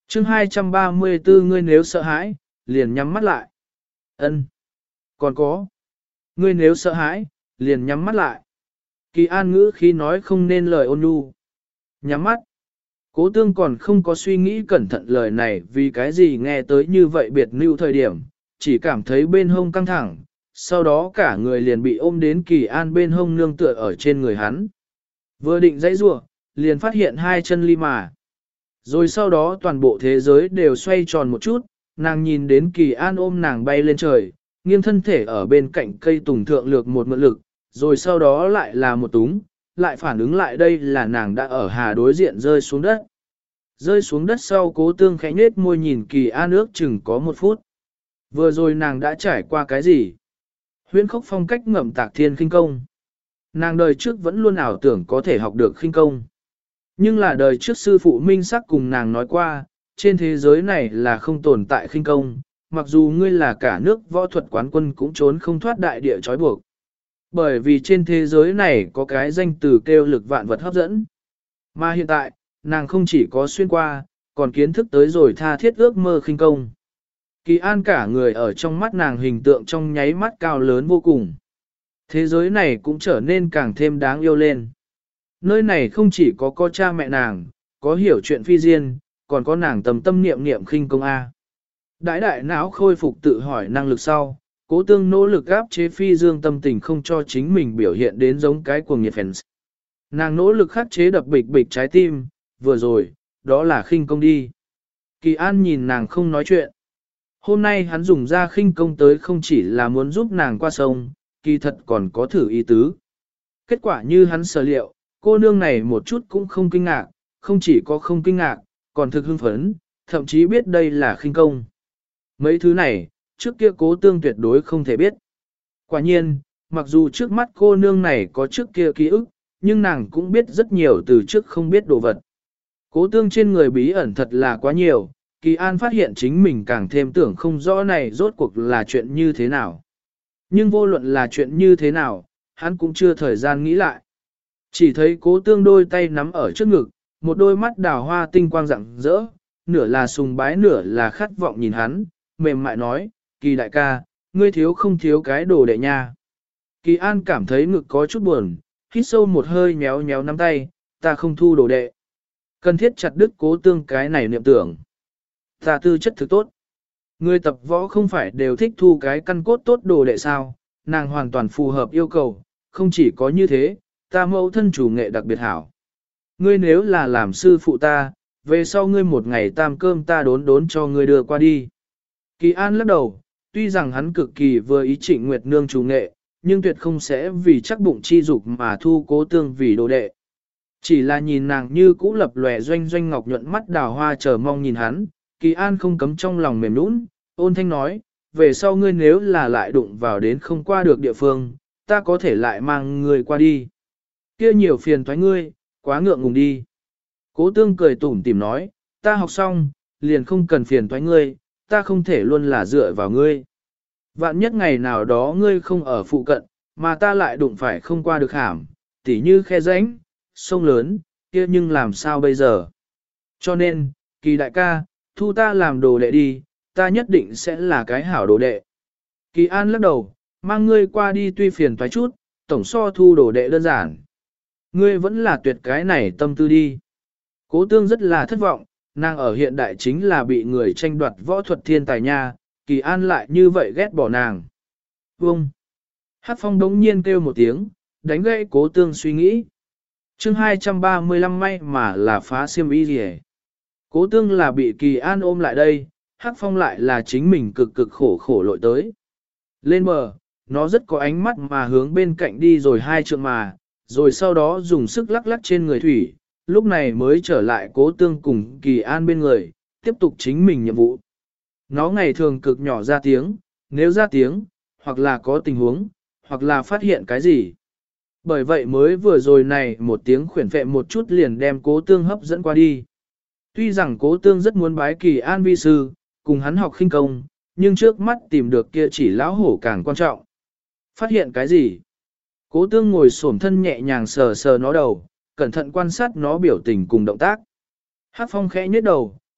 Chương 234 ngươi nếu sợ hãi, liền nhắm mắt lại. Ân. Còn có. Ngươi nếu sợ hãi, liền nhắm mắt lại. Kỳ An ngữ khi nói không nên lời ôn nhu. Nhắm mắt. Cố Tương còn không có suy nghĩ cẩn thận lời này vì cái gì nghe tới như vậy biệt lưu thời điểm, chỉ cảm thấy bên hông căng thẳng, sau đó cả người liền bị ôm đến Kỳ An bên hông nương tựa ở trên người hắn. Vừa định dãy rủa, liền phát hiện hai chân ly mà. Rồi sau đó toàn bộ thế giới đều xoay tròn một chút, nàng nhìn đến Kỳ An ôm nàng bay lên trời, nghiêng thân thể ở bên cạnh cây tùng thượng lược một mượn lực, rồi sau đó lại là một túng, lại phản ứng lại đây là nàng đã ở hà đối diện rơi xuống đất. Rơi xuống đất sau Cố Tương khẽ nhếch môi nhìn Kỳ An ước chừng có 1 phút. Vừa rồi nàng đã trải qua cái gì? Huyễn khốc phong cách ngậm tạc thiên khinh công. Nàng đời trước vẫn luôn ảo tưởng có thể học được khinh công. Nhưng là đời trước sư phụ minh sắc cùng nàng nói qua, trên thế giới này là không tồn tại khinh công, mặc dù ngươi là cả nước võ thuật quán quân cũng trốn không thoát đại địa trói buộc. Bởi vì trên thế giới này có cái danh từ kêu lực vạn vật hấp dẫn. Mà hiện tại, nàng không chỉ có xuyên qua, còn kiến thức tới rồi tha thiết ước mơ khinh công. Kỳ An cả người ở trong mắt nàng hình tượng trong nháy mắt cao lớn vô cùng. Thế giới này cũng trở nên càng thêm đáng yêu lên. Nơi này không chỉ có cha mẹ nàng, có hiểu chuyện phi diên, còn có nàng tầm tâm niệm niệm khinh công A. Đại não khôi phục tự hỏi năng lực sau, Cố Tương nỗ lực áp chế phi dương tâm tình không cho chính mình biểu hiện đến giống cái cuồng nhiệt fans. Nàng nỗ lực khắc chế đập bịch bịch trái tim, vừa rồi, đó là khinh công đi. Kỳ An nhìn nàng không nói chuyện. Hôm nay hắn dùng ra khinh công tới không chỉ là muốn giúp nàng qua sông, kỳ thật còn có thử ý tứ. Kết quả như hắn sở liệu, cô nương này một chút cũng không kinh ngạc, không chỉ có không kinh ngạc, còn thực hưng phấn, thậm chí biết đây là khinh công. Mấy thứ này, trước kia Cố Tương tuyệt đối không thể biết. Quả nhiên, mặc dù trước mắt cô nương này có trước kia ký ức, nhưng nàng cũng biết rất nhiều từ trước không biết đồ vật. Cố Tương trên người bí ẩn thật là quá nhiều, Kỳ An phát hiện chính mình càng thêm tưởng không rõ này rốt cuộc là chuyện như thế nào. Nhưng vô luận là chuyện như thế nào, hắn cũng chưa thời gian nghĩ lại. Chỉ thấy Cố Tương đôi tay nắm ở trước ngực, một đôi mắt đào hoa tinh quang rạng rỡ, nửa là sùng bái nửa là khát vọng nhìn hắn, mềm mại nói, Kỳ đại ca, ngươi thiếu không thiếu cái đồ đệ nha. Kỳ An cảm thấy ngực có chút buồn, hít sâu một hơi nhéo nhéo nắm tay, ta không thu đồ đệ. Cần thiết chặt đứt Cố Tương cái này niệm tưởng. Ta tư chất thực tốt. Người tập võ không phải đều thích thu cái căn cốt tốt đồ đệ sao, nàng hoàn toàn phù hợp yêu cầu, không chỉ có như thế, ta mẫu thân chủ nghệ đặc biệt hảo. Ngươi nếu là làm sư phụ ta, về sau ngươi một ngày tam cơm ta đốn cho ngươi đưa qua đi. Kỳ An lắc đầu, tuy rằng hắn cực kỳ vừa ý Trịnh Nguyệt Nương chủ nghệ, nhưng tuyệt không sẽ vì chắc bụng chi dục mà thu Cố Tương vì đồ đệ. Chỉ là nhìn nàng như cũ lập lòe doanh doanh ngọc nhuận mắt đào hoa chờ mong nhìn hắn, Kỳ An không cấm trong lòng mềm nũng, ôn thanh nói, về sau ngươi nếu là lại đụng vào đến không qua được địa phương, ta có thể lại mang ngươi qua đi. Kia nhiều phiền thoái ngươi, quá ngượng ngùng đi. Cố Tương cười tủm tỉm nói, ta học xong, liền không cần phiền thoái ngươi, ta không thể luôn là dựa vào ngươi. Vạn nhất ngày nào đó ngươi không ở phụ cận, mà ta lại đụng phải không qua được hàm, tỉ như khe rãnh, sông lớn, kia nhưng làm sao bây giờ? Cho nên, Kỳ đại ca, thu ta làm đồ đệ đi, ta nhất định sẽ là cái hảo đồ đệ. Kỳ An lắc đầu, mang ngươi qua đi tuy phiền toái chút, tổng so thu đồ đệ đơn giản. Ngươi vẫn là tuyệt cái này tâm tư đi. Cố Tương rất là thất vọng, nàng ở hiện đại chính là bị người tranh đoạt võ thuật thiên tài nha, Kỳ An lại như vậy ghét bỏ nàng. Vông! Hát phong đống nhiên kêu một tiếng, đánh gãy Cố Tương suy nghĩ. Chương 235 may mà là phá xiêm y gì hết. Cố Tương là bị Kỳ An ôm lại đây, Hát phong lại là chính mình cực khổ lội tới. Lên bờ, nó rất có ánh mắt mà hướng bên cạnh đi rồi 2 trượng mà, rồi sau đó dùng sức lắc lắc trên người thủy, lúc này mới trở lại Cố Tương cùng Kỳ An bên người, tiếp tục chính mình nhiệm vụ. Nó ngày thường cực nhỏ ra tiếng, nếu ra tiếng, hoặc là có tình huống, hoặc là phát hiện cái gì. Bởi vậy mới vừa rồi này một tiếng khuyển phệ một chút liền đem Cố Tương hấp dẫn qua đi. Tuy rằng Cố Tương rất muốn bái Kỳ An vi sư, cùng hắn học khinh công, nhưng trước mắt tìm được kia chỉ lão hổ càng quan trọng. Phát hiện cái gì? Cố Tương ngồi xổm thân nhẹ nhàng sờ sờ nó đầu, cẩn thận quan sát nó biểu tình cùng động tác. Hát phong khẽ nhếch đầu,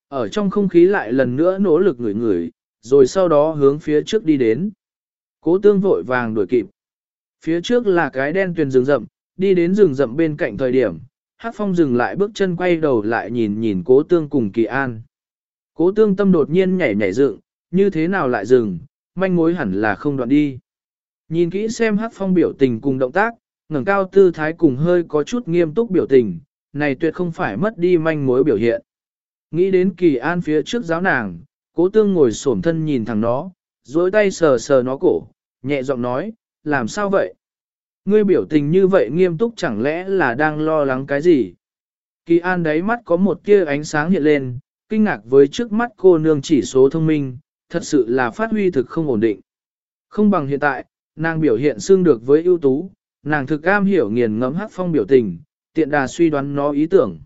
Ở trong không khí lại lần nữa nỗ lực ngửi ngửi, rồi sau đó hướng phía trước đi đến. Cố tương vội vàng đuổi kịp. Phía trước là cái đen tuyền rừng rậm, đi đến rừng rậm bên cạnh thời điểm, Hắc Phong dừng lại bước chân quay đầu lại nhìn nhìn Cố Tương cùng Kỳ An. Cố Tương tâm đột nhiên nhảy nhảy dựng, như thế nào lại dừng, manh mối hẳn là không đoạn đi. Nhìn kỹ xem Hắc Phong biểu tình cùng động tác, ngẩng cao tư thái cùng hơi có chút nghiêm túc biểu tình, này tuyệt không phải mất đi manh mối biểu hiện. Nghĩ đến Kỳ An phía trước giáo nàng, Cố Tương ngồi xổm thân nhìn thẳng nó, duỗi tay sờ sờ nó cổ, nhẹ giọng nói, làm sao vậy? Ngươi biểu tình như vậy nghiêm túc chẳng lẽ là đang lo lắng cái gì? Kỳ An đáy mắt có một tia ánh sáng hiện lên, kinh ngạc với trước mắt cô nương chỉ số thông minh, thật sự là phát huy thực không ổn định. Không bằng hiện tại, nàng biểu hiện xương được với ưu tú, nàng thực am hiểu nghiền ngẫm Hắc Phong biểu tình, tiện đà suy đoán nó ý tưởng.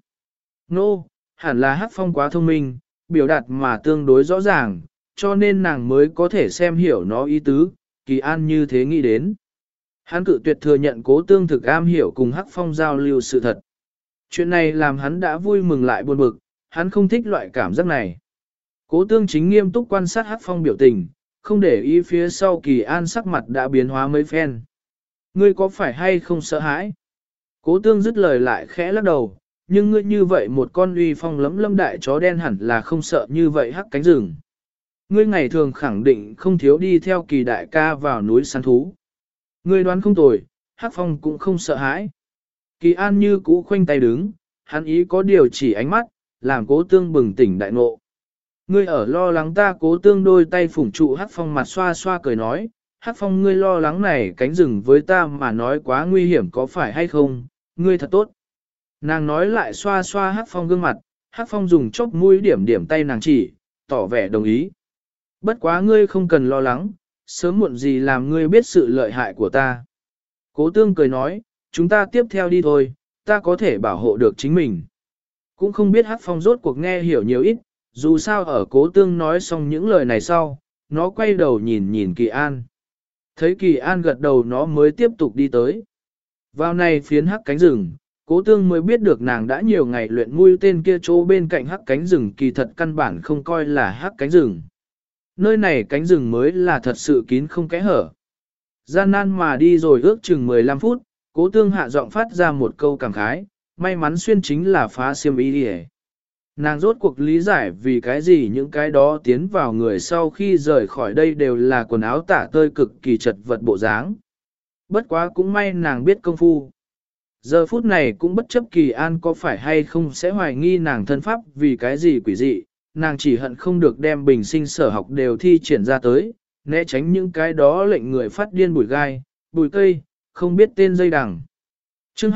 Nô, hẳn là Hắc Phong quá thông minh, biểu đạt mà tương đối rõ ràng, cho nên nàng mới có thể xem hiểu nó ý tứ, Kỳ An như thế nghĩ đến. Hắn cự tuyệt thừa nhận Cố Tương thực am hiểu cùng Hắc Phong giao lưu sự thật. Chuyện này làm hắn đã vui mừng lại buồn bực, hắn không thích loại cảm giác này. Cố Tương chính nghiêm túc quan sát Hắc Phong biểu tình, không để ý phía sau Kỳ An sắc mặt đã biến hóa mấy phen. Ngươi có phải hay không sợ hãi? Cố Tương dứt lời lại khẽ lắc đầu, nhưng ngươi như vậy một con uy phong lấm lâm đại chó đen hẳn là không sợ như vậy hắc cánh rừng. Ngươi ngày thường khẳng định không thiếu đi theo Kỳ đại ca vào núi săn thú. Ngươi đoán không tồi, Hắc Phong cũng không sợ hãi. Kỳ An như cũ khoanh tay đứng, hắn ý có điều chỉ ánh mắt, làm Cố Tương bừng tỉnh đại ngộ. Ngươi ở lo lắng ta. Cố Tương đôi tay phủng trụ Hắc Phong mặt xoa xoa cười nói, Hắc Phong ngươi lo lắng này cánh rừng với ta mà nói quá nguy hiểm có phải hay không, ngươi thật tốt. Nàng nói lại xoa xoa Hắc Phong gương mặt, Hắc Phong dùng chốc mũi điểm điểm tay nàng chỉ, tỏ vẻ đồng ý. Bất quá ngươi không cần lo lắng, sớm muộn gì làm ngươi biết sự lợi hại của ta. Cố Tương cười nói, chúng ta tiếp theo đi thôi, ta có thể bảo hộ được chính mình. Cũng không biết Hắc Phong rốt cuộc nghe hiểu nhiều ít, dù sao ở Cố Tương nói xong những lời này sau, nó quay đầu nhìn nhìn Kỳ An. Thấy Kỳ An gật đầu nó mới tiếp tục đi tới. Vào này phiến hắc cánh rừng, Cố Tương mới biết được nàng đã nhiều ngày luyện mũi tên kia chỗ bên cạnh hắc cánh rừng kỳ thật căn bản không coi là hắc cánh rừng. Nơi này cánh rừng mới là thật sự kín không kẽ hở. Gian nan mà đi rồi ước chừng 15 phút, Cố Tương hạ giọng phát ra một câu cảm khái, may mắn xuyên chính là phá xiêm y đi. Nàng rốt cuộc lý giải vì cái gì những cái đó tiến vào người sau khi rời khỏi đây đều là quần áo tả tơi cực kỳ chật vật bộ dáng. Bất quá cũng may nàng biết công phu. Giờ phút này cũng bất chấp Kỳ An có phải hay không sẽ hoài nghi nàng thân pháp vì cái gì quỷ dị, nàng chỉ hận không được đem bình sinh sở học đều thi triển ra tới, né tránh những cái đó lệnh người phát điên bụi gai, bụi cây, không biết tên dây đằng. Chương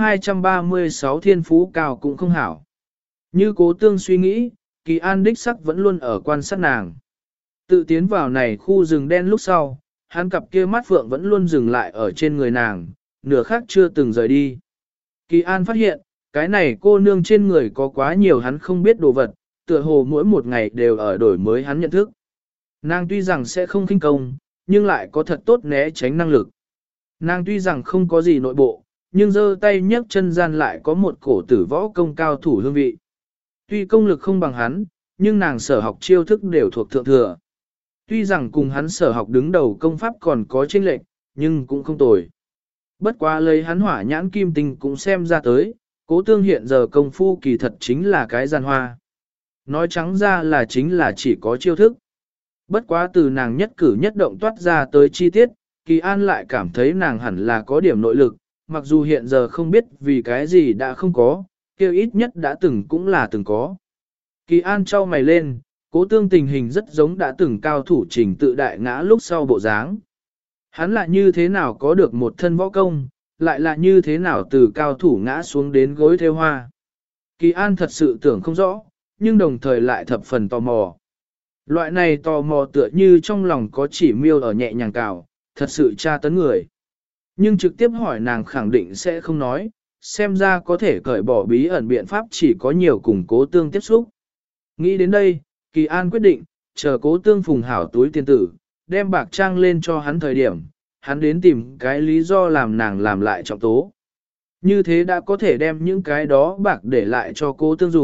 236 thiên phú cao cũng không hảo. Như Cố Tương suy nghĩ, Kỳ An đích sắc vẫn luôn ở quan sát nàng. Tự tiến vào này khu rừng đen lúc sau, hắn cặp kia mắt phượng vẫn luôn dừng lại ở trên người nàng, nửa khác chưa từng rời đi. Kỳ An phát hiện, cái này cô nương trên người có quá nhiều hắn không biết đồ vật, tựa hồ mỗi một ngày đều ở đổi mới hắn nhận thức. Nàng tuy rằng sẽ không khinh công, nhưng lại có thật tốt né tránh năng lực. Nàng tuy rằng không có gì nội bộ, nhưng giơ tay nhấc chân gian lại có một cổ tử võ công cao thủ hương vị. Tuy công lực không bằng hắn, nhưng nàng sở học chiêu thức đều thuộc thượng thừa. Tuy rằng cùng hắn sở học đứng đầu công pháp còn có chênh lệch, nhưng cũng không tồi. Bất quá lấy hắn hỏa nhãn kim tinh cũng xem ra tới, Cố Tương hiện giờ công phu kỳ thật chính là cái gian hoa. Nói trắng ra là chính là chỉ có chiêu thức. Bất quá từ nàng nhất cử nhất động toát ra tới chi tiết, Kỳ An lại cảm thấy nàng hẳn là có điểm nội lực, mặc dù hiện giờ không biết vì cái gì đã không có, kêu ít nhất đã từng cũng là từng có. Kỳ An trao mày lên, Cố Tương tình hình rất giống đã từng cao thủ trình tự đại ngã lúc sau bộ dáng. Hắn lại như thế nào có được một thân võ công, lại là như thế nào từ cao thủ ngã xuống đến gối theo hoa. Kỳ An thật sự tưởng không rõ, nhưng đồng thời lại thập phần tò mò. Loại này tò mò tựa như trong lòng có chỉ miêu ở nhẹ nhàng cào, thật sự tra tấn người. Nhưng trực tiếp hỏi nàng khẳng định sẽ không nói, xem ra có thể cởi bỏ bí ẩn biện pháp chỉ có nhiều cùng Cố Tương tiếp xúc. Nghĩ đến đây, Kỳ An quyết định, chờ Cố Tương phùng hảo túi tiền tử, đem bạc trang lên cho hắn thời điểm, hắn đến tìm cái lý do làm nàng làm lại trọng tố. Như thế đã có thể đem những cái đó bạc để lại cho Cố Tương dùng,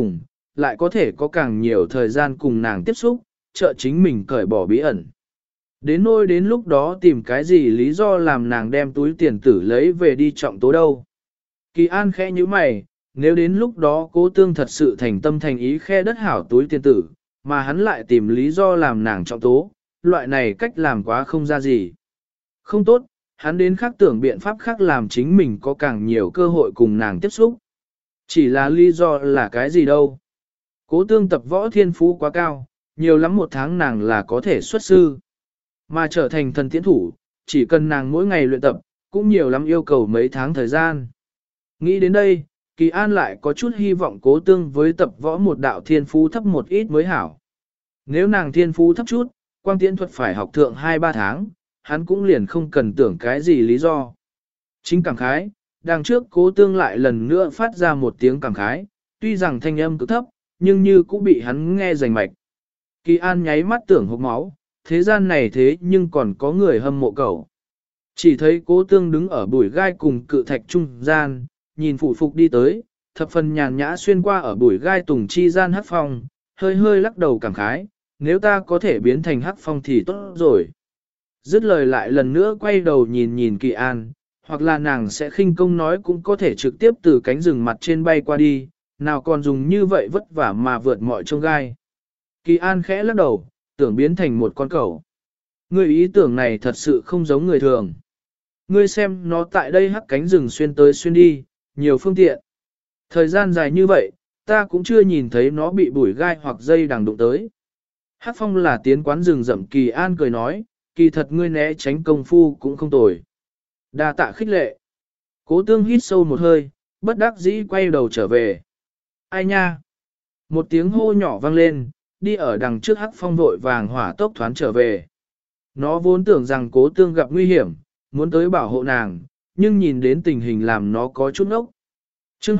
lại có thể có càng nhiều thời gian cùng nàng tiếp xúc, trợ chính mình cởi bỏ bí ẩn. Đến nỗi đến lúc đó tìm cái gì lý do làm nàng đem túi tiền tử lấy về đi trọng tố đâu. Kỳ An khẽ như mày, nếu đến lúc đó Cố Tương thật sự thành tâm thành ý khe đất hảo túi tiền tử, mà hắn lại tìm lý do làm nàng trọng tố, loại này cách làm quá không ra gì. Không tốt, hắn đến khác tưởng biện pháp khác làm chính mình có càng nhiều cơ hội cùng nàng tiếp xúc. Chỉ là lý do là cái gì đâu. Cố Tương tập võ thiên phú quá cao, nhiều lắm một tháng nàng là có thể xuất sư. Mà trở thành thần tiễn thủ, chỉ cần nàng mỗi ngày luyện tập, cũng nhiều lắm yêu cầu mấy tháng thời gian. Nghĩ đến đây, Kỳ An lại có chút hy vọng Cố Tương với tập võ một đạo thiên phú thấp một ít mới hảo. Nếu nàng thiên phú thấp chút, quang tiễn thuật phải học thượng 2-3 tháng, hắn cũng liền không cần tưởng cái gì lý do. Chính cảm khái, đằng trước Cố Tương lại lần nữa phát ra một tiếng cảm khái, tuy rằng thanh âm cực thấp, nhưng như cũng bị hắn nghe rành mạch. Kỳ An nháy mắt tưởng hộc máu, thế gian này thế nhưng còn có người hâm mộ cậu. Chỉ thấy Cố Tương đứng ở bụi gai cùng cự thạch trung gian, nhìn phụ phục đi tới, thập phần nhàn nhã xuyên qua ở bụi gai tùng chi gian hắc phong, hơi hơi lắc đầu cảm khái, nếu ta có thể biến thành hắc phong thì tốt rồi. Dứt lời lại lần nữa quay đầu nhìn nhìn Kỳ An, hoặc là nàng sẽ khinh công nói cũng có thể trực tiếp từ cánh rừng mặt trên bay qua đi, nào còn dùng như vậy vất vả mà vượt mọi trông gai. Kỳ An khẽ lắc đầu, tưởng biến thành một con cẩu. Ngươi ý tưởng này thật sự không giống người thường. Ngươi xem nó tại đây hắc cánh rừng xuyên tới xuyên đi, nhiều phương tiện. Thời gian dài như vậy, ta cũng chưa nhìn thấy nó bị bụi gai hoặc dây đằng đụng tới. Hắc phong là tiến quán rừng rậm. Kỳ An cười nói, kỳ thật ngươi né tránh công phu cũng không tồi. Đa tạ khích lệ. Cố Tương hít sâu một hơi, bất đắc dĩ quay đầu trở về. Ai nha? Một tiếng hô nhỏ vang lên, đi ở đằng trước hắc phong vội vàng hỏa tốc thoán trở về. Nó vốn tưởng rằng Cố Tương gặp nguy hiểm, muốn tới bảo hộ nàng, nhưng nhìn đến tình hình làm nó có chút ngốc. Chương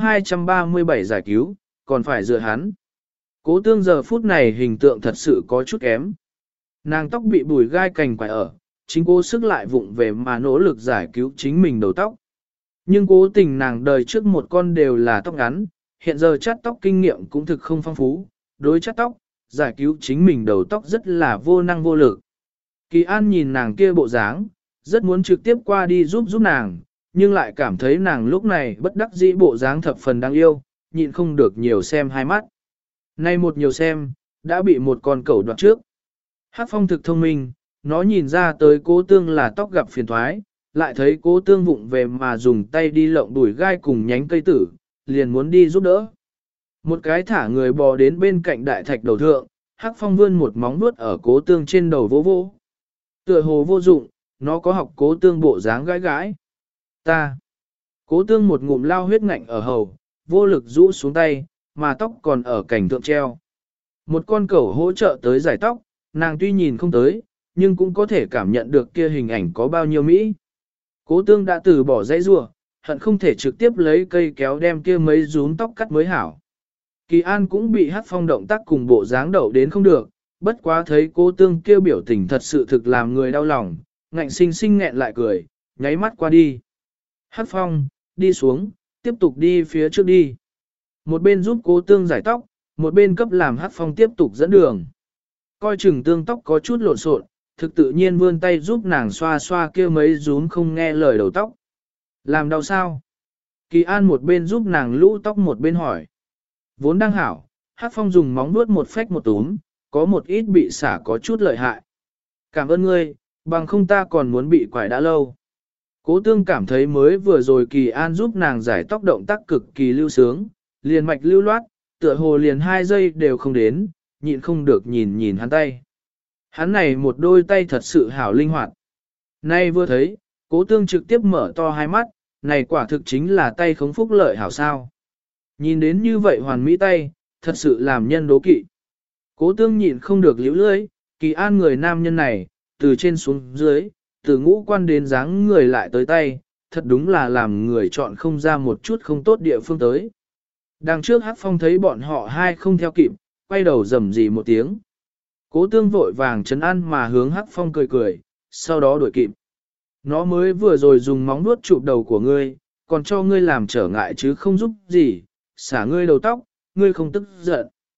237 giải cứu, còn phải dựa hắn. Cố Tương giờ phút này hình tượng thật sự có chút kém. Nàng tóc bị bùi gai cành quải ở, chính cố sức lại vụng về mà nỗ lực giải cứu chính mình đầu tóc. Nhưng cố tình nàng đời trước một con đều là tóc ngắn, hiện giờ chắt tóc kinh nghiệm cũng thực không phong phú, đối chắt tóc, giải cứu chính mình đầu tóc rất là vô năng vô lực. Kỳ An nhìn nàng kia bộ dáng, rất muốn trực tiếp qua đi giúp nàng, nhưng lại cảm thấy nàng lúc này bất đắc dĩ bộ dáng thập phần đáng yêu, nhịn không được nhiều xem hai mắt. Nay một nhiều xem, đã bị một con cẩu đoạt trước. Hắc phong thực thông minh, nó nhìn ra tới Cố Tương là tóc gặp phiền thoái, lại thấy Cố Tương vụng về mà dùng tay đi lộng đuổi gai cùng nhánh cây tử, liền muốn đi giúp đỡ. Một cái thả người bò đến bên cạnh đại thạch đầu thượng, Hắc phong vươn một móng vuốt ở Cố Tương trên đầu vô vô. Tựa hồ vô dụng, nó có học Cố Tương bộ dáng gãi gãi. Ta. Cố Tương một ngụm lao huyết ngạnh ở hầu, vô lực rũ xuống tay, mà tóc còn ở cảnh thượng treo. Một con cẩu hỗ trợ tới giải tóc, nàng tuy nhìn không tới, nhưng cũng có thể cảm nhận được kia hình ảnh có bao nhiêu mỹ. Cố Tương đã từ bỏ dãy rua, hận không thể trực tiếp lấy cây kéo đem kia mấy rún tóc cắt mới hảo. Kỳ An cũng bị Hắc phong động tác cùng bộ dáng đậu đến không được, bất quá thấy Cố Tương kêu biểu tình thật sự thực làm người đau lòng, ngạnh sinh sinh nghẹn lại cười, nháy mắt qua đi. Hắc phong, đi xuống, tiếp tục đi phía trước đi. Một bên giúp Cố Tương giải tóc, một bên cấp làm Hắc phong tiếp tục dẫn đường. Coi chừng Tương tóc có chút lộn xộn, thực tự nhiên vươn tay giúp nàng xoa xoa kia mấy rún không nghe lời đầu tóc. Làm đau sao? Kỳ An một bên giúp nàng lũ tóc một bên hỏi. Vốn đang hảo, Hắc phong dùng móng vuốt một phách một túm, có một ít bị xả có chút lợi hại. Cảm ơn ngươi, bằng không ta còn muốn bị quải đã lâu. Cố Tương cảm thấy mới vừa rồi Kỳ An giúp nàng giải tóc động tác cực kỳ lưu sướng, liền mạch lưu loát, tựa hồ liền 2 giây đều không đến, nhịn không được nhìn nhìn hắn tay. Hắn này một đôi tay thật sự hảo linh hoạt. Nay vừa thấy, Cố Tương trực tiếp mở to hai mắt, này quả thực chính là tay khống phúc lợi hảo sao. Nhìn đến như vậy hoàn mỹ tay, thật sự làm nhân đố kỵ. Cố Tương nhịn không được liễu lưỡi, Kỳ An người nam nhân này, từ trên xuống dưới, từ ngũ quan đến dáng người lại tới tay, thật đúng là làm người chọn không ra một chút không tốt địa phương tới. Đằng trước Hắc phong thấy bọn họ hai không theo kịp, quay đầu rầm rì một tiếng. Cố Tương vội vàng trấn an mà hướng Hắc phong cười cười, sau đó đuổi kịp. Nó mới vừa rồi dùng móng vuốt chụp đầu của ngươi, còn cho ngươi làm trở ngại chứ không giúp gì, xả ngươi đầu tóc, ngươi không tức giận.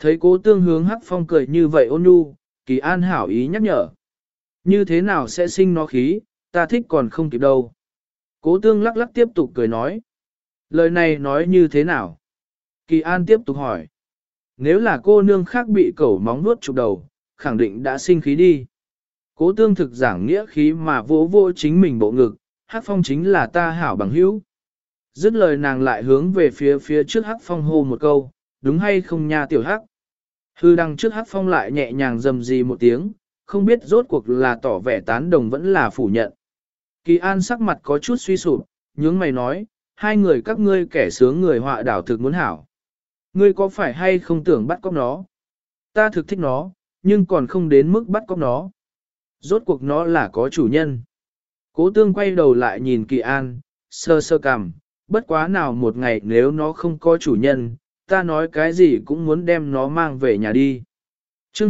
Thấy cố tương hướng Hắc Phong cười như vậy ôn nhu, Kỳ An hảo ý nhắc nhở. Như thế nào sẽ sinh nó khí, ta thích còn không kịp đâu. Cố tương lắc lắc tiếp tục cười nói. Lời này nói như thế nào? Kỳ An tiếp tục hỏi. Nếu là cô nương khác bị cẩu móng nuốt chụp đầu, khẳng định đã sinh khí đi. Cố tương thực giảng nghĩa khí mà vỗ vỗ chính mình bộ ngực, Hắc Phong chính là ta hảo bằng hữu. Dứt lời nàng lại hướng về phía trước Hắc Phong hô một câu, đúng hay không nha tiểu Hắc. Hư đăng trước Hắc Phong lại nhẹ nhàng rầm rì một tiếng, không biết rốt cuộc là tỏ vẻ tán đồng vẫn là phủ nhận. Kỳ An sắc mặt có chút suy sụp, nhướng mày nói, hai người các ngươi kẻ sướng người họa đảo thực muốn hảo. Ngươi có phải hay không tưởng bắt cóc nó? Ta thực thích nó, nhưng còn không đến mức bắt cóc nó. Rốt cuộc nó là có chủ nhân. Cố tương quay đầu lại nhìn Kỳ An, sơ sơ cằm, bất quá nào một ngày nếu nó không có chủ nhân, ta nói cái gì cũng muốn đem nó mang về nhà đi. Chương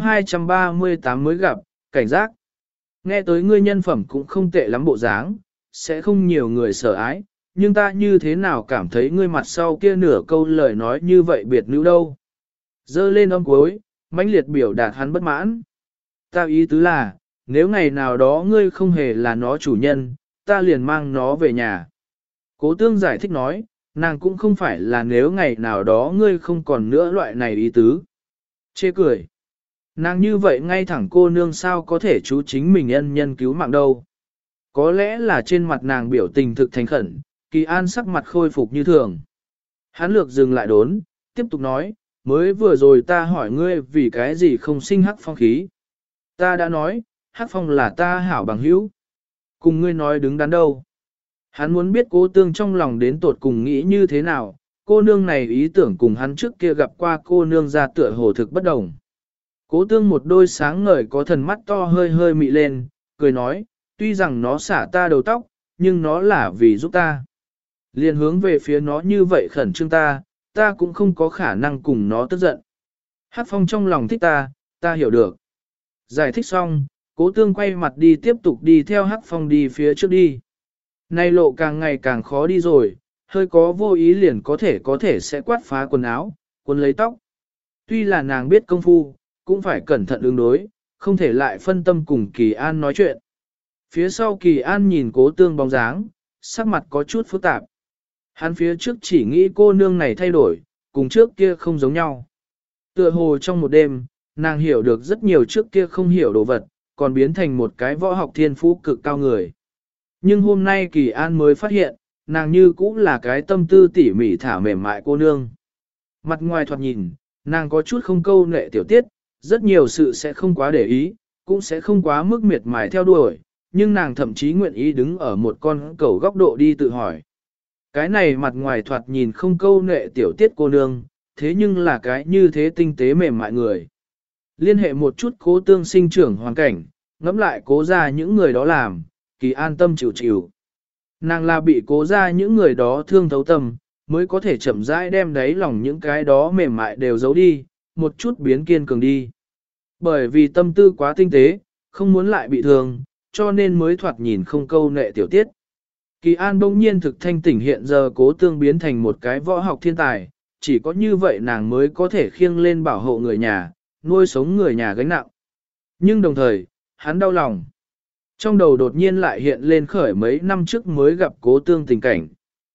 238 mới gặp, cảnh giác. Nghe tới ngươi nhân phẩm cũng không tệ lắm bộ dáng, sẽ không nhiều người sợ ái, nhưng ta như thế nào cảm thấy ngươi mặt sau kia nửa câu lời nói như vậy biệt nữ đâu. Dơ lên âm cuối, mãnh liệt biểu đạt hắn bất mãn. Ta ý tứ là, nếu ngày nào đó ngươi không hề là nó chủ nhân, ta liền mang nó về nhà. Cố tương giải thích nói, nàng cũng không phải là nếu ngày nào đó ngươi không còn nữa loại này ý tứ. Chê cười. Nàng như vậy ngay thẳng cô nương sao có thể chú chính mình ân nhân cứu mạng đâu. Có lẽ là trên mặt nàng biểu tình thực thành khẩn, Kỳ An sắc mặt khôi phục như thường. Hắn lược dừng lại đốn, tiếp tục nói, mới vừa rồi ta hỏi ngươi vì cái gì không sinh Hắc Phong khí. Ta đã nói, Hắc Phong là ta hảo bằng hữu. Cùng ngươi nói đứng đắn đâu. Hắn muốn biết cố tương trong lòng đến tột cùng nghĩ như thế nào, cô nương này ý tưởng cùng hắn trước kia gặp qua cô nương ra tựa hồ thực bất đồng. Cố tương một đôi sáng ngời có thần mắt to hơi hơi mị lên, cười nói, tuy rằng nó xả ta đầu tóc, nhưng nó là vì giúp ta. Liền hướng về phía nó như vậy khẩn trương ta cũng không có khả năng cùng nó tức giận. Hắc Phong trong lòng thích ta hiểu được. Giải thích xong, cố tương quay mặt đi tiếp tục đi theo Hắc Phong đi phía trước đi. Nay lộ càng ngày càng khó đi rồi, hơi có vô ý liền có thể sẽ quát phá quần áo, quấn lấy tóc. Tuy là nàng biết công phu, cũng phải cẩn thận ứng đối, không thể lại phân tâm cùng Kỳ An nói chuyện. Phía sau Kỳ An nhìn cố tương bóng dáng, sắc mặt có chút phức tạp. Hắn phía trước chỉ nghĩ cô nương này thay đổi, cùng trước kia không giống nhau. Tựa hồ trong một đêm, nàng hiểu được rất nhiều trước kia không hiểu đồ vật, còn biến thành một cái võ học thiên phú cực cao người. Nhưng hôm nay Kỳ An mới phát hiện, nàng như cũng là cái tâm tư tỉ mỉ thả mềm mại cô nương. Mặt ngoài thoạt nhìn, nàng có chút không câu nệ tiểu tiết, rất nhiều sự sẽ không quá để ý, cũng sẽ không quá mức miệt mài theo đuổi, nhưng nàng thậm chí nguyện ý đứng ở một con cầu góc độ đi tự hỏi. Cái này mặt ngoài thoạt nhìn không câu nệ tiểu tiết cô nương, thế nhưng là cái như thế tinh tế mềm mại người. Liên hệ một chút cố tương sinh trưởng hoàn cảnh, ngẫm lại cố ra những người đó làm, Kỳ an tâm chịu chịu. Nàng là bị cố ra những người đó thương thấu tâm, mới có thể chậm rãi đem đáy lòng những cái đó mềm mại đều giấu đi, một chút biến kiên cường đi. Bởi vì tâm tư quá tinh tế, không muốn lại bị thương, cho nên mới thoạt nhìn không câu nệ tiểu tiết. Kỳ An bỗng nhiên thực thanh tỉnh hiện giờ cố tương biến thành một cái võ học thiên tài, chỉ có như vậy nàng mới có thể khiêng lên bảo hộ người nhà, nuôi sống người nhà gánh nặng. Nhưng đồng thời, hắn đau lòng. Trong đầu đột nhiên lại hiện lên khởi mấy năm trước mới gặp cố tương tình cảnh.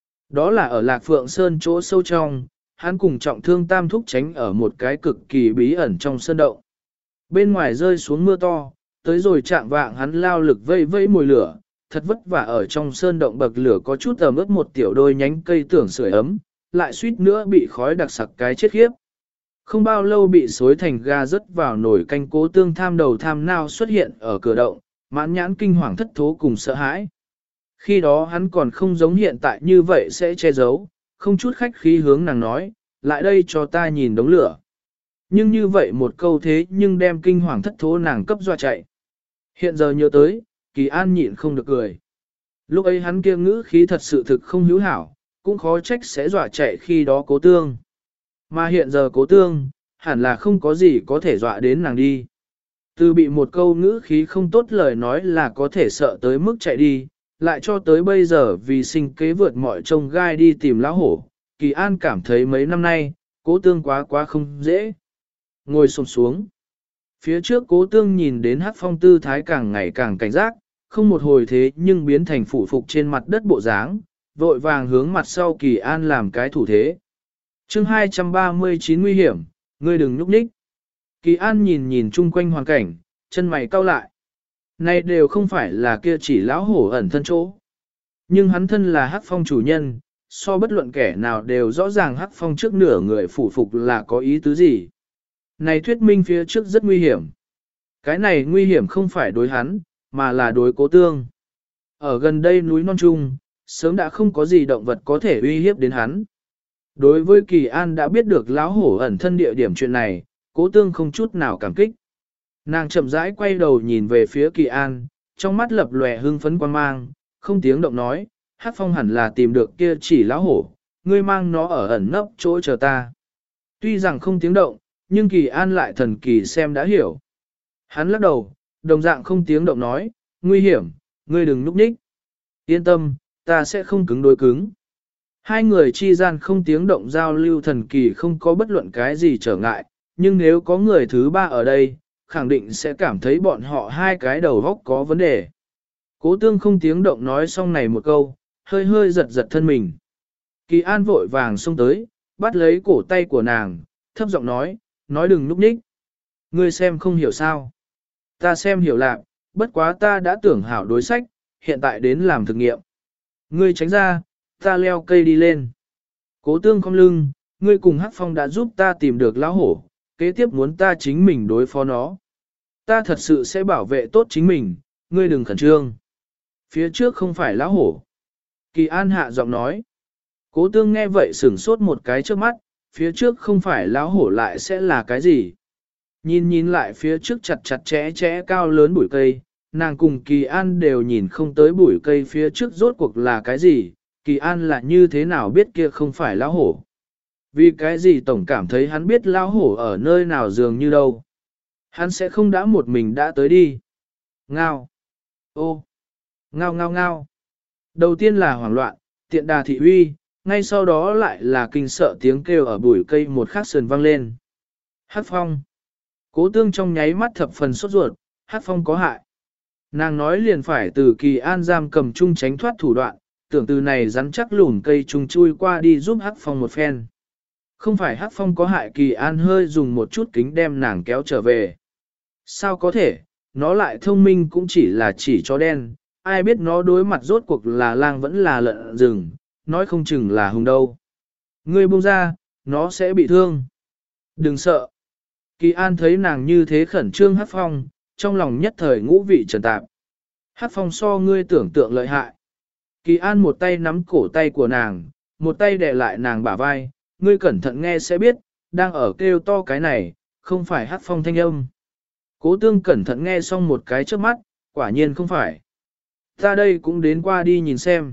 Đó là ở Lạc Phượng Sơn chỗ sâu trong, hắn cùng trọng thương tam thúc tránh ở một cái cực kỳ bí ẩn trong sơn động. Bên ngoài rơi xuống mưa to, tới rồi chạm vạng hắn lao lực vây vây mồi lửa, thật vất vả ở trong sơn động bậc lửa có chút ẩm ướt một tiểu đôi nhánh cây tưởng sưởi ấm, lại suýt nữa bị khói đặc sặc cái chết khiếp. Không bao lâu bị xối thành ga rớt vào nồi canh cố tương tham đầu tham nao xuất hiện ở cửa động, mãn nhãn kinh hoàng thất thố cùng sợ hãi. Khi đó hắn còn không giống hiện tại như vậy sẽ che giấu, không chút khách khí hướng nàng nói, lại đây cho ta nhìn đống lửa. Nhưng như vậy một câu thế nhưng đem kinh hoàng thất thố nàng cấp dọa chạy. Hiện giờ nhớ tới, Kỳ An nhịn không được cười. Lúc ấy hắn kia ngữ khí thật sự thực không hữu hảo, cũng khó trách sẽ dọa chạy khi đó cố tương. Mà hiện giờ cố tương, hẳn là không có gì có thể dọa đến nàng đi. Từ bị một câu ngữ khí không tốt lời nói là có thể sợ tới mức chạy đi, lại cho tới bây giờ vì sinh kế vượt mọi trông gai đi tìm lão hổ, Kỳ An cảm thấy mấy năm nay, cố tương quá không dễ. ngồi xổm xuống. Phía trước Cố Tương nhìn đến Hắc Phong tư thái càng ngày càng cảnh giác, không một hồi thế nhưng biến thành phủ phục trên mặt đất bộ dáng, vội vàng hướng mặt sau Kỳ An làm cái thủ thế. Chương 239 nguy hiểm, ngươi đừng nhúc nhích. Kỳ An nhìn nhìn chung quanh hoàn cảnh, chân mày cau lại. Này đều không phải là kia chỉ lão hổ ẩn thân chỗ. Nhưng hắn thân là Hắc Phong chủ nhân, so bất luận kẻ nào đều rõ ràng Hắc Phong trước nửa người phủ phục là có ý tứ gì. Này thuyết minh phía trước rất nguy hiểm. Cái này nguy hiểm không phải đối hắn, mà là đối Cố Tương. Ở gần đây núi non trung, sớm đã không có gì động vật có thể uy hiếp đến hắn. Đối với Kỳ An đã biết được lão hổ ẩn thân địa điểm chuyện này, Cố Tương không chút nào cảm kích. Nàng chậm rãi quay đầu nhìn về phía Kỳ An, trong mắt lập lòe hưng phấn quan mang, không tiếng động nói, Hắc Phong hẳn là tìm được kia chỉ lão hổ, ngươi mang nó ở ẩn nấp chỗ chờ ta. Tuy rằng không tiếng động, nhưng Kỳ An lại thần kỳ xem đã hiểu. Hắn lắc đầu, đồng dạng không tiếng động nói, nguy hiểm, ngươi đừng núp nhích. Yên tâm, ta sẽ không cứng đối cứng. Hai người chi gian không tiếng động giao lưu thần kỳ không có bất luận cái gì trở ngại, nhưng nếu có người thứ ba ở đây, khẳng định sẽ cảm thấy bọn họ hai cái đầu góc có vấn đề. Cố Tương không tiếng động nói xong này một câu, hơi hơi giật giật thân mình. Kỳ An vội vàng xông tới, bắt lấy cổ tay của nàng, thấp giọng nói đừng núp nhích. Ngươi xem không hiểu sao. Ta xem hiểu lạc, bất quá ta đã tưởng hảo đối sách, hiện tại đến làm thực nghiệm. Ngươi tránh ra, ta leo cây đi lên. Cố Tương cong lưng, ngươi cùng Hắc Phong đã giúp ta tìm được lão hổ, kế tiếp muốn ta chính mình đối phó nó. Ta thật sự sẽ bảo vệ tốt chính mình, ngươi đừng khẩn trương. Phía trước không phải lão hổ. Kỳ An hạ giọng nói. Cố Tương nghe vậy sửng sốt một cái trước mắt, phía trước không phải lão hổ lại sẽ là cái gì. Nhìn lại phía trước chặt chặt chẽ cao lớn bụi cây, nàng cùng Kỳ An đều nhìn không tới bụi cây phía trước rốt cuộc là cái gì, Kỳ An là như thế nào biết kia không phải lão hổ. Vì cái gì tổng cảm thấy hắn biết lão hổ ở nơi nào dường như đâu. Hắn sẽ không đã một mình đã tới đi. Ngao. Ô. Ngao ngao ngao. Đầu tiên là hoảng loạn, tiện đà thị uy, ngay sau đó lại là kinh sợ tiếng kêu ở bụi cây một khắc sườn vang lên. Hắc Phong. Cố Tương trong nháy mắt thập phần sốt ruột, Hắc Phong có hại. Nàng nói liền phải từ Kỳ An giam cầm chung tránh thoát thủ đoạn, tưởng từ này rắn chắc lùn cây chung chui qua đi giúp Hắc Phong một phen. Không phải Hắc Phong có hại, Kỳ An hơi dùng một chút kính đem nàng kéo trở về. Sao có thể, nó lại thông minh cũng chỉ chó đen, ai biết nó đối mặt rốt cuộc là lang vẫn là lợn rừng, nói không chừng là hùng đâu. Ngươi buông ra, nó sẽ bị thương. Đừng sợ. Kỳ An thấy nàng như thế khẩn trương Hắc Phong, trong lòng nhất thời ngũ vị trần tạp. Hắc Phong so ngươi tưởng tượng lợi hại. Kỳ An một tay nắm cổ tay của nàng, một tay đè lại nàng bả vai, ngươi cẩn thận nghe sẽ biết, đang ở kêu to cái này, không phải Hắc Phong thanh âm. Cố Tương cẩn thận nghe xong một cái trước mắt, quả nhiên không phải. Ta đây cũng đến qua đi nhìn xem.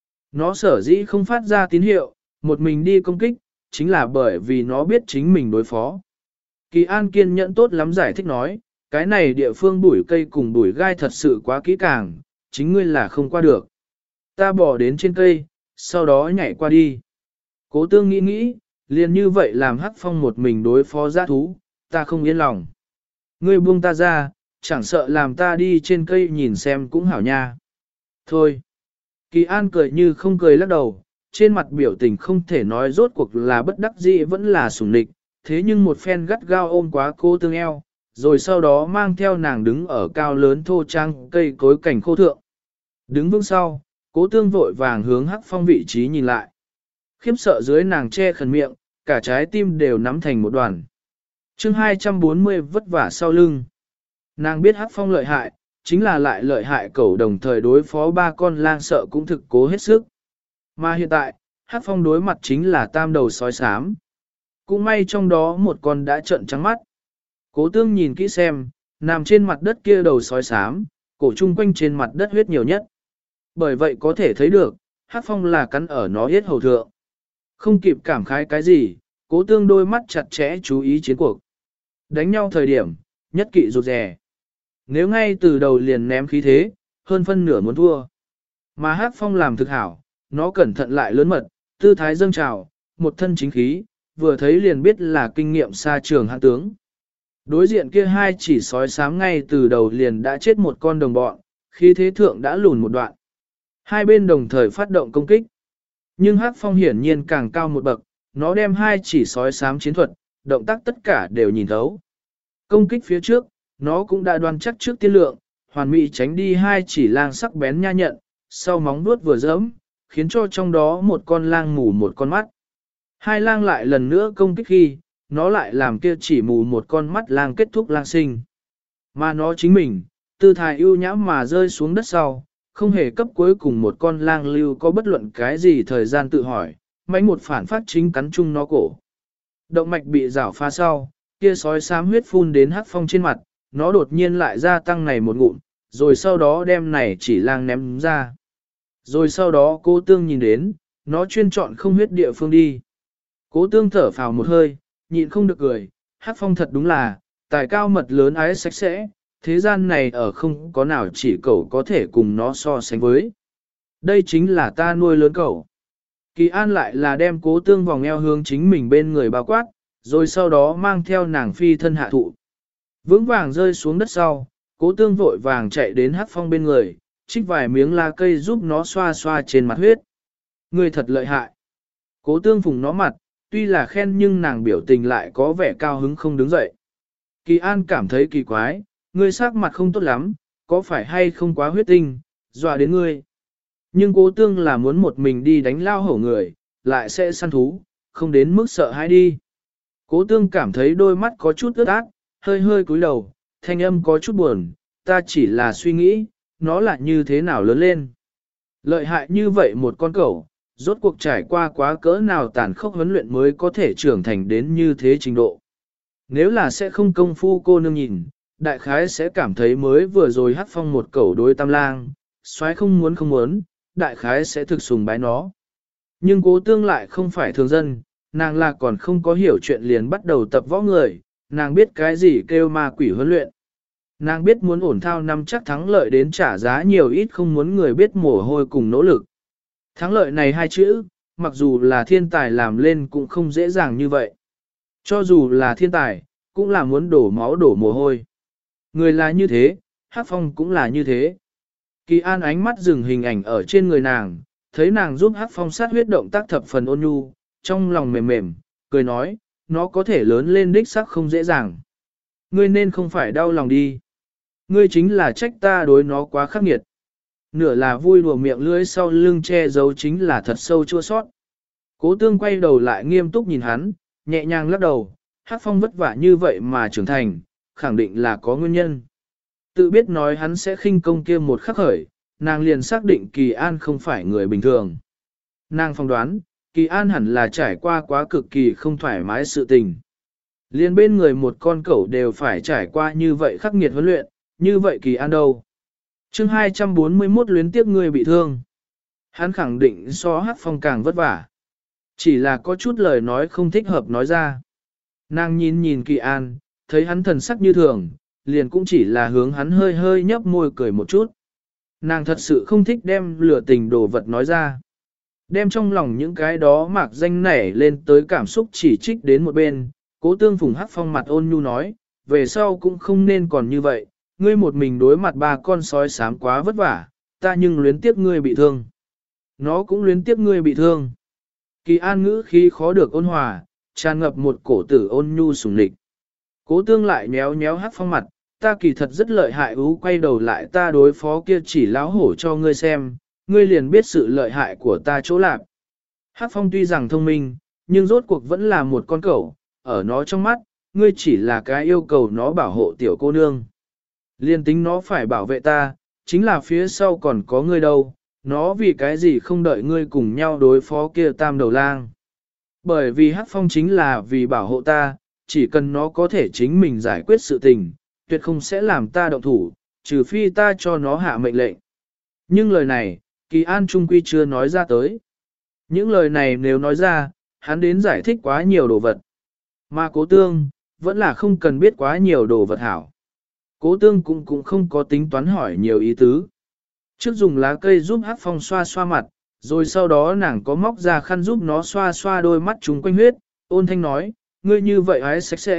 Nó sở dĩ không phát ra tín hiệu, một mình đi công kích, chính là bởi vì nó biết chính mình đối phó. Kỳ An kiên nhẫn tốt lắm giải thích nói, cái này địa phương bụi cây cùng bụi gai thật sự quá kỹ càng, chính ngươi là không qua được. Ta bỏ đến trên cây, sau đó nhảy qua đi. Cố Tương nghĩ, liền như vậy làm Hắc Phong một mình đối phó dã thú, ta không yên lòng. Ngươi buông ta ra, chẳng sợ làm ta đi trên cây nhìn xem cũng hảo nha. Thôi. Kỳ An cười như không cười lắc đầu, trên mặt biểu tình không thể nói rốt cuộc là bất đắc dĩ vẫn là sủng nịch, thế nhưng một phen gắt gao ôm quá Cố Tương eo, rồi sau đó mang theo nàng đứng ở cao lớn thô trang cây cối cảnh khô thượng. Đứng vững sau, Cố Tương vội vàng hướng Hắc Phong vị trí nhìn lại. Khiếp sợ dưới nàng che khẩn miệng, cả trái tim đều nắm thành một đoàn. Chương 240 vất vả sau lưng. Nàng biết Hắc Phong lợi hại, chính là lại lợi hại cẩu đồng thời đối phó ba con lang sợ cũng thực cố hết sức. Mà hiện tại, Hắc Phong đối mặt chính là tam đầu sói xám. Cũng may trong đó một con đã trợn trắng mắt. Cố Tương nhìn kỹ xem, nằm trên mặt đất kia đầu sói xám, cổ chung quanh trên mặt đất huyết nhiều nhất. Bởi vậy có thể thấy được, Hắc Phong là cắn ở nó yết hầu thượng. Không kịp cảm khái cái gì, Cố Tương đôi mắt chặt chẽ chú ý chiến cuộc. Đánh nhau thời điểm, nhất kỵ rụt rè. Nếu ngay từ đầu liền ném khí thế, hơn phân nửa muốn thua. Mà Hắc Phong làm thực hảo, nó cẩn thận lại lớn mật, tư thái dâng trào, một thân chính khí, vừa thấy liền biết là kinh nghiệm xa trường hạng tướng. Đối diện kia hai chỉ sói xám ngay từ đầu liền đã chết một con đồng bọn, khi thế thượng đã lùn một đoạn. Hai bên đồng thời phát động công kích. Nhưng Hắc Phong hiển nhiên càng cao một bậc, nó đem hai chỉ sói xám chiến thuật, động tác tất cả đều nhìn thấu. Công kích phía trước, nó cũng đã đoán chắc trước tiên lượng, hoàn mỹ tránh đi hai chỉ lang sắc bén nha nhận, sau móng vuốt vừa giẫm, khiến cho trong đó một con lang mù một con mắt. Hai lang lại lần nữa công kích khi, nó lại làm kia chỉ mù một con mắt lang kết thúc lang sinh. Mà nó chính mình, tư thái ưu nhã mà rơi xuống đất sau, không hề cấp cuối cùng một con lang lưu có bất luận cái gì thời gian tự hỏi, mãnh một phản phát chính cắn chung nó cổ. Động mạch bị rảo phá sau, kia sói xám huyết phun đến Hắc Phong trên mặt, nó đột nhiên lại gia tăng này một ngụm, rồi sau đó đem này chỉ lang ném ra. Rồi sau đó cô Tương nhìn đến, nó chuyên chọn không huyết địa phương đi. Cố Tương thở phào một hơi, nhịn không được cười, Hắc Phong thật đúng là, tài cao mật lớn ái sạch sẽ, thế gian này ở không có nào chỉ cậu có thể cùng nó so sánh với. Đây chính là ta nuôi lớn cậu. Kỳ An lại là đem Cố Tương vòng eo hướng chính mình bên người bao quát, rồi sau đó mang theo nàng phi thân hạ thụ. Vững vàng rơi xuống đất sau, Cố Tương vội vàng chạy đến Hắc Phong bên người, trích vài miếng lá cây giúp nó xoa xoa trên mặt huyết. Người thật lợi hại. Cố Tương phùng nó mặt, tuy là khen nhưng nàng biểu tình lại có vẻ cao hứng không đứng dậy. Kỳ An cảm thấy kỳ quái, ngươi sắc mặt không tốt lắm, có phải hay không quá huyết tinh, dọa đến ngươi. Nhưng Cố Tương là muốn một mình đi đánh lao hổ người, lại sẽ săn thú, không đến mức sợ hãi đi. Cố Tương cảm thấy đôi mắt có chút ướt át, hơi hơi cúi đầu, thanh âm có chút buồn, ta chỉ là suy nghĩ, nó là như thế nào lớn lên. Lợi hại như vậy một con cẩu, rốt cuộc trải qua quá cỡ nào tàn khốc huấn luyện mới có thể trưởng thành đến như thế trình độ. Nếu là sẽ không công phu cô nương nhìn, đại khái sẽ cảm thấy mới vừa rồi Hắc Phong một cẩu đối tam lang, soái không muốn, đại khái sẽ thực sùng bái nó. Nhưng Cố Tương lại không phải thường dân, nàng là còn không có hiểu chuyện liền bắt đầu tập võ người, nàng biết cái gì kêu ma quỷ huấn luyện. Nàng biết muốn ổn thao năm chắc thắng lợi đến trả giá nhiều ít không muốn người biết mồ hôi cùng nỗ lực. Thắng lợi này hai chữ, mặc dù là thiên tài làm lên cũng không dễ dàng như vậy. Cho dù là thiên tài, cũng là muốn đổ máu đổ mồ hôi. Người là như thế, Hắc Phong cũng là như thế. Kỳ An ánh mắt dừng hình ảnh ở trên người nàng, thấy nàng giúp Hắc Phong sát huyết động tác thập phần ôn nhu, trong lòng mềm mềm, cười nói, nó có thể lớn lên đích sắc không dễ dàng. Ngươi nên không phải đau lòng đi. Ngươi chính là trách ta đối nó quá khắc nghiệt. Nửa là vui đùa miệng lưỡi sau lưng che giấu chính là thật sâu chua sót. Cố Tương quay đầu lại nghiêm túc nhìn hắn, nhẹ nhàng lắc đầu, Hắc Phong vất vả như vậy mà trưởng thành, khẳng định là có nguyên nhân. Tự biết nói hắn sẽ khinh công kia một khắc khởi, nàng liền xác định Kỳ An không phải người bình thường. Nàng phỏng đoán, Kỳ An hẳn là trải qua quá cực kỳ không thoải mái sự tình. Liên bên người một con cẩu đều phải trải qua như vậy khắc nghiệt huấn luyện, như vậy Kỳ An đâu. Chương 241 luyến tiếc người bị thương. Hắn khẳng định so Hắc Phong càng vất vả. Chỉ là có chút lời nói không thích hợp nói ra. Nàng nhìn Kỳ An, thấy hắn thần sắc như thường, liền cũng chỉ là hướng hắn hơi hơi nhấp môi cười một chút. Nàng thật sự không thích đem lửa tình đồ vật nói ra. Đem trong lòng những cái đó mạc danh nảy lên tới cảm xúc chỉ trích đến một bên, Cố Tương phùng Hắc Phong mặt ôn nhu nói, về sau cũng không nên còn như vậy, ngươi một mình đối mặt ba con sói xám quá vất vả, ta nhưng luyến tiếc ngươi bị thương. Nó cũng luyến tiếc ngươi bị thương. Kỳ An ngữ khí khó được ôn hòa, tràn ngập một cổ tử ôn nhu sủng lịch. Cố Tương lại méo méo Hắc Phong mặt, ta kỳ thật rất lợi hại quay đầu lại ta đối phó kia chỉ láo hổ cho ngươi xem, ngươi liền biết sự lợi hại của ta chỗ lạc. Hắc Phong tuy rằng thông minh, nhưng rốt cuộc vẫn là một con cẩu, ở nó trong mắt, ngươi chỉ là cái yêu cầu nó bảo hộ tiểu cô nương. Liên tính nó phải bảo vệ ta, chính là phía sau còn có ngươi đâu, nó vì cái gì không đợi ngươi cùng nhau đối phó kia tam đầu lang. Bởi vì Hắc Phong chính là vì bảo hộ ta, chỉ cần nó có thể chính mình giải quyết sự tình, tuyệt không sẽ làm ta động thủ, trừ phi ta cho nó hạ mệnh lệnh. Nhưng lời này, Kỳ An trung quy chưa nói ra tới. Những lời này nếu nói ra, hắn đến giải thích quá nhiều đồ vật. Mà Cố Tương, vẫn là không cần biết quá nhiều đồ vật hảo. Cố Tương cũng không có tính toán hỏi nhiều ý tứ. Trước dùng lá cây giúp Hắc Phong xoa xoa mặt, rồi sau đó nàng có móc ra khăn giúp nó xoa xoa đôi mắt chúng quanh huyết, ôn thanh nói, ngươi như vậy hãy sạch sẽ,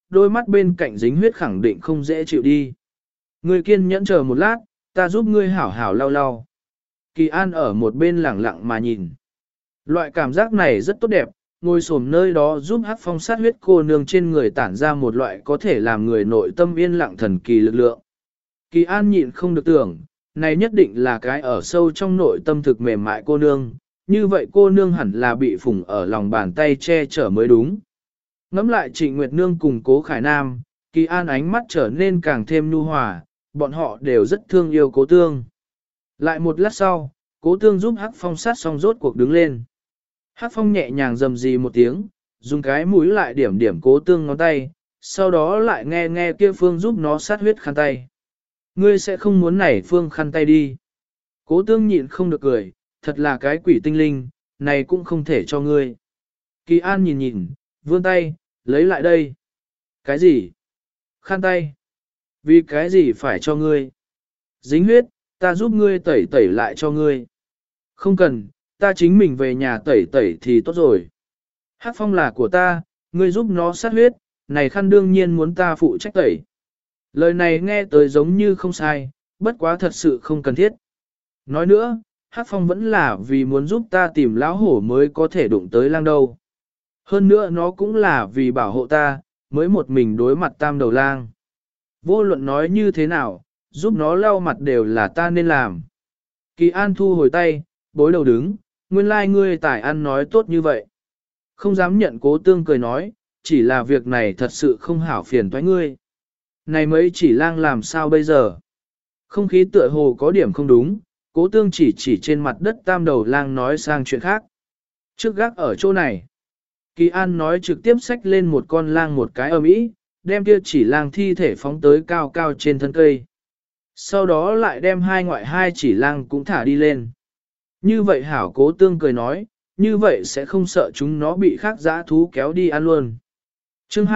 đôi mắt bên cạnh dính huyết khẳng định không dễ chịu đi. Ngươi kiên nhẫn chờ một lát, ta giúp ngươi hảo hảo lau lau. Kỳ An ở một bên lẳng lặng mà nhìn. Loại cảm giác này rất tốt đẹp, ngồi xổm nơi đó giúp Hắc Phong sát huyết cô nương trên người tản ra một loại có thể làm người nội tâm yên lặng thần kỳ lực lượng. Kỳ An nhịn không được tưởng, này nhất định là cái ở sâu trong nội tâm thực mềm mại cô nương, như vậy cô nương hẳn là bị phủng ở lòng bàn tay che chở mới đúng. Ngắm lại Trịnh Nguyệt Nương cùng Cố Khải Nam, Kỳ An ánh mắt trở nên càng thêm nhu hòa, bọn họ đều rất thương yêu Cố Tương. Lại một lát sau, Cố Tương giúp Hắc Phong sát xong rốt cuộc đứng lên. Hắc Phong nhẹ nhàng rầm rì một tiếng, dùng cái mũi lại điểm điểm Cố Tương ngón tay, sau đó lại nghe nghe kia Phương giúp nó sát huyết khăn tay. Ngươi sẽ không muốn nảy Phương khăn tay đi. Cố Tương nhịn không được cười, thật là cái quỷ tinh linh, này cũng không thể cho ngươi. Kỳ An nhìn nhìn, vươn tay, lấy lại đây. Cái gì? Khăn tay. Vì cái gì phải cho ngươi? Dính huyết, ta giúp ngươi tẩy tẩy lại cho ngươi. Không cần, ta chính mình về nhà tẩy tẩy thì tốt rồi. Hắc Phong là của ta, ngươi giúp nó sát huyết, này khăn đương nhiên muốn ta phụ trách tẩy. Lời này nghe tới giống như không sai, bất quá thật sự không cần thiết. Nói nữa, Hắc Phong vẫn là vì muốn giúp ta tìm lão hổ mới có thể đụng tới lang đâu. Hơn nữa nó cũng là vì bảo hộ ta, mới một mình đối mặt tam đầu lang. Vô luận nói như thế nào, giúp nó lau mặt đều là ta nên làm. Kỳ An thu hồi tay, bối đầu đứng, nguyên lai ngươi tài ăn nói tốt như vậy. Không dám nhận Cố Tương cười nói, chỉ là việc này thật sự không hảo phiền toái ngươi. Này mấy chỉ lang làm sao bây giờ? Không khí tựa hồ có điểm không đúng, Cố Tương chỉ trên mặt đất tam đầu lang nói sang chuyện khác. Trước gác ở chỗ này. Kỳ An nói trực tiếp xách lên một con lang một cái ầm ĩ, đem kia chỉ lang thi thể phóng tới cao cao trên thân cây. Sau đó lại đem hai chỉ lang cũng thả đi lên. Như vậy hảo Cố Tương cười nói, như vậy sẽ không sợ chúng nó bị khác dã thú kéo đi ăn luôn. Chương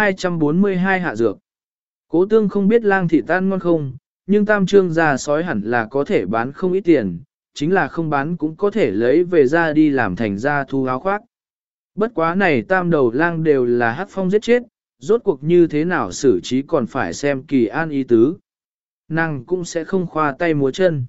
242 hạ dược. Cố Tương không biết lang thịt tan ngon không, nhưng tam trương già sói hẳn là có thể bán không ít tiền, chính là không bán cũng có thể lấy về ra đi làm thành gia thu áo khoác. Bất quá này tam đầu lang đều là Hắc Phong giết chết, rốt cuộc như thế nào xử trí còn phải xem Kỳ An ý tứ. Nàng cũng sẽ không khoa tay múa chân.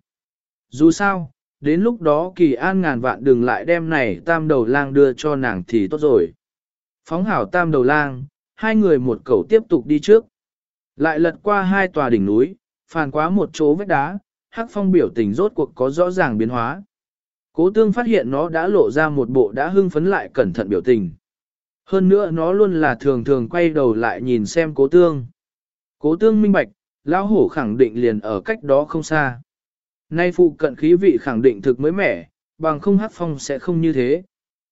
Dù sao, đến lúc đó Kỳ An ngàn vạn đừng lại đem này tam đầu lang đưa cho nàng thì tốt rồi. Phóng hảo tam đầu lang, hai người một cẩu tiếp tục đi trước. Lại lật qua hai tòa đỉnh núi, phàn quá một chỗ vách đá, Hắc Phong biểu tình rốt cuộc có rõ ràng biến hóa. Cố Tương phát hiện nó đã lộ ra một bộ đã hưng phấn lại cẩn thận biểu tình. Hơn nữa nó luôn là thường thường quay đầu lại nhìn xem Cố Tương. Cố Tương minh bạch, lão hổ khẳng định liền ở cách đó không xa. Nay phụ cận khí vị khẳng định thực mới mẻ, bằng không Hắc Phong sẽ không như thế.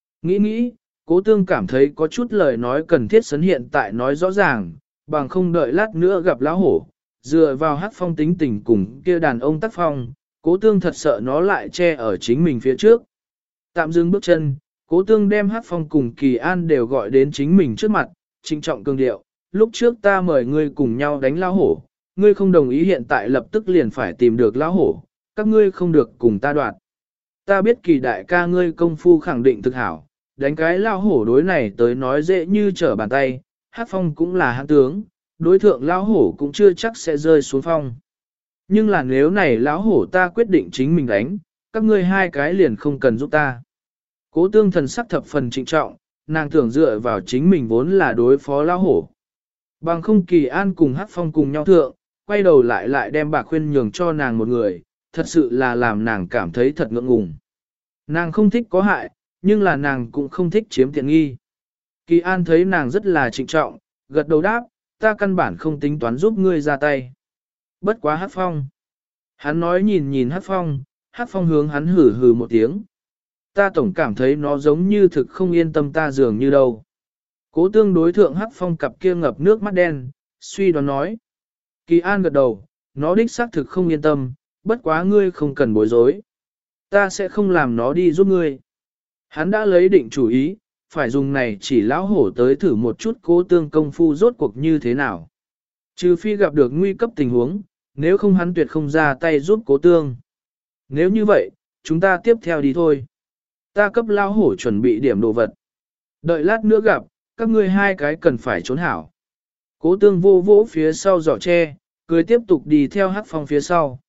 Nghĩ, Cố Tương cảm thấy có chút lời nói cần thiết sấn hiện tại nói rõ ràng, bằng không đợi lát nữa gặp lão hổ, dựa vào Hắc Phong tính tình cùng kia đàn ông tác phong, Cố Tương thật sợ nó lại che ở chính mình phía trước. Tạm dừng bước chân, Cố Tương đem Hắc Phong cùng Kỳ An đều gọi đến chính mình trước mặt, trịnh trọng cương điệu, lúc trước ta mời ngươi cùng nhau đánh lão hổ, ngươi không đồng ý hiện tại lập tức liền phải tìm được lão hổ, các ngươi không được cùng ta đoạt. Ta biết Kỳ đại ca ngươi công phu khẳng định thực hảo, đánh cái lão hổ đối này tới nói dễ như trở bàn tay, Hắc Phong cũng là hãn tướng, đối thượng lão hổ cũng chưa chắc sẽ rơi xuống phong. Nhưng là nếu này lão hổ ta quyết định chính mình đánh, các ngươi hai cái liền không cần giúp ta. Cố Tương thần sắc thập phần trịnh trọng, nàng tưởng dựa vào chính mình vốn là đối phó lão hổ. Bằng không Kỳ An cùng Hắc Phong cùng nhau thượng, quay đầu lại đem bạc khuyên nhường cho nàng một người, thật sự là làm nàng cảm thấy thật ngượng ngùng. Nàng không thích có hại, nhưng là nàng cũng không thích chiếm tiện nghi. Kỳ An thấy nàng rất là trịnh trọng, gật đầu đáp, ta căn bản không tính toán giúp ngươi ra tay. Bất quá Hắc Phong. Hắn nói nhìn Hắc Phong hướng hắn hử hử một tiếng. Ta tổng cảm thấy nó giống như thực không yên tâm ta dường như đâu. Cố Tương đối thượng Hắc Phong cặp kia ngập nước mắt đen, suy đoán nói. Kỳ An gật đầu, nó đích xác thực không yên tâm, bất quá ngươi không cần bối rối. Ta sẽ không làm nó đi giúp ngươi. Hắn đã lấy định chủ ý, phải dùng này chỉ lão hổ tới thử một chút Cố Tương công phu rốt cuộc như thế nào. Trừ phi gặp được nguy cấp tình huống, nếu không hắn tuyệt không ra tay giúp Cố Tương. Nếu như vậy, chúng ta tiếp theo đi thôi. Ta cấp lão hổ chuẩn bị điểm đồ vật. Đợi lát nữa gặp, các ngươi hai cái cần phải trốn hảo. Cố tương vô vỗ phía sau giỏ tre, cười tiếp tục đi theo Hắc Phong phía sau.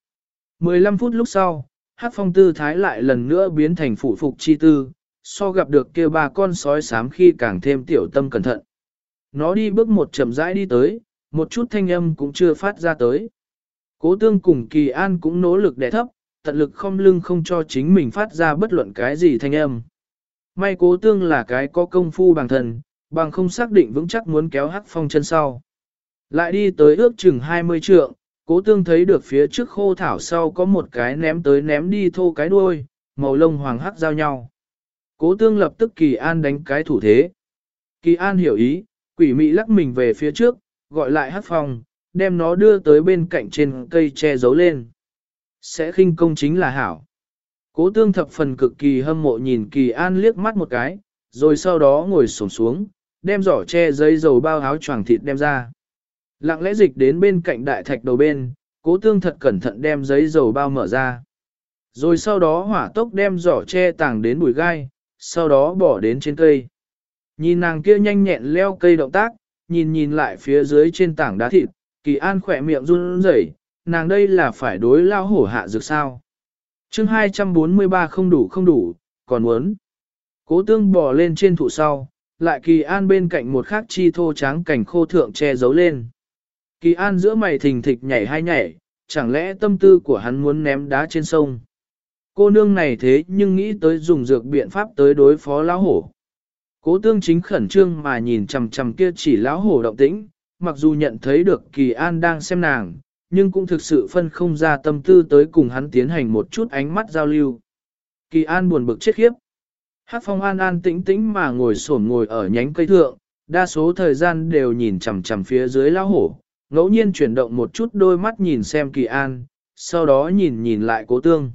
15 phút lúc sau, Hắc Phong tư thái lại lần nữa biến thành phụ phục chi tư, so gặp được kia ba con sói xám khi càng thêm tiểu tâm cẩn thận. Nó đi bước một chậm rãi đi tới, một chút thanh âm cũng chưa phát ra tới. Cố tương cùng Kỳ An cũng nỗ lực đè thấp, tận lực không lưng không cho chính mình phát ra bất luận cái gì thanh âm. May cố tương là cái có công phu bằng thần, bằng không xác định vững chắc muốn kéo Hắc Phong chân sau. Lại đi tới ước chừng 20 trượng, cố tương thấy được phía trước khô thảo sau có một cái ném tới ném đi thô cái đuôi, màu lông hoàng hắc giao nhau. Cố tương lập tức Kỳ An đánh cái thủ thế. Kỳ An hiểu ý, quỷ mị lắc mình về phía trước, gọi lại Hắc Phong, đem nó đưa tới bên cạnh trên cây che giấu lên. Sẽ khinh công chính là hảo. Cố tương thập phần cực kỳ hâm mộ nhìn Kỳ An liếc mắt một cái, rồi sau đó ngồi xổm xuống, đem giỏ che giấy dầu bao áo choàng thịt đem ra. Lặng lẽ dịch đến bên cạnh đại thạch đầu bên, cố tương thật cẩn thận đem giấy dầu bao mở ra. Rồi sau đó hỏa tốc đem giỏ che tàng đến bụi gai, sau đó bỏ đến trên cây. Nhìn nàng kia nhanh nhẹn leo cây động tác, nhìn lại phía dưới trên tảng đá thịt, Kỳ An khỏe miệng run rẩy, nàng đây là phải đối lao hổ hạ dược sao. Chương 243 không đủ, còn muốn. Cố tương bò lên trên thụ sau, lại Kỳ An bên cạnh một khắc chi thô tráng cảnh khô thượng che giấu lên. Kỳ An giữa mày thình thịch nhảy hai nhảy, chẳng lẽ tâm tư của hắn muốn ném đá trên sông. Cô nương này thế nhưng nghĩ tới dùng dược biện pháp tới đối phó lão hổ. Cố tương chính khẩn trương mà nhìn chằm chằm kia chỉ lão hổ động tĩnh, mặc dù nhận thấy được Kỳ An đang xem nàng, nhưng cũng thực sự phân không ra tâm tư tới cùng hắn tiến hành một chút ánh mắt giao lưu. Kỳ An buồn bực chết khiếp. Hắc Phong an tĩnh tĩnh mà ngồi ở nhánh cây thượng, đa số thời gian đều nhìn chằm chằm phía dưới lão hổ, ngẫu nhiên chuyển động một chút đôi mắt nhìn xem Kỳ An, sau đó nhìn lại cố tương.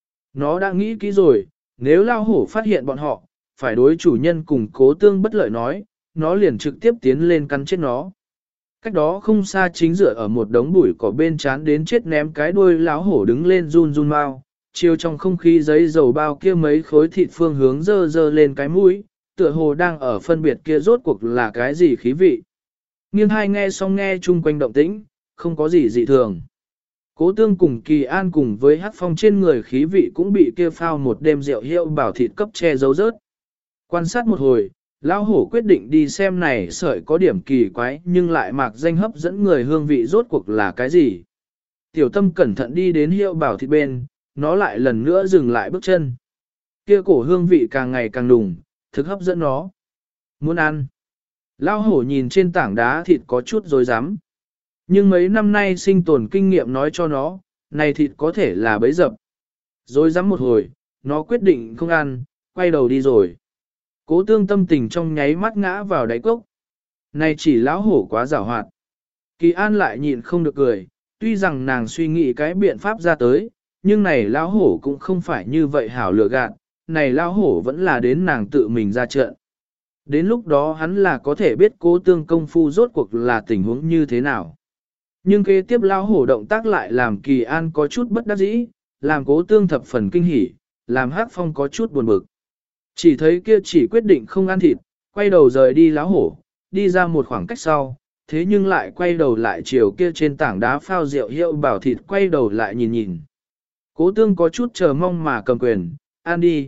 Nó đã nghĩ kỹ rồi, nếu lão hổ phát hiện bọn họ, phải đối chủ nhân cùng cố tương bất lợi nói, nó liền trực tiếp tiến lên cắn chết nó. Cách đó không xa chính dựa ở một đống bụi cỏ bên chán đến chết ném cái đuôi lão hổ đứng lên run mau, chiều trong không khí giấy dầu bao kia mấy khối thịt phương hướng dơ lên cái mũi, tựa hồ đang ở phân biệt kia rốt cuộc là cái gì khí vị. Nghiêng hai nghe xong nghe chung quanh động tĩnh, không có gì dị thường. Cố tương cùng Kỳ An cùng với Hắc Phong trên người khí vị cũng bị kia phao một đêm rượu hiệu bảo thịt cấp che giấu rớt. Quan sát một hồi, lão hổ quyết định đi xem này sợi có điểm kỳ quái nhưng lại mạc danh hấp dẫn người hương vị rốt cuộc là cái gì. Tiểu tâm cẩn thận đi đến hiệu bảo thịt bên, nó lại lần nữa dừng lại bước chân. Kia cổ hương vị càng ngày càng đùng, thực hấp dẫn nó. Muốn ăn. Lão hổ nhìn trên tảng đá thịt có chút rối rắm. Nhưng mấy năm nay sinh tồn kinh nghiệm nói cho nó, này thịt có thể là bấy dập. Rối rắm một hồi, nó quyết định không ăn, quay đầu đi rồi. Cố tương tâm tình trong nháy mắt ngã vào đáy cốc. Này chỉ lão hổ quá giảo hoạt. Kỳ An lại nhịn không được cười, tuy rằng nàng suy nghĩ cái biện pháp ra tới, nhưng này lão hổ cũng không phải như vậy hảo lừa gạt, này lão hổ vẫn là đến nàng tự mình ra trận. Đến lúc đó hắn là có thể biết cố tương công phu rốt cuộc là tình huống như thế nào. Nhưng kế tiếp lão hổ động tác lại làm Kỳ An có chút bất đắc dĩ, làm cố tương thập phần kinh hỉ, làm Hắc Phong có chút buồn bực. Chỉ thấy kia chỉ quyết định không ăn thịt, quay đầu rời đi lão hổ, đi ra một khoảng cách sau, thế nhưng lại quay đầu lại chiều kia trên tảng đá phao rượu hiệu bảo thịt quay đầu lại nhìn. Cố tương có chút chờ mong mà cầm quyền, ăn đi,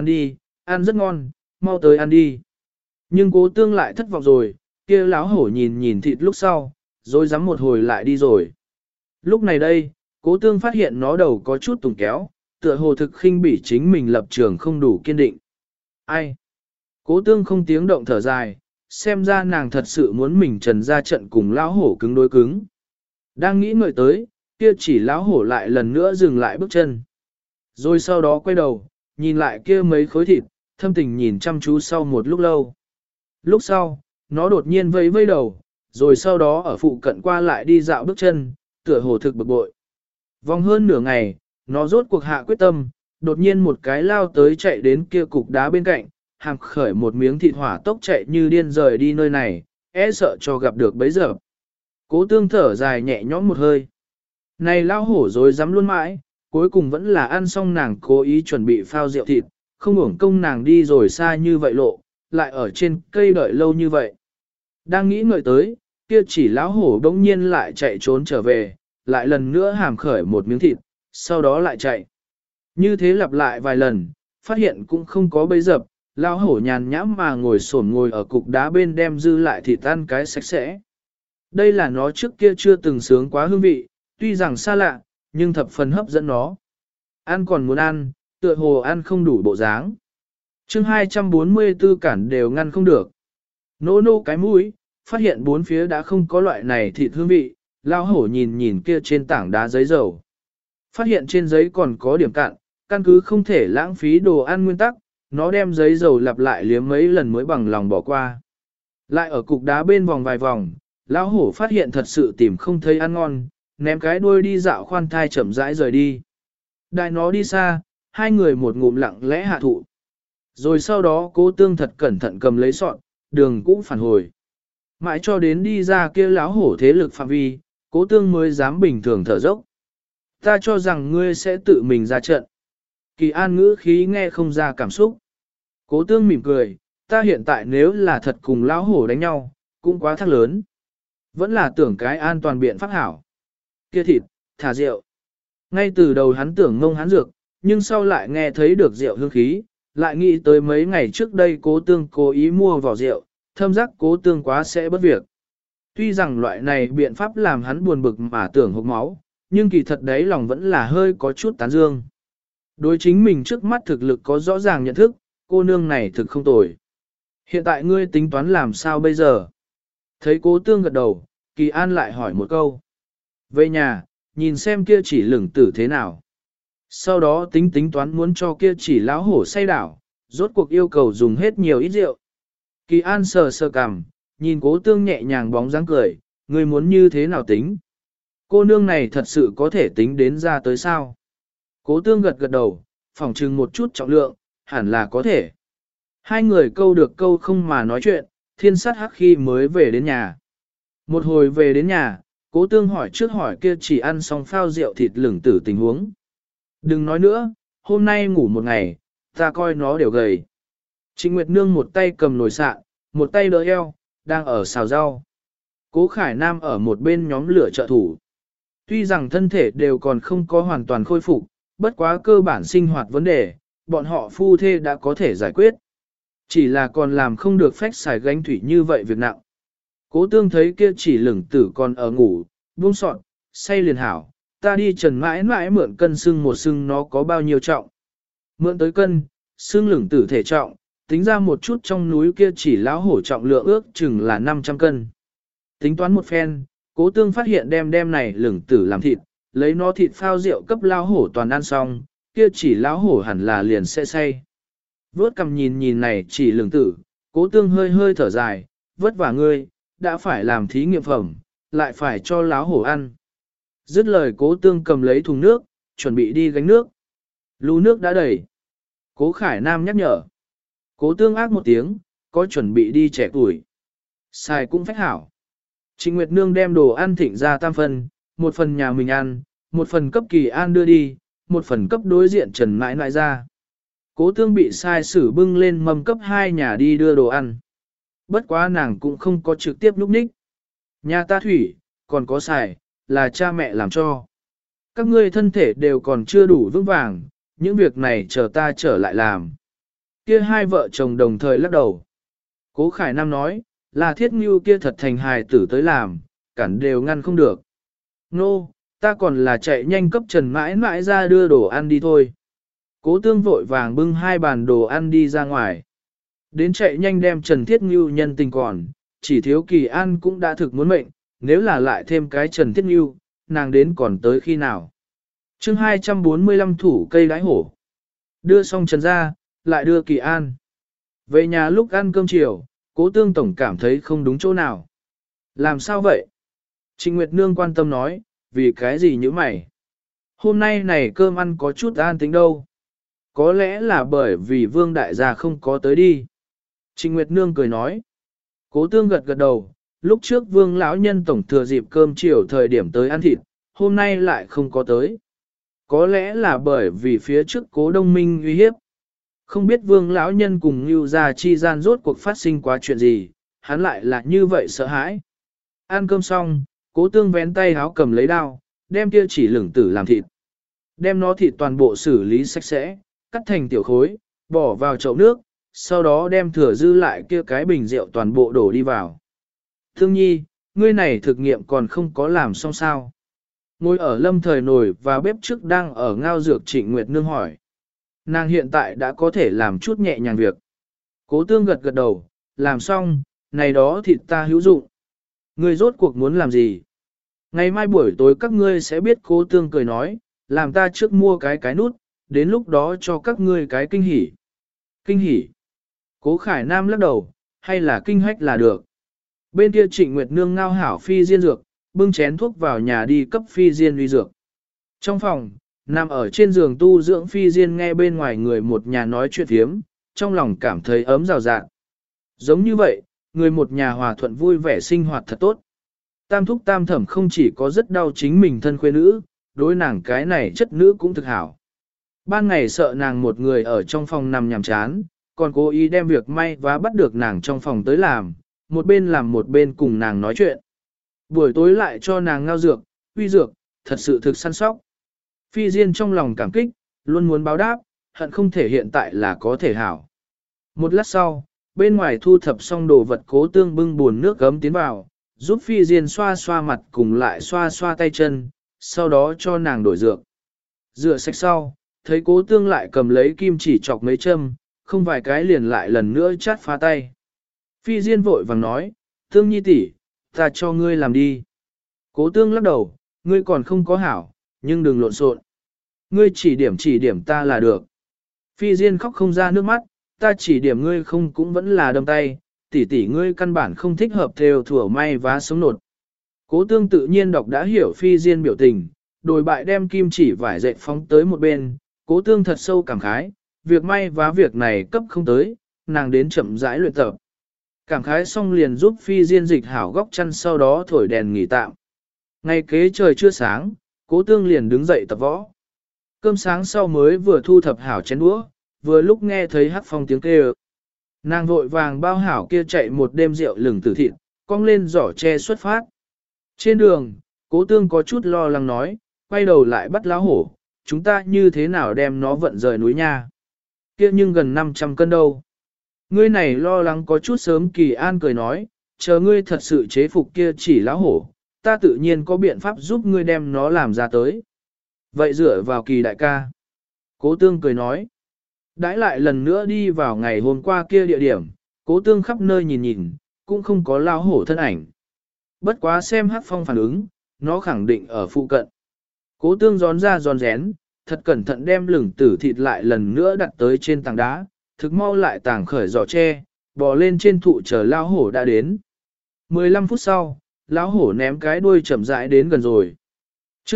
ăn rất ngon, mau tới ăn đi. Nhưng cố tương lại thất vọng rồi, kia lão hổ nhìn thịt lúc sau, rồi dám một hồi lại đi rồi. Lúc này đây, cố tương phát hiện nó đầu có chút tùng kéo, tựa hồ thực khinh bỉ chính mình lập trường không đủ kiên định. Ai? Cố tương không tiếng động thở dài, xem ra nàng thật sự muốn mình trần ra trận cùng lão hổ cứng đối cứng. Đang nghĩ ngợi tới, kia chỉ lão hổ lại lần nữa dừng lại bước chân. Rồi sau đó quay đầu, nhìn lại kia mấy khối thịt, thâm tình nhìn chăm chú sau một lúc lâu. Lúc sau, nó đột nhiên vẫy vẫy đầu, rồi sau đó ở phụ cận qua lại đi dạo bước chân, tựa hồ thực bực bội. Vòng hơn nửa ngày, nó rốt cuộc hạ quyết tâm, đột nhiên một cái lao tới chạy đến kia cục đá bên cạnh, hàm khởi một miếng thịt hỏa tốc chạy như điên rời đi nơi này, e sợ cho gặp được bấy giờ. Cố tương thở dài nhẹ nhõm một hơi. Này lao hổ rồi dám luôn mãi, cuối cùng vẫn là ăn xong nàng cố ý chuẩn bị phao rượu thịt, không uổng công nàng đi rồi xa như vậy lộ, lại ở trên cây đợi lâu như vậy. Đang nghĩ ngợi tới, kia chỉ lão hổ đống nhiên lại chạy trốn trở về, lại lần nữa hàm khởi một miếng thịt, sau đó lại chạy. Như thế lặp lại vài lần, phát hiện cũng không có bấy dập, lão hổ nhàn nhãm mà ngồi xổm ngồi ở cục đá bên đem dư lại thịt ăn cái sạch sẽ. Đây là nó trước kia chưa từng sướng quá hương vị, tuy rằng xa lạ, nhưng thập phần hấp dẫn nó. Ăn còn muốn ăn, tựa hồ ăn không đủ bộ dáng. chương 244 cản đều ngăn không được. Nô nô cái mũi, phát hiện bốn phía đã không có loại này thịt hương vị, lao hổ nhìn nhìn kia trên tảng đá giấy dầu. Phát hiện trên giấy còn có điểm cạn, căn cứ không thể lãng phí đồ ăn nguyên tắc, nó đem giấy dầu lặp lại liếm mấy lần mới bằng lòng bỏ qua. Lại ở cục đá bên vòng vài vòng, lão hổ phát hiện thật sự tìm không thấy ăn ngon, ném cái đuôi đi dạo khoan thai chậm rãi rời đi. Đại nó đi xa, hai người một ngụm lặng lẽ hạ thụ. Rồi sau đó Cố Tương thật cẩn thận cầm lấy sọn, đường cũng phản hồi. Mãi cho đến đi ra kia lão hổ thế lực phạm vi, Cố Tương mới dám bình thường thở dốc. Ta cho rằng ngươi sẽ tự mình ra trận. Kỳ An ngữ khí nghe không ra cảm xúc. Cố Tương mỉm cười, ta hiện tại nếu là thật cùng lão hổ đánh nhau, cũng quá thắc lớn. Vẫn là tưởng cái an toàn biện pháp hảo. Kia thịt, thả rượu. Ngay từ đầu hắn tưởng ngông hắn dược, nhưng sau lại nghe thấy được rượu hương khí, lại nghĩ tới mấy ngày trước đây Cố Tương cố ý mua vỏ rượu, thâm giác Cố Tương quá sẽ bất việc. Tuy rằng loại này biện pháp làm hắn buồn bực mà tưởng hộc máu, nhưng kỳ thật đấy lòng vẫn là hơi có chút tán dương. Đối chính mình trước mắt thực lực có rõ ràng nhận thức, cô nương này thực không tồi. Hiện tại ngươi tính toán làm sao bây giờ? Thấy Cố Tương gật đầu, Kỳ An lại hỏi một câu. Về nhà, nhìn xem kia chỉ lửng tử thế nào. Sau đó tính toán muốn cho kia chỉ lão hổ say đảo, rốt cuộc yêu cầu dùng hết nhiều ít rượu. Kỳ An sờ sờ cằm, nhìn Cố Tương nhẹ nhàng bóng dáng cười, ngươi muốn như thế nào tính? Cô nương này thật sự có thể tính đến ra tới sao? Cố Tương gật gật đầu, phỏng chừng một chút trọng lượng, hẳn là có thể. Hai người câu được câu không mà nói chuyện, thiên sát hắc khi mới về đến nhà. Một hồi về đến nhà, Cố Tương hỏi trước hỏi kia chỉ ăn xong phao rượu thịt lửng tử tình huống. Đừng nói nữa, hôm nay ngủ một ngày, ta coi nó đều gầy. Trịnh Nguyệt Nương một tay cầm nồi sạn, một tay đỡ eo, đang ở xào rau. Cố Khải Nam ở một bên nhóm lửa trợ thủ. Tuy rằng thân thể đều còn không có hoàn toàn khôi phục, bất quá cơ bản sinh hoạt vấn đề, bọn họ phu thê đã có thể giải quyết. Chỉ là còn làm không được phách xài gánh thủy như vậy việc nặng. Cố Tương thấy kia chỉ lửng tử còn ở ngủ, buông sọn, say liền hảo, ta đi trần mãi mãi mượn cân xưng một xưng nó có bao nhiêu trọng. Mượn tới cân, xưng lửng tử thể trọng, tính ra một chút trong núi kia chỉ lão hổ trọng lượng ước chừng là 500 cân. Tính toán một phen, Cố Tương phát hiện đem này lửng tử làm thịt, lấy nó thịt phao rượu cấp lão hổ toàn ăn xong, kia chỉ lão hổ hẳn là liền sẽ say. Vốt cầm nhìn nhìn này chỉ lửng tử, Cố Tương hơi hơi thở dài, vất vả ngươi, đã phải làm thí nghiệm phẩm, lại phải cho lão hổ ăn. Dứt lời Cố Tương cầm lấy thùng nước, chuẩn bị đi gánh nước. Lú nước đã đầy. Cố Khải Nam nhắc nhở. Cố Tương ác một tiếng, có chuẩn bị đi trẻ tuổi. Xài cũng phách hảo. Trịnh Nguyệt Nương đem đồ ăn thịnh ra tam phần, một phần nhà mình ăn, một phần cấp Kỳ An đưa đi, một phần cấp đối diện Trần mãi mãi ra. Cố Tương bị sai sử bưng lên mâm cấp hai nhà đi đưa đồ ăn. Bất quá nàng cũng không có trực tiếp núp ních. Nhà ta thủy, còn có xài, là cha mẹ làm cho. Các ngươi thân thể đều còn chưa đủ vững vàng, những việc này chờ ta trở lại làm. Kia hai vợ chồng đồng thời lắc đầu. Cố Khải Nam nói, là Thiết Ngưu kia thật thành hài tử tới làm, cản đều ngăn không được. Nô, ta còn là chạy nhanh cấp Trần mãi mãi ra đưa đồ ăn đi thôi. Cố Tương vội vàng bưng hai bàn đồ ăn đi ra ngoài. Đến chạy nhanh đem Trần Thiết Ngưu nhân tình còn, chỉ thiếu Kỳ An cũng đã thực muốn mệnh, nếu là lại thêm cái Trần Thiết Ngưu, nàng đến còn tới khi nào. chương 245 thủ cây đái hổ. Đưa xong Trần ra, lại đưa Kỳ An. Về nhà lúc ăn cơm chiều, Cố Tương tổng cảm thấy không đúng chỗ nào. Làm sao vậy? Trịnh Nguyệt Nương quan tâm nói, vì cái gì như mày? Hôm nay này cơm ăn có chút an tính đâu. Có lẽ là bởi vì Vương Đại gia không có tới đi. Trịnh Nguyệt Nương cười nói. Cố Tương gật gật đầu, lúc trước Vương lão nhân tổng thừa dịp cơm chiều thời điểm tới ăn thịt, hôm nay lại không có tới. Có lẽ là bởi vì phía trước Cố Đông Minh uy hiếp. Không biết Vương lão nhân cùng Nưu gia chi gian rốt cuộc phát sinh quá chuyện gì, hắn lại là như vậy sợ hãi. Ăn cơm xong, Cố Tương vén tay háo cầm lấy đao, đem kia chỉ lửng tử làm thịt. Đem nó thịt toàn bộ xử lý sạch sẽ, cắt thành tiểu khối, bỏ vào chậu nước, sau đó đem thừa dư lại kia cái bình rượu toàn bộ đổ đi vào. Thương nhi, ngươi này thực nghiệm còn không có làm xong sao. Ngồi ở lâm thời nồi và bếp trước đang ở ngao dược Trịnh Nguyệt Nương hỏi. Nàng hiện tại đã có thể làm chút nhẹ nhàng việc. Cố Tương gật gật đầu, làm xong, này đó thịt ta hữu dụng. Ngươi rốt cuộc muốn làm gì? Ngày mai buổi tối các ngươi sẽ biết. Cố Tương cười nói, làm ta trước mua cái nút, đến lúc đó cho các ngươi cái kinh hỉ. Kinh hỉ? Cố Khải Nam lắc đầu, hay là kinh hách là được. Bên kia Trịnh Nguyệt Nương ngao hảo phi diên dược, bưng chén thuốc vào nhà đi cấp phi diên uy dược. Trong phòng, nằm ở trên giường tu dưỡng phi diên nghe bên ngoài người một nhà nói chuyện thiếm, trong lòng cảm thấy ấm rào rạng. Giống như vậy, người một nhà hòa thuận vui vẻ sinh hoạt thật tốt. Tam thúc tam thẩm không chỉ có rất đau chính mình thân khuê nữ, đối nàng cái này chất nữ cũng thực hảo. Ban ngày sợ nàng một người ở trong phòng nằm nhàm chán, còn cố ý đem việc may vá bắt được nàng trong phòng tới làm một bên cùng nàng nói chuyện. Buổi tối lại cho nàng ngao dược, uy dược, thật sự thực săn sóc. Phi Diên trong lòng cảm kích, luôn muốn báo đáp, hận không thể hiện tại là có thể hảo. Một lát sau, bên ngoài thu thập xong đồ vật Cố Tương bưng buồn nước gấm tiến vào, giúp Phi Diên xoa xoa mặt cùng lại xoa xoa tay chân, sau đó cho nàng đổi dược. Rửa sạch sau, thấy Cố Tương lại cầm lấy kim chỉ chọc mấy châm, không vài cái liền lại lần nữa chát phá tay. Phi Diên vội vàng nói, Tương nhi tỷ, ta cho ngươi làm đi. Cố Tương lắc đầu, ngươi còn không có hảo, nhưng đừng lộn xộn. Ngươi chỉ điểm ta là được. Phi Diên khóc không ra nước mắt, ta chỉ điểm ngươi không cũng vẫn là đâm tay, tỷ tỷ ngươi căn bản không thích hợp theo thủa may vá sống nột. Cố Tương tự nhiên đọc đã hiểu Phi Diên biểu tình, đồi bại đem kim chỉ vải dệt phóng tới một bên, Cố Tương thật sâu cảm khái, việc may vá việc này cấp không tới, nàng đến chậm rãi luyện tập. Cảm khái xong liền giúp Phi Diên dịch hảo góc chăn sau đó thổi đèn nghỉ tạm. Ngày kế trời chưa sáng, Cố Tương liền đứng dậy tập võ. Cơm sáng sau mới vừa thu thập hảo chén đũa, vừa lúc nghe thấy Hắc Phong tiếng kêu. Nàng vội vàng bao hảo kia chạy một đêm rượu lửng tử thịt, cong lên giỏ tre xuất phát. Trên đường, Cố Tương có chút lo lắng nói, quay đầu lại bắt lão hổ, chúng ta như thế nào đem nó vận rời núi nha. Kia nhưng gần 500 cân đâu. Ngươi này lo lắng có chút sớm. Kỳ An cười nói, chờ ngươi thật sự chế phục kia chỉ lão hổ, ta tự nhiên có biện pháp giúp ngươi đem nó làm ra tới. Vậy dựa vào Kỳ đại ca. Cố Tương cười nói. Đãi lại lần nữa đi vào ngày hôm qua kia địa điểm, Cố Tương khắp nơi nhìn nhìn, cũng không có lão hổ thân ảnh. Bất quá xem Hắc Phong phản ứng, nó khẳng định ở phụ cận. Cố Tương gión ra giòn rén, thật cẩn thận đem lửng tử thịt lại lần nữa đặt tới trên tảng đá, thực mau lại tàng khởi giỏ tre, bò lên trên thụ chờ lão hổ đã đến. 15 phút sau, lão hổ ném cái đuôi chậm rãi đến gần rồi. Chương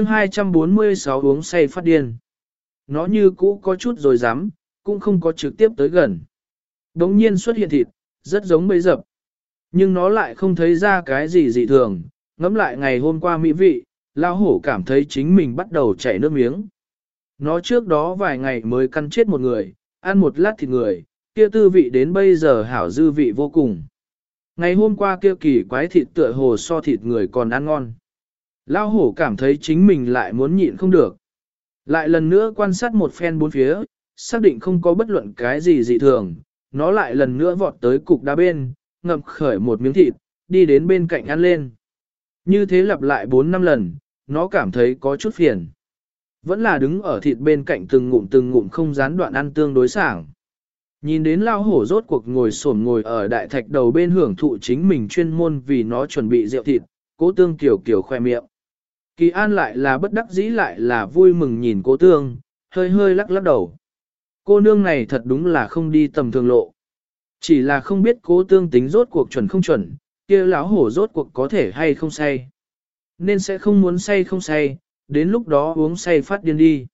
246 uống say phát điên. Nó như cũ có chút rồi dám, cũng không có trực tiếp tới gần. Đống nhiên xuất hiện thịt, rất giống bấy dập. Nhưng nó lại không thấy ra cái gì dị thường, ngẫm lại ngày hôm qua mỹ vị, lão hổ cảm thấy chính mình bắt đầu chảy nước miếng. Nó trước đó vài ngày mới căn chết một người, ăn một lát thịt người, kia tư vị đến bây giờ hảo dư vị vô cùng. Ngày hôm qua kia kỳ quái thịt tựa hồ so thịt người còn ăn ngon. Lão hổ cảm thấy chính mình lại muốn nhịn không được. Lại lần nữa quan sát một phen bốn phía, xác định không có bất luận cái gì dị thường, nó lại lần nữa vọt tới cục đá bên, ngậm khởi một miếng thịt, đi đến bên cạnh ăn lên. Như thế lặp lại 4-5 lần, nó cảm thấy có chút phiền. Vẫn là đứng ở thịt bên cạnh từng ngụm không gián đoạn ăn tương đối sảng. Nhìn đến lao hổ rốt cuộc ngồi ở đại thạch đầu bên hưởng thụ chính mình chuyên môn vì nó chuẩn bị rượu thịt, Cố Tương kiểu khoe miệng. Kỳ An lại là bất đắc dĩ lại là vui mừng nhìn Cố Tương, hơi lắc đầu. Cô nương này thật đúng là không đi tầm thường lộ. Chỉ là không biết Cố Tương tính rốt cuộc chuẩn không chuẩn, kia lão hổ rốt cuộc có thể hay không say. Nên sẽ không muốn say không say, đến lúc đó uống say phát điên đi.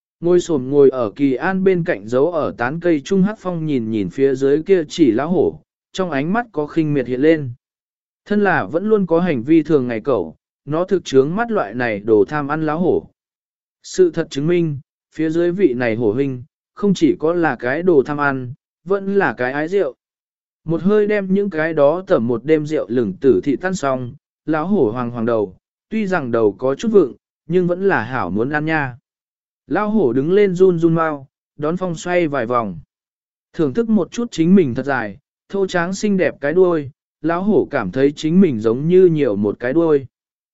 Ngồi ở Kỳ An bên cạnh giấu ở tán cây trung Hắc Phong nhìn phía dưới kia chỉ lão hổ, trong ánh mắt có khinh miệt hiện lên. Thân là vẫn luôn có hành vi thường ngày cẩu, nó thực chướng mắt loại này đồ tham ăn lão hổ. Sự thật chứng minh, phía dưới vị này hổ huynh, không chỉ có là cái đồ tham ăn, vẫn là cái ái rượu. Một hơi đem những cái đó tẩm một đêm rượu lửng tử thị tan xong, lão hổ hoàng hoàng đầu, tuy rằng đầu có chút vượng, nhưng vẫn là hảo muốn ăn nha. Lão hổ đứng lên run run mau, đón phong xoay vài vòng. Thưởng thức một chút chính mình thật dài, thô tráng xinh đẹp cái đuôi, lão hổ cảm thấy chính mình giống như nhiều một cái đuôi.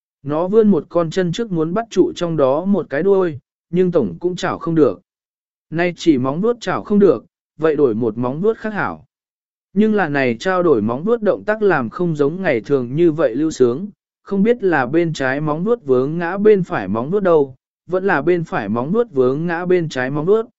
Nó vươn một con chân trước muốn bắt trụ trong đó một cái đuôi, nhưng tổng cũng chảo không được. Nay chỉ móng vuốt chảo không được, vậy đổi một móng vuốt khác hảo. Nhưng là này trao đổi móng vuốt động tác làm không giống ngày thường như vậy lưu sướng, không biết là bên trái móng vuốt vướng ngã bên phải móng vuốt đâu, vẫn là bên phải móng vuốt vướng ngã bên trái móng vuốt.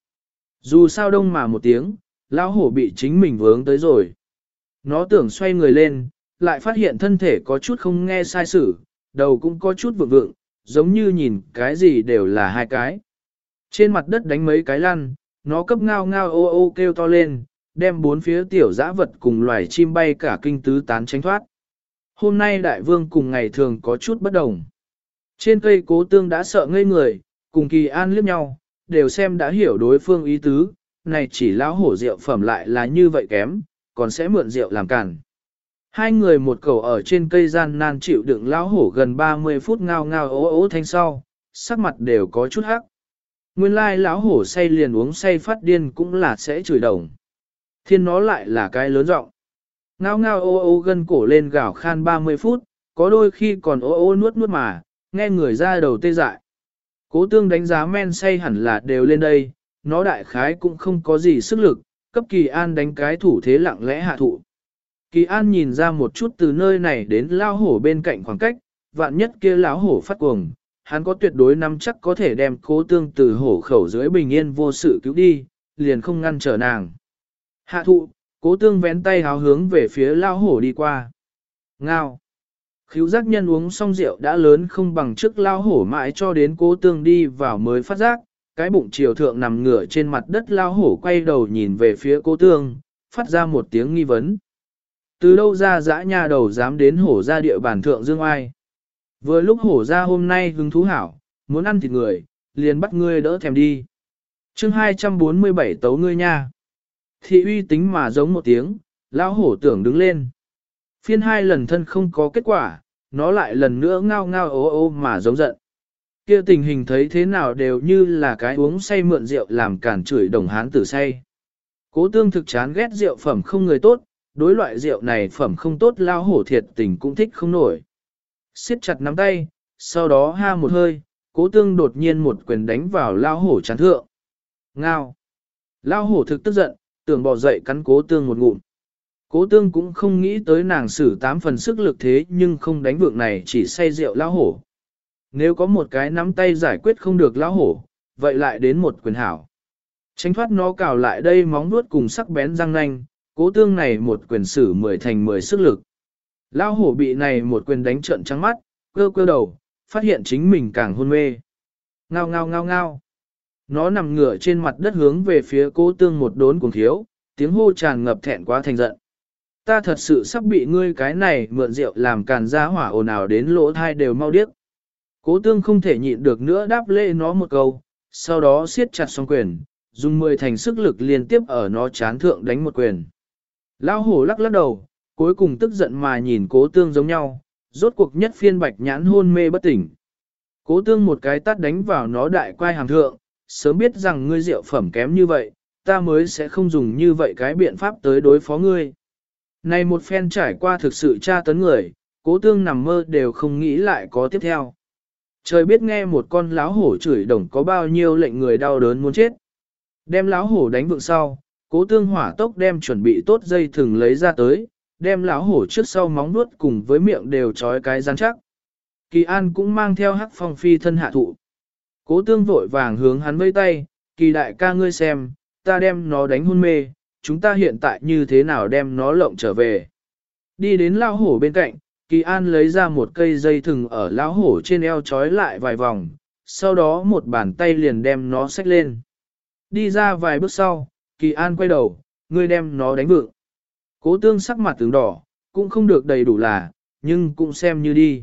Dù sao đông mà một tiếng, lão hổ bị chính mình vướng tới rồi. Nó tưởng xoay người lên, lại phát hiện thân thể có chút không nghe sai sử, đầu cũng có chút vượng vượng, giống như nhìn cái gì đều là hai cái. Trên mặt đất đánh mấy cái lăn, nó cấp ngao ngao ô ô kêu to lên, đem bốn phía tiểu dã vật cùng loài chim bay cả kinh tứ tán tránh thoát. Hôm nay đại vương cùng ngày thường có chút bất đồng. Trên cây Cố Tương đã sợ ngây người, cùng Kỳ An liếc nhau, đều xem đã hiểu đối phương ý tứ, này chỉ lão hổ rượu phẩm lại là như vậy kém, còn sẽ mượn rượu làm cản. Hai người một cầu ở trên cây gian nan chịu đựng lão hổ gần 30 phút ngao ngao ố ố thanh sau, sắc mặt đều có chút hắc. Nguyên lai lão hổ say liền uống say phát điên cũng là sẽ chửi đồng. Thiên nó lại là cái lớn giọng. Ngao ngao ô ô gân cổ lên gào khan 30 phút, có đôi khi còn ô ô nuốt nuốt mà, nghe người ra đầu tê dại. Cố Tương đánh giá men say hẳn là đều lên đây, nó đại khái cũng không có gì sức lực, cấp Kỳ An đánh cái thủ thế lặng lẽ hạ thụ. Kỳ An nhìn ra một chút từ nơi này đến lao hổ bên cạnh khoảng cách, vạn nhất kia lão hổ phát cuồng, hắn có tuyệt đối nắm chắc có thể đem Cố Tương từ hổ khẩu dưới bình yên vô sự cứu đi, liền không ngăn trở nàng. Hạ thụ, Cố Tương vén tay háo hướng về phía lao hổ đi qua. Ngao. Khíu giác nhân uống xong rượu đã lớn không bằng trước lao hổ mãi cho đến Cố Tương đi vào mới phát giác, cái bụng chiều thượng nằm ngửa trên mặt đất lao hổ quay đầu nhìn về phía Cố Tương, phát ra một tiếng nghi vấn. Từ đâu ra dã nha đầu dám đến hổ ra địa bàn thượng dương ai? Vừa lúc hổ ra hôm nay hứng thú hảo, muốn ăn thịt người, liền bắt ngươi đỡ thèm đi. Chương 247 tấu ngươi nha. Thị uy tính mà giống một tiếng, lão hổ tưởng đứng lên. Phiên hai lần thân không có kết quả, nó lại lần nữa ngao ngao ố ô mà giống giận. Kia tình hình thấy thế nào đều như là cái uống say mượn rượu làm cản chửi đồng hán tử say. Cố Tương thực chán ghét rượu phẩm không người tốt, đối loại rượu này phẩm không tốt lao hổ thiệt tình cũng thích không nổi. Siết chặt nắm tay, sau đó ha một hơi, Cố Tương đột nhiên một quyền đánh vào lao hổ chán thượng. Ngao. Lao hổ thực tức giận, tưởng bỏ dậy cắn Cố Tương một ngụm. Cố Tương cũng không nghĩ tới nàng sử 8 phần sức lực thế nhưng không đánh vượng này chỉ say rượu lao hổ. Nếu có một cái nắm tay giải quyết không được lao hổ, vậy lại đến một quyền hảo. Tránh thoát nó cào lại đây móng vuốt cùng sắc bén răng nanh, Cố Tương này một quyền sử 10 thành 10 sức lực. Lao hổ bị này một quyền đánh trợn trắng mắt, cơ cơ đầu, phát hiện chính mình càng hôn mê. Ngao ngao ngao ngao. Nó nằm ngửa trên mặt đất hướng về phía Cố Tương một đốn cuồng thiếu, tiếng hô tràn ngập thẹn quá thành giận. Ta thật sự sắp bị ngươi cái này mượn rượu làm càn ra hỏa ồn ào đến lỗ thai đều mau điếc. Cố Tương không thể nhịn được nữa đáp lễ nó một câu, sau đó siết chặt song quyền, dùng 10 thành sức lực liên tiếp ở nó chán thượng đánh một quyền. Lão hổ lắc lắc đầu, cuối cùng tức giận mà nhìn Cố Tương giống nhau, rốt cuộc nhất phiên bạch nhãn hôn mê bất tỉnh. Cố Tương một cái tát đánh vào nó đại quai hàm thượng, sớm biết rằng ngươi rượu phẩm kém như vậy, ta mới sẽ không dùng như vậy cái biện pháp tới đối phó ngươi. Này một phen trải qua thực sự tra tấn người, Cố Tương nằm mơ đều không nghĩ lại có tiếp theo. Trời biết nghe một con láo hổ chửi đồng có bao nhiêu lệnh người đau đớn muốn chết. Đem láo hổ đánh vượng sau, Cố Tương hỏa tốc đem chuẩn bị tốt dây thừng lấy ra tới, đem láo hổ trước sau móng nuốt cùng với miệng đều trói cái rắn chắc. Kỳ An cũng mang theo Hắc Phong phi thân hạ thụ. Cố Tương vội vàng hướng hắn vây tay, Kỳ đại ca ngươi xem, ta đem nó đánh hôn mê, chúng ta hiện tại như thế nào đem nó lộng trở về. Đi đến lao hổ bên cạnh, Kỳ An lấy ra một cây dây thừng ở lao hổ trên eo trói lại vài vòng, sau đó một bàn tay liền đem nó xách lên. Đi ra vài bước sau, Kỳ An quay đầu, ngươi đem nó đánh vượng. Cố Tương sắc mặt tướng đỏ, cũng không được đầy đủ là, nhưng cũng xem như đi.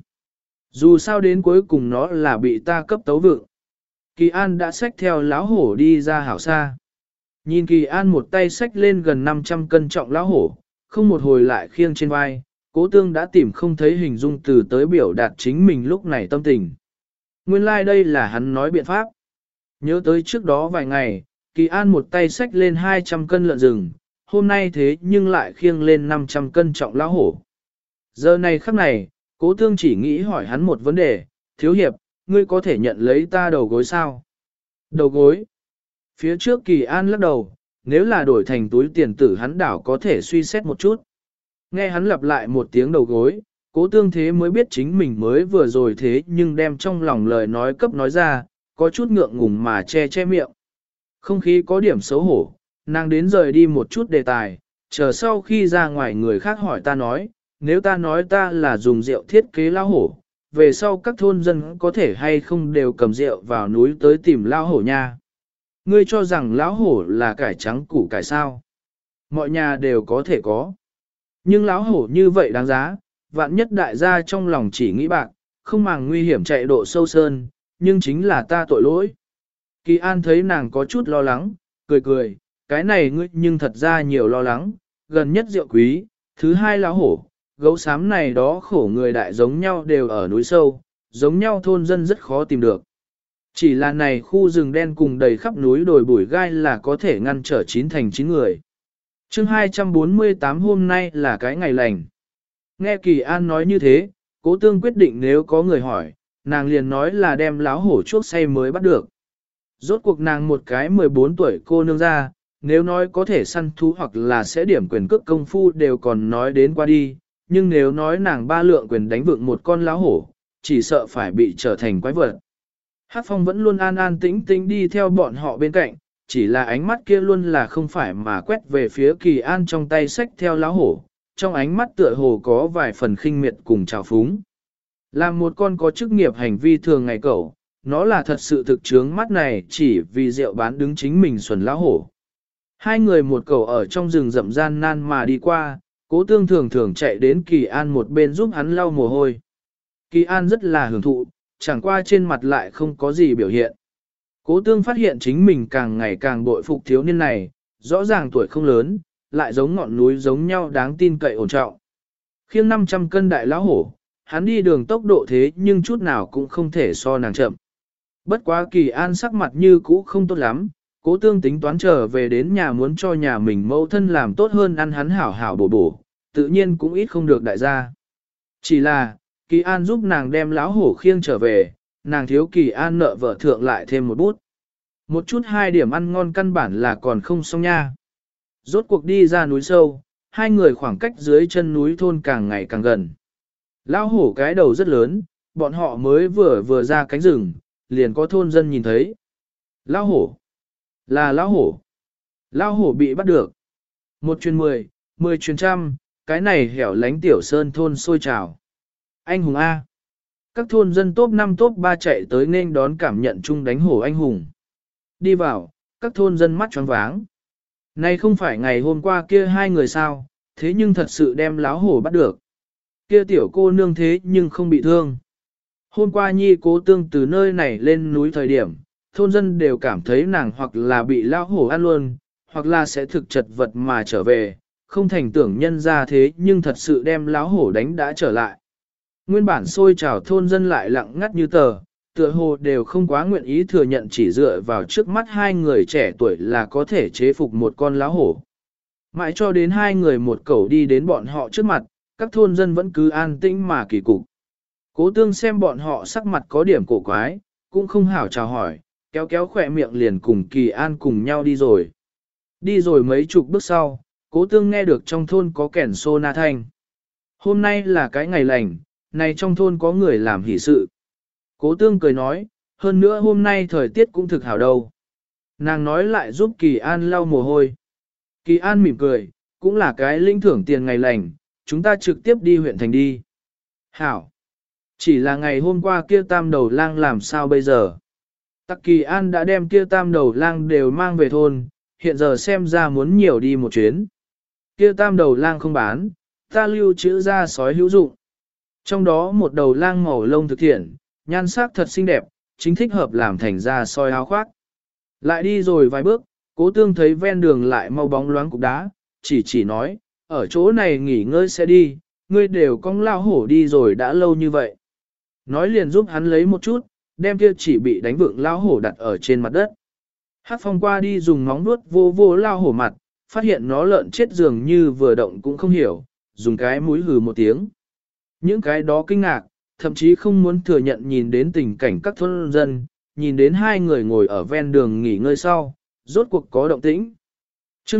Dù sao đến cuối cùng nó là bị ta cấp tấu vượng. Kỳ An đã xách theo lão hổ đi ra hảo xa. Nhìn Kỳ An một tay xách lên gần 500 cân trọng lão hổ, không một hồi lại khiêng trên vai, Cố tương đã tìm không thấy hình dung từ tới biểu đạt chính mình lúc này tâm tình. Nguyên lai like đây là hắn nói biện pháp. Nhớ tới trước đó vài ngày, Kỳ An một tay xách lên 200 cân lợn rừng, hôm nay thế nhưng lại khiêng lên 500 cân trọng lão hổ. Giờ này khắc này, cố tương chỉ nghĩ hỏi hắn một vấn đề, thiếu hiệp, ngươi có thể nhận lấy ta đầu gối sao? Đầu gối. Phía trước Kỳ An lắc đầu, nếu là đổi thành túi tiền tử hắn đảo có thể suy xét một chút. Nghe hắn lặp lại một tiếng đầu gối, cố tương thế mới biết chính mình mới vừa rồi thế nhưng đem trong lòng lời nói cấp nói ra, có chút ngượng ngùng mà che che miệng. Không khí có điểm xấu hổ, nàng đến rời đi một chút đề tài, chờ sau khi ra ngoài người khác hỏi ta nói, nếu ta nói ta là dùng rượu thiết kế lao hổ, về sau các thôn dân có thể hay không đều cầm rượu vào núi tới tìm lao hổ nha. Ngươi cho rằng lão hổ là cải trắng củ cải sao? Mọi nhà đều có thể có. Nhưng lão hổ như vậy đáng giá, vạn nhất đại gia trong lòng chỉ nghĩ bạc, không màng nguy hiểm chạy độ sâu sơn, nhưng chính là ta tội lỗi. Kỳ An thấy nàng có chút lo lắng, cười cười, cái này ngươi nhưng thật ra nhiều lo lắng, gần nhất rượu quý, thứ hai lão hổ, gấu xám này đó khổ người đại giống nhau đều ở núi sâu, giống nhau thôn dân rất khó tìm được. Chỉ là này khu rừng đen cùng đầy khắp núi đồi bụi gai là có thể ngăn trở 9 thành 9 người. Chương 248 hôm nay là cái ngày lành. Nghe Kỳ An nói như thế, Cố Tương quyết định nếu có người hỏi, nàng liền nói là đem láo hổ chuốc say mới bắt được. Rốt cuộc nàng một cái 14 tuổi cô nương ra, nếu nói có thể săn thú hoặc là sẽ điểm quyền cước công phu đều còn nói đến qua đi, nhưng nếu nói nàng ba lượng quyền đánh vựng một con láo hổ, chỉ sợ phải bị trở thành quái vật. Hắc Phong vẫn luôn an an tĩnh tĩnh đi theo bọn họ bên cạnh, chỉ là ánh mắt kia luôn là không phải mà quét về phía Kỳ An trong tay xách theo láo hổ, trong ánh mắt tựa hồ có vài phần khinh miệt cùng trào phúng. Làm một con có chức nghiệp hành vi thường ngày cậu, nó là thật sự thực chướng mắt này chỉ vì rượu bán đứng chính mình xuẩn láo hổ. Hai người một cậu ở trong rừng rậm gian nan mà đi qua, Cố Tương thường thường chạy đến Kỳ An một bên giúp hắn lau mồ hôi. Kỳ An rất là hưởng thụ, chẳng qua trên mặt lại không có gì biểu hiện. Cố Tương phát hiện chính mình càng ngày càng bội phục thiếu niên này, rõ ràng tuổi không lớn, lại giống ngọn núi giống nhau đáng tin cậy ổn trọng. Khiêng 500 cân đại lão hổ, hắn đi đường tốc độ thế nhưng chút nào cũng không thể so nàng chậm. Bất quá Kỳ An sắc mặt như cũ không tốt lắm, Cố Tương tính toán trở về đến nhà muốn cho nhà mình mẫu thân làm tốt hơn ăn hắn hảo hảo bổ bổ, tự nhiên cũng ít không được đại gia. Chỉ là, Kỳ An giúp nàng đem lão hổ khiêng trở về, nàng thiếu Kỳ An nợ vợ thượng lại thêm một bút. Một chút hai điểm ăn ngon căn bản là còn không xong nha. Rốt cuộc đi ra núi sâu, hai người khoảng cách dưới chân núi thôn càng ngày càng gần. Lão hổ cái đầu rất lớn, bọn họ mới vừa ra cánh rừng, liền có thôn dân nhìn thấy. Lão hổ, là lão hổ. Lão hổ bị bắt được. Một truyền 10, 10 truyền trăm, cái này hẻo lánh tiểu sơn thôn sôi trào. Anh hùng A. Các thôn dân top 5 top 3 chạy tới nên đón cảm nhận chung đánh hổ anh hùng. Đi vào, các thôn dân mắt choáng váng. Này không phải ngày hôm qua kia hai người sao, thế nhưng thật sự đem láo hổ bắt được. Kia tiểu cô nương thế nhưng không bị thương. Hôm qua Nhi Cố Tương từ nơi này lên núi thời điểm, thôn dân đều cảm thấy nàng hoặc là bị lao hổ ăn luôn, hoặc là sẽ thực chật vật mà trở về, không thành tưởng nhân ra thế nhưng thật sự đem láo hổ đánh đã trở lại. Nguyên bản xôi trào thôn dân lại lặng ngắt như tờ, tựa hồ đều không quá nguyện ý thừa nhận chỉ dựa vào trước mắt hai người trẻ tuổi là có thể chế phục một con láo hổ. Mãi cho đến hai người một cẩu đi đến bọn họ trước mặt, các thôn dân vẫn cứ an tĩnh mà kỳ cục. Cố Tương xem bọn họ sắc mặt có điểm cổ quái, cũng không hảo chào hỏi, kéo kéo khỏe miệng liền cùng Kỳ An cùng nhau đi rồi. Đi rồi mấy chục bước sau, Cố Tương nghe được trong thôn có kẻn xô na thanh. Hôm nay là cái ngày lành, này trong thôn có người làm hỷ sự. Cố Tương cười nói, hơn nữa hôm nay thời tiết cũng thực hảo đâu. Nàng nói lại giúp Kỳ An lau mồ hôi. Kỳ An mỉm cười, cũng là cái lĩnh thưởng tiền ngày lành, chúng ta trực tiếp đi huyện thành đi. Hảo. Chỉ là ngày hôm qua kia tam đầu lang làm sao bây giờ? Tắc Kỳ An đã đem kia tam đầu lang đều mang về thôn, hiện giờ xem ra muốn nhiều đi một chuyến. Kia tam đầu lang không bán, ta lưu trữ ra sói hữu dụng. Trong đó một đầu lang màu lông thực thiện, nhan sắc thật xinh đẹp, chính thích hợp làm thành ra soi áo khoác. Lại đi rồi vài bước, Cố Tương thấy ven đường lại mau bóng loáng cục đá, chỉ nói, ở chỗ này nghỉ ngơi sẽ đi, ngươi đều cong lao hổ đi rồi đã lâu như vậy. Nói liền giúp hắn lấy một chút, đem kia chỉ bị đánh vượng lao hổ đặt ở trên mặt đất. Hắc Phong qua đi dùng móng vuốt vô vô lao hổ mặt, phát hiện nó lợn chết dường như vừa động cũng không hiểu, dùng cái mũi hừ một tiếng. Những cái đó kinh ngạc, thậm chí không muốn thừa nhận nhìn đến tình cảnh các thôn dân, nhìn đến hai người ngồi ở ven đường nghỉ ngơi sau, rốt cuộc có động tĩnh. chương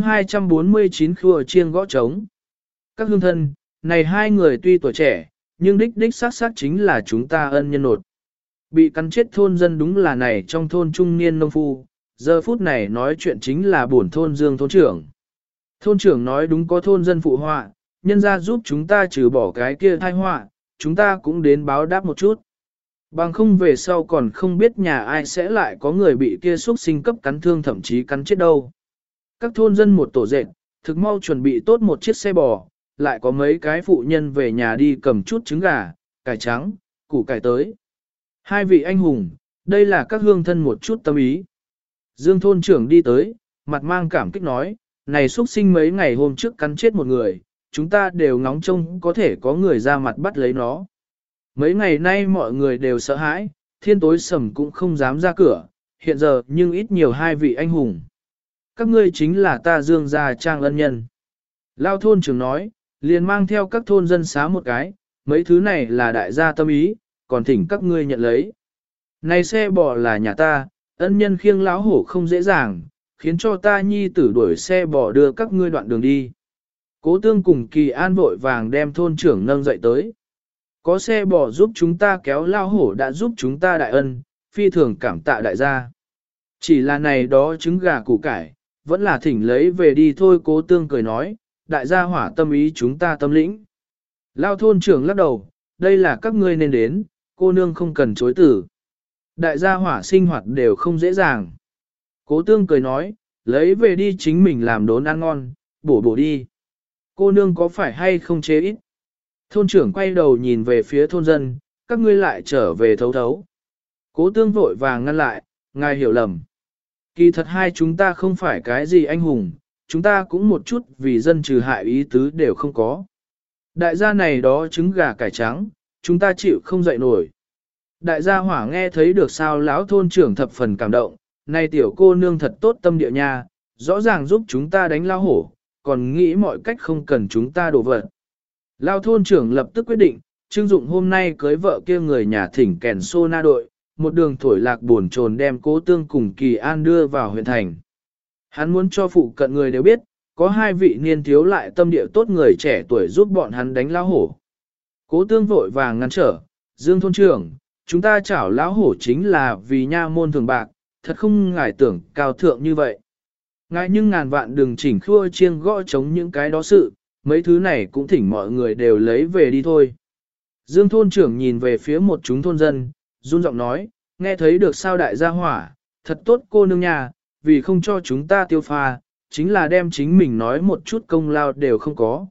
249 khua chiêng gõ trống. Các hương thân, này hai người tuy tuổi trẻ, nhưng đích xác chính là chúng ta ân nhân nột. Bị cắn chết thôn dân đúng là này trong thôn trung niên nông phu, giờ phút này nói chuyện chính là bổn thôn Dương thôn trưởng. Thôn trưởng nói đúng có thôn dân phụ họa, nhân ra giúp chúng ta trừ bỏ cái kia thai họa, chúng ta cũng đến báo đáp một chút. Bằng không về sau còn không biết nhà ai sẽ lại có người bị kia xuất sinh cấp cắn thương thậm chí cắn chết đâu. Các thôn dân một tổ dệt, thực mau chuẩn bị tốt một chiếc xe bò, lại có mấy cái phụ nhân về nhà đi cầm chút trứng gà, cải trắng, củ cải tới. Hai vị anh hùng, đây là các hương thân một chút tâm ý. Dương thôn trưởng đi tới, mặt mang cảm kích nói, này xuất sinh mấy ngày hôm trước cắn chết một người, chúng ta đều ngóng trông có thể có người ra mặt bắt lấy nó. Mấy ngày nay mọi người đều sợ hãi, thiên tối sầm cũng không dám ra cửa, hiện giờ nhưng ít nhiều hai vị anh hùng. Các ngươi chính là ta Dương gia trang ân nhân. Lao thôn trưởng nói, liền mang theo các thôn dân xá một cái, mấy thứ này là đại gia tâm ý, còn thỉnh các ngươi nhận lấy. Này xe bò là nhà ta, ân nhân khiêng láo hổ không dễ dàng, khiến cho ta nhi tử đuổi xe bò đưa các ngươi đoạn đường đi. Cố Tương cùng Kỳ An vội vàng đem thôn trưởng nâng dậy tới. Có xe bò giúp chúng ta kéo lao hổ đã giúp chúng ta đại ân, phi thường cảm tạ đại gia. Chỉ là này đó trứng gà củ cải, vẫn là thỉnh lấy về đi thôi. Cố Tương cười nói, đại gia hỏa tâm ý chúng ta tâm lĩnh. Lao thôn trưởng lắc đầu, đây là các ngươi nên đến, cô nương không cần chối tử. Đại gia hỏa sinh hoạt đều không dễ dàng. Cố Tương cười nói, lấy về đi chính mình làm đốn ăn ngon, bổ đi. Cô nương có phải hay không chế ít? Thôn trưởng quay đầu nhìn về phía thôn dân, các ngươi lại trở về thấu thấu. Cố Tương vội vàng ngăn lại, ngài hiểu lầm. Kỳ thật hai chúng ta không phải cái gì anh hùng, chúng ta cũng một chút vì dân trừ hại ý tứ đều không có. Đại gia này đó trứng gà cải trắng, chúng ta chịu không dậy nổi. Đại gia hỏa nghe thấy được sao lão thôn trưởng thập phần cảm động, này tiểu cô nương thật tốt tâm địa nha, rõ ràng giúp chúng ta đánh lao hổ, còn nghĩ mọi cách không cần chúng ta đổ vật. Lao thôn trưởng lập tức quyết định, Trương Dụng hôm nay cưới vợ kia người nhà thỉnh kèn sô na đội, một đường thổi lạc buồn chồn đem Cố Tương cùng Kỳ An đưa vào huyện thành. Hắn muốn cho phụ cận người đều biết, có hai vị niên thiếu lại tâm địa tốt người trẻ tuổi giúp bọn hắn đánh lao hổ. Cố Tương vội vàng ngăn trở, Dương thôn trưởng, chúng ta chảo lão hổ chính là vì nha môn thường bạc, thật không ngài tưởng cao thượng như vậy. Ngài nhưng ngàn vạn đừng chỉnh khua chiêng gõ chống những cái đó sự, mấy thứ này cũng thỉnh mọi người đều lấy về đi thôi. Dương thôn trưởng nhìn về phía một chúng thôn dân, run giọng nói, nghe thấy được sao đại gia hỏa, thật tốt cô nương nhà, vì không cho chúng ta tiêu pha, chính là đem chính mình nói một chút công lao đều không có.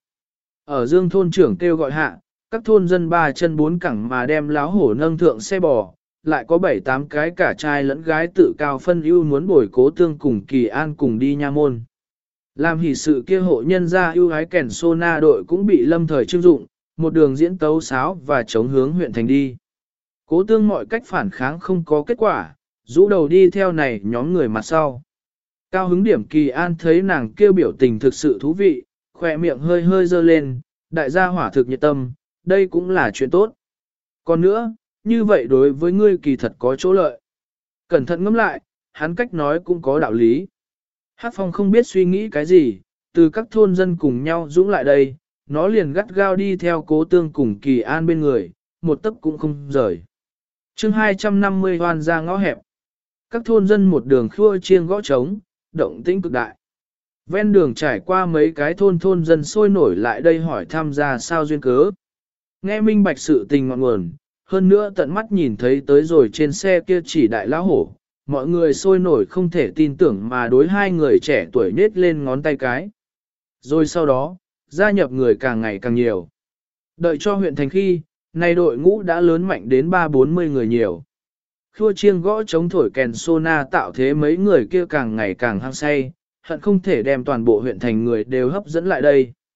Ở Dương thôn trưởng kêu gọi hạ, các thôn dân ba chân bốn cẳng mà đem láo hổ nâng thượng xe bò, lại có 7-8 cái cả trai lẫn gái tự cao phân ưu muốn bồi Cố Tương cùng Kỳ An cùng đi nha môn. Làm hỷ sự kia hộ nhân gia ưu ái kèn sô na đội cũng bị lâm thời trưng dụng, một đường diễn tấu sáo và chống hướng huyện thành đi. Cố Tương mọi cách phản kháng không có kết quả, rũ đầu đi theo này nhóm người mặt sau. Cao hứng điểm Kỳ An thấy nàng kêu biểu tình thực sự thú vị, khỏe miệng hơi hơi dơ lên, đại gia hỏa thực nhiệt tâm, đây cũng là chuyện tốt. Còn nữa, như vậy đối với ngươi kỳ thật có chỗ lợi. Cẩn thận ngẫm lại, hắn cách nói cũng có đạo lý. Hắc Phong không biết suy nghĩ cái gì, từ các thôn dân cùng nhau dũng lại đây, nó liền gắt gao đi theo Cố Tương cùng Kỳ An bên người, một tấc cũng không rời. chương 250 hoan ra ngõ hẹp. Các thôn dân một đường khua chiêng gõ trống, động tĩnh cực đại. Ven đường trải qua mấy cái thôn dân sôi nổi lại đây hỏi tham gia sao duyên cớ. Nghe minh bạch sự tình ngọn nguồn, hơn nữa tận mắt nhìn thấy tới rồi trên xe kia chỉ đại lão hổ, mọi người sôi nổi không thể tin tưởng mà đối hai người trẻ tuổi nết lên ngón tay cái. Rồi sau đó, gia nhập người càng ngày càng nhiều. Đợi cho huyện thành khi, này đội ngũ đã lớn mạnh đến 30-40 người nhiều. Khua chiêng gõ chống thổi kèn sona tạo thế mấy người kia càng ngày càng hăng say, hận không thể đem toàn bộ huyện thành người đều hấp dẫn lại đây.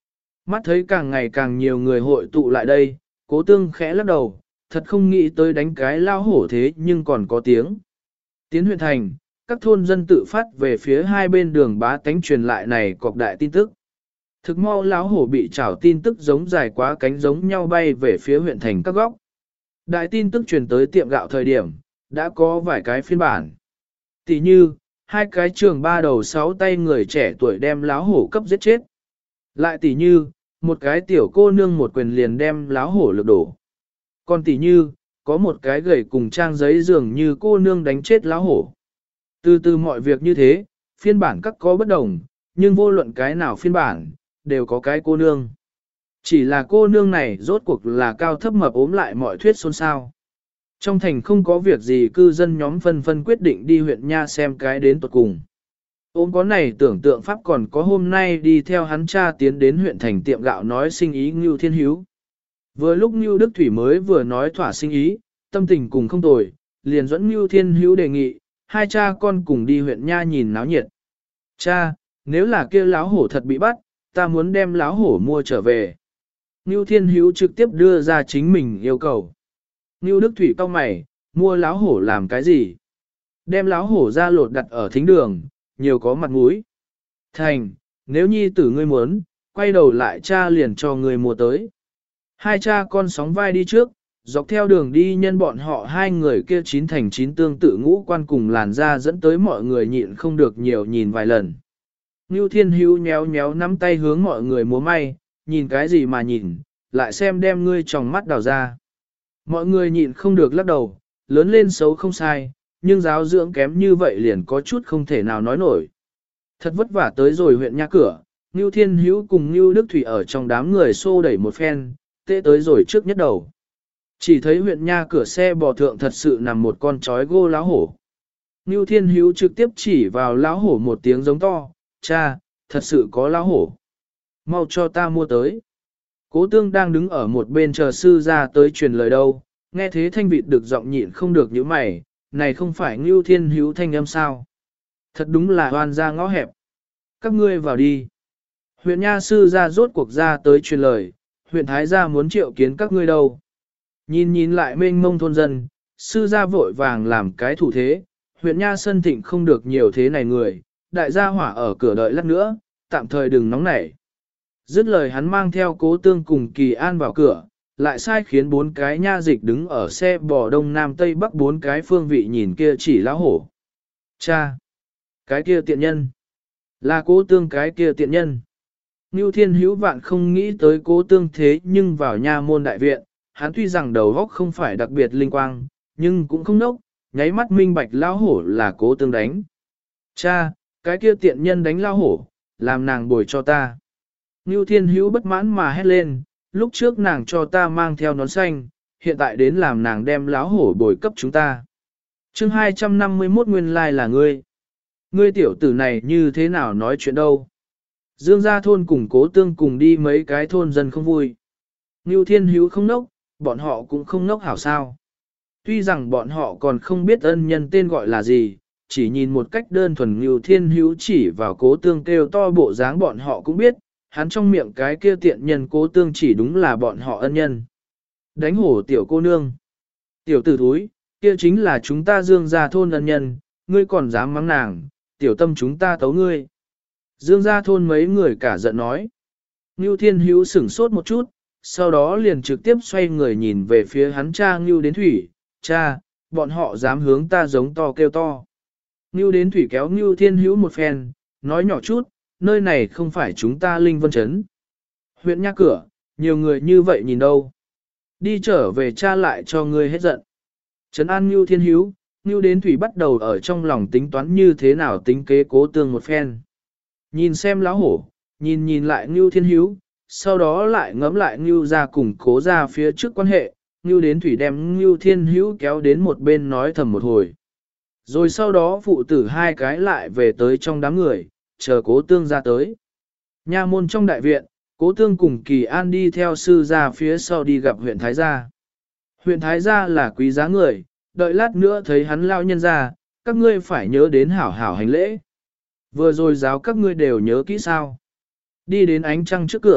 Mắt thấy càng ngày càng nhiều người hội tụ lại đây, Cố Tương khẽ lắc đầu, thật không nghĩ tới đánh cái lao hổ thế nhưng còn có tiếng. Tiến huyện thành, các thôn dân tự phát về phía hai bên đường bá tánh truyền lại này cọc đại tin tức. Thực mau lão hổ bị trảo tin tức giống dài quá cánh giống nhau bay về phía huyện thành các góc. Đại tin tức truyền tới tiệm gạo thời điểm, đã có vài cái phiên bản. Tỷ như, hai cái trường ba đầu sáu tay người trẻ tuổi đem lão hổ cấp giết chết. Lại tỷ như, một cái tiểu cô nương một quyền liền đem lão hổ lực đổ. Còn tỷ như, có một cái gầy cùng trang giấy dường như cô nương đánh chết lão hổ. Từ từ mọi việc như thế, phiên bản các có bất đồng, nhưng vô luận cái nào phiên bản, đều có cái cô nương. Chỉ là cô nương này rốt cuộc là cao thấp mập ốm lại mọi thuyết xôn xao. Trong thành không có việc gì cư dân nhóm phân phân quyết định đi huyện Nha xem cái đến tuột cùng. Ôm có này tưởng tượng pháp còn có hôm nay đi theo hắn cha tiến đến huyện thành tiệm gạo nói sinh ý Ngưu Thiên Hiếu. Vừa lúc Ngưu Đức Thủy mới vừa nói thỏa sinh ý, tâm tình cùng không tồi, liền dẫn Ngưu Thiên Hiếu đề nghị, hai cha con cùng đi huyện Nha nhìn náo nhiệt. Cha, nếu là kia láo hổ thật bị bắt, ta muốn đem láo hổ mua trở về. Ngưu Thiên Hiếu trực tiếp đưa ra chính mình yêu cầu. Ngưu Đức Thủy cau mày, mua láo hổ làm cái gì? Đem láo hổ ra lột đặt ở thính đường, nhiều có mặt mũi. Thành, nếu nhi tử ngươi muốn, quay đầu lại cha liền cho ngươi mua tới. Hai cha con sóng vai đi trước, dọc theo đường đi nhân bọn họ hai người kia chín thành chín tương tự ngũ quan cùng làn da dẫn tới mọi người nhịn không được nhiều nhìn vài lần. Ngưu Thiên Hữu nhéo nhéo nắm tay hướng mọi người múa may, nhìn cái gì mà nhìn, lại xem đem ngươi tròng mắt đào ra. Mọi người nhịn không được lắc đầu, lớn lên xấu không sai, nhưng giáo dưỡng kém như vậy liền có chút không thể nào nói nổi. Thật vất vả tới rồi huyện Nha cửa, Ngưu Thiên Hữu cùng Ngưu Đức Thủy ở trong đám người xô đẩy một phen, tệ tới rồi trước nhất đầu. Chỉ thấy huyện Nha cửa xe bò thượng thật sự nằm một con chói gô láo hổ. Ngưu Thiên Hữu trực tiếp chỉ vào láo hổ một tiếng giống to, cha, thật sự có láo hổ. Mau cho ta mua tới. Cố Tương đang đứng ở một bên chờ sư ra tới truyền lời đâu, nghe thế thanh vịt được giọng nhịn không được những mày, này không phải Ngưu Thiên Hữu thanh âm sao. Thật đúng là oan ra ngõ hẹp. Các ngươi vào đi. Huyện Nha sư ra rốt cuộc ra tới truyền lời, huyện Thái gia muốn triệu kiến các ngươi đâu. Nhìn lại mênh mông thôn dân, sư gia vội vàng làm cái thủ thế, huyện Nha sân thịnh không được nhiều thế này người, đại gia hỏa ở cửa đợi lát nữa, tạm thời đừng nóng nảy. Dứt lời hắn mang theo Cố Tương cùng Kỳ An vào cửa, lại sai khiến bốn cái nha dịch đứng ở xe bò đông nam tây bắc bốn cái phương vị nhìn kia chỉ lão hổ. Cha! Cái kia tiện nhân! Là Cố Tương cái kia tiện nhân! Ngưu Thiên Hữu vạn không nghĩ tới Cố Tương thế nhưng vào nha môn đại viện, hắn tuy rằng đầu óc không phải đặc biệt linh quang, nhưng cũng không nốc, nháy mắt minh bạch lão hổ là Cố Tương đánh. Cha! Cái kia tiện nhân đánh lão hổ, làm nàng bồi cho ta. Ngưu Thiên Hữu bất mãn mà hét lên, lúc trước nàng cho ta mang theo nón xanh, hiện tại đến làm nàng đem láo hổ bồi cấp chúng ta. Chương 251 nguyên lai là ngươi. Ngươi tiểu tử này như thế nào nói chuyện đâu. Dương gia thôn cùng Cố Tương cùng đi mấy cái thôn dân không vui. Ngưu Thiên Hữu không nốc, bọn họ cũng không nốc hảo sao. Tuy rằng bọn họ còn không biết ân nhân tên gọi là gì, chỉ nhìn một cách đơn thuần Ngưu Thiên Hữu chỉ vào Cố Tương kêu to bộ dáng bọn họ cũng biết, hắn trong miệng cái kia tiện nhân Cố Tương chỉ đúng là bọn họ ân nhân. Đánh hổ tiểu cô nương. Tiểu tử thúi, kia chính là chúng ta Dương gia thôn ân nhân, ngươi còn dám mắng nàng, tiểu tâm chúng ta tấu ngươi. Dương gia thôn mấy người cả giận nói. Ngưu Thiên Hữu sửng sốt một chút, sau đó liền trực tiếp xoay người nhìn về phía hắn cha Ngưu Đến Thủy, cha, bọn họ dám hướng ta giống to kêu to. Ngưu Đến Thủy kéo Ngưu Thiên Hữu một phen, nói nhỏ chút, nơi này không phải chúng ta Linh Vân Trấn. Huyện Nha cửa, nhiều người như vậy nhìn đâu. Đi trở về cha lại cho ngươi hết giận. Trấn an Ngưu Thiên Hữu, Ngưu Đến Thủy bắt đầu ở trong lòng tính toán như thế nào tính kế Cố Tương một phen. Nhìn xem láo hổ, nhìn lại Ngưu Thiên Hữu, sau đó lại ngẫm lại Ngưu ra cùng Cố ra phía trước quan hệ, Ngưu Đến Thủy đem Ngưu Thiên Hữu kéo đến một bên nói thầm một hồi. Rồi sau đó phụ tử hai cái lại về tới trong đám người, chờ Cố Tương ra tới. Nha môn trong đại viện, Cố Tương cùng Kỳ An đi theo sư ra phía sau đi gặp huyện Thái gia. Huyện Thái gia là quý giá người, đợi lát nữa thấy hắn lao nhân ra, các ngươi phải nhớ đến hảo hảo hành lễ. Vừa rồi giáo các ngươi đều nhớ kỹ sao. Đi đến ánh trăng trước cửa,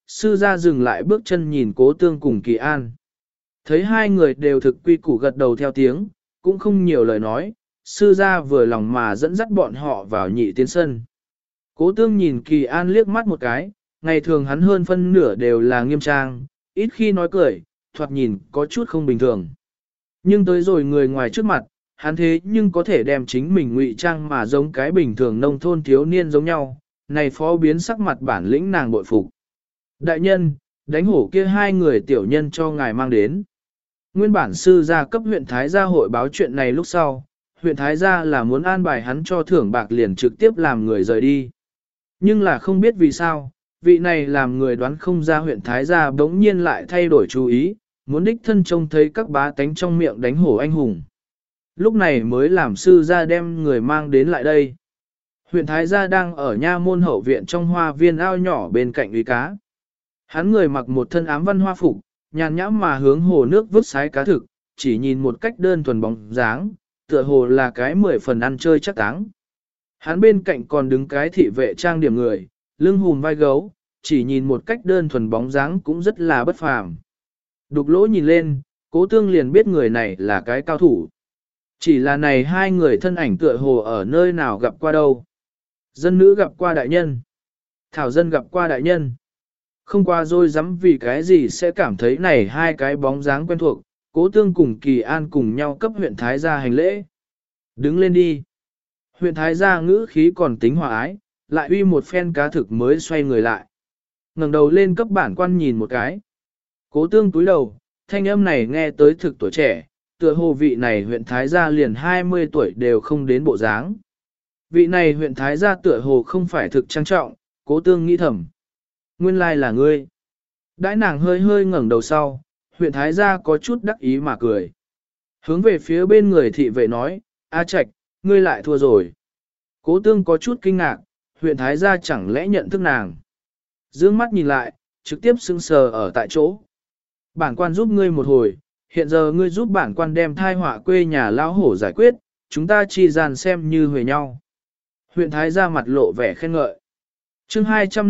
sư gia dừng lại bước chân nhìn Cố Tương cùng Kỳ An. Thấy hai người đều thực quy củ gật đầu theo tiếng, cũng không nhiều lời nói, sư gia vừa lòng mà dẫn dắt bọn họ vào nhị tiến sân. Cố Tương nhìn Kỳ An liếc mắt một cái, ngày thường hắn hơn phân nửa đều là nghiêm trang, ít khi nói cười, thoạt nhìn có chút không bình thường. Nhưng tới rồi người ngoài trước mặt, hắn thế nhưng có thể đem chính mình ngụy trang mà giống cái bình thường nông thôn thiếu niên giống nhau, này phó biến sắc mặt bản lĩnh nàng bội phục. Đại nhân, đánh hổ kia hai người tiểu nhân cho ngài mang đến. Nguyên bản sư gia cấp huyện Thái gia hội báo chuyện này lúc sau, huyện Thái gia là muốn an bài hắn cho thưởng bạc liền trực tiếp làm người rời đi. Nhưng là không biết vì sao, vị này làm người đoán không ra huyện Thái gia bỗng nhiên lại thay đổi chú ý, muốn đích thân trông thấy các bá tánh trong miệng đánh hổ anh hùng. Lúc này mới làm sư gia đem người mang đến lại đây. Huyện Thái gia đang ở nha môn hậu viện trong hoa viên ao nhỏ bên cạnh uy cá. Hắn người mặc một thân ám văn hoa phục, nhàn nhãm mà hướng hồ nước vứt sái cá thực, chỉ nhìn một cách đơn thuần bóng dáng, tựa hồ là cái 10 phần ăn chơi chắc táng. Hắn bên cạnh còn đứng cái thị vệ trang điểm người, lưng hùm vai gấu, chỉ nhìn một cách đơn thuần bóng dáng cũng rất là bất phàm. Đục lỗ nhìn lên, Cố Tương liền biết người này là cái cao thủ. Chỉ là này hai người thân ảnh tựa hồ ở nơi nào gặp qua đâu. Dân nữ gặp qua đại nhân. Thảo dân gặp qua đại nhân. Không qua rồi dám vì cái gì sẽ cảm thấy này hai cái bóng dáng quen thuộc, Cố Tương cùng Kỳ An cùng nhau cấp huyện Thái gia hành lễ. Đứng lên đi. Huyện Thái gia ngữ khí còn tính hòa ái, lại uy một phen cá thực mới xoay người lại. Ngẩng đầu lên cấp bản quan nhìn một cái. Cố Tương túi đầu, thanh âm này nghe tới thực tuổi trẻ, tựa hồ vị này huyện Thái gia liền 20 tuổi đều không đến bộ dáng. Vị này huyện Thái gia tựa hồ không phải thực trang trọng, Cố Tương nghĩ thầm. Nguyên lai là ngươi. Đãi nàng hơi hơi ngẩng đầu sau, huyện Thái gia có chút đắc ý mà cười. Hướng về phía bên người thị vệ nói, A Trạch, ngươi lại thua rồi. Cố Tương có chút kinh ngạc, huyện Thái gia chẳng lẽ nhận thức nàng. Dương mắt nhìn lại, trực tiếp sững sờ ở tại chỗ. Bản quan giúp ngươi một hồi, hiện giờ ngươi giúp bản quan đem thai họa quê nhà lão hổ giải quyết, chúng ta chi gian xem như huề nhau. Huyện Thái gia mặt lộ vẻ khen ngợi. Chương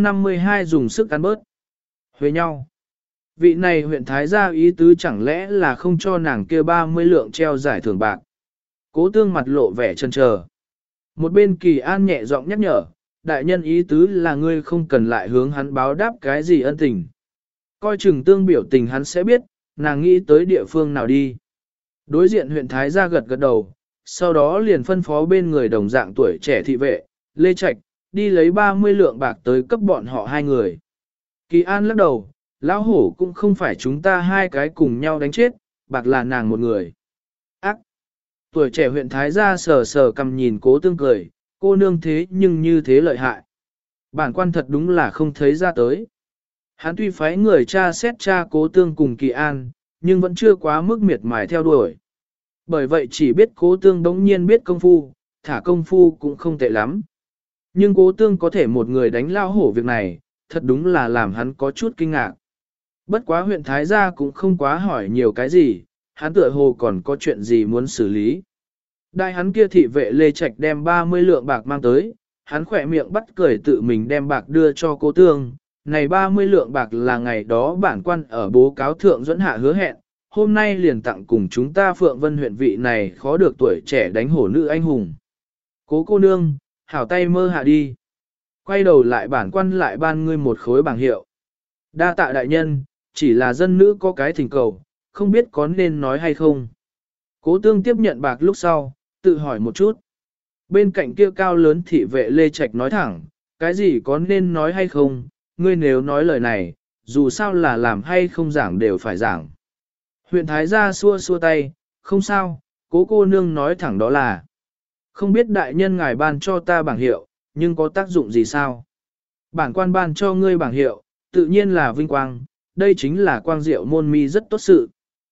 252 dùng sức ăn bớt. Huề nhau. Vị này huyện Thái gia ý tứ chẳng lẽ là không cho nàng kia 30 lượng treo giải thưởng bạc. Cố Tương mặt lộ vẻ chần chờ. Một bên Kỳ An nhẹ giọng nhắc nhở, đại nhân ý tứ là ngươi không cần lại hướng hắn báo đáp cái gì ân tình. Coi chừng Tương biểu tình hắn sẽ biết, nàng nghĩ tới địa phương nào đi. Đối diện huyện Thái gia gật gật đầu, sau đó liền phân phó bên người đồng dạng tuổi trẻ thị vệ, Lê Trạch, đi lấy 30 lượng bạc tới cấp bọn họ hai người. Kỳ An lắc đầu, lão hổ cũng không phải chúng ta hai cái cùng nhau đánh chết, bạc là nàng một người. Ác! Tuổi trẻ huyện Thái gia sờ sờ cầm nhìn Cố Tương cười, cô nương thế nhưng như thế lợi hại. Bản quan thật đúng là không thấy ra tới. Hắn tuy phái người tra xét tra Cố Tương cùng Kỳ An, nhưng vẫn chưa quá mức miệt mài theo đuổi. Bởi vậy chỉ biết Cố Tương đống nhiên biết công phu, thả công phu cũng không tệ lắm. Nhưng Cố Tương có thể một người đánh lao hổ việc này, thật đúng là làm hắn có chút kinh ngạc. Bất quá huyện Thái gia cũng không quá hỏi nhiều cái gì, hắn tựa hồ còn có chuyện gì muốn xử lý. Đại hắn kia thị vệ Lê Trạch đem 30 lượng bạc mang tới, hắn khỏe miệng bắt cười tự mình đem bạc đưa cho Cố Tương. Này 30 lượng bạc là ngày đó bản quan ở bố cáo thượng dẫn hạ hứa hẹn, hôm nay liền tặng cùng chúng ta Phượng Vân huyện vị này khó được tuổi trẻ đánh hổ nữ anh hùng. Cố cô nương, hảo tay mơ hạ đi. Quay đầu lại bản quan lại ban ngươi một khối bảng hiệu. Đa tạ đại nhân, chỉ là dân nữ có cái thỉnh cầu, không biết có nên nói hay không. Cố Tương tiếp nhận bạc lúc sau, tự hỏi một chút. Bên cạnh kia cao lớn thị vệ Lê Trạch nói thẳng, cái gì có nên nói hay không, ngươi nếu nói lời này, dù sao là làm hay không giảng đều phải giảng. Huyện Thái gia xua xua tay, không sao, Cố cô nương nói thẳng đó là. Không biết đại nhân ngài ban cho ta bảng hiệu, nhưng có tác dụng gì sao? Bản quan ban cho ngươi bảng hiệu, tự nhiên là vinh quang, đây chính là quang diệu môn mi rất tốt sự.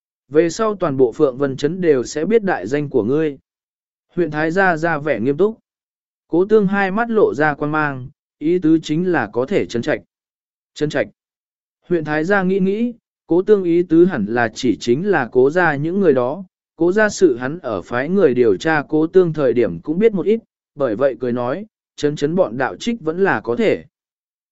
Về sau toàn bộ Phượng Vân Trấn đều sẽ biết đại danh của ngươi. Huyện Thái gia ra vẻ nghiêm túc. Cố Tương hai mắt lộ ra quan mang, ý tứ chính là có thể trấn trạch. Trấn trạch. Huyện Thái gia nghĩ nghĩ, Cố Tương ý tứ hẳn là chỉ chính là Cố gia những người đó. Cố gia sự hắn ở phái người điều tra Cố Tương thời điểm cũng biết một ít, bởi vậy cười nói, trấn bọn đạo trích vẫn là có thể.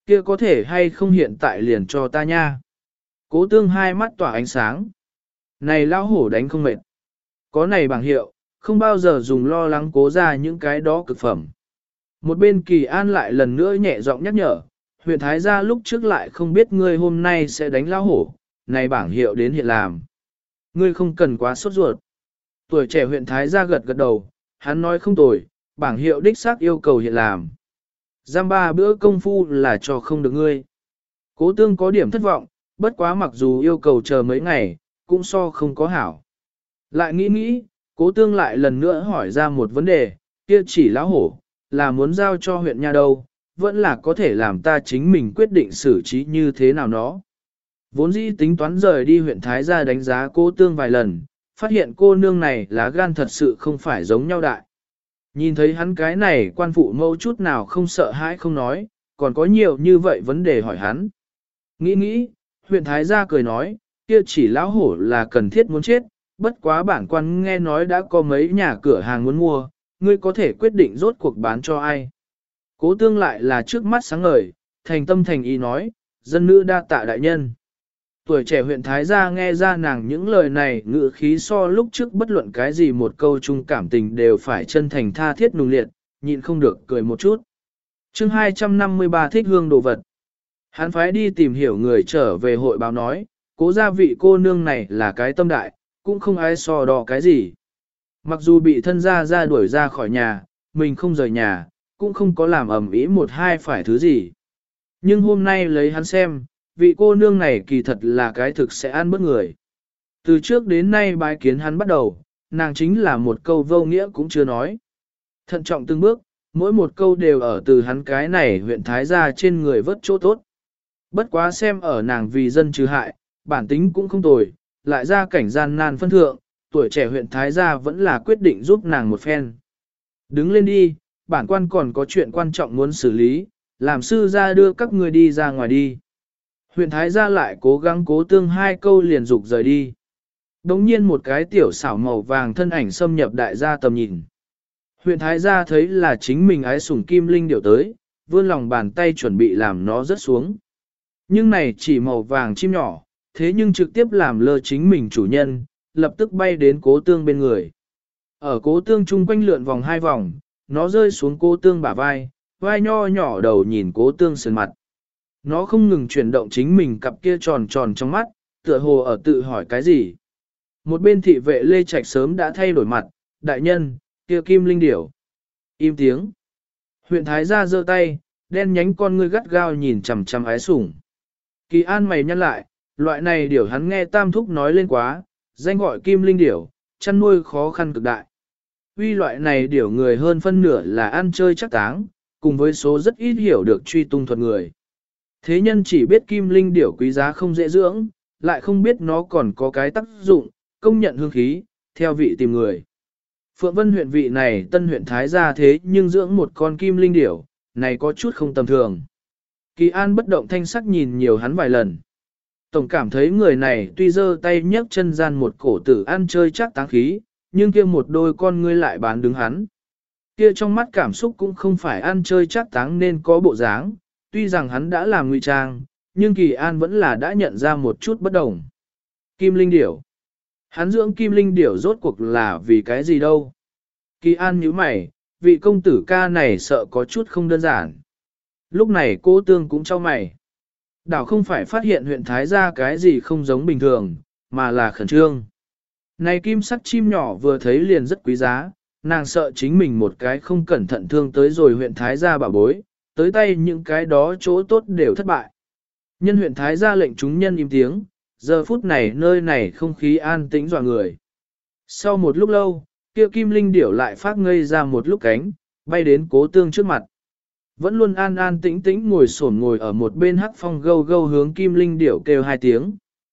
Kia có thể hay không hiện tại liền cho ta nha. Cố tương hai mắt tỏa ánh sáng. Này lão hổ đánh không mệt. Có này bảng hiệu, không bao giờ dùng lo lắng cố ra những cái đó cực phẩm. Một bên Kỳ An lại lần nữa nhẹ giọng nhắc nhở, huyện Thái gia lúc trước lại không biết ngươi hôm nay sẽ đánh lão hổ, này bảng hiệu đến hiện làm. Ngươi không cần quá sốt ruột. Tuổi trẻ huyện Thái gia gật gật đầu, hắn nói không tồi, bảng hiệu đích xác yêu cầu hiện làm. Giam 3 bữa công phu là cho không được ngươi. Cố tương có điểm thất vọng, bất quá mặc dù yêu cầu chờ mấy ngày, cũng so không có hảo. Lại nghĩ, cố tương lại lần nữa hỏi ra một vấn đề, kia chỉ lão hổ, là muốn giao cho huyện nha đâu, vẫn là có thể làm ta chính mình quyết định xử trí như thế nào nó. Vốn dĩ tính toán rời đi huyện Thái gia đánh giá cố tương vài lần, phát hiện cô nương này lá gan thật sự không phải giống nhau đại. Nhìn thấy hắn cái này quan phụ mẫu chút nào không sợ hãi không nói, còn có nhiều như vậy vấn đề hỏi hắn. Nghĩ, huyện Thái gia cười nói, kia chỉ lão hổ là cần thiết muốn chết, bất quá bản quan nghe nói đã có mấy nhà cửa hàng muốn mua, ngươi có thể quyết định rốt cuộc bán cho ai. Cố tương lại là trước mắt sáng ngời, thành tâm thành ý nói, dân nữ đa tạ đại nhân. Tuổi trẻ huyện Thái gia nghe ra nàng những lời này ngữ khí so lúc trước bất luận cái gì một câu chung cảm tình đều phải chân thành tha thiết nung liệt, nhịn không được cười một chút. chương 253 thích hương đồ vật. Hắn phái đi tìm hiểu người trở về hội báo nói, cố gia vị cô nương này là cái tâm đại, cũng không ai so đo cái gì. Mặc dù bị thân gia ra đuổi ra khỏi nhà, mình không rời nhà, cũng không có làm ầm ĩ một hai phải thứ gì. Nhưng hôm nay lấy hắn xem, vị cô nương này kỳ thật là cái thực sẽ ăn bớt người. Từ trước đến nay bái kiến hắn bắt đầu, nàng chính là một câu vô nghĩa cũng chưa nói. Thận trọng từng bước, mỗi một câu đều ở từ hắn cái này huyện Thái gia trên người vớt chỗ tốt. Bất quá xem ở nàng vì dân trừ hại, bản tính cũng không tồi, lại ra cảnh gian nan phân thượng, tuổi trẻ huyện Thái gia vẫn là quyết định giúp nàng một phen. Đứng lên đi, bản quan còn có chuyện quan trọng muốn xử lý, làm sư gia đưa các người đi ra ngoài đi. Huyện Thái gia lại cố gắng cố tương hai câu liền dục rời đi. Đống nhiên một cái tiểu xảo màu vàng thân ảnh xâm nhập đại gia tầm nhìn. Huyện Thái gia thấy là chính mình ái sủng kim linh điểu tới, vươn lòng bàn tay chuẩn bị làm nó rớt xuống. Nhưng này chỉ màu vàng chim nhỏ, thế nhưng trực tiếp làm lơ chính mình chủ nhân, lập tức bay đến cố tương bên người. Ở cố tương chung quanh lượn vòng 2 vòng, nó rơi xuống cố tương bả vai, vai nho nhỏ đầu nhìn cố tương sườn mặt. Nó không ngừng chuyển động chính mình cặp kia tròn tròn trong mắt, tựa hồ ở tự hỏi cái gì. Một bên thị vệ Lê Trạch sớm đã thay đổi mặt, đại nhân, kia kim linh điểu. Im tiếng. Huyện Thái gia giơ tay, đen nhánh con ngươi gắt gao nhìn chằm chằm ái sủng. Kỳ An mày nhăn lại, loại này điểu hắn nghe Tam Thúc nói lên quá, danh gọi kim linh điểu, chăn nuôi khó khăn cực đại. Uy loại này điểu người hơn phân nửa là ăn chơi chắc táng, cùng với số rất ít hiểu được truy tung thuật người. Thế nhân chỉ biết kim linh điểu quý giá không dễ dưỡng, lại không biết nó còn có cái tác dụng, công nhận hương khí, theo vị tìm người. Phượng Vân huyện vị này tân huyện Thái gia thế nhưng dưỡng một con kim linh điểu, này có chút không tầm thường. Kỳ An bất động thanh sắc nhìn nhiều hắn vài lần. Tổng cảm thấy người này tuy giơ tay nhấc chân gian một cổ tử ăn chơi chắc táng khí, nhưng kia một đôi con ngươi lại bán đứng hắn. Kia trong mắt cảm xúc cũng không phải ăn chơi chắc táng nên có bộ dáng, tuy rằng hắn đã làm ngụy trang, nhưng Kỳ An vẫn là đã nhận ra một chút bất đồng. Kim linh điểu. Hắn dưỡng kim linh điểu rốt cuộc là vì cái gì đâu. Kỳ An nhíu mày, vị công tử ca này sợ có chút không đơn giản. Lúc này cô tương cũng cho mày. Đảo không phải phát hiện huyện Thái gia cái gì không giống bình thường, mà là khẩn trương. Này kim sắc chim nhỏ vừa thấy liền rất quý giá, nàng sợ chính mình một cái không cẩn thận thương tới rồi huyện Thái gia bảo bối, tới tay những cái đó chỗ tốt đều thất bại. Nhân huyện Thái gia lệnh chúng nhân im tiếng, giờ phút này nơi này không khí an tĩnh dọa người. Sau một lúc lâu, kia kim linh điểu lại phát ngây ra một lúc cánh, bay đến cố tương trước mặt. Vẫn luôn an an tĩnh tĩnh ngồi ở một bên hắc phong gâu gâu hướng kim linh điểu kêu 2 tiếng.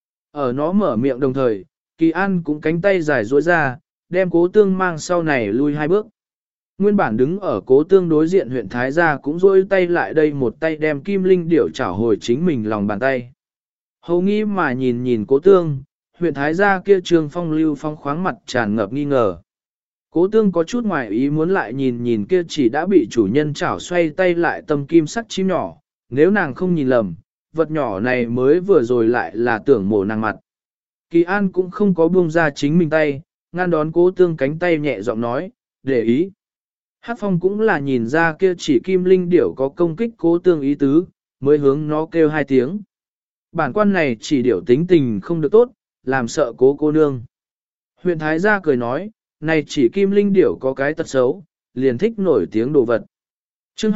Ở nó mở miệng đồng thời, Kỳ An cũng cánh tay dài duỗi ra, đem cố tương mang sau này lui 2 bước. Nguyên bản đứng ở cố tương đối diện huyện Thái gia cũng duỗi tay lại đây một tay đem kim linh điểu chảo hồi chính mình lòng bàn tay. Hầu nghi mà nhìn nhìn cố tương, huyện Thái gia kia trường phong lưu phong khoáng mặt tràn ngập nghi ngờ. Cố tương có chút ngoài ý muốn lại nhìn nhìn kia chỉ đã bị chủ nhân chảo xoay tay lại tâm kim sắc chim nhỏ, Nếu nàng không nhìn lầm, vật nhỏ này mới vừa rồi lại là tưởng mổ nàng mặt. Kỳ An cũng không có buông ra chính mình tay, ngăn đón Cố Tương cánh tay nhẹ giọng nói, để ý. Hát Phong cũng là nhìn ra kia chỉ kim linh điểu có công kích Cố Tương ý tứ, mới hướng nó kêu hai tiếng. Bản quan này chỉ điểu tính tình không được tốt, làm sợ Cố cô nương. Huyện Thái gia cười nói, này chỉ kim linh điểu có cái tật xấu, liền thích nổi tiếng đồ vật. Chương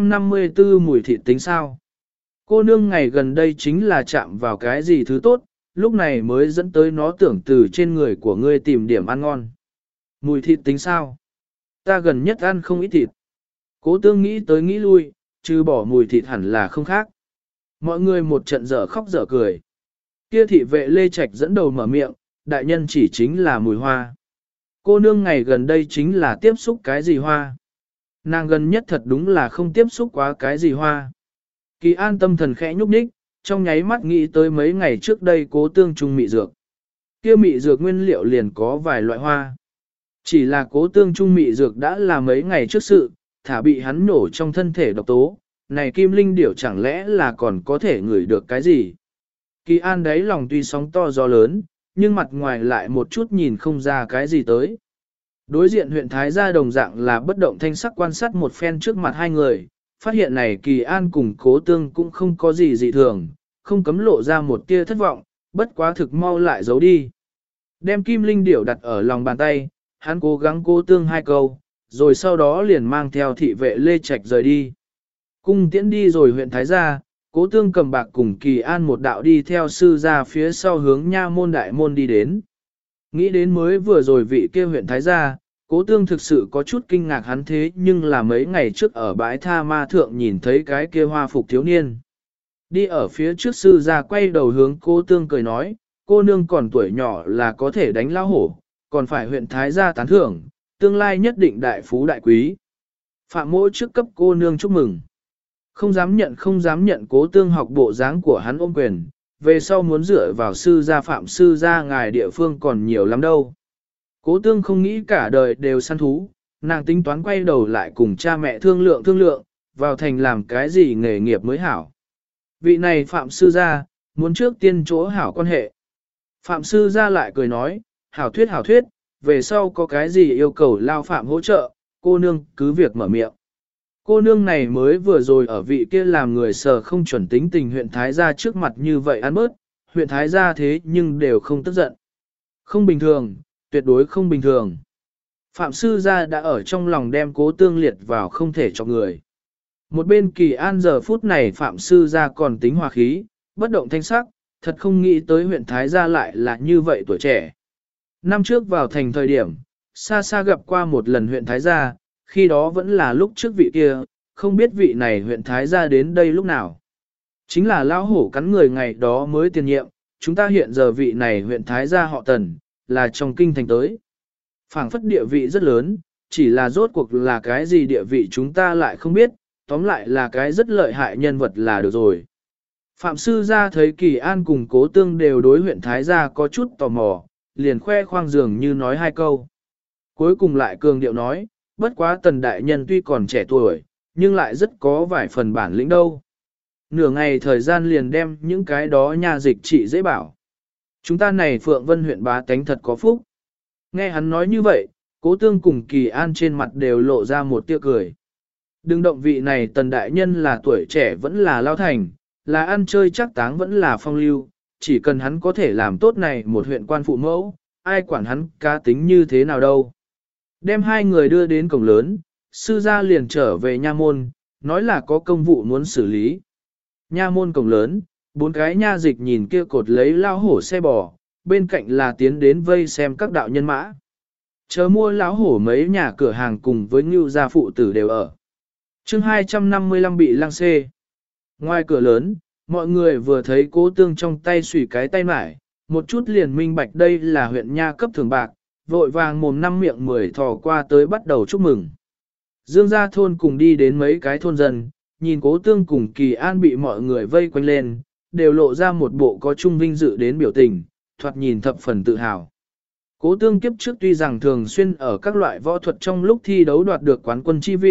254 mùi thịt tính sao? Cô nương ngày gần đây chính là chạm vào cái gì thứ tốt, lúc này mới dẫn tới nó tưởng từ trên người của ngươi tìm điểm ăn ngon. Mùi thịt tính sao? Ta gần nhất ăn không ít thịt. Cố Tương nghĩ tới nghĩ lui, trừ bỏ mùi thịt hẳn là không khác. Mọi người một trận dở khóc dở cười. Kia thị vệ Lê Trạch dẫn đầu mở miệng, đại nhân chỉ chính là mùi hoa. Cô nương ngày gần đây chính là tiếp xúc cái gì hoa. Nàng gần nhất thật đúng là không tiếp xúc quá cái gì hoa. Kỳ An tâm thần khẽ nhúc nhích, trong nháy mắt nghĩ tới mấy ngày trước đây Cố Tương trung mị dược. Kia mị dược nguyên liệu liền có vài loại hoa. Chỉ là Cố Tương trung mị dược đã là mấy ngày trước sự, thả bị hắn nổ trong thân thể độc tố, này kim linh điểu chẳng lẽ là còn có thể ngửi được cái gì. Kỳ An đấy lòng tuy sóng to gió lớn, nhưng mặt ngoài lại một chút nhìn không ra cái gì tới. Đối diện huyện Thái gia đồng dạng là bất động thanh sắc quan sát một phen trước mặt hai người, phát hiện này Kỳ An cùng Cố Tương cũng không có gì dị thường, không cấm lộ ra một tia thất vọng, bất quá thực mau lại giấu đi. Đem kim linh điểu đặt ở lòng bàn tay, hắn cố gắng Cố Tương hai câu, rồi sau đó liền mang theo thị vệ Lê Trạch rời đi. Cung tiễn đi rồi huyện Thái gia, Cố Tương cầm bạc cùng Kỳ An một đạo đi theo sư ra phía sau hướng nha môn đại môn đi đến. Nghĩ đến mới vừa rồi vị kia huyện Thái gia, Cố Tương thực sự có chút kinh ngạc hắn thế nhưng là mấy ngày trước ở bãi tha ma thượng nhìn thấy cái kia hoa phục thiếu niên. Đi ở phía trước sư ra quay đầu hướng Cố Tương cười nói, cô nương còn tuổi nhỏ là có thể đánh lao hổ, còn phải huyện Thái gia tán thưởng, tương lai nhất định đại phú đại quý. Phạm mỗi trước cấp cô nương chúc mừng. Không dám nhận Cố Tương học bộ dáng của hắn ôm quyền, về sau muốn dựa vào sư gia Phạm sư gia ngài địa phương còn nhiều lắm đâu. Cố Tương không nghĩ cả đời đều săn thú, nàng tính toán quay đầu lại cùng cha mẹ thương lượng, vào thành làm cái gì nghề nghiệp mới hảo. Vị này Phạm sư gia, muốn trước tiên chỗ hảo quan hệ. Phạm sư gia lại cười nói, hảo thuyết, về sau có cái gì yêu cầu lao Phạm hỗ trợ, cô nương cứ việc mở miệng. Cô nương này mới vừa rồi ở vị kia làm người sờ không chuẩn tính tình huyện Thái gia trước mặt như vậy ăn bớt, huyện Thái gia thế nhưng đều không tức giận. Không bình thường, tuyệt đối không bình thường. Phạm sư gia đã ở trong lòng đem Cố Tương liệt vào không thể cho người. Một bên Kỳ An giờ phút này Phạm sư gia còn tính hòa khí, bất động thanh sắc, thật không nghĩ tới huyện Thái gia lại là như vậy tuổi trẻ. Năm trước vào thành thời điểm, xa xa gặp qua một lần huyện Thái gia, khi đó vẫn là lúc trước vị kia, không biết vị này huyện Thái gia đến đây lúc nào. Chính là lão hổ cắn người ngày đó mới tiền nhiệm, chúng ta hiện giờ vị này huyện Thái gia họ Tần, là trong kinh thành tới. Phảng phất địa vị rất lớn, chỉ là rốt cuộc là cái gì địa vị chúng ta lại không biết, tóm lại là cái rất lợi hại nhân vật là được rồi. Phạm sư gia thấy Kỳ An cùng Cố Tương đều đối huyện Thái gia có chút tò mò, liền khoe khoang dường như nói hai câu. Cuối cùng lại cường điệu nói, bất quá Tần đại nhân tuy còn trẻ tuổi, nhưng lại rất có vài phần bản lĩnh đâu. Nửa ngày thời gian liền đem những cái đó nhà dịch trị dễ bảo. Chúng ta này Phượng Vân huyện bá tánh thật có phúc. Nghe hắn nói như vậy, Cố Tương cùng Kỳ An trên mặt đều lộ ra một tia cười. Đừng động vị này Tần đại nhân là tuổi trẻ vẫn là lao thành, là ăn chơi chắc táng vẫn là phong lưu, chỉ cần hắn có thể làm tốt này một huyện quan phụ mẫu, ai quản hắn cá tính như thế nào đâu. Đem hai người đưa đến cổng lớn, sư gia liền trở về nha môn, nói là có công vụ muốn xử lý. Nha môn cổng lớn, bốn cái nha dịch nhìn kia cột lấy lao hổ xe bò, bên cạnh là tiến đến vây xem các đạo nhân mã. Chờ mua lão hổ mấy nhà cửa hàng cùng với ngưu gia phụ tử đều ở. Chương 255 bị lăng xê. Ngoài cửa lớn, mọi người vừa thấy Cố Tương trong tay xùy cái tay mải, một chút liền minh bạch đây là huyện nha cấp thưởng bạc, vội vàng mồm năm miệng 10 thò qua tới bắt đầu chúc mừng. Dương gia thôn cùng đi đến mấy cái thôn dân, nhìn Cố Tương cùng Kỳ An bị mọi người vây quanh lên, đều lộ ra một bộ có chung vinh dự đến biểu tình, thoạt nhìn thập phần tự hào. Cố Tương kiếp trước tuy rằng thường xuyên ở các loại võ thuật trong lúc thi đấu đoạt được quán quân chi vị,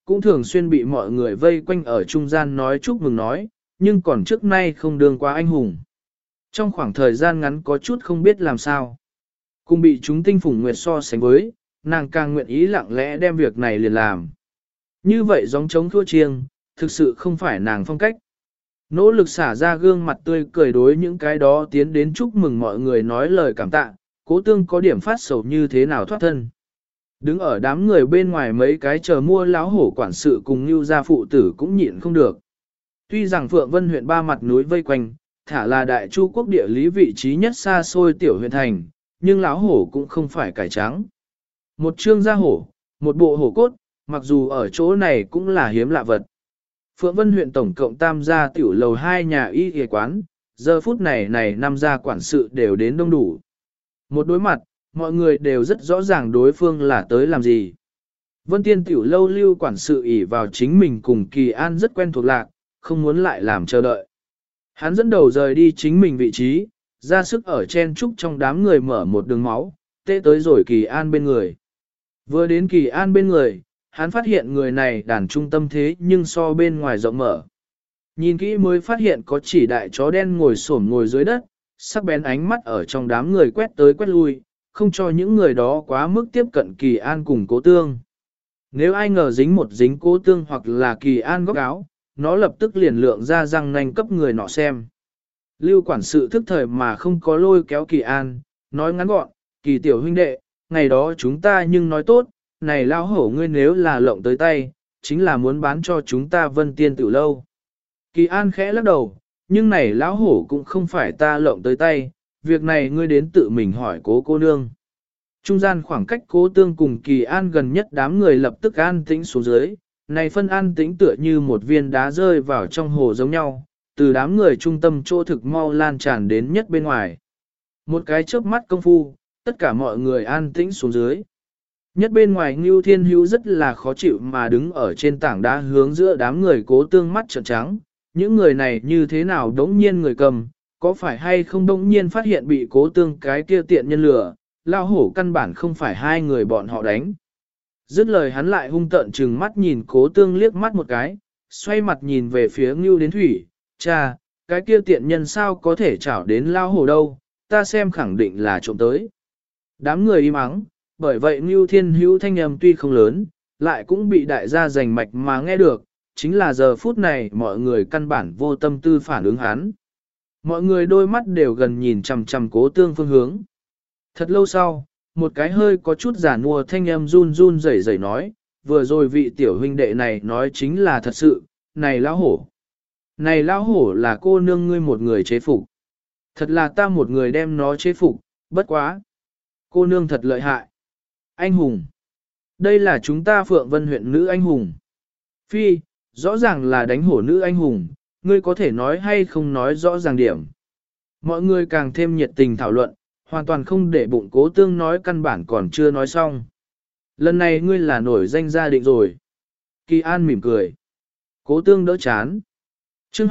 cũng thường xuyên bị mọi người vây quanh ở trung gian nói chúc mừng nói, nhưng còn trước nay không đương quá anh hùng. Trong khoảng thời gian ngắn có chút không biết làm sao. Cùng bị chúng tinh phủng nguyệt so sánh với, nàng càng nguyện ý lặng lẽ đem việc này liền làm. Như vậy gióng trống thua chiêng, thực sự không phải nàng phong cách. Nỗ lực xả ra gương mặt tươi cười đối những cái đó tiến đến chúc mừng mọi người nói lời cảm tạ, Cố Tương có điểm phát sầu như thế nào thoát thân. Đứng ở đám người bên ngoài mấy cái chờ mua láo hổ quản sự cùng như gia phụ tử cũng nhịn không được. Tuy rằng Phượng Vân huyện ba mặt núi vây quanh, thả là đại chu quốc địa lý vị trí nhất xa xôi tiểu huyện thành, nhưng láo hổ cũng không phải cải trắng. Một trương da hổ, một bộ hổ cốt, mặc dù ở chỗ này cũng là hiếm lạ vật. Phượng Vân huyện tổng cộng tam gia tiểu lầu 2 nhà y y quán, giờ phút này năm gia quản sự đều đến đông đủ. Một đối mặt, mọi người đều rất rõ ràng đối phương là tới làm gì. Vân Tiên tiểu lâu lưu quản sự ỷ vào chính mình cùng Kỳ An rất quen thuộc lạc, không muốn lại làm chờ đợi. Hắn dẫn đầu rời đi chính mình vị trí, ra sức ở chen trúc trong đám người mở một đường máu, tê tới rồi Kỳ An bên người. Vừa đến Kỳ An bên người, hắn phát hiện người này đàn trung tâm thế nhưng so bên ngoài rộng mở. Nhìn kỹ mới phát hiện có chỉ đại chó đen ngồi xổm ngồi dưới đất, sắc bén ánh mắt ở trong đám người quét tới quét lui, không cho những người đó quá mức tiếp cận Kỳ An cùng Cố Tương. Nếu ai ngờ dính Cố Tương hoặc là Kỳ An góc áo, nó lập tức liền lượng ra răng nanh cấp người nọ xem. Lưu quản sự thức thời mà không có lôi kéo Kỳ An, nói ngắn gọn, Kỳ tiểu huynh đệ, ngày đó chúng ta nhưng nói tốt, này lao hổ ngươi nếu là lộng tới tay, chính là muốn bán cho chúng ta Vân Tiên Tiểu lâu. Kỳ An khẽ lắc đầu, nhưng này lão hổ cũng không phải ta lộng tới tay, việc này ngươi đến tự mình hỏi Cố cô nương. Trung gian khoảng cách Cố Tương cùng Kỳ An gần nhất đám người lập tức an tĩnh xuống dưới, này phân an tĩnh tựa như một viên đá rơi vào trong hồ giống nhau, từ đám người trung tâm chỗ thực mau lan tràn đến nhất bên ngoài. Một cái chớp mắt công phu, tất cả mọi người an tĩnh xuống dưới. Nhất bên ngoài Ngưu Thiên Hữu rất là khó chịu mà đứng ở trên tảng đá hướng giữa đám người Cố Tương mắt trợn trắng, những người này như thế nào đống nhiên người cầm, có phải hay không đống nhiên phát hiện bị Cố Tương cái kia tiện nhân lửa, lao hổ căn bản không phải hai người bọn họ đánh. Dứt lời hắn lại hung tợn trừng mắt nhìn Cố Tương liếc mắt một cái, xoay mặt nhìn về phía Ngưu Đến Thủy, cha, cái kia tiện nhân sao có thể chảo đến lao hổ đâu, ta xem khẳng định là trộm tới. Đám người im ắng, bởi vậy Ngưu Thiên Hữu thanh âm tuy không lớn, lại cũng bị đại gia giành mạch mà nghe được, chính là giờ phút này mọi người căn bản vô tâm tư phản ứng hắn. Mọi người đôi mắt đều gần nhìn chằm chằm Cố Tương phương hướng. Thật lâu sau, một cái hơi có chút giả nua thanh âm run run rẩy rẩy nói, vừa rồi vị tiểu huynh đệ này nói chính là thật sự, này lão hổ. Này lão hổ là cô nương ngươi một người chế phục. Thật là ta một người đem nó chế phục, bất quá. Cô nương thật lợi hại. Anh hùng. Đây là chúng ta Phượng Vân huyện nữ anh hùng. Phi, rõ ràng là đánh hổ nữ anh hùng, ngươi có thể nói hay không nói rõ ràng điểm. Mọi người càng thêm nhiệt tình thảo luận, hoàn toàn không để bụng Cố Tương nói căn bản còn chưa nói xong. Lần này ngươi là nổi danh gia định rồi. Kỳ An mỉm cười. Cố Tương đỡ chán. chương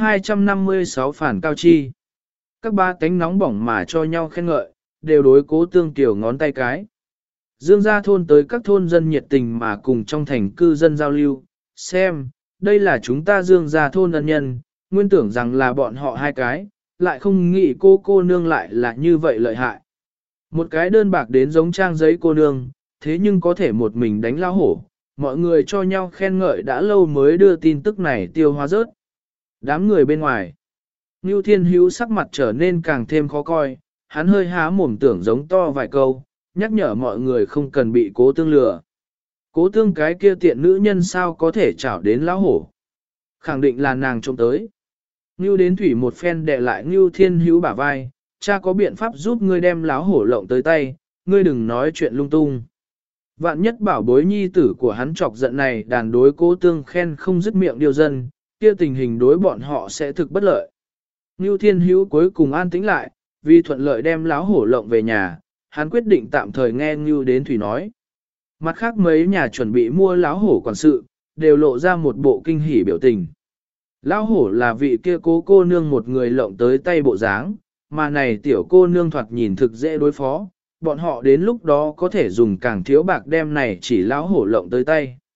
256 phản cao chi. Các ba cánh nóng bỏng mà cho nhau khen ngợi, đều đối Cố Tương tiểu ngón tay cái. Dương gia thôn tới các thôn dân nhiệt tình mà cùng trong thành cư dân giao lưu, xem, đây là chúng ta Dương gia thôn ân nhân, nguyên tưởng rằng là bọn họ hai cái, lại không nghĩ cô nương lại là như vậy lợi hại. Một cái đơn bạc đến giống trang giấy cô nương, thế nhưng có thể một mình đánh lao hổ, mọi người cho nhau khen ngợi đã lâu mới đưa tin tức này tiêu hóa rớt. Đám người bên ngoài, Ngưu Thiên Hữu sắc mặt trở nên càng thêm khó coi, hắn hơi há mồm tưởng giống to vài câu, nhắc nhở mọi người không cần bị Cố Tương lừa. Cố Tương cái kia tiện nữ nhân sao có thể chảo đến lão hổ. Khẳng định là nàng trông tới. Ngưu Đến Thủy một phen đè lại Ngưu Thiên Hữu bả vai, cha có biện pháp giúp ngươi đem lão hổ lộng tới tay, ngươi đừng nói chuyện lung tung. Vạn nhất bảo bối nhi tử của hắn chọc giận này đàn đối Cố Tương khen không dứt miệng điều dân, kia tình hình đối bọn họ sẽ thực bất lợi. Ngưu Thiên Hữu cuối cùng an tĩnh lại, vì thuận lợi đem lão hổ lộng về nhà, hắn quyết định tạm thời nghe Ngưu Đến Thủy nói. Mặt khác mấy nhà chuẩn bị mua lão hổ quản sự, đều lộ ra một bộ kinh hỉ biểu tình. Lão hổ là vị kia Cố cô nương một người lộng tới tay bộ dáng, mà này tiểu cô nương thoạt nhìn thực dễ đối phó, bọn họ đến lúc đó có thể dùng càng thiếu bạc đem này chỉ lão hổ lộng tới tay.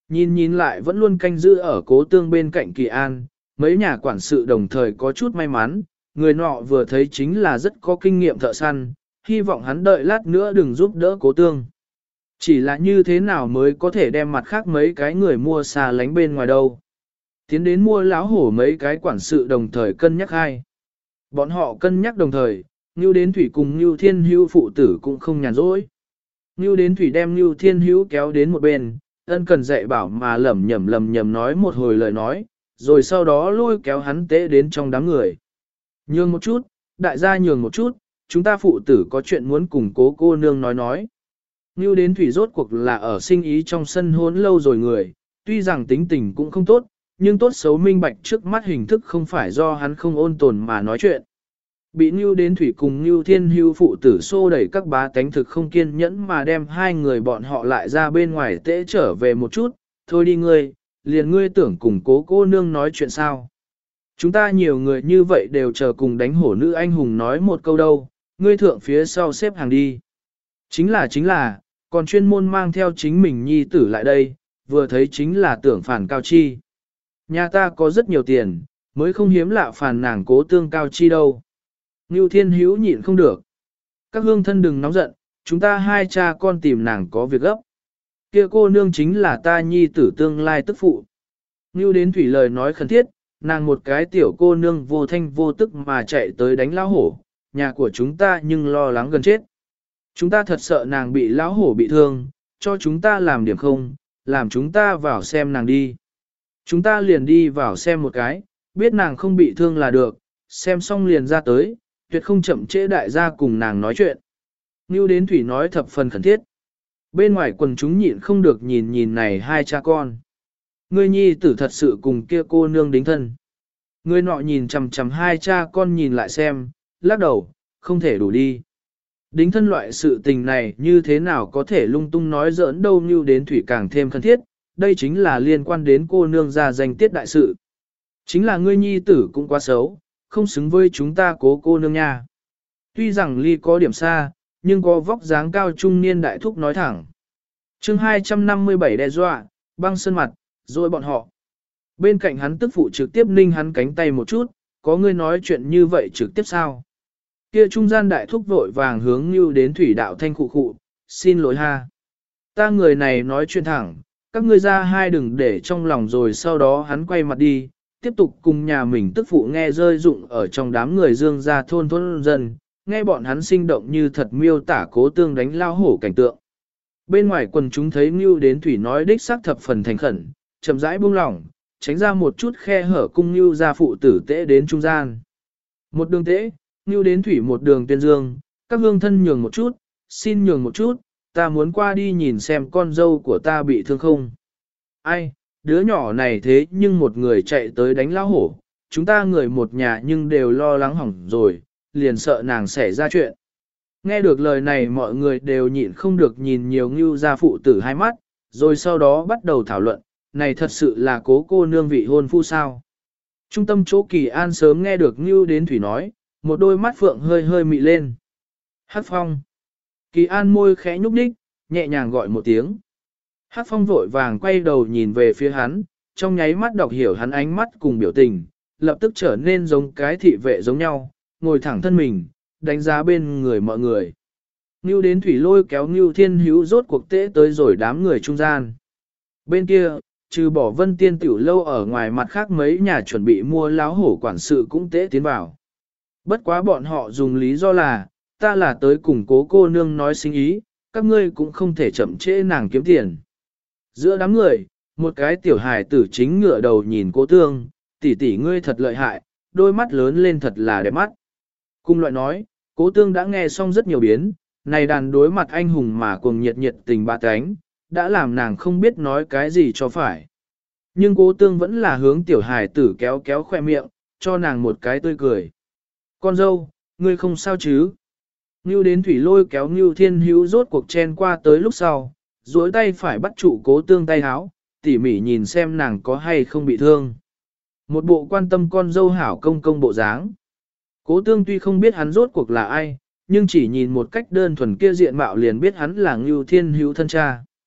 Nhìn nhìn lại vẫn luôn canh giữ ở Cố Tương bên cạnh Kỳ An, mấy nhà quản sự đồng thời có chút may mắn, người nọ vừa thấy chính là rất có kinh nghiệm thợ săn, hy vọng hắn đợi lát nữa đừng giúp đỡ Cố Tương. Chỉ là như thế nào mới có thể đem mặt khác mấy cái người mua xa lánh bên ngoài đâu. Tiến đến mua láo hổ mấy cái quản sự đồng thời cân nhắc hai. Bọn họ cân nhắc đồng thời, Ngưu Đến Thủy cùng Ngưu Thiên Hữu phụ tử cũng không nhàn rỗi. Ngưu Đến Thủy đem Ngưu Thiên Hữu kéo đến một bên, ân cần dạy bảo mà lẩm nhẩm nói một hồi lời nói, rồi sau đó lôi kéo hắn tế đến trong đám người. Nhường một chút, đại gia nhường một chút, chúng ta phụ tử có chuyện muốn cùng Cố cô nương nói. Ngưu Đến Thủy rốt cuộc là ở sinh ý trong sân hỗn lâu rồi người, tuy rằng tính tình cũng không tốt, nhưng tốt xấu minh bạch trước mắt hình thức không phải do hắn không ôn tồn mà nói chuyện. Bị Ngưu Đến Thủy cùng Ngưu Thiên Hưu phụ tử xô đẩy các bá tánh thực không kiên nhẫn mà đem hai người bọn họ lại ra bên ngoài tễ trở về một chút, thôi đi ngươi, liền ngươi tưởng cùng Cố cô nương nói chuyện sao. Chúng ta nhiều người như vậy đều chờ cùng đánh hổ nữ anh hùng nói một câu đâu, ngươi thượng phía sau xếp hàng đi. Chính là, còn chuyên môn mang theo chính mình nhi tử lại đây, vừa thấy chính là tưởng phản Cao Chi. Nhà ta có rất nhiều tiền, mới không hiếm lạ phản nàng Cố tương Cao Chi đâu. Ngưu Thiên Hữu nhịn không được. Các hương thân đừng nóng giận, chúng ta hai cha con tìm nàng có việc gấp. Kia cô nương chính là ta nhi tử tương lai tức phụ. Ngưu Đến Thủy lời nói khẩn thiết, nàng một cái tiểu cô nương vô thanh vô tức mà chạy tới đánh lão hổ, nhà của chúng ta nhưng lo lắng gần chết. Chúng ta thật sợ nàng bị lão hổ bị thương, cho chúng ta làm điểm không, làm chúng ta vào xem nàng đi. Chúng ta liền đi vào xem một cái, biết nàng không bị thương là được, xem xong liền ra tới, tuyệt không chậm trễ đại gia cùng nàng nói chuyện. Ngưu Đến Thủy nói thập phần khẩn thiết. Bên ngoài quần chúng nhịn không được nhìn nhìn này hai cha con. Ngươi nhi tử thật sự cùng kia cô nương đính thân. Người nọ nhìn chằm chằm hai cha con nhìn lại xem, lắc đầu, không thể đủ đi. Đính thân loại sự tình này như thế nào có thể lung tung nói giỡn đâu. Ngưu Đến Thủy càng thêm khẩn thiết, đây chính là liên quan đến cô nương ra danh tiết đại sự. Chính là ngươi nhi tử cũng quá xấu, không xứng với chúng ta Cố cô nương nha. Tuy rằng ly có điểm xa, nhưng có vóc dáng cao trung niên đại thúc nói thẳng. chương 257 đe dọa, băng sơn mặt, rồi bọn họ. Bên cạnh hắn tức phụ trực tiếp ninh hắn cánh tay một chút, có ngươi nói chuyện như vậy trực tiếp sao? Kia trung gian đại thúc vội vàng hướng Ngưu Đến Thủy đạo thanh khụ khụ, xin lỗi ha. Ta người này nói chuyện thẳng, các ngươi ra hai đừng để trong lòng rồi sau đó hắn quay mặt đi, tiếp tục cùng nhà mình tức phụ nghe rơi rụng ở trong đám người dương ra thôn dân, nghe bọn hắn sinh động như thật miêu tả Cố tương đánh lao hổ cảnh tượng. Bên ngoài quần chúng thấy Ngưu Đến Thủy nói đích xác thập phần thành khẩn, chậm rãi buông lỏng, tránh ra một chút khe hở cung Ngưu ra phụ tử tễ đến trung gian. Một đường tễ, Ngưu Đến Thủy một đường tuyên dương, các hương thân nhường một chút, xin nhường một chút, ta muốn qua đi nhìn xem con dâu của ta bị thương không. Ai, đứa nhỏ này thế nhưng một người chạy tới đánh lão hổ, chúng ta người một nhà nhưng đều lo lắng hỏng rồi, liền sợ nàng xảy ra chuyện. Nghe được lời này mọi người đều nhịn không được nhìn nhiều Ngưu gia phụ tử hai mắt, rồi sau đó bắt đầu thảo luận, này thật sự là Cố cô nương vị hôn phu sao. Trung tâm chỗ Kỳ An sớm nghe được Ngưu Đến Thủy nói, một đôi mắt phượng hơi hơi mị lên. Hát Phong. Kỳ An môi khẽ nhúc nhích, nhẹ nhàng gọi một tiếng. Hát Phong vội vàng quay đầu nhìn về phía hắn, trong nháy mắt đọc hiểu hắn ánh mắt cùng biểu tình, lập tức trở nên giống cái thị vệ giống nhau, ngồi thẳng thân mình, đánh giá bên người mọi người. Ngưu Đến Thủy lôi kéo Ngưu Thiên Hữu rốt cuộc tễ tới rồi đám người trung gian. Bên kia, trừ bỏ Vân Tiên tiểu lâu ở ngoài mặt khác mấy nhà chuẩn bị mua láo hổ quản sự cũng tễ tiến vào. Bất quá bọn họ dùng lý do là, ta là tới cùng Cố cô nương nói sinh ý, các ngươi cũng không thể chậm trễ nàng kiếm tiền. Giữa đám người, một cái tiểu hài tử chính ngựa đầu nhìn Cố tương, tỷ tỷ ngươi thật lợi hại, đôi mắt lớn lên thật là đẹp mắt. Cùng loại nói, Cố tương đã nghe xong rất nhiều biến, này đàn đối mặt anh hùng mà cuồng nhiệt tình bạ cánh, đã làm nàng không biết nói cái gì cho phải. Nhưng Cố tương vẫn là hướng tiểu hài tử kéo kéo khoe miệng, cho nàng một cái tươi cười. Con dâu, ngươi không sao chứ? Ngưu Đến Thủy lôi kéo Ngưu Thiên Hữu rốt cuộc chen qua tới lúc sau, duỗi tay phải bắt trụ Cố tương tay háo, tỉ mỉ nhìn xem nàng có hay không bị thương. Một bộ quan tâm con dâu hảo công công bộ dáng. Cố tương tuy không biết hắn rốt cuộc là ai, nhưng chỉ nhìn một cách đơn thuần kia diện mạo liền biết hắn là Ngưu Thiên Hữu thân cha.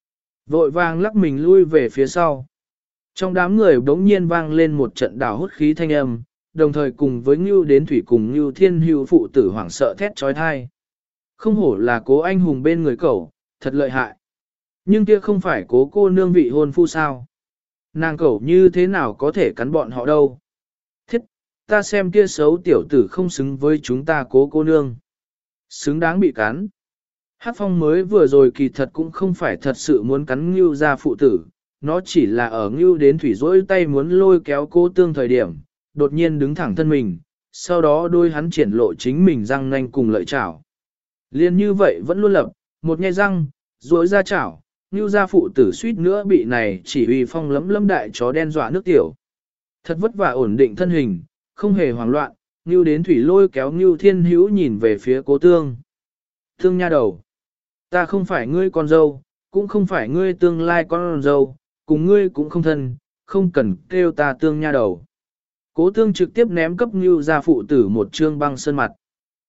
Vội vàng lắc mình lui về phía sau. Trong đám người bỗng nhiên vang lên một trận đảo hút khí thanh âm, đồng thời cùng với Ngưu đến thủy cùng Ngưu Thiên Hữu phụ tử hoảng sợ thét trói thai. Không hổ là cố anh hùng bên người cậu, thật lợi hại. Nhưng kia không phải cố cô nương vị hôn phu sao. Nàng cậu như thế nào có thể cắn bọn họ đâu. Thiết, ta xem kia xấu tiểu tử không xứng với chúng ta cố cô nương. Xứng đáng bị cắn. Hát phong mới vừa rồi kỳ thật cũng không phải thật sự muốn cắn Ngưu ra phụ tử, nó chỉ là ở Ngưu đến thủy rỗi tay muốn lôi kéo cố tương thời điểm, đột nhiên đứng thẳng thân mình, sau đó đôi hắn triển lộ chính mình răng nanh cùng lợi chảo. Liên như vậy vẫn luôn lập, một nhai răng, rỗi ra chảo, Ngưu ra phụ tử suýt nữa bị này chỉ uy phong lấm lấm đại chó đen dọa nước tiểu. Thật vất vả ổn định thân hình, không hề hoảng loạn, Ngưu đến thủy lôi kéo Ngưu Thiên Hữu nhìn về phía cố tương. Tương nha đầu, ta không phải ngươi con dâu, cũng không phải ngươi tương lai con dâu, cùng ngươi cũng không thân, không cần kêu ta tương nha đầu. Cố tương trực tiếp ném cấp Ngưu ra phụ tử một trương băng sơn mặt.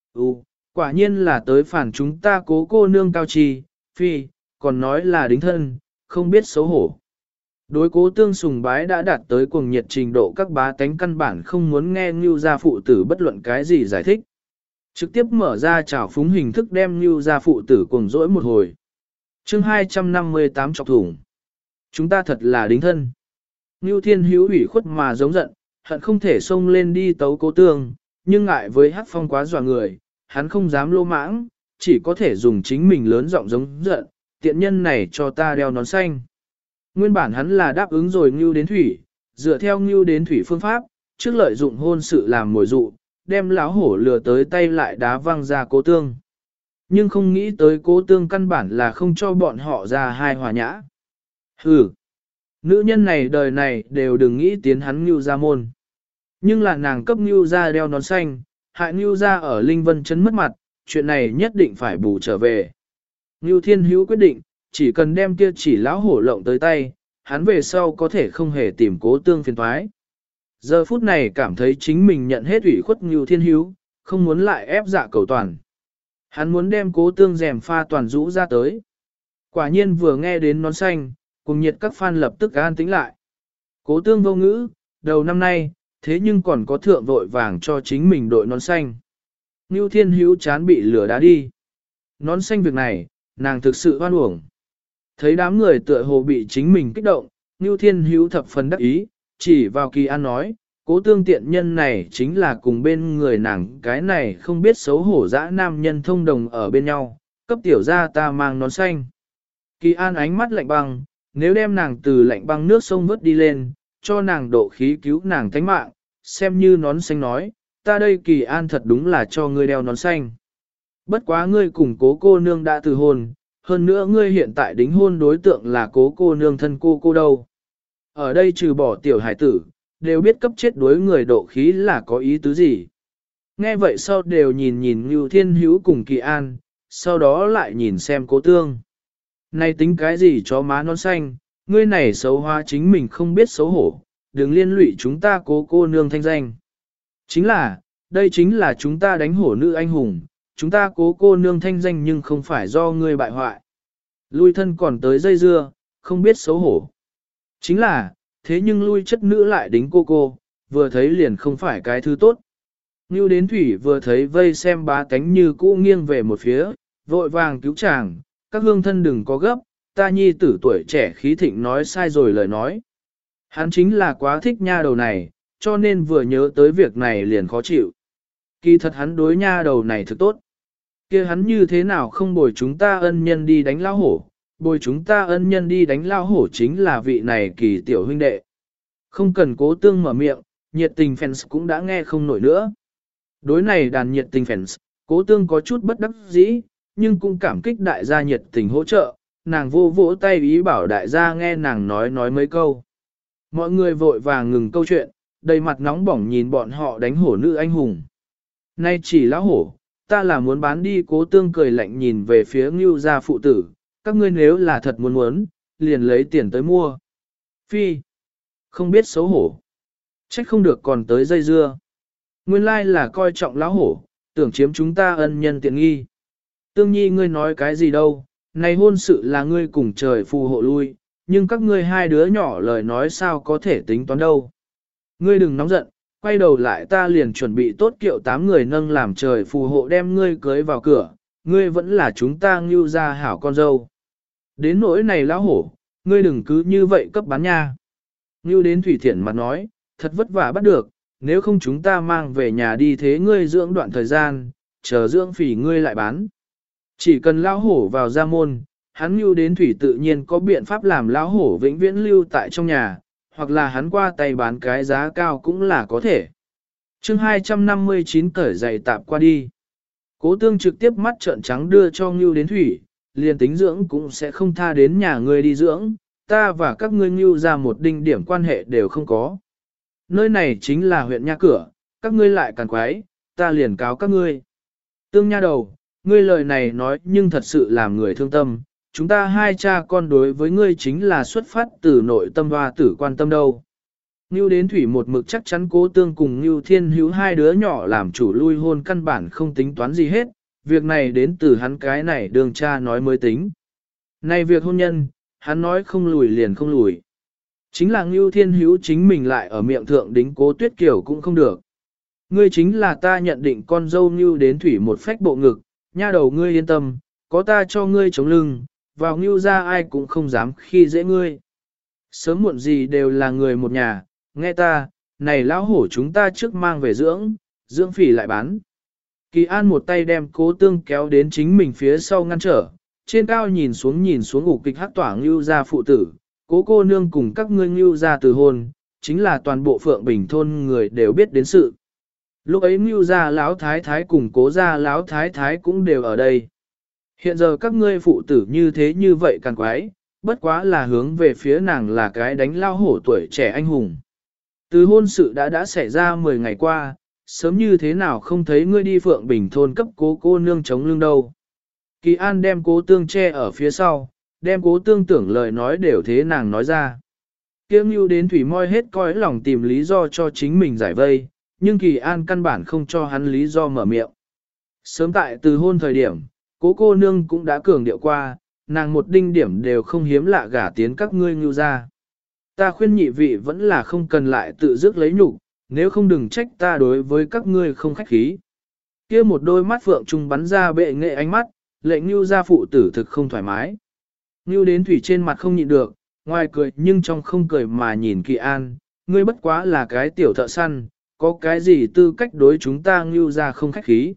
Quả nhiên là tới phản chúng ta cố cô nương cao trì, phi, còn nói là đính thân, không biết xấu hổ. Đối cố tương sùng bái đã đạt tới cuồng nhiệt trình độ các bá tánh căn bản không muốn nghe Ngưu gia phụ tử bất luận cái gì giải thích. Trực tiếp mở ra trảo phúng hình thức đem Ngưu gia phụ tử cuồng dỗi một hồi. Chương 258 chọc thủng. Chúng ta thật là đính thân. Ngưu Thiên Hữu ủy khuất mà giống giận, hận không thể xông lên đi tấu cố tương, nhưng ngại với hát phong quá dọa người, hắn không dám lô mãng, chỉ có thể dùng chính mình lớn giọng giống giận, tiện nhân này cho ta đeo nón xanh. Nguyên bản hắn là đáp ứng rồi Ngưu đến thủy, dựa theo Ngưu đến thủy phương pháp, trước lợi dụng hôn sự làm mồi dụ, đem lão hổ lừa tới tay lại đá văng ra cố tương. Nhưng không nghĩ tới cố tương căn bản là không cho bọn họ ra hai hòa nhã. Hừ, nữ nhân này đời này đều đừng nghĩ tiến hắn Ngưu ra môn. Nhưng là nàng cấp Ngưu ra đeo nón xanh, hại Ngưu ra ở Linh Vân Trấn mất mặt, chuyện này nhất định phải bù trở về. Ngưu Thiên Hữu quyết định, chỉ cần đem kia chỉ lão hổ lộng tới tay, hắn về sau có thể không hề tìm cố tương phiền thoái. Giờ phút này cảm thấy chính mình nhận hết ủy khuất Ngưu Thiên Hữu, không muốn lại ép dạ cầu toàn. Hắn muốn đem cố tương rèm pha toàn rũ ra tới. Quả nhiên vừa nghe đến nón xanh, cùng nhiệt các fan lập tức an tĩnh lại. Cố tương vô ngữ, đầu năm nay, thế nhưng còn có thượng vội vàng cho chính mình đội nón xanh. Ngưu Thiên Hữu chán bị lửa đá đi. Nón xanh việc này, nàng thực sự hoan uổng. Thấy đám người tựa hồ bị chính mình kích động, Ngưu Thiên Hữu thập phần đắc ý, chỉ vào Kỳ An nói, cố tương tiện nhân này chính là cùng bên người nàng cái này không biết xấu hổ dã nam nhân thông đồng ở bên nhau, cấp tiểu ra ta mang nón xanh. Kỳ An ánh mắt lạnh băng, nếu đem nàng từ lạnh băng nước sông vớt đi lên, cho nàng độ khí cứu nàng tánh mạng, xem như nón xanh nói, ta đây Kỳ An thật đúng là cho ngươi đeo nón xanh. Bất quá ngươi cùng cố cô nương đã từ hôn, hơn nữa ngươi hiện tại đính hôn đối tượng là cố cô nương thân cô đâu. Ở đây trừ bỏ tiểu hải tử, đều biết cấp chết đối người độ khí là có ý tứ gì. Nghe vậy sau đều nhìn nhìn Ngưu Thiên Hữu cùng Kỳ An, sau đó lại nhìn xem cố tương. Này tính cái gì cho má nón xanh, ngươi này xấu hóa chính mình không biết xấu hổ, đừng liên lụy chúng ta cố cô nương thanh danh. Đây chính là chúng ta đánh hổ nữ anh hùng, chúng ta cố cô nương thanh danh nhưng không phải do ngươi bại hoại. Lui thân còn tới dây dưa, không biết xấu hổ. Thế nhưng lui chất nữ lại đính cô, vừa thấy liền không phải cái thứ tốt. Ngưu đến thủy vừa thấy vây xem bá tánh như cũ nghiêng về một phía, vội vàng cứu chàng, các hương thân đừng có gấp, ta nhi tử tuổi trẻ khí thịnh nói sai rồi lời nói. Hắn chính là quá thích nha đầu này, cho nên vừa nhớ tới việc này liền khó chịu. Kỳ thật hắn đối nha đầu này thực tốt. Kia hắn như thế nào không bồi chúng ta ân nhân đi đánh lao hổ, bồi chúng ta ân nhân đi đánh lao hổ chính là vị này Kỳ tiểu huynh đệ. Không cần cố tương mở miệng, nhiệt tình fans cũng đã nghe không nổi nữa. Đối này đàn nhiệt tình fans, cố tương có chút bất đắc dĩ, nhưng cũng cảm kích đại gia nhiệt tình hỗ trợ, nàng vô vỗ tay ý bảo đại gia nghe nàng nói mấy câu. Mọi người vội vàng ngừng câu chuyện, đầy mặt nóng bỏng nhìn bọn họ đánh hổ nữ anh hùng. Nay chỉ lão hổ, ta là muốn bán đi, cố tương cười lạnh nhìn về phía Ngưu gia phụ tử, các ngươi nếu là thật muốn, liền lấy tiền tới mua. Phi, không biết xấu hổ. Trách không được còn tới dây dưa. Nguyên lai là coi trọng lão hổ, tưởng chiếm chúng ta ân nhân tiện nghi. Tương nhi ngươi nói cái gì đâu, Này hôn sự là ngươi cùng trời phù hộ lui, nhưng các ngươi hai đứa nhỏ lời nói sao có thể tính toán đâu. Ngươi đừng nóng giận, quay đầu lại ta liền chuẩn bị tốt kiệu 8 người nâng làm trời phù hộ đem ngươi cưới vào cửa, ngươi vẫn là chúng ta Ngưu gia hảo con dâu. Đến nỗi này lão hổ, ngươi đừng cứ như vậy cấp bán nha. Ngưu đến Thủy Thiển mặt nói, thật vất vả bắt được, nếu không chúng ta mang về nhà đi thế ngươi dưỡng đoạn thời gian, chờ dưỡng phỉ ngươi lại bán. Chỉ cần lão hổ vào gia môn, hắn Ngưu đến Thủy tự nhiên có biện pháp làm lão hổ vĩnh viễn lưu tại trong nhà, hoặc là hắn qua tay bán cái giá cao cũng là có thể. chương 259 cởi giày tạp qua đi. Cố tương trực tiếp mắt trợn trắng đưa cho Ngưu đến Thủy, liền tính dưỡng cũng sẽ không tha đến nhà ngươi đi dưỡng, ta và các ngươi Ngưu ra một đinh điểm quan hệ đều không có. Nơi này chính là huyện nha cửa, các ngươi lại càn quái, ta liền cáo các ngươi. Tương nha đầu, ngươi lời này nói nhưng thật sự làm người thương tâm, chúng ta hai cha con đối với ngươi chính là xuất phát từ nội tâm hoa tử quan tâm đâu. Ngưu đến Thủy một mực chắc chắn Cố tương cùng Ngưu Thiên Hữu hai đứa nhỏ làm chủ lui hôn căn bản không tính toán gì hết, việc này đến từ hắn cái này đường cha nói mới tính. Này việc hôn nhân, hắn nói không lùi liền không lùi. Chính là Ngưu Thiên Hữu chính mình lại ở miệng thượng đính Cố Tuyết Kiều cũng không được. Ngươi chính là ta nhận định con dâu Ngưu đến Thủy một phách bộ ngực, nha đầu ngươi yên tâm, có ta cho ngươi chống lưng, vào Ngưu ra ai cũng không dám khi dễ ngươi. Sớm muộn gì đều là người một nhà, nghe ta, này lão hổ chúng ta trước mang về dưỡng phỉ lại bán. Kỳ An một tay đem Cố tương kéo đến chính mình phía sau ngăn trở, trên cao nhìn xuống ủ kịch hát tỏa Ngưu ra phụ tử, Cố cô nương cùng các ngươi Ngưu ra từ hôn, chính là toàn bộ Phượng Bình thôn người đều biết đến sự. Lúc ấy Ngưu gia lão thái thái cùng Cố gia lão thái thái cũng đều ở đây. Hiện giờ các ngươi phụ tử như thế như vậy càng quái, bất quá là hướng về phía nàng là cái đánh lao hổ tuổi trẻ anh hùng. Từ hôn sự đã xảy ra 10 ngày qua, sớm như thế nào không thấy ngươi đi Phượng Bình thôn cấp Cố cô nương chống lưng đâu. Kỳ An đem Cố tương che ở phía sau, đem Cố tương tưởng lời nói đều thế nàng nói ra. Kiêm Nhu đến Thủy Môi hết coi lòng tìm lý do cho chính mình giải vây, nhưng Kỳ An căn bản không cho hắn lý do mở miệng. Sớm tại từ hôn thời điểm, Cố cô nương cũng đã cường điệu qua, nàng một đinh điểm đều không hiếm lạ gả tiến các ngươi Ngưu ra. Ta khuyên nhị vị vẫn là không cần lại tự dứt lấy nhục, nếu không đừng trách ta đối với các ngươi không khách khí. Kia một đôi mắt phượng trung bắn ra bệ nghệ ánh mắt, lệnh Ngưu gia phụ tử thực không thoải mái. Ngưu đến Thủy trên mặt không nhịn được, ngoài cười nhưng trong không cười mà nhìn Kỳ An, ngươi bất quá là cái tiểu thợ săn, có cái gì tư cách đối chúng ta Ngưu gia không khách khí.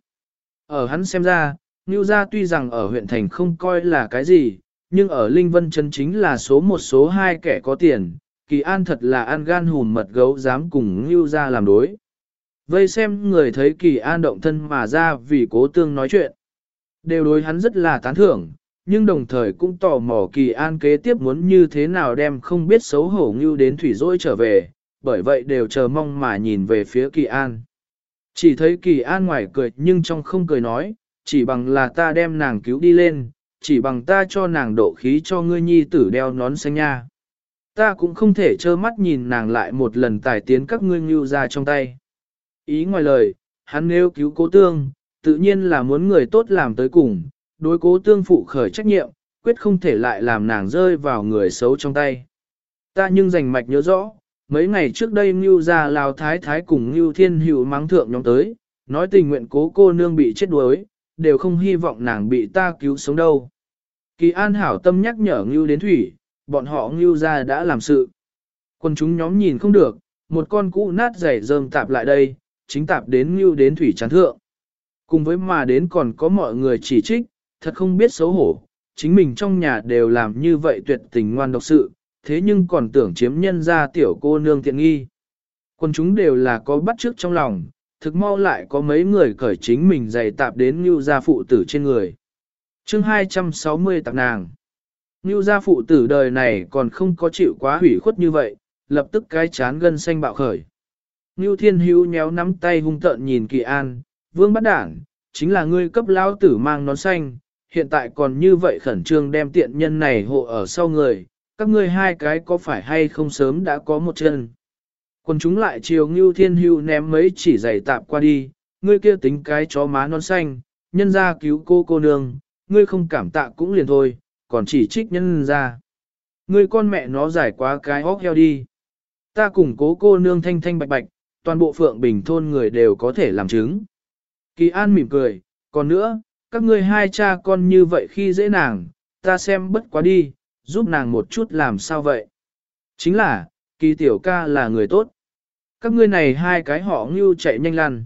Ở hắn xem ra, Ngưu gia tuy rằng ở huyện thành không coi là cái gì, nhưng ở Linh Vân Trấn chính là số một số hai kẻ có tiền, Kỳ An thật là ăn gan hùn mật gấu dám cùng Ngưu gia làm đối. Vây xem người thấy Kỳ An động thân mà ra vì Cố tương nói chuyện. Đều đối hắn rất là tán thưởng, nhưng đồng thời cũng tò mò Kỳ An kế tiếp muốn như thế nào đem không biết xấu hổ Ngưu đến Thủy dỗi trở về, bởi vậy đều chờ mong mà nhìn về phía Kỳ An. Chỉ thấy Kỳ An ngoài cười nhưng trong không cười nói, chỉ bằng là ta đem nàng cứu đi lên, chỉ bằng ta cho nàng độ khí cho ngươi nhi tử đeo nón xanh nha. Ta cũng không thể trơ mắt nhìn nàng lại một lần tài tiến các ngươi Ngưu ra trong tay. Ý ngoài lời, hắn nếu cứu Cố tương, tự nhiên là muốn người tốt làm tới cùng, đối Cố tương phụ khởi trách nhiệm, quyết không thể lại làm nàng rơi vào người xấu trong tay. Ta nhưng rành mạch nhớ rõ, mấy ngày trước đây Ngưu gia Lào Thái Thái cùng Ngưu Thiên Hữu mắng thượng nhóm tới, nói tình nguyện Cố cô nương bị chết đuối, đều không hy vọng nàng bị ta cứu sống đâu. Kỳ An hảo tâm nhắc nhở Ngưu đến Thủy, bọn họ Ngưu gia đã làm sự. Quân chúng nhóm nhìn không được, một con cũ nát giày rơm tạp lại đây, chính tạp đến Ngưu đến Thủy chán thượng. Cùng với mà đến còn có mọi người chỉ trích, thật không biết xấu hổ, chính mình trong nhà đều làm như vậy tuyệt tình ngoan độc sự, thế nhưng còn tưởng chiếm nhân ra tiểu cô nương tiện nghi. Quân chúng đều là có bắt chước trong lòng, thực mau lại có mấy người cởi chính mình giày tạp đến Ngưu gia phụ tử trên người. chương 260 tạp nàng. Ngưu gia phụ tử đời này còn không có chịu quá hủy khuất như vậy, lập tức cái chán gân xanh bạo khởi. Ngưu Thiên Hữu nhéo nắm tay hung tợn nhìn Kỳ An, vương bắt đảng, chính là ngươi cấp lão tử mang nón xanh, hiện tại còn như vậy khẩn trương đem tiện nhân này hộ ở sau người, các ngươi hai cái có phải hay không sớm đã có một chân. Còn chúng lại chiều Ngưu Thiên Hữu ném mấy chỉ giày tạp qua đi, ngươi kia tính cái chó má nón xanh, nhân ra cứu cô nương, ngươi không cảm tạ cũng liền thôi, còn chỉ trích nhân ra. Ngươi con mẹ nó giải quá cái óc heo đi. Ta cùng cố cô nương thanh thanh bạch bạch, toàn bộ Phượng Bình thôn người đều có thể làm chứng. Kỳ An mỉm cười, còn nữa, các ngươi hai cha con như vậy khi dễ nàng, ta xem bất quá đi, giúp nàng một chút làm sao vậy. Chính là, Kỳ tiểu ca là người tốt. Các ngươi này hai cái họ ngưu chạy nhanh lăn.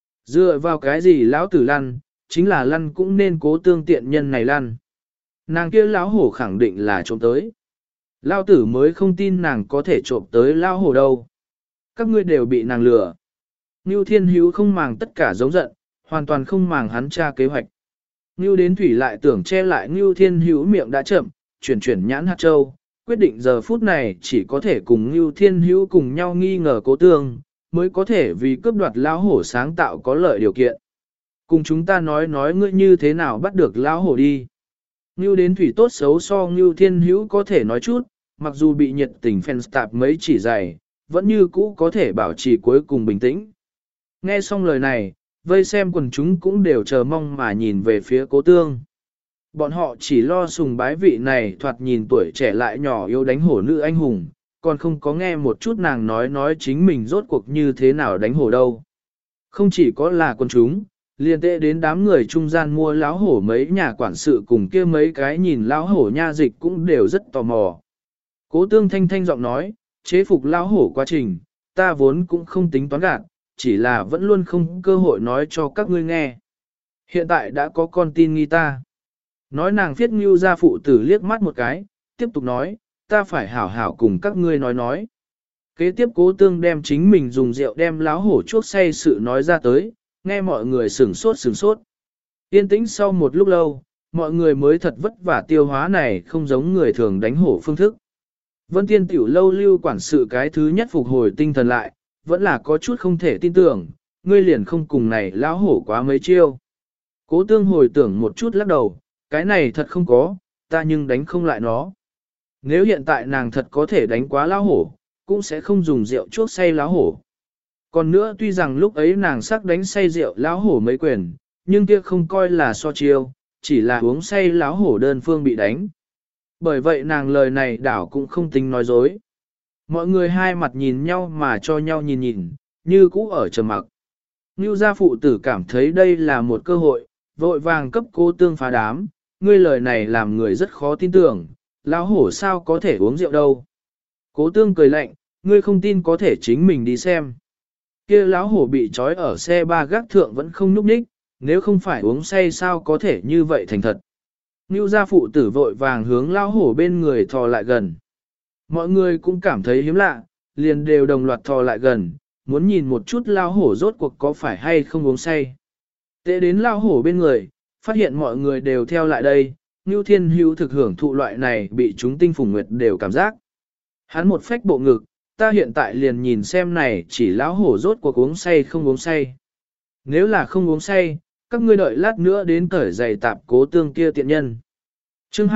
Dựa vào cái gì lão tử lăn, chính là lăn cũng nên cố tương tiện nhân này lăn. Nàng kia lão hổ khẳng định là trộm tới. Lão tử mới không tin nàng có thể trộm tới lão hổ đâu. Các ngươi đều bị nàng lừa. Ngưu Thiên Hữu không màng tất cả giống giận, hoàn toàn không màng hắn tra kế hoạch. Ngưu đến thủy lại tưởng che lại Ngưu Thiên Hữu miệng đã chậm, chuyển nhãn hạt châu, quyết định giờ phút này chỉ có thể cùng Ngưu Thiên Hữu cùng nhau nghi ngờ cố tương, mới có thể vì cướp đoạt lão hổ sáng tạo có lợi điều kiện. Cùng chúng ta nói ngươi như thế nào bắt được lão hổ đi. Ngưu đến thủy tốt xấu so Ngưu Thiên Hữu có thể nói chút, mặc dù bị nhiệt tình fans tạp mấy chỉ dày, vẫn như cũ có thể bảo trì cuối cùng bình tĩnh. Nghe xong lời này, vây xem quần chúng cũng đều chờ mong mà nhìn về phía cố tương. Bọn họ chỉ lo sùng bái vị này thoạt nhìn tuổi trẻ lại nhỏ yếu đánh hổ nữ anh hùng, còn không có nghe một chút nàng nói chính mình rốt cuộc như thế nào đánh hổ đâu. Không chỉ có là quần chúng, liên tệ đến đám người trung gian mua láo hổ mấy nhà quản sự cùng kia mấy cái nhìn láo hổ nha dịch cũng đều rất tò mò. Cố tương thanh thanh giọng nói, chế phục láo hổ quá trình, ta vốn cũng không tính toán gạt, chỉ là vẫn luôn không cơ hội nói cho các ngươi nghe. Hiện tại đã có con tin nghi ta. Nói nàng viết Ngưu ra phụ tử liếc mắt một cái, tiếp tục nói, ta phải hảo hảo cùng các ngươi nói. Kế tiếp cố tương đem chính mình dùng rượu đem láo hổ chuốc say sự nói ra tới, nghe mọi người sửng sốt. Yên tĩnh sau một lúc lâu, mọi người mới thật vất vả tiêu hóa này không giống người thường đánh hổ phương thức. Vân Tiên tiểu lâu lưu quản sự cái thứ nhất phục hồi tinh thần lại, vẫn là có chút không thể tin tưởng, ngươi liền không cùng này lão hổ quá mấy chiêu. Cố tương hồi tưởng một chút lắc đầu, cái này thật không có, ta nhưng đánh không lại nó. Nếu hiện tại nàng thật có thể đánh quá lão hổ, cũng sẽ không dùng rượu chuốc say lão hổ. Còn nữa tuy rằng lúc ấy nàng sắc đánh say rượu lão hổ mấy quyền, nhưng kia không coi là so chiêu, chỉ là uống say lão hổ đơn phương bị đánh. Bởi vậy nàng lời này đảo cũng không tính nói dối. Mọi người hai mặt nhìn nhau mà cho nhau nhìn, như cũ ở trầm mặc. Ngưu gia phụ tử cảm thấy đây là một cơ hội, vội vàng cấp cố tương phá đám, ngươi lời này làm người rất khó tin tưởng, lão hổ sao có thể uống rượu đâu. Cố tương cười lạnh, ngươi không tin có thể chính mình đi xem. Kia lão hổ bị trói ở xe ba gác thượng vẫn không núp đích, nếu không phải uống say sao có thể như vậy thành thật. Ngưu gia phụ tử vội vàng hướng lão hổ bên người thò lại gần. Mọi người cũng cảm thấy hiếm lạ, liền đều đồng loạt thò lại gần, muốn nhìn một chút lão hổ rốt cuộc có phải hay không uống say. Tế đến lão hổ bên người, phát hiện mọi người đều theo lại đây, Ngưu Thiên Hữu thực hưởng thụ loại này bị chúng tinh phùng nguyệt đều cảm giác. Hắn một phách bộ ngực, ta hiện tại liền nhìn xem này chỉ lão hổ rốt cuộc uống say không uống say. Nếu là không uống say, các ngươi đợi lát nữa đến cởi giày tạp cố tương kia tiện nhân. Chương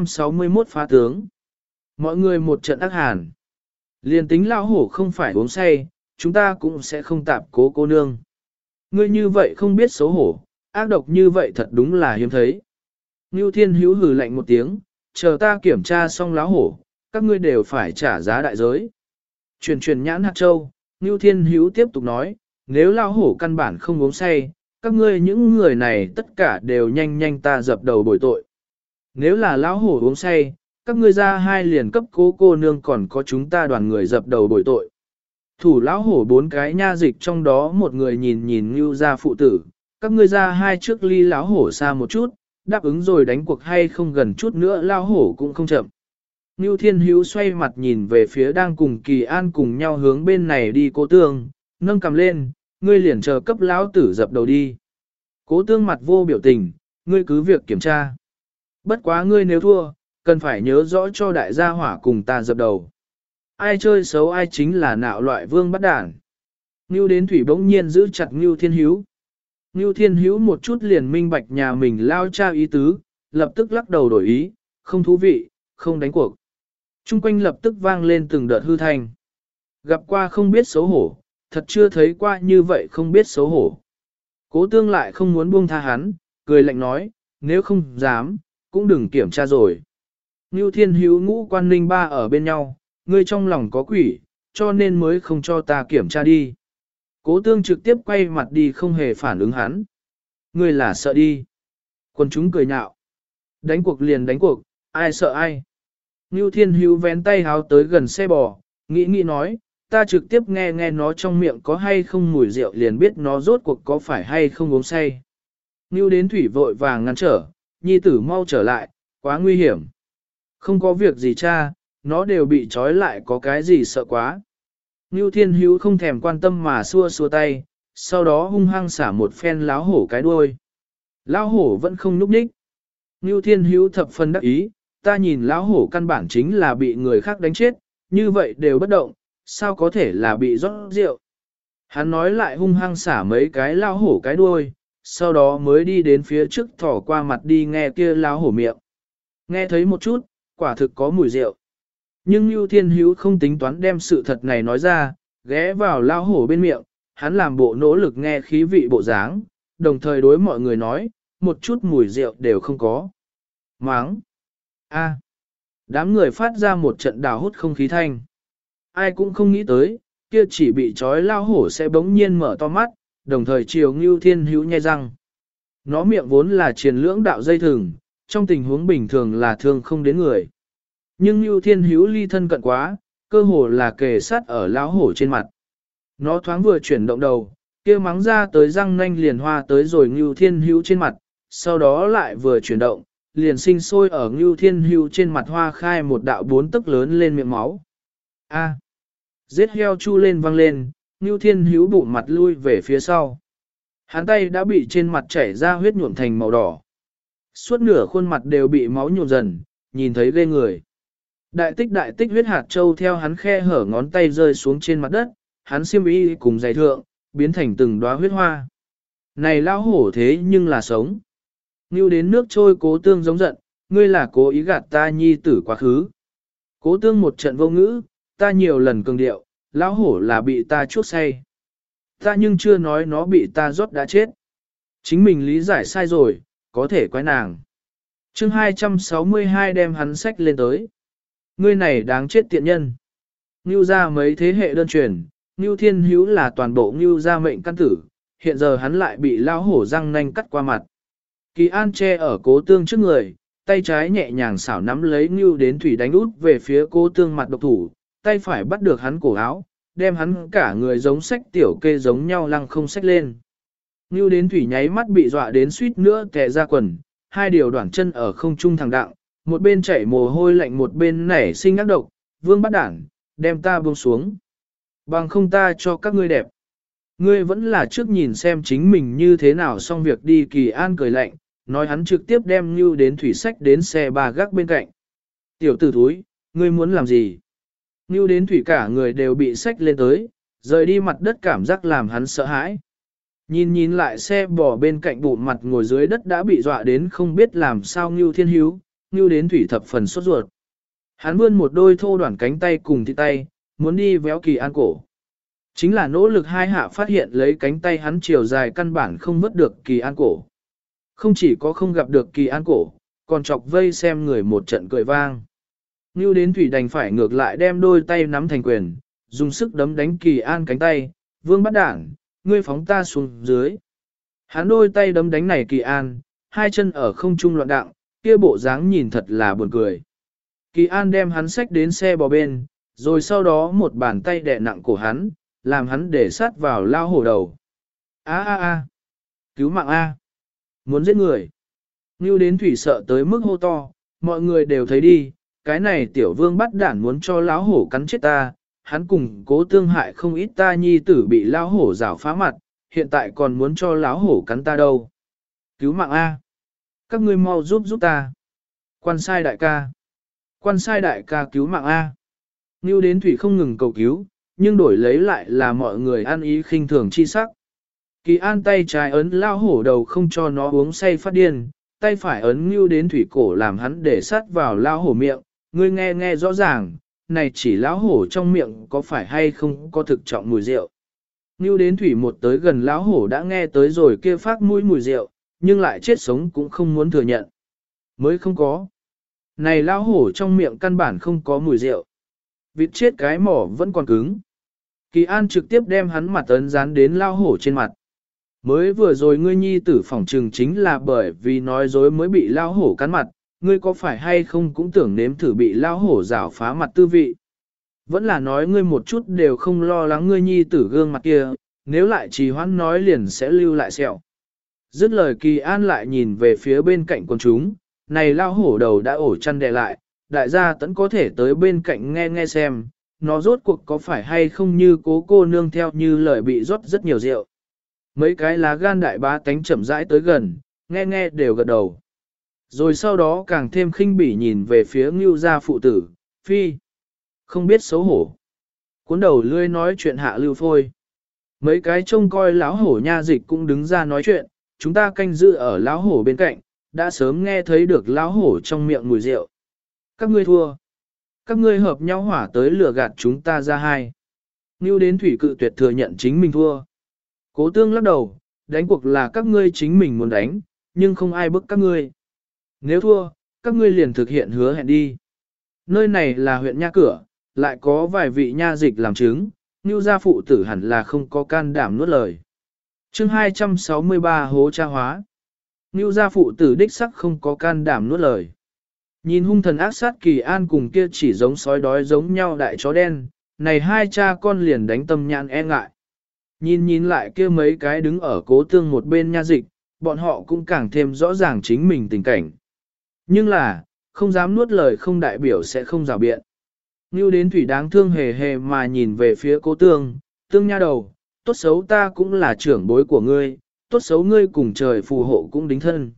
261 phá tướng. Mọi người một trận ác hàn. Liền tính lão hổ không phải uống say, chúng ta cũng sẽ không tạp cố cô nương. Ngươi như vậy không biết xấu hổ, ác độc như vậy thật đúng là hiếm thấy. Ngưu Thiên Hữu hừ lạnh một tiếng, chờ ta kiểm tra xong lão hổ, các ngươi đều phải trả giá đại giới. Truyền nhãn hạt châu, Ngưu Thiên Hữu tiếp tục nói, nếu lão hổ căn bản không uống say, các ngươi những người này tất cả đều nhanh ta dập đầu bồi tội. Nếu là lão hổ uống say, các ngươi ra hai liền cấp cố cô nương còn có chúng ta đoàn người dập đầu bồi tội. Thủ lão hổ bốn cái nha dịch trong đó một người nhìn Ngưu gia phụ tử, các ngươi ra hai trước ly lão hổ xa một chút, đáp ứng rồi đánh cuộc hay không gần chút nữa lão hổ cũng không chậm. Ngưu Thiên Hữu xoay mặt nhìn về phía đang cùng Kỳ An cùng nhau hướng bên này đi cố tương, nâng cầm lên, ngươi liền chờ cấp lão tử dập đầu đi. Cố tương mặt vô biểu tình, ngươi cứ việc kiểm tra. Bất quá ngươi nếu thua, cần phải nhớ rõ cho đại gia hỏa cùng ta dập đầu. Ai chơi xấu ai chính là nạo loại vương bắt đản. Ngưu đến thủy bỗng nhiên giữ chặt Ngưu Thiên Hữu. Ngưu Thiên Hữu một chút liền minh bạch nhà mình lao cha ý tứ, lập tức lắc đầu đổi ý, không thú vị, không đánh cuộc. Trung quanh lập tức vang lên từng đợt hư thanh. Gặp qua không biết xấu hổ, thật chưa thấy qua như vậy không biết xấu hổ. Cố tương lại không muốn buông tha hắn, cười lạnh nói, nếu không dám, cũng đừng kiểm tra rồi. Ngưu Thiên Hữu ngũ quan ninh ba ở bên nhau, ngươi trong lòng có quỷ, cho nên mới không cho ta kiểm tra đi. Cố tương trực tiếp quay mặt đi không hề phản ứng hắn. Ngươi là sợ đi. Quân chúng cười nhạo. Đánh cuộc liền đánh cuộc, ai sợ ai. Ngưu Thiên Hữu vén tay háo tới gần xe bò, nghĩ nói, ta trực tiếp nghe nó trong miệng có hay không mùi rượu liền biết nó rốt cuộc có phải hay không uống say. Ngưu đến thủy vội vàng ngăn trở, nhi tử mau trở lại, quá nguy hiểm. Không có việc gì cha, nó đều bị trói lại có cái gì sợ quá. Ngưu Thiên Hữu không thèm quan tâm mà xua xua tay, sau đó hung hăng xả một phen láo hổ cái đuôi. Lão hổ vẫn không núp ních. Ngưu Thiên Hữu thập phần đắc ý, ta nhìn lão hổ căn bản chính là bị người khác đánh chết, như vậy đều bất động, sao có thể là bị rót rượu. Hắn nói lại hung hăng xả mấy cái lão hổ cái đuôi, sau đó mới đi đến phía trước thỏ qua mặt đi nghe kia lão hổ miệng. Nghe thấy một chút, quả thực có mùi rượu. Nhưng Nưu Thiên Hữu không tính toán đem sự thật này nói ra, ghé vào lão hổ bên miệng, hắn làm bộ nỗ lực nghe khí vị bộ dáng, đồng thời đối mọi người nói, một chút mùi rượu đều không có. Máng! A! Đám người phát ra một trận đào hút không khí thanh. Ai cũng không nghĩ tới, kia chỉ bị trói lao hổ sẽ bỗng nhiên mở to mắt, đồng thời chiều Ngưu Thiên Hữu nhai răng. Nó miệng vốn là triền lưỡng đạo dây thừng, trong tình huống bình thường là thương không đến người. Nhưng Ngưu Thiên Hữu ly thân cận quá, cơ hồ là kề sát ở lao hổ trên mặt. Nó thoáng vừa chuyển động đầu, kia mắng ra tới răng nanh liền hoa tới rồi Ngưu Thiên Hữu trên mặt, sau đó lại vừa chuyển động, liền sinh sôi ở Ngưu Thiên Hữu trên mặt hoa khai một đạo 4 tấc lớn lên miệng máu. A! Giết heo chu lên vang lên, Ngưu Thiên Hữu bụng mặt lui về phía sau. Hắn tay đã bị trên mặt chảy ra huyết nhuộm thành màu đỏ. Suốt nửa khuôn mặt đều bị máu nhuộm dần, nhìn thấy ghê người. Đại tích huyết hạt châu theo hắn khe hở ngón tay rơi xuống trên mặt đất, hắn xiêm y cùng giày thượng, biến thành từng đóa huyết hoa. Này lao hổ thế nhưng là sống. Ngưu đến nước trôi Cố Tương giống giận, ngươi là cố ý gạt ta nhi tử quá khứ. Cố Tương một trận vô ngữ, ta nhiều lần cường điệu, lão hổ là bị ta chuốc say. Ta nhưng chưa nói nó bị ta rót đã chết. Chính mình lý giải sai rồi, có thể quái nàng. Chương 262 đem hắn sách lên tới. Ngươi này đáng chết tiện nhân. Ngưu ra mấy thế hệ đơn truyền, Ngưu Thiên Hữu là toàn bộ Ngưu gia mệnh căn tử, hiện giờ hắn lại bị lão hổ răng nanh cắt qua mặt. Kỳ An che ở Cố Tương trước người, tay trái nhẹ nhàng xảo nắm lấy Ngưu đến thủy đánh út về phía Cố Tương mặt độc thủ, tay phải bắt được hắn cổ áo, đem hắn cả người giống sách tiểu kê giống nhau lăng không sách lên. Ngưu đến thủy nháy mắt bị dọa đến suýt nữa tè ra quần, hai điều đoạn chân ở không trung thẳng đặng, một bên chảy mồ hôi lạnh một bên nảy sinh ác độc, Vương Bắt Đản, đem ta buông xuống. Bằng không ta cho các ngươi đẹp. Ngươi vẫn là trước nhìn xem chính mình như thế nào xong việc đi. Kỳ An cười lạnh, nói hắn trực tiếp đem Ngưu đến thủy sách đến xe ba gác bên cạnh. Tiểu tử thúi, ngươi muốn làm gì? Ngưu đến thủy cả người đều bị sách lên tới, rời đi mặt đất cảm giác làm hắn sợ hãi. Nhìn lại xe bò bên cạnh bụng mặt ngồi dưới đất đã bị dọa đến không biết làm sao Ngưu Thiên Hữu, Ngưu đến thủy thập phần sốt ruột. Hắn vươn một đôi thô đoạn cánh tay cùng thịt tay, muốn đi véo Kỳ An cổ. Chính là nỗ lực hai hạ phát hiện lấy cánh tay hắn chiều dài căn bản không vớt được Kỳ An cổ. Không chỉ có không gặp được Kỳ An cổ, còn chọc vây xem người một trận cười vang. Ngưu đến thủy đành phải ngược lại đem đôi tay nắm thành quyền, dùng sức đấm đánh Kỳ An cánh tay, Vương Bắt Đản, ngươi phóng ta xuống dưới. Hắn đôi tay đấm đánh này Kỳ An, hai chân ở không trung loạn đặng, kia bộ dáng nhìn thật là buồn cười. Kỳ An đem hắn xách đến xe bò bên, rồi sau đó một bàn tay đè nặng cổ hắn, làm hắn để sát vào lao hổ đầu. A, cứu mạng A, muốn giết người. Ngưu đến thủy sợ tới mức hô to, mọi người đều thấy đi, cái này tiểu Vương Bắt Đản muốn cho lão hổ cắn chết ta, hắn cùng Cố Tương hại không ít ta nhi tử bị lão hổ rảo phá mặt, hiện tại còn muốn cho lão hổ cắn ta đâu. Cứu mạng A, các ngươi mau giúp ta. Quan sai đại ca, quan sai đại ca cứu mạng A. Ngưu đến thủy không ngừng cầu cứu, nhưng đổi lấy lại là mọi người ăn ý khinh thường chi sắc. Kỳ An tay trái ấn lao hổ đầu không cho nó uống say phát điên, tay phải ấn Ngưu đến thủy cổ làm hắn để sát vào lao hổ miệng, ngươi nghe rõ ràng, này chỉ lão hổ trong miệng có phải hay không có thực trọng mùi rượu. Ngưu đến thủy một tới gần lão hổ đã nghe tới rồi kia phát mũi mùi rượu, nhưng lại chết sống cũng không muốn thừa nhận. Mới không có. Này lao hổ trong miệng căn bản không có mùi rượu. Vịt chết cái mỏ vẫn còn cứng. Kỳ An trực tiếp đem hắn mặt ấn dán đến lao hổ trên mặt. Mới vừa rồi ngươi nhi tử phỏng trừng chính là bởi vì nói dối mới bị lao hổ cắn mặt, ngươi có phải hay không cũng tưởng nếm thử bị lao hổ rảo phá mặt tư vị. Vẫn là nói ngươi một chút đều không lo lắng ngươi nhi tử gương mặt kia, nếu lại trì hoãn nói liền sẽ lưu lại sẹo. Dứt lời Kỳ An lại nhìn về phía bên cạnh quần chúng, này lao hổ đầu đã ổ chăn đè lại, đại gia tẫn có thể tới bên cạnh nghe nghe xem, nó rốt cuộc có phải hay không như cố cô nương theo như lời bị rót rất nhiều rượu. Mấy cái lá gan đại bá tánh chậm rãi tới gần, nghe nghe đều gật đầu. Rồi sau đó càng thêm khinh bỉ nhìn về phía Ngưu gia phụ tử, phi. Không biết xấu hổ. Cuốn đầu lươi nói chuyện hạ lưu phôi. Mấy cái trông coi lão hổ nha dịch cũng đứng ra nói chuyện, chúng ta canh giữ ở lão hổ bên cạnh, đã sớm nghe thấy được lão hổ trong miệng mùi rượu. Các ngươi thua. Các ngươi hợp nhau hỏa tới lừa gạt chúng ta ra hai. Ngưu đến thủy cự tuyệt thừa nhận chính mình thua. Cố tương lắc đầu, đánh cuộc là các ngươi chính mình muốn đánh, nhưng không ai bức các ngươi. Nếu thua, các ngươi liền thực hiện hứa hẹn đi. Nơi này là huyện nha cửa, lại có vài vị nha dịch làm chứng, Ngưu gia phụ tử hẳn là không có can đảm nuốt lời. Chương 263 hố cha hóa. Ngưu gia phụ tử đích sắc không có can đảm nuốt lời. Nhìn hung thần ác sát Kỳ An cùng kia chỉ giống sói đói giống nhau đại chó đen, này hai cha con liền đánh tâm nhãn e ngại. Nhìn lại kia mấy cái đứng ở cố tương một bên nha dịch, bọn họ cũng càng thêm rõ ràng chính mình tình cảnh. Nhưng là, không dám nuốt lời không đại biểu sẽ không rào biện. Ngưu đến thủy đáng thương hề hề mà nhìn về phía cố tương, tương nha đầu, tốt xấu ta cũng là trưởng bối của ngươi, tốt xấu ngươi cùng trời phù hộ cũng đính thân.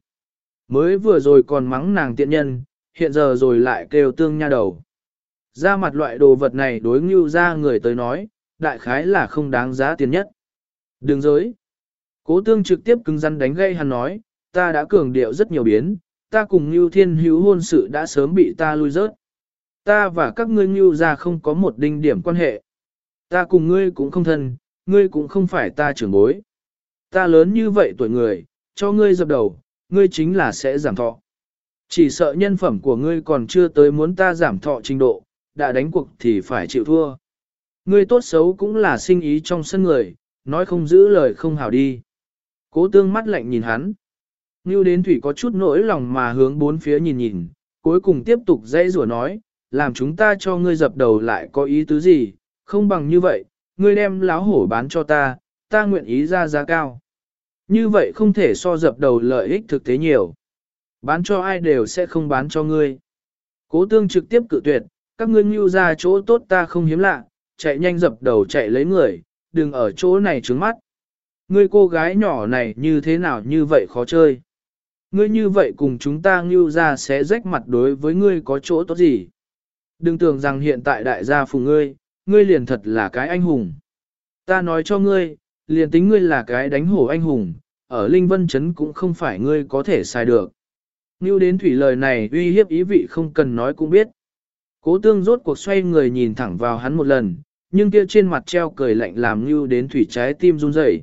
Mới vừa rồi còn mắng nàng tiện nhân, hiện giờ rồi lại kêu tương nha đầu. Ra mặt loại đồ vật này đối Ngưu ra người tới nói, đại khái là không đáng giá tiền nhất. Đừng dối. Cố tương trực tiếp cứng rắn đánh gây hắn nói, ta đã cường điệu rất nhiều biến, ta cùng Ngưu Thiên Hữu hôn sự đã sớm bị ta lui rớt. Ta và các ngươi Ngưu ra không có một đinh điểm quan hệ. Ta cùng ngươi cũng không thân, ngươi cũng không phải ta trưởng bối. Ta lớn như vậy tuổi người, cho ngươi dập đầu, ngươi chính là sẽ giảm thọ. Chỉ sợ nhân phẩm của ngươi còn chưa tới muốn ta giảm thọ trình độ, đã đánh cuộc thì phải chịu thua. Ngươi tốt xấu cũng là sinh ý trong sân người, nói không giữ lời không hảo đi. Cố tương mắt lạnh nhìn hắn. Ngưu đến thủy có chút nỗi lòng mà hướng bốn phía nhìn, cuối cùng tiếp tục dãy rủa nói, làm chúng ta cho ngươi dập đầu lại có ý tứ gì, không bằng như vậy, ngươi đem láo hổ bán cho ta, ta nguyện ý ra giá cao. Như vậy không thể so dập đầu lợi ích thực tế nhiều. Bán cho ai đều sẽ không bán cho ngươi. Cố tương trực tiếp cự tuyệt, các ngươi Ngưu ra chỗ tốt ta không hiếm lạ, chạy nhanh dập đầu chạy lấy người, đừng ở chỗ này trướng mắt. Ngươi cô gái nhỏ này như thế nào như vậy khó chơi. Ngươi như vậy cùng chúng ta Ngưu ra sẽ rách mặt đối với ngươi có chỗ tốt gì. Đừng tưởng rằng hiện tại đại gia phù ngươi, ngươi liền thật là cái anh hùng. Ta nói cho ngươi, liền tính ngươi là cái đánh hổ anh hùng, ở Linh Vân Trấn cũng không phải ngươi có thể xài được. Ngưu đến thủy lời này uy hiếp ý vị không cần nói cũng biết. Cố tương rốt cuộc xoay người nhìn thẳng vào hắn một lần, nhưng kia trên mặt treo cười lạnh làm Ngưu đến thủy trái tim run rẩy.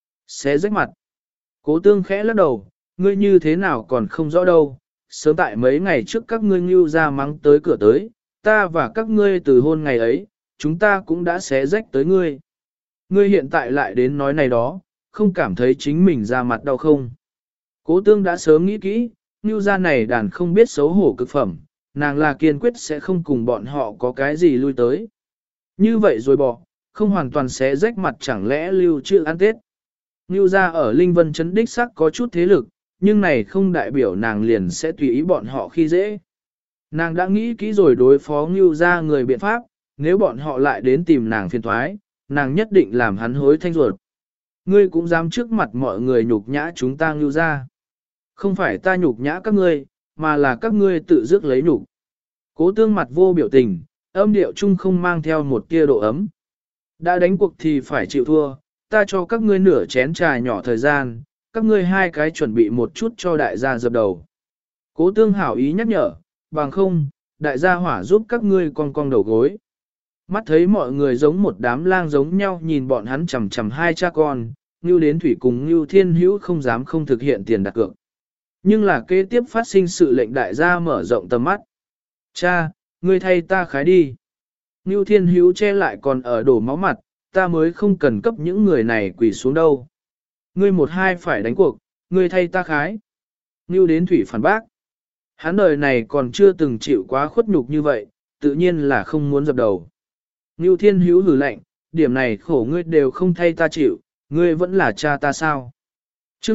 Xé rách mặt. Cố tương khẽ lắc đầu, ngươi như thế nào còn không rõ đâu. Sớm tại mấy ngày trước các ngươi Ngưu ra mắng tới cửa tới, ta và các ngươi từ hôn ngày ấy, chúng ta cũng đã xé rách tới ngươi. Ngươi hiện tại lại đến nói này đó, không cảm thấy chính mình ra mặt đau không. Cố tương đã sớm nghĩ kỹ, Ngưu gia này đàn không biết xấu hổ cực phẩm, nàng là kiên quyết sẽ không cùng bọn họ có cái gì lui tới. Như vậy rồi bỏ, không hoàn toàn xé rách mặt chẳng lẽ lưu trữ ăn Tết. Ngưu gia ở Linh Vân Trấn đích sắc có chút thế lực, nhưng này không đại biểu nàng liền sẽ tùy ý bọn họ khi dễ. Nàng đã nghĩ kỹ rồi đối phó Ngưu gia người biện pháp, nếu bọn họ lại đến tìm nàng phiền thoái, nàng nhất định làm hắn hối thanh ruột. Ngươi cũng dám trước mặt mọi người nhục nhã chúng ta Ngưu gia. Không phải ta nhục nhã các ngươi, mà là các ngươi tự dứt lấy nhục. Cố tương mặt vô biểu tình, âm điệu chung không mang theo một tia độ ấm. Đã đánh cuộc thì phải chịu thua, ta cho các ngươi nửa chén trà nhỏ thời gian, các ngươi hai cái chuẩn bị một chút cho đại gia dập đầu. Cố tương hảo ý nhắc nhở, bằng không, đại gia hỏa giúp các ngươi cong đầu gối. Mắt thấy mọi người giống một đám lang giống nhau nhìn bọn hắn chầm chầm hai cha con, Ngưu đến thủy cùng Ngưu Thiên Hữu không dám không thực hiện tiền đặt cược. Nhưng là kế tiếp phát sinh sự lệnh đại gia mở rộng tầm mắt. Cha, ngươi thay ta khái đi. Ngưu Thiên Hữu che lại còn ở đổ máu mặt, ta mới không cần cấp những người này quỳ xuống đâu. Ngươi một hai phải đánh cuộc, ngươi thay ta khái. Ngưu Đến Thủy phản bác. Hắn đời này còn chưa từng chịu quá khuất nhục như vậy, tự nhiên là không muốn dập đầu. Ngưu Thiên Hữu hừ lạnh, điểm này khổ ngươi đều không thay ta chịu, ngươi vẫn là cha ta sao? Chương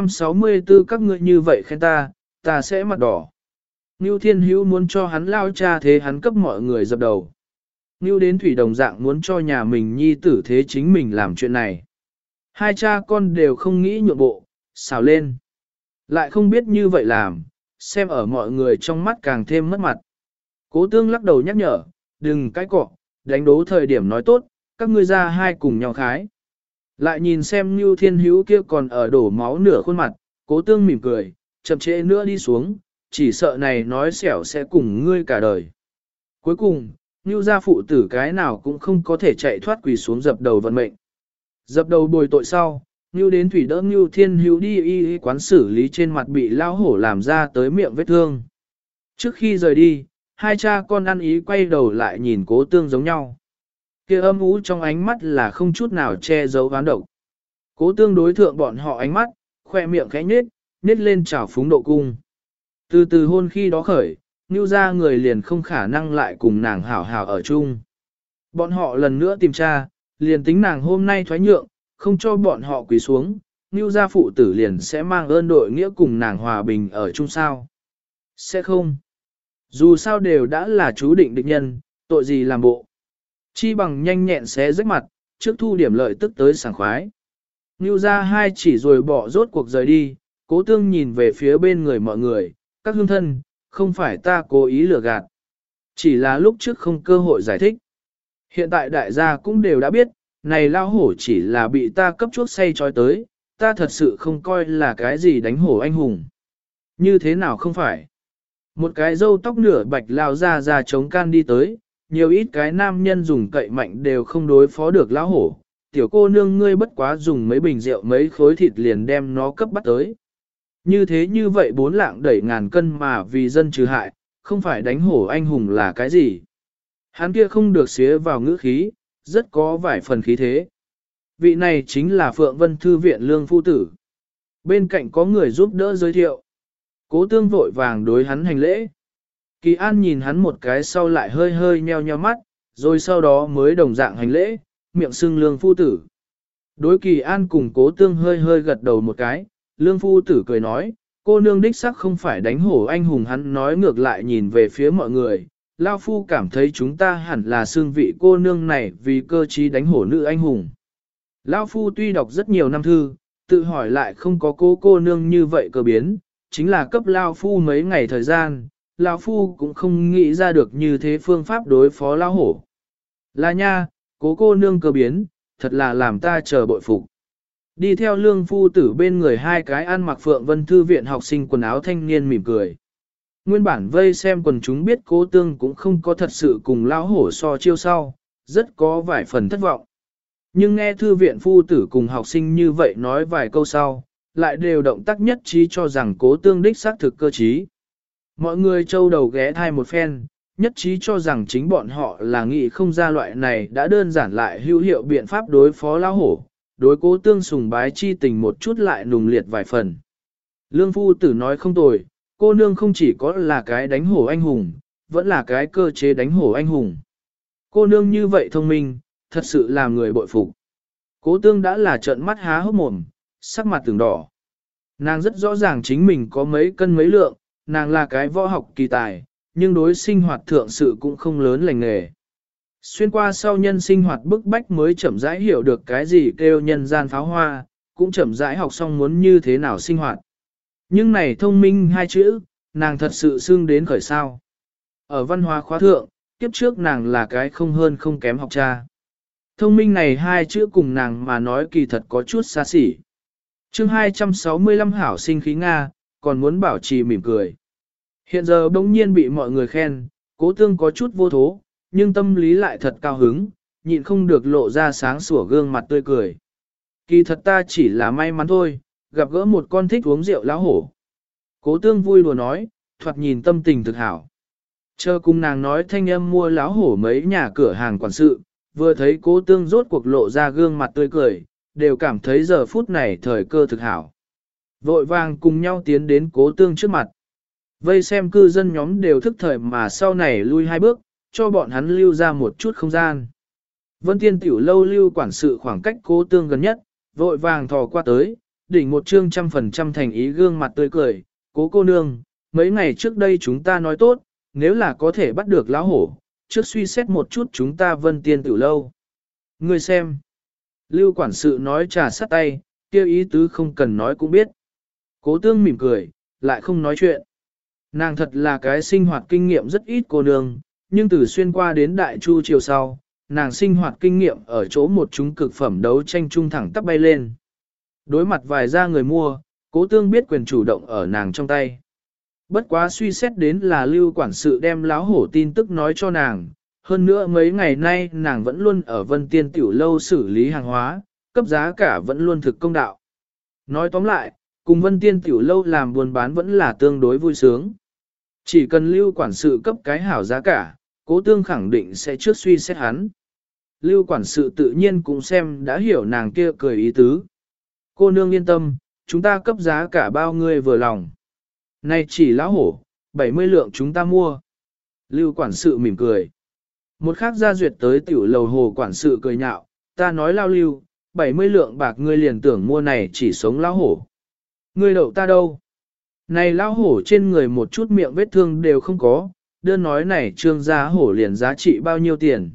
264 các ngươi như vậy khen ta sẽ mặt đỏ. Ngưu Thiên Hữu muốn cho hắn lao cha thế hắn cấp mọi người dập đầu. Ngưu Đến Thủy đồng dạng muốn cho nhà mình nhi tử thế chính mình làm chuyện này. Hai cha con đều không nghĩ nhượng bộ, xào lên. Lại không biết như vậy làm, xem ở mọi người trong mắt càng thêm mất mặt. Cố Tương lắc đầu nhắc nhở, đừng cái cọ, đánh đố thời điểm nói tốt, các ngươi ra hai cùng nhau khái. Lại nhìn xem Ngưu Thiên Hữu kia còn ở đổ máu nửa khuôn mặt, Cố Tương mỉm cười, chậm trễ nữa đi xuống, chỉ sợ này nói xẻo sẽ cùng ngươi cả đời. Cuối cùng, Ngưu gia phụ tử cái nào cũng không có thể chạy thoát quỳ xuống dập đầu vận mệnh. Dập đầu bồi tội sau, Ngưu Đến Thủy đỡ Ngưu Thiên Hữu đi y quán xử lý trên mặt bị lao hổ làm ra tới miệng vết thương. Trước khi rời đi, hai cha con ăn ý quay đầu lại nhìn Cố Tương giống nhau. Kia âm ú trong ánh mắt là không chút nào che giấu oán độc. Cố Tương đối thượng bọn họ ánh mắt, khoe miệng khẽ nhếch lên trào phúng độ cung. Từ từ hôn khi đó khởi, Ngưu gia người liền không khả năng lại cùng nàng hảo hảo ở chung. Bọn họ lần nữa tìm tra, liền tính nàng hôm nay thoái nhượng, không cho bọn họ quỳ xuống, Ngưu gia phụ tử liền sẽ mang ơn đội nghĩa cùng nàng hòa bình ở chung sao. Sẽ không. Dù sao đều đã là chú định địch nhân, tội gì làm bộ. Chi bằng nhanh nhẹn xé rách mặt, trước thu điểm lợi tức tới sảng khoái. Ngưu gia hai chỉ rồi bỏ rốt cuộc rời đi, Cố Tương nhìn về phía bên người mọi người, các hương thân, không phải ta cố ý lừa gạt. Chỉ là lúc trước không cơ hội giải thích. Hiện tại đại gia cũng đều đã biết, này lao hổ chỉ là bị ta cấp chuốc say trói tới, ta thật sự không coi là cái gì đánh hổ anh hùng. Như thế nào không phải? Một cái râu tóc nửa bạch lao ra chống can đi tới, nhiều ít cái nam nhân dùng cậy mạnh đều không đối phó được lão hổ. Tiểu cô nương ngươi bất quá dùng mấy bình rượu mấy khối thịt liền đem nó cấp bắt tới. Như thế như vậy 4 lạng đẩy ngàn cân mà vì dân trừ hại, không phải đánh hổ anh hùng là cái gì. Hắn kia không được xía vào ngữ khí, rất có vài phần khí thế. Vị này chính là Phượng Vân Thư viện Lương Phu Tử. Bên cạnh có người giúp đỡ giới thiệu. Cố Tương vội vàng đối hắn hành lễ. Kỳ An nhìn hắn một cái sau lại hơi hơi nheo nheo mắt, rồi sau đó mới đồng dạng hành lễ, miệng xưng Lương Phu Tử. Đối Kỳ An cùng Cố Tương hơi hơi gật đầu một cái, Lương Phu Tử cười nói, cô nương đích sắc không phải đánh hổ anh hùng. Hắn nói ngược lại nhìn về phía mọi người, Lao Phu cảm thấy chúng ta hẳn là xương vị cô nương này vì cơ trí đánh hổ nữ anh hùng. Lao Phu tuy đọc rất nhiều năm thư, tự hỏi lại không có cô nương như vậy cơ biến, chính là cấp Lao Phu mấy ngày thời gian, Lao Phu cũng không nghĩ ra được như thế phương pháp đối phó Lao Hổ. Là nha, cô nương cơ biến, thật là làm ta chờ bội phục. Đi theo Lương Phu Tử bên người hai cái ăn mặc Phượng Vân Thư viện học sinh quần áo thanh niên mỉm cười. Nguyên bản vây xem quần chúng biết Cố Tương cũng không có thật sự cùng Lão Hổ so chiêu sau, rất có vài phần thất vọng. Nhưng nghe Thư viện Phu Tử cùng học sinh như vậy nói vài câu sau, lại đều động tác nhất trí cho rằng Cố Tương đích xác thực cơ trí. Mọi người châu đầu ghé thai một phen, nhất trí cho rằng chính bọn họ là nghĩ không ra loại này đã đơn giản lại hữu hiệu biện pháp đối phó Lão Hổ. Đối Cố Tương sùng bái chi tình một chút lại nùng liệt vài phần. Lương Phu Tử nói không tồi, cô nương không chỉ có là cái đánh hổ anh hùng, vẫn là cái cơ chế đánh hổ anh hùng. Cô nương như vậy thông minh, thật sự làm người bội phục. Cố Tương đã là trợn mắt há hốc mồm, sắc mặt từng đỏ. Nàng rất rõ ràng chính mình có mấy cân mấy lượng, nàng là cái võ học kỳ tài, nhưng đối sinh hoạt thượng sự cũng không lớn lành nghề. Xuyên qua sau nhân sinh hoạt bức bách mới chậm rãi hiểu được cái gì kêu nhân gian pháo hoa, cũng chậm rãi học xong muốn như thế nào sinh hoạt. Nhưng này thông minh hai chữ, nàng thật sự xưng đến khởi sao. Ở văn hóa khóa thượng, kiếp trước nàng là cái không hơn không kém học cha. Thông minh này hai chữ cùng nàng mà nói kỳ thật có chút xa xỉ. Chương 265 hảo sinh khí Nga, còn muốn bảo trì mỉm cười. Hiện giờ bỗng nhiên bị mọi người khen, Cố Tương có chút vô thố, nhưng tâm lý lại thật cao hứng, nhịn không được lộ ra sáng sủa gương mặt tươi cười. Kỳ thật ta chỉ là may mắn thôi, gặp gỡ một con thích uống rượu lão hổ. Cố Tương vui đùa nói, thoạt nhìn tâm tình thực hảo. Chờ cùng nàng nói thanh âm mua láo hổ mấy nhà cửa hàng quản sự, vừa thấy Cố Tương rốt cuộc lộ ra gương mặt tươi cười, đều cảm thấy giờ phút này thời cơ thực hảo. Vội vàng cùng nhau tiến đến Cố Tương trước mặt. Vây xem cư dân nhóm đều thức thời mà sau này lui hai bước, cho bọn hắn lưu ra một chút không gian. Vân Tiên tiểu lâu lưu quản sự khoảng cách Cố Tương gần nhất, vội vàng thò qua tới, đỉnh một trương 100% thành ý gương mặt tươi cười, Cố cô nương, mấy ngày trước đây chúng ta nói tốt, nếu là có thể bắt được lão hổ, trước suy xét một chút chúng ta Vân Tiên tiểu lâu. Ngươi xem, lưu quản sự nói trà sắt tay, kêu ý tứ không cần nói cũng biết. Cố Tương mỉm cười, lại không nói chuyện. Nàng thật là cái sinh hoạt kinh nghiệm rất ít cô nương, nhưng từ xuyên qua đến đại chu chiều sau, nàng sinh hoạt kinh nghiệm ở chỗ một chúng cực phẩm đấu tranh trung thẳng tắp bay lên. Đối mặt vài gia người mua, Cố Tương biết quyền chủ động ở nàng trong tay. Bất quá suy xét đến là lưu quản sự đem láo hổ tin tức nói cho nàng, hơn nữa mấy ngày nay nàng vẫn luôn ở Vân Tiên tiểu lâu xử lý hàng hóa, cấp giá cả vẫn luôn thực công đạo. Nói tóm lại, cùng Vân Tiên tiểu lâu làm buôn bán vẫn là tương đối vui sướng. Chỉ cần lưu quản sự cấp cái hảo giá cả, Cố Tương khẳng định sẽ trước suy xét hắn. Lưu quản sự tự nhiên cũng xem đã hiểu nàng kia cười ý tứ. Cô nương yên tâm, chúng ta cấp giá cả bao ngươi vừa lòng. Này chỉ lão hổ, 70 lượng chúng ta mua. Lưu quản sự mỉm cười. Một khác gia duyệt tới tiểu lầu hồ quản sự cười nhạo, ta nói lao lưu, 70 lượng bạc ngươi liền tưởng mua này chỉ sống lão hổ. Ngươi đậu ta đâu? Này lão hổ trên người một chút miệng vết thương đều không có, đơn nói này trương gia hổ liền giá trị bao nhiêu tiền.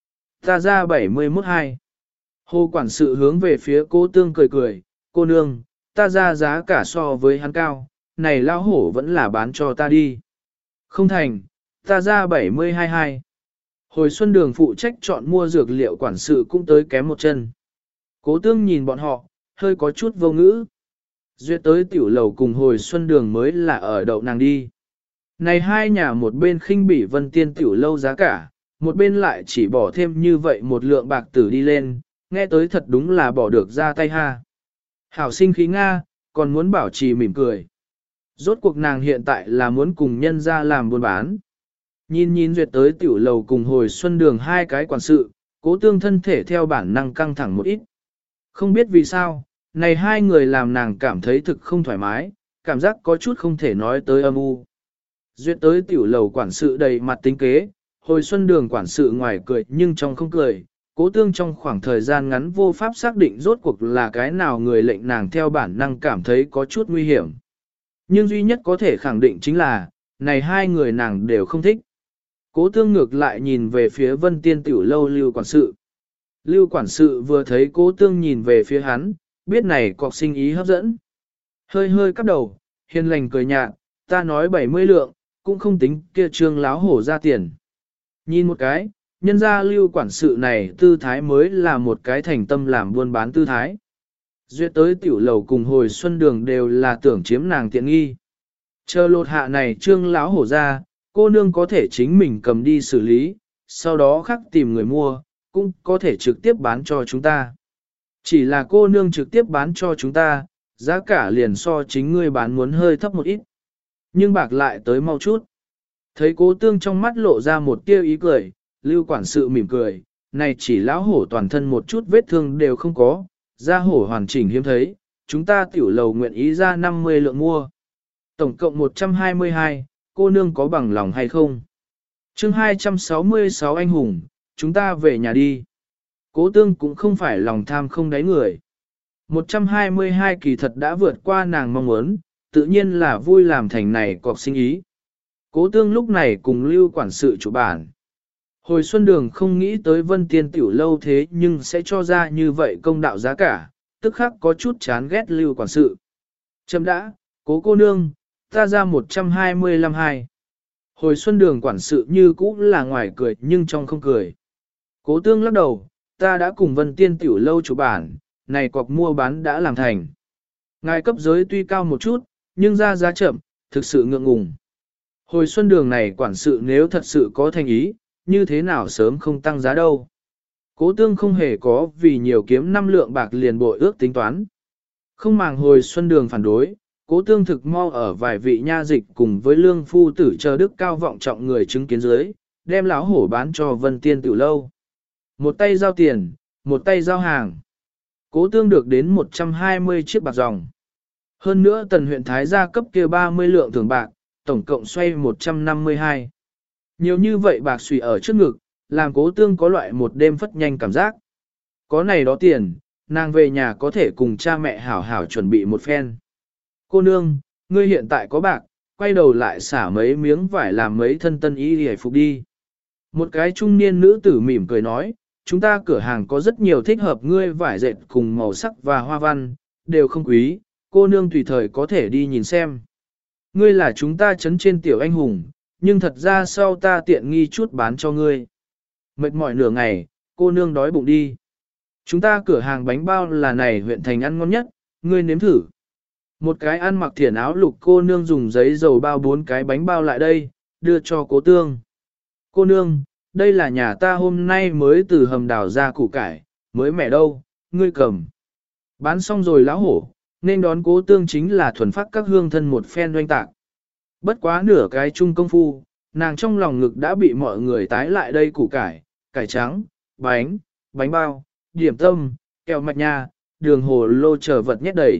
Ta ra 71,2. Hồ quản sự hướng về phía Cố Tương cười cười, cô nương, ta ra giá cả so với hắn cao, này lão hổ vẫn là bán cho ta đi. Không thành, ta ra 72,2. Hồi xuân đường phụ trách chọn mua dược liệu quản sự cũng tới kém một chân. Cố Tương nhìn bọn họ, hơi có chút vô ngữ. Duyệt tới tiểu lầu cùng hồi xuân đường mới là ở đậu nàng đi. Này hai nhà một bên khinh bỉ Vân Tiên tiểu lâu giá cả, một bên lại chỉ bỏ thêm như vậy một lượng bạc tử đi lên, nghe tới thật đúng là bỏ được ra tay ha. Hảo sinh khí Nga, còn muốn bảo trì mỉm cười. Rốt cuộc nàng hiện tại là muốn cùng nhân ra làm buôn bán. Nhìn Duyệt tới tiểu lầu cùng hồi xuân đường hai cái quản sự, Cố Tương thân thể theo bản năng căng thẳng một ít. Không biết vì sao, này hai người làm nàng cảm thấy thực không thoải mái, cảm giác có chút không thể nói tới âm u. Duyệt tới tiểu lầu quản sự đầy mặt tính kế, hồi xuân đường quản sự ngoài cười nhưng trong không cười. Cố Tương trong khoảng thời gian ngắn vô pháp xác định rốt cuộc là cái nào người lệnh nàng theo bản năng cảm thấy có chút nguy hiểm. Nhưng duy nhất có thể khẳng định chính là, này hai người nàng đều không thích. Cố Tương ngược lại nhìn về phía Vân Tiên tiểu lâu lưu quản sự. Lưu quản sự vừa thấy Cố Tương nhìn về phía hắn, biết này cọc sinh ý hấp dẫn. Hơi hơi cắp đầu, hiền lành cười nhạt, ta nói 70 lượng, cũng không tính kia trương láo hổ ra tiền. Nhìn một cái, nhân ra lưu quản sự này tư thái mới là một cái thành tâm làm buôn bán tư thái. Duyệt tới tiểu lầu cùng hồi xuân đường đều là tưởng chiếm nàng tiện nghi. Chờ lột hạ này trương láo hổ ra, cô nương có thể chính mình cầm đi xử lý, sau đó khắc tìm người mua, cũng có thể trực tiếp bán cho chúng ta. Chỉ là cô nương trực tiếp bán cho chúng ta, giá cả liền so chính ngươi bán muốn hơi thấp một ít. Nhưng bạc lại tới mau chút. Thấy Cố Tương trong mắt lộ ra một tia ý cười, lưu quản sự mỉm cười, này chỉ lão hổ toàn thân một chút vết thương đều không có, da hổ hoàn chỉnh hiếm thấy, chúng ta tiểu lầu nguyện ý ra 50 lượng mua. Tổng cộng 122, cô nương có bằng lòng hay không? Chương 266 anh hùng, chúng ta về nhà đi. Cố Tương cũng không phải lòng tham không đáy người. 122 kỳ thật đã vượt qua nàng mong muốn, tự nhiên là vui làm thành này cọc sinh ý. Cố Tương lúc này cùng lưu quản sự chủ bản. Hồi xuân đường không nghĩ tới Vân Tiên tiểu lâu thế nhưng sẽ cho ra như vậy công đạo giá cả, tức khắc có chút chán ghét lưu quản sự. Chấm đã, Cố cô nương, ta ra 125,2. Hồi xuân đường quản sự như cũ là ngoài cười nhưng trong không cười. Cố Tương lắc đầu, ta đã cùng Vân Tiên tiểu lâu chủ bản, này cọc mua bán đã làm thành. Ngài cấp giới tuy cao một chút, nhưng ra giá chậm, thực sự ngượng ngùng. Hồi xuân đường này quản sự nếu thật sự có thành ý, như thế nào sớm không tăng giá đâu. Cố Tương không hề có vì nhiều kiếm 5 lượng bạc liền bội ước tính toán. Không màng hồi xuân đường phản đối, Cố Tương thực mau ở vài vị nha dịch cùng với lương phu tử chờ đức cao vọng trọng người chứng kiến dưới, đem lão hổ bán cho Vân Tiên Tiểu Lâu. Một tay giao tiền, một tay giao hàng. Cố Tương được đến 120 chiếc bạc ròng. Hơn nữa tần huyện Thái gia cấp kia 30 lượng thưởng bạc, tổng cộng xoay 152. Nhiều như vậy bạc xùy ở trước ngực, làm Cố Tương có loại một đêm phất nhanh cảm giác. Có này đó tiền, nàng về nhà có thể cùng cha mẹ hảo hảo chuẩn bị một phen. Cô nương, ngươi hiện tại có bạc, quay đầu lại xả mấy miếng vải làm mấy thân tân y hề phục đi. Một cái trung niên nữ tử mỉm cười nói, chúng ta cửa hàng có rất nhiều thích hợp ngươi vải dệt cùng màu sắc và hoa văn, đều không quý, cô nương tùy thời có thể đi nhìn xem. Ngươi là chúng ta chấn trên tiểu anh hùng, nhưng thật ra sau ta tiện nghi chút bán cho ngươi. Mệt mỏi nửa ngày, cô nương đói bụng đi. Chúng ta cửa hàng bánh bao là này huyện thành ăn ngon nhất, ngươi nếm thử. Một cái ăn mặc thiển áo lục cô nương dùng giấy dầu bao 4 cái bánh bao lại đây, đưa cho Cố Tương. Cô nương, đây là nhà ta hôm nay mới từ hầm đào ra củ cải, mới mẻ đâu, ngươi cầm. Bán xong rồi lão hổ, nên đón Cố Tương chính là thuần phát các hương thân một phen doanh tạc. Bất quá nửa cái chung công phu, nàng trong lòng ngực đã bị mọi người tái lại đây củ cải, cải trắng, bánh bao, điểm tâm, kẹo mạch nha, đường hồ lô chờ vật nhét đầy.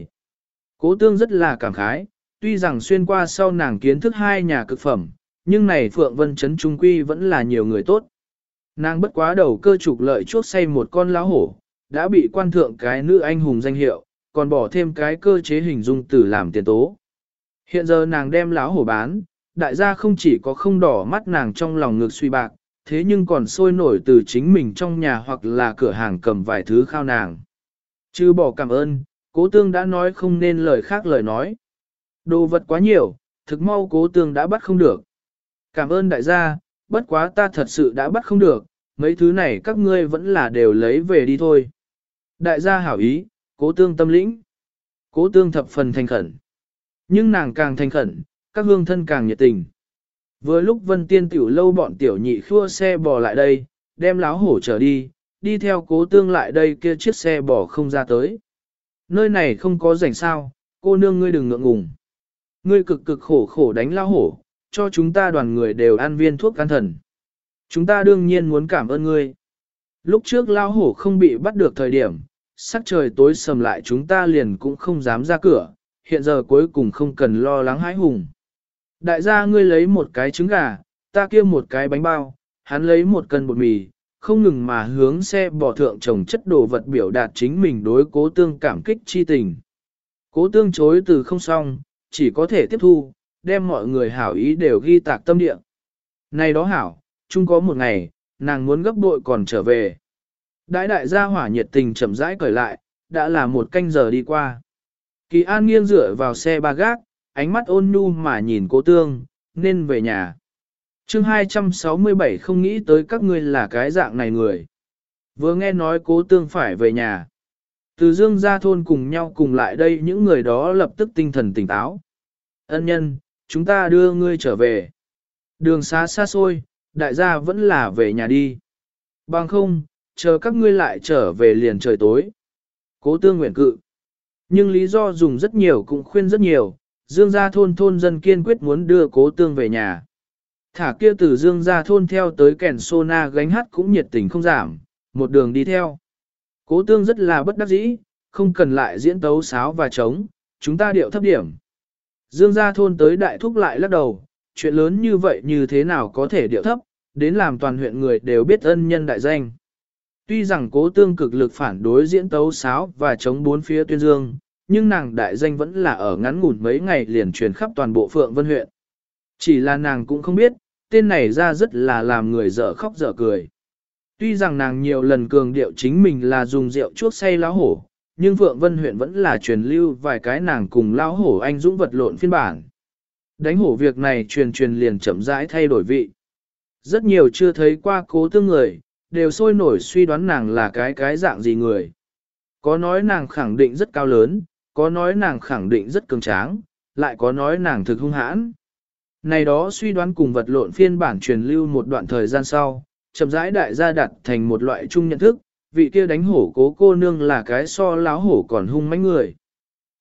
Cố Tương rất là cảm khái, tuy rằng xuyên qua sau nàng kiến thức hai nhà cực phẩm, nhưng này Phượng Vân Trấn Trung Quy vẫn là nhiều người tốt. Nàng bất quá đầu cơ trục lợi chuốc say một con lão hổ, đã bị quan thượng cái nữ anh hùng danh hiệu, còn bỏ thêm cái cơ chế hình dung tử làm tiền tố. Hiện giờ nàng đem lão hổ bán, đại gia không chỉ có không đỏ mắt nàng trong lòng ngược suy bạc, thế nhưng còn sôi nổi từ chính mình trong nhà hoặc là cửa hàng cầm vài thứ khao nàng. Chứ bỏ cảm ơn, Cố Tương đã nói không nên lời khác lời nói. Đồ vật quá nhiều, thực mau Cố Tương đã bắt không được. Cảm ơn đại gia, bất quá ta thật sự đã bắt không được, mấy thứ này các ngươi vẫn là đều lấy về đi thôi. Đại gia hảo ý, Cố Tương tâm lĩnh. Cố Tương thập phần thành khẩn. Nhưng nàng càng thành khẩn, các hương thân càng nhiệt tình. Vừa lúc Vân Tiên Tiểu Lâu bọn tiểu nhị khua xe bò lại đây, đem láo hổ trở đi, đi theo Cố Tương lại đây kia chiếc xe bò không ra tới. Nơi này không có rảnh sao, cô nương ngươi đừng ngượng ngùng. Ngươi cực cực khổ khổ đánh lao hổ, cho chúng ta đoàn người đều ăn viên thuốc can thần. Chúng ta đương nhiên muốn cảm ơn ngươi. Lúc trước lao hổ không bị bắt được thời điểm, sắc trời tối sầm lại chúng ta liền cũng không dám ra cửa, hiện giờ cuối cùng không cần lo lắng hãi hùng. Đại gia ngươi lấy một cái trứng gà, ta kia một cái bánh bao, hắn lấy một cân bột mì, không ngừng mà hướng xe bỏ thượng trồng chất đồ vật biểu đạt chính mình đối Cố Tương cảm kích chi tình. Cố Tương chối từ không xong, chỉ có thể tiếp thu, đem mọi người hảo ý đều ghi tạc tâm địa. Này đó hảo, chung có một ngày, nàng muốn gấp bội còn trở về. Đại gia hỏa nhiệt tình chậm rãi cởi lại, đã là một canh giờ đi qua. Kỳ An nghiêng dựa vào xe ba gác, ánh mắt ôn nhu mà nhìn Cố Tương, nên về nhà. Chương 267 không nghĩ tới các ngươi là cái dạng này người. Vừa nghe nói Cố Tương phải về nhà. Từ Dương ra thôn cùng nhau cùng lại đây những người đó lập tức tinh thần tỉnh táo. Ân nhân, chúng ta đưa ngươi trở về. Đường xa xa xôi, đại gia vẫn là về nhà đi. Bằng không, chờ các ngươi lại trở về liền trời tối. Cố Tương nguyện cự. Nhưng lý do dùng rất nhiều cũng khuyên rất nhiều, Dương gia thôn dân kiên quyết muốn đưa Cố Tương về nhà. Thả kia từ Dương gia thôn theo tới kèn sona gánh hát cũng nhiệt tình không giảm, một đường đi theo. Cố Tương rất là bất đắc dĩ, không cần lại diễn tấu sáo và trống, chúng ta điệu thấp điểm. Dương gia thôn tới đại thúc lại lắc đầu, chuyện lớn như vậy như thế nào có thể điệu thấp, đến làm toàn huyện người đều biết ân nhân đại danh. Tuy rằng Cố Tương cực lực phản đối diễn tấu sáo và chống bốn phía tuyên dương, nhưng nàng đại danh vẫn là ở ngắn ngủn mấy ngày liền truyền khắp toàn bộ Phượng Vân huyện. Chỉ là nàng cũng không biết, tên này ra rất là làm người dở khóc dở cười. Tuy rằng nàng nhiều lần cường điệu chính mình là dùng rượu chuốc say lão hổ, nhưng Phượng Vân huyện vẫn là truyền lưu vài cái nàng cùng lão hổ anh dũng vật lộn phiên bản. Đánh hổ việc này truyền liền chậm rãi thay đổi vị. Rất nhiều chưa thấy qua Cố Tương người, đều sôi nổi suy đoán nàng là cái dạng gì người. Có nói nàng khẳng định rất cao lớn, có nói nàng khẳng định rất cường tráng, lại có nói nàng thực hung hãn. Này đó suy đoán cùng vật lộn phiên bản truyền lưu một đoạn thời gian sau, chậm rãi đại gia đặt thành một loại chung nhận thức, vị kia đánh hổ Cố cô nương là cái so láo hổ còn hung mãnh người.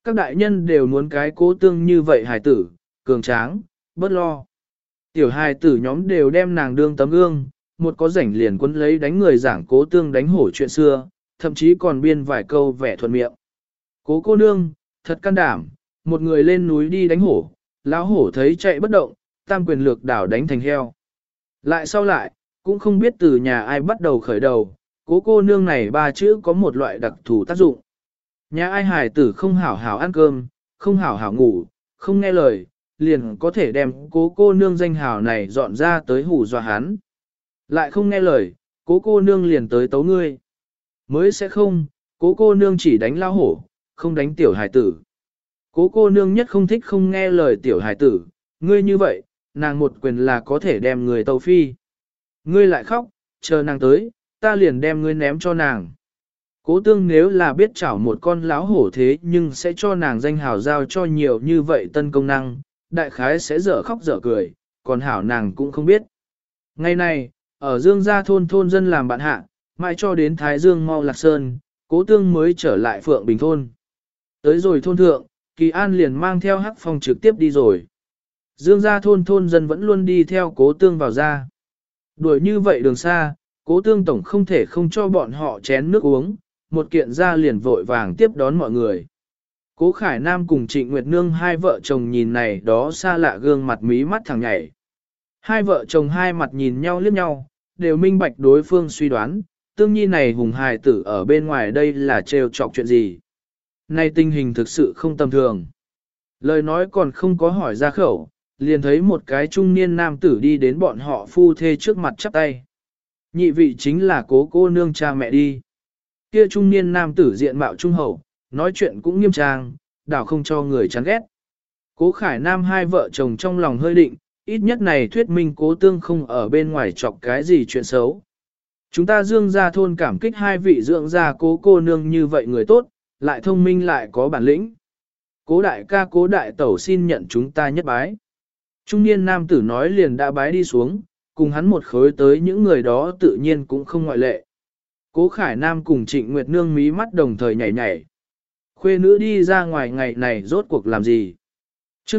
Các đại nhân đều muốn cái Cố Tương như vậy hài tử, cường tráng, bớt lo. Tiểu hài tử nhóm đều đem nàng đương tấm gương, một có rảnh liền quấn lấy đánh người giảng Cố Tương đánh hổ chuyện xưa, thậm chí còn biên vài câu vẻ thuận miệng. Cố cô nương, thật can đảm, một người lên núi đi đánh hổ, lão hổ thấy chạy bất động, tam quyền lược đảo đánh thành heo. Lại sau lại, cũng không biết từ nhà ai bắt đầu khởi đầu, cố cô nương này ba chữ có một loại đặc thù tác dụng. Nhà ai hài tử không hảo hảo ăn cơm, không hảo hảo ngủ, không nghe lời, liền có thể đem cố cô nương danh hào này dọn ra tới hù dọa hắn. Lại không nghe lời, cố cô nương liền tới tấu ngươi. Mới sẽ không, cố cô nương chỉ đánh lao hổ, không đánh tiểu hài tử. Cố cô nương nhất không thích không nghe lời tiểu hài tử, ngươi như vậy, nàng một quyền là có thể đem người tàu phi. Ngươi lại khóc, chờ nàng tới, ta liền đem ngươi ném cho nàng. Cố tương nếu là biết chảo một con láo hổ thế nhưng sẽ cho nàng danh hào giao cho nhiều như vậy tân công năng, đại khái sẽ dở khóc dở cười, còn hảo nàng cũng không biết. Ngày này, ở Dương Gia thôn dân làm bạn hạ, mãi cho đến Thái Dương mau lạc sơn, cố tương mới trở lại Phượng Bình thôn. Tới rồi thôn thượng, Kỳ An liền mang theo Hắc Phong trực tiếp đi rồi. Dương Gia thôn dân vẫn luôn đi theo cố tương vào ra. Đuổi như vậy đường xa, cố tương tổng không thể không cho bọn họ chén nước uống, một kiện ra liền vội vàng tiếp đón mọi người. Cố Khải Nam cùng Trịnh Nguyệt Nương hai vợ chồng nhìn này đó xa lạ gương mặt mí mắt thẳng nhảy. Hai vợ chồng hai mặt nhìn nhau liếc nhau, đều minh bạch đối phương suy đoán, tương nhi này hùng hài tử ở bên ngoài đây là trêu chọc chuyện gì. Nay tình hình thực sự không tầm thường. Lời nói còn không có hỏi ra khẩu, liền thấy một cái trung niên nam tử đi đến bọn họ phu thê trước mặt chắp tay. Nhị vị chính là cố cô nương cha mẹ đi. Kia trung niên nam tử diện mạo trung hậu, nói chuyện cũng nghiêm trang, đảo không cho người chán ghét. Cố Khải Nam hai vợ chồng trong lòng hơi định, ít nhất này thuyết minh cố tương không ở bên ngoài chọc cái gì chuyện xấu. Chúng ta Dương Gia thôn cảm kích hai vị dưỡng gia cố cô nương như vậy người tốt, lại thông minh lại có bản lĩnh. Cố đại ca cố đại tẩu xin nhận chúng ta nhất bái. Trung niên nam tử nói liền đã bái đi xuống, cùng hắn một khối tới những người đó tự nhiên cũng không ngoại lệ. Cố Khải Nam cùng Trịnh Nguyệt Nương mí mắt đồng thời nhảy nhảy. Khuê nữ đi ra ngoài ngày này rốt cuộc làm gì? Chương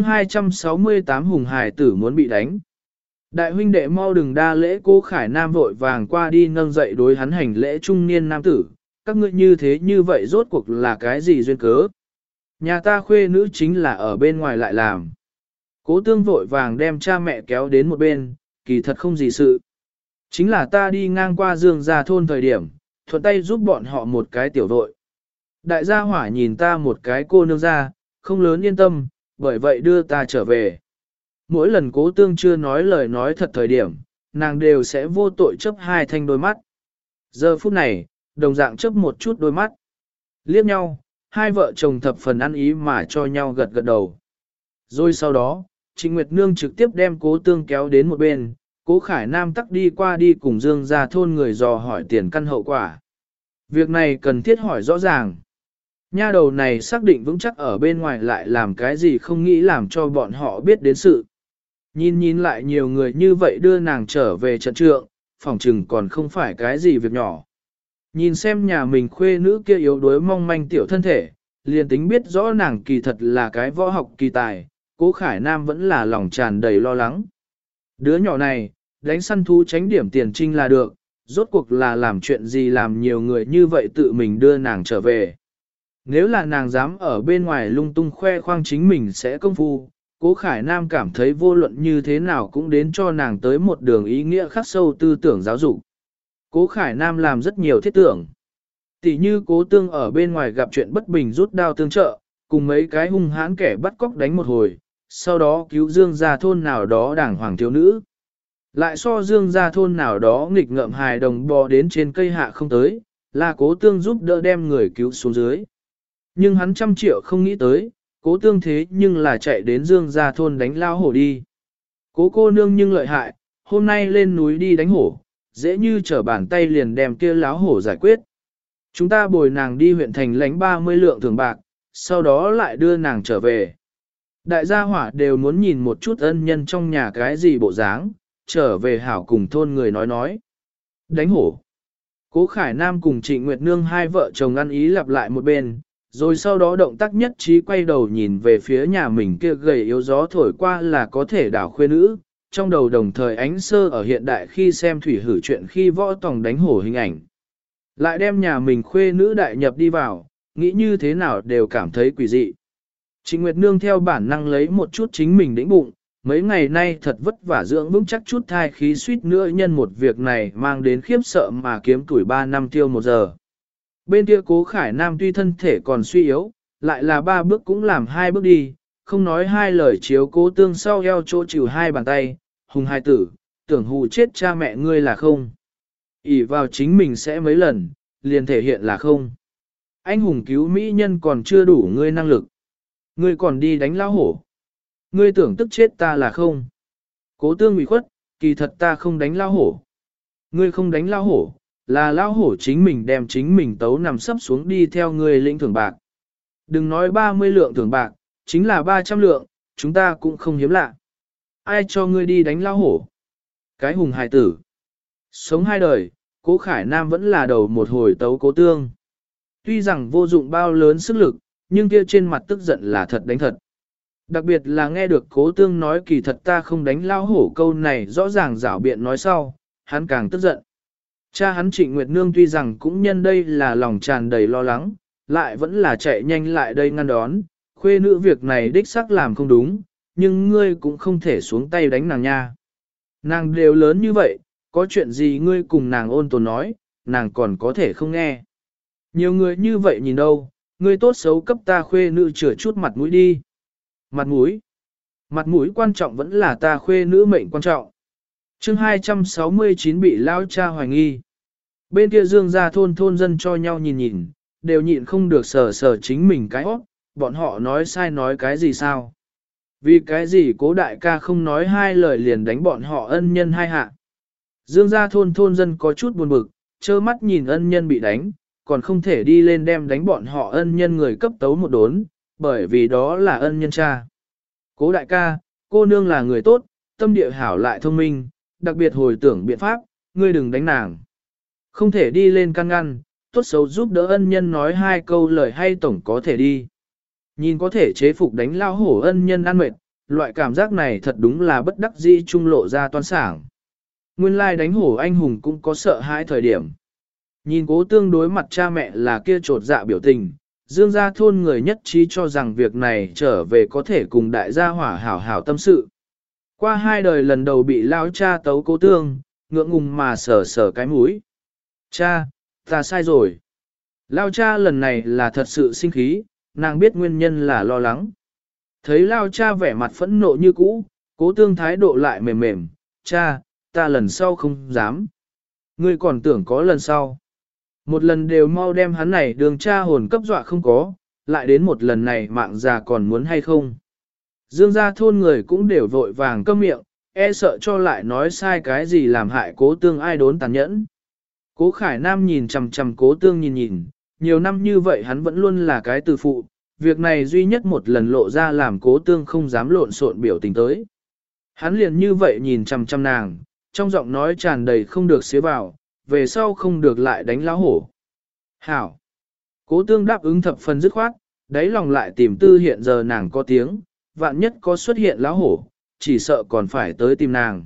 268 hùng hải tử muốn bị đánh. Đại huynh đệ mau đừng đa lễ. Cố Khải Nam vội vàng qua đi nâng dậy đối hắn hành lễ trung niên nam tử. Các ngươi như thế như vậy rốt cuộc là cái gì duyên cớ? Nhà ta khuê nữ chính là ở bên ngoài lại làm. Cố tương vội vàng đem cha mẹ kéo đến một bên, kỳ thật không gì sự. Chính là ta đi ngang qua Dương Gia thôn thời điểm, thuận tay giúp bọn họ một cái tiểu vội. Đại gia hỏa nhìn ta một cái cô nương ra, không lớn yên tâm, bởi vậy đưa ta trở về. Mỗi lần cố tương chưa nói lời nói thật thời điểm, nàng đều sẽ vô tội chấp hai thanh đôi mắt. Giờ phút này, đồng dạng chấp một chút đôi mắt. Liếc nhau, hai vợ chồng thập phần ăn ý mà cho nhau gật gật đầu. Rồi sau đó, Trịnh Nguyệt Nương trực tiếp đem cố tương kéo đến một bên, cố Khải Nam tắc đi qua đi cùng Dương Gia thôn người dò hỏi tiền căn hậu quả. Việc này cần thiết hỏi rõ ràng. Nha đầu này xác định vững chắc ở bên ngoài lại làm cái gì không nghĩ làm cho bọn họ biết đến sự. Nhìn lại nhiều người như vậy đưa nàng trở về trận trượng, phỏng chừng còn không phải cái gì việc nhỏ. Nhìn xem nhà mình khuê nữ kia yếu đuối mong manh tiểu thân thể, liền tính biết rõ nàng kỳ thật là cái võ học kỳ tài, cố Khải Nam vẫn là lòng tràn đầy lo lắng. Đứa nhỏ này, đánh săn thú tránh điểm tiền trinh là được, rốt cuộc là làm chuyện gì làm nhiều người như vậy tự mình đưa nàng trở về. Nếu là nàng dám ở bên ngoài lung tung khoe khoang chính mình sẽ công phu, cố Khải Nam cảm thấy vô luận như thế nào cũng đến cho nàng tới một đường ý nghĩa khắc sâu tư tưởng giáo dục. Cố Khải Nam làm rất nhiều thiết tưởng. Tỷ như cố tương ở bên ngoài gặp chuyện bất bình rút đao tương trợ, cùng mấy cái hung hãn kẻ bắt cóc đánh một hồi, sau đó cứu Dương Gia thôn nào đó đảng hoàng thiếu nữ. Lại so Dương Gia thôn nào đó nghịch ngợm hài đồng bò đến trên cây hạ không tới, là cố tương giúp đỡ đem người cứu xuống dưới. Nhưng hắn 100 triệu không nghĩ tới, cố tương thế nhưng là chạy đến Dương Gia thôn đánh lao hổ đi. Cố cô nương nhưng lợi hại, hôm nay lên núi đi đánh hổ, dễ như trở bàn tay liền đem kia láo hổ giải quyết. Chúng ta bồi nàng đi huyện thành lãnh 30 lượng thưởng bạc, sau đó lại đưa nàng trở về. Đại gia hỏa đều muốn nhìn một chút ân nhân trong nhà cái gì bộ dáng, trở về hảo cùng thôn người nói. Đánh hổ. Cố Khải Nam cùng Trịnh Nguyệt Nương hai vợ chồng ăn ý lặp lại một bên, Rồi sau đó động tác nhất trí quay đầu nhìn về phía nhà mình kia gầy yếu gió thổi qua là có thể đảo khuê nữ, trong đầu đồng thời ánh sơ ở hiện đại khi xem thủy hử chuyện khi võ tòng đánh hổ hình ảnh. Lại đem nhà mình khuê nữ đại nhập đi vào, nghĩ như thế nào đều cảm thấy quỷ dị. Trịnh Nguyệt Nương theo bản năng lấy một chút chính mình đĩnh bụng, mấy ngày nay thật vất vả dưỡng vững chắc chút thai khí suýt nữa nhân một việc này mang đến khiếp sợ mà kiếm tuổi 3 năm tiêu 1 giờ. Bên kia Cố Khải Nam tuy thân thể còn suy yếu, lại là 3 bước cũng làm 2 bước đi, không nói hai lời chiếu Cố Tương sau eo chỗ chịu 2 bàn tay, hùng hai tử, tưởng hù chết cha mẹ ngươi là không. ỷ vào chính mình sẽ mấy lần, liền thể hiện là không. Anh hùng cứu mỹ nhân còn chưa đủ ngươi năng lực. Ngươi còn đi đánh lão hổ. Ngươi tưởng tức chết ta là không. Cố Tương ủy khuất, kỳ thật ta không đánh lão hổ. Ngươi không đánh lão hổ, là lão hổ chính mình đem chính mình tấu nằm sấp xuống đi theo ngươi lĩnh thưởng bạc. Đừng nói 30 lượng thưởng bạc, chính là 300 lượng, chúng ta cũng không hiếm lạ. Ai cho ngươi đi đánh lão hổ? Cái hùng hài tử. Sống 2 đời, Cố Khải Nam vẫn là đầu một hồi tấu Cố Tương. Tuy rằng vô dụng bao lớn sức lực, nhưng kia trên mặt tức giận là thật đánh thật. Đặc biệt là nghe được Cố Tương nói kỳ thật ta không đánh lão hổ câu này rõ ràng rảo biện nói sau, hắn càng tức giận. Cha hắn Trịnh Nguyệt Nương tuy rằng cũng nhân đây là lòng tràn đầy lo lắng, lại vẫn là chạy nhanh lại đây ngăn đón, khuê nữ việc này đích xác làm không đúng, nhưng ngươi cũng không thể xuống tay đánh nàng nha. Nàng đều lớn như vậy, có chuyện gì ngươi cùng nàng ôn tồn nói, nàng còn có thể không nghe. Nhiều người như vậy nhìn đâu, ngươi tốt xấu cấp ta khuê nữ chừa chút mặt mũi đi. Mặt mũi? Mặt mũi quan trọng vẫn là ta khuê nữ mệnh quan trọng. Chương 269 bị lao cha hoài nghi. Bên kia Dương gia thôn dân cho nhau nhìn nhìn, đều nhịn không được sờ sờ chính mình cái óc, bọn họ nói sai nói cái gì sao? Vì cái gì Cố đại ca không nói 2 lời liền đánh bọn họ ân nhân 2 hạ? Dương gia thôn dân có chút buồn bực, trơ mắt nhìn ân nhân bị đánh, còn không thể đi lên đem đánh bọn họ ân nhân người cấp tấu một đốn, bởi vì đó là ân nhân cha. Cố đại ca, cô nương là người tốt, tâm địa hảo lại thông minh, đặc biệt hồi tưởng biện pháp, ngươi đừng đánh nàng. Không thể đi lên can ngăn, tốt xấu giúp đỡ ân nhân nói 2 câu lời hay tổng có thể đi. Nhìn có thể chế phục đánh lao hổ ân nhân ăn mệt, loại cảm giác này thật đúng là bất đắc dĩ trung lộ ra toan sảng. Nguyên lai đánh hổ anh hùng cũng có sợ hãi thời điểm. Nhìn Cố Tương đối mặt cha mẹ là kia trột dạ biểu tình, Dương gia thôn người nhất trí cho rằng việc này trở về có thể cùng đại gia hỏa hảo hảo tâm sự. Qua 2 đời lần đầu bị lao cha tấu Cố Tương, ngượng ngùng mà sờ sờ cái mũi. Cha, ta sai rồi. Lao cha lần này là thật sự sinh khí, nàng biết nguyên nhân là lo lắng. Thấy lao cha vẻ mặt phẫn nộ như cũ, Cố Tương thái độ lại mềm mềm, cha, ta lần sau không dám. Ngươi còn tưởng có lần sau. Một lần đều mau đem hắn này đường cha hồn cấp dọa không có, lại đến một lần này mạng già còn muốn hay không. Dương gia thôn người cũng đều vội vàng câm miệng, e sợ cho lại nói sai cái gì làm hại Cố Tương ai đốn tàn nhẫn. Cố Khải Nam nhìn chằm chằm Cố Tương nhìn, nhiều năm như vậy hắn vẫn luôn là cái từ phụ, việc này duy nhất một lần lộ ra làm Cố Tương không dám lộn xộn biểu tình tới. Hắn liền như vậy nhìn chằm chằm nàng, trong giọng nói tràn đầy không được xế vào, về sau không được lại đánh lão hổ. Hảo! Cố Tương đáp ứng thập phần dứt khoát, đáy lòng lại tìm tư hiện giờ nàng có tiếng, vạn nhất có xuất hiện lão hổ, chỉ sợ còn phải tới tìm nàng.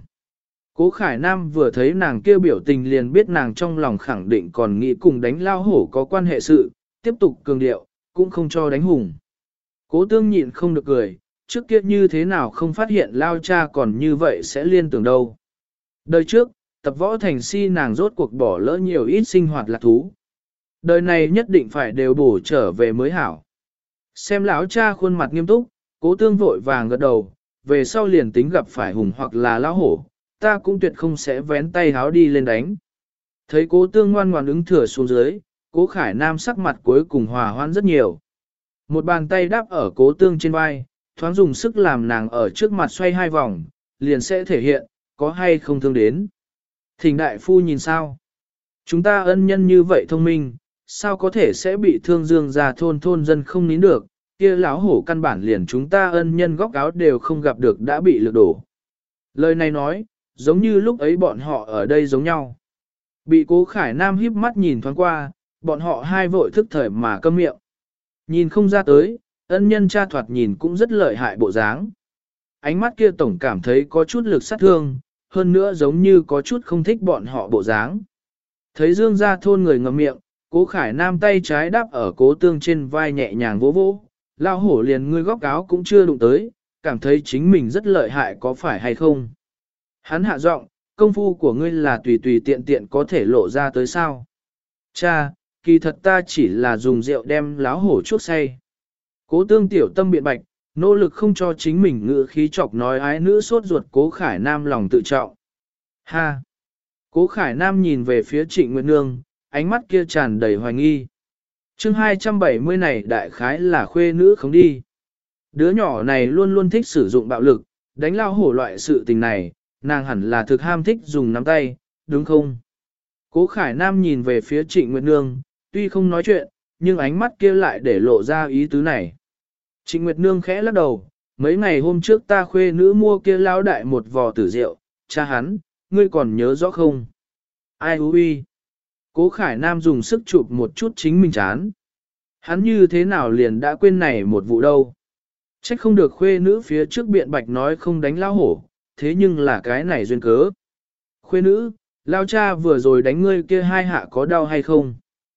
Cố Khải Nam vừa thấy nàng kêu biểu tình liền biết nàng trong lòng khẳng định còn nghĩ cùng đánh lao hổ có quan hệ sự, tiếp tục cường điệu, cũng không cho đánh hùng. Cố Tương nhịn không được cười, trước kia như thế nào không phát hiện lao cha còn như vậy sẽ liên tưởng đâu. Đời trước, tập võ thành si nàng rốt cuộc bỏ lỡ nhiều ít sinh hoạt lạc thú. Đời này nhất định phải đều bổ trở về mới hảo. Xem lão cha khuôn mặt nghiêm túc, Cố Tương vội vàng gật đầu, về sau liền tính gặp phải hùng hoặc là lão hổ, ta cũng tuyệt không sẽ vén tay háo đi lên đánh. Thấy Cố Tương ngoan ngoãn ứng thừa xuống dưới, Cố Khải Nam sắc mặt cuối cùng hòa hoãn rất nhiều. Một bàn tay đáp ở Cố Tương trên vai, thoáng dùng sức làm nàng ở trước mặt xoay 2 vòng, liền sẽ thể hiện, có hay không thương đến. Thỉnh đại phu nhìn sao? Chúng ta ân nhân như vậy thông minh, sao có thể sẽ bị thương Dương gia thôn dân không nín được, kia lão hổ căn bản liền chúng ta ân nhân góc áo đều không gặp được đã bị lược đổ. Lời này nói, giống như lúc ấy bọn họ ở đây giống nhau. Bị Cố Khải Nam híp mắt nhìn thoáng qua, bọn họ 2 vội thức thời mà câm miệng. Nhìn không ra tới, ân nhân cha thoạt nhìn cũng rất lợi hại bộ dáng. Ánh mắt kia tổng cảm thấy có chút lực sát thương, hơn nữa giống như có chút không thích bọn họ bộ dáng. Thấy Dương gia thôn người ngậm miệng, Cố Khải Nam tay trái đáp ở Cố Tương trên vai nhẹ nhàng vỗ vỗ, lao hổ liền ngươi góc áo cũng chưa đụng tới, cảm thấy chính mình rất lợi hại có phải hay không. Hắn hạ giọng, công phu của ngươi là tùy tùy tiện tiện có thể lộ ra tới sao. Cha, kỳ thật ta chỉ là dùng rượu đem láo hổ chuốc say. Cố Tương tiểu tâm biện bạch, nỗ lực không cho chính mình ngữ khí chọc nói ái nữ sốt ruột Cố Khải Nam lòng tự trọng. Ha! Cố Khải Nam nhìn về phía Trịnh Nguyệt Nương, ánh mắt kia tràn đầy hoài nghi. Chương 270 này đại khái là khuê nữ không đi. Đứa nhỏ này luôn luôn thích sử dụng bạo lực, đánh lao hổ loại sự tình này, nàng hẳn là thực ham thích dùng nắm tay, đúng không? Cố Khải Nam nhìn về phía Trịnh Nguyệt Nương, tuy không nói chuyện, nhưng ánh mắt kia lại để lộ ra ý tứ này. Trịnh Nguyệt Nương khẽ lắc đầu, mấy ngày hôm trước ta khuê nữ mua kia lao đại một vò tử rượu, cha hắn, ngươi còn nhớ rõ không? Ai ui? Cố Khải Nam dùng sức chụp một chút chính mình chán. Hắn như thế nào liền đã quên này một vụ đâu? Trách không được khuê nữ phía trước biện bạch nói không đánh lao hổ, thế nhưng là cái này duyên cớ. Khuê nữ, lao cha vừa rồi đánh ngươi kia hai hạ có đau hay không?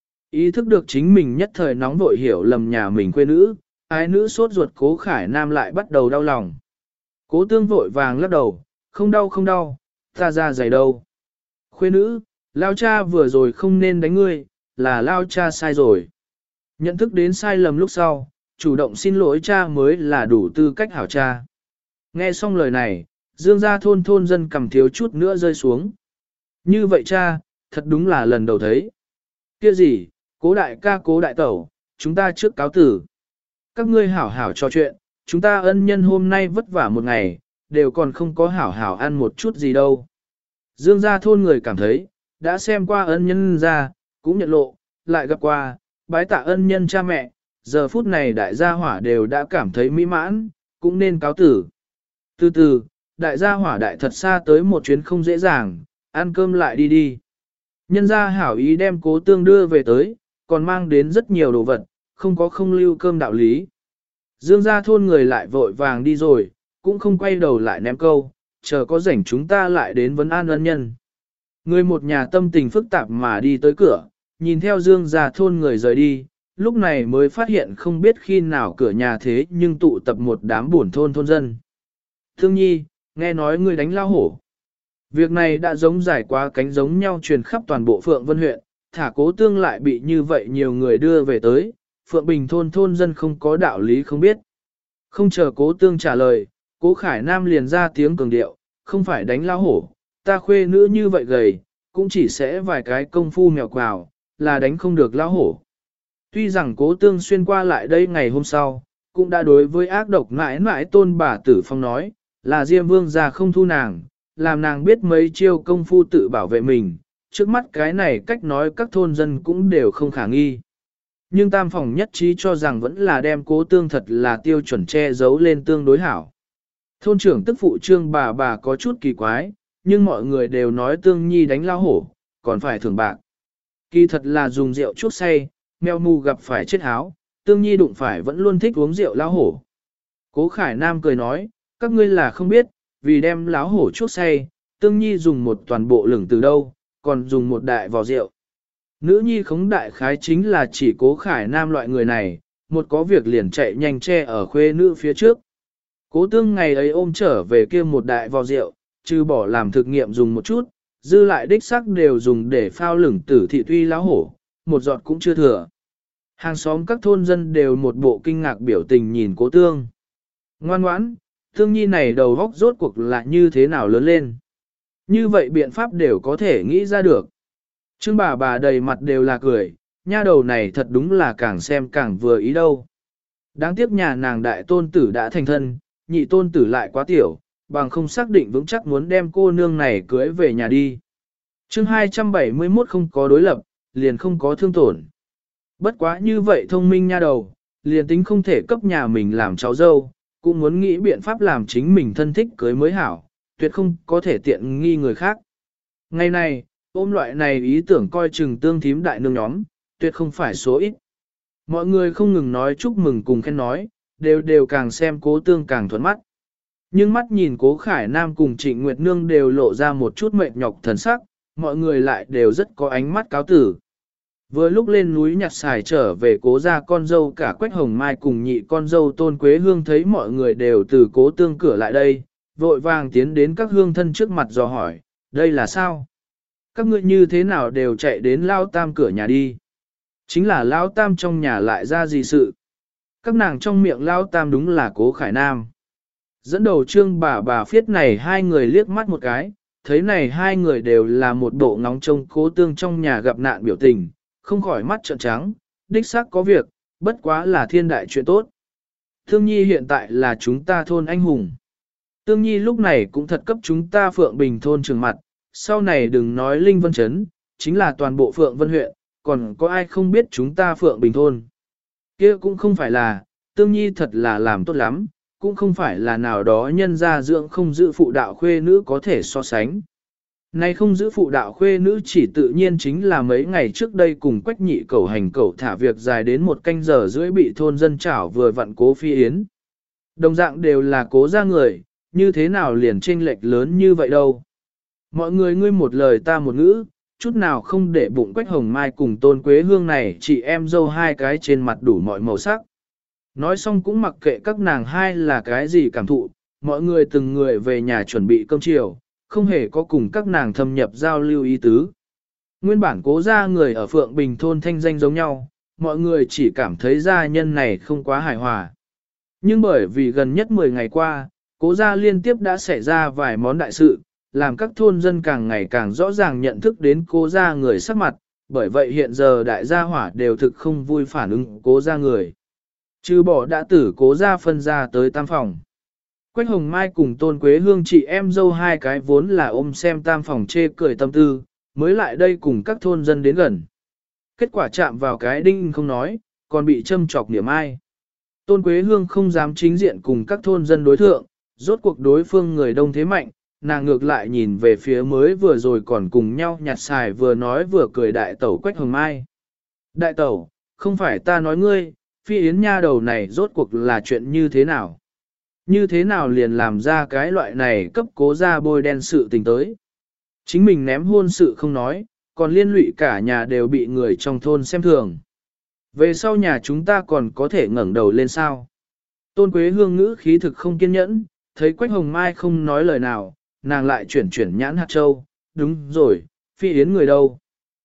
Ý thức được chính mình nhất thời nóng vội hiểu lầm nhà mình khuê nữ, ái nữ sốt ruột Cố Khải Nam lại bắt đầu đau lòng. Cố Tương vội vàng lắc đầu, không đau không đau, ta ra giày đâu. Khuê nữ, lao cha vừa rồi không nên đánh ngươi, là lao cha sai rồi. Nhận thức đến sai lầm lúc sau, chủ động xin lỗi cha mới là đủ tư cách hảo cha. Nghe xong lời này, Dương gia thôn thôn dân cầm thiếu chút nữa rơi xuống. Như vậy cha, thật đúng là lần đầu thấy. Kia gì, Cố đại ca Cố đại tẩu, chúng ta trước cáo tử. Các ngươi hảo hảo trò chuyện, chúng ta ân nhân hôm nay vất vả một ngày, đều còn không có hảo hảo ăn một chút gì đâu. Dương gia thôn người cảm thấy, đã xem qua ân nhân ra, cũng nhận lộ, lại gặp qua, bái tạ ân nhân cha mẹ, giờ phút này đại gia hỏa đều đã cảm thấy mỹ mãn, cũng nên cáo tử. Từ từ, đại gia hỏa đại thật xa tới một chuyến không dễ dàng, ăn cơm lại đi đi. Nhân gia hảo ý đem Cố Tương đưa về tới, còn mang đến rất nhiều đồ vật, không có không lưu cơm đạo lý. Dương gia thôn người lại vội vàng đi rồi, cũng không quay đầu lại ném câu, chờ có rảnh chúng ta lại đến vấn an ân nhân. Người một nhà tâm tình phức tạp mà đi tới cửa, nhìn theo Dương gia thôn người rời đi, lúc này mới phát hiện không biết khi nào cửa nhà thế nhưng tụ tập một đám buồn thôn thôn dân. Thương nhi, nghe nói ngươi đánh lao hổ. Việc này đã giống giải quá cánh giống nhau truyền khắp toàn bộ Phượng Vân huyện, thả Cố Tương lại bị như vậy nhiều người đưa về tới, Phượng Bình thôn thôn dân không có đạo lý không biết. Không chờ Cố Tương trả lời, Cố Khải Nam liền ra tiếng cường điệu, không phải đánh lao hổ, ta khuê nữ như vậy gầy, cũng chỉ sẽ vài cái công phu mèo quào, là đánh không được lao hổ. Tuy rằng Cố Tương xuyên qua lại đây ngày hôm sau, cũng đã đối với ác độc mãi mãi tôn bà Tử Phong nói, là Diêm Vương gia không thu nàng, làm nàng biết mấy chiêu công phu tự bảo vệ mình, trước mắt cái này cách nói các thôn dân cũng đều không khả nghi. Nhưng tam phòng nhất trí cho rằng vẫn là đem Cố Tương thật là tiêu chuẩn che giấu lên tương đối hảo. Thôn trưởng tức phụ trương bà có chút kỳ quái, nhưng mọi người đều nói Tương Nhi đánh lao hổ, còn phải thưởng bạc. Kỳ thật là dùng rượu chuốc say, mèo mù gặp phải chết háo, Tương Nhi đụng phải vẫn luôn thích uống rượu lao hổ. Cố Khải Nam cười nói, các ngươi là không biết, vì đem láo hổ chuốc say, Tương Nhi dùng một toàn bộ lửng từ đâu, còn dùng một đại vò rượu. Nữ nhi khống đại khái chính là chỉ Cố Khải Nam loại người này, một có việc liền chạy nhanh che ở khuê nữ phía trước. Cố Tương ngày ấy ôm trở về kia một đại vò rượu, trừ bỏ làm thực nghiệm dùng một chút, dư lại đích sắc đều dùng để phao lửng tử thị tuy láo hổ, một giọt cũng chưa thừa. Hàng xóm các thôn dân đều một bộ kinh ngạc biểu tình nhìn Cố Tương. Ngoan ngoãn, Tương Nhi này đầu góc rốt cuộc là như thế nào lớn lên. Như vậy biện pháp đều có thể nghĩ ra được. Trương bà đầy mặt đều là cười, nha đầu này thật đúng là càng xem càng vừa ý đâu. Đáng tiếc nhà nàng đại tôn tử đã thành thân, nhị tôn tử lại quá tiểu, bằng không xác định vững chắc muốn đem cô nương này cưới về nhà đi. Chương 271 không có đối lập, liền không có thương tổn. Bất quá như vậy thông minh nha đầu, liền tính không thể cấp nhà mình làm cháu dâu, cũng muốn nghĩ biện pháp làm chính mình thân thích cưới mới hảo, tuyệt không có thể tiện nghi người khác. Ngày này, ôm loại này ý tưởng coi chừng tương thím đại nương nhóm, tuyệt không phải số ít. Mọi người không ngừng nói chúc mừng cùng khen nói, đều càng xem Cố Tương càng thuận mắt. Nhưng mắt nhìn Cố Khải Nam cùng Trịnh Nguyệt Nương đều lộ ra một chút mệt nhọc thần sắc, mọi người lại đều rất có ánh mắt cáo tử. Vừa lúc lên núi nhặt xài trở về Cố gia con dâu cả Quách Hồng Mai cùng nhị con dâu Tôn Quế Hương thấy mọi người đều từ Cố Tương cửa lại đây, vội vàng tiến đến các hương thân trước mặt dò hỏi, đây là sao? Các ngươi như thế nào đều chạy đến Lao Tam cửa nhà đi? Chính là Lao Tam trong nhà lại ra gì sự? Các nàng trong miệng Lao Tam đúng là Cố Khải Nam. Dẫn đầu trương bà phiết này hai người liếc mắt một cái, thấy này hai người đều là một bộ ngóng trông Cố Tương trong nhà gặp nạn biểu tình, không khỏi mắt trợn trắng, đích xác có việc, bất quá là thiên đại chuyện tốt. Tương Nhi hiện tại là chúng ta thôn anh hùng. Tương Nhi lúc này cũng thật cấp chúng ta Phượng Bình thôn trường mặt, sau này đừng nói Linh Vân Trấn, chính là toàn bộ Phượng Vân huyện, còn có ai không biết chúng ta Phượng Bình thôn. Kia cũng không phải là, Tương Nhi thật là làm tốt lắm, cũng không phải là nào đó nhân gia dưỡng không giữ phụ đạo khuê nữ có thể so sánh. Nay không giữ phụ đạo khuê nữ chỉ tự nhiên chính là mấy ngày trước đây cùng Quách Nhị Cẩu hành cẩu thả việc dài đến 1 canh giờ rưỡi bị thôn dân chảo vừa vặn Cố Phi Yến. Đồng dạng đều là Cố gia người, như thế nào liền chênh lệch lớn như vậy đâu. Mọi người ngươi một lời ta một ngữ, chút nào không để bụng Quách Hồng Mai cùng Tôn Quế Hương này chị em dâu hai cái trên mặt đủ mọi màu sắc. Nói xong cũng mặc kệ các nàng hai là cái gì cảm thụ, mọi người từng người về nhà chuẩn bị cơm chiều, không hề có cùng các nàng thâm nhập giao lưu ý tứ. Nguyên bản Cố gia người ở Phượng Bình thôn thanh danh giống nhau, mọi người chỉ cảm thấy gia nhân này không quá hài hòa. Nhưng bởi vì gần nhất 10 ngày qua, Cố gia liên tiếp đã xảy ra vài món đại sự, làm các thôn dân càng ngày càng rõ ràng nhận thức đến Cố gia người sắc mặt, bởi vậy hiện giờ đại gia hỏa đều thực không vui phản ứng Cố gia người. Trừ bỏ đã tử Cố gia phân ra tới tam phòng. Quách Hồng Mai cùng Tôn Quế Hương chị em dâu hai cái vốn là ôm xem tam phòng chê cười tâm tư, mới lại đây cùng các thôn dân đến gần. Kết quả chạm vào cái đinh không nói, còn bị châm chọc niệm ai. Tôn Quế Hương không dám chính diện cùng các thôn dân đối thượng, rốt cuộc đối phương người đông thế mạnh, nàng ngược lại nhìn về phía mới vừa rồi còn cùng nhau nhặt xài vừa nói vừa cười đại tẩu Quách Hồng Mai. Đại tẩu, không phải ta nói ngươi, Phi Yến nha đầu này rốt cuộc là chuyện như thế nào? Như thế nào liền làm ra cái loại này cấp Cố gia bôi đen sự tình tới? Chính mình ném hôn sự không nói, còn liên lụy cả nhà đều bị người trong thôn xem thường. Về sau nhà chúng ta còn có thể ngẩng đầu lên sao? Tôn Quế Hương ngữ khí thực không kiên nhẫn, thấy Quách Hồng Mai không nói lời nào, nàng lại chuyển nhãn hạt châu, đúng rồi, Phi Yến người đâu?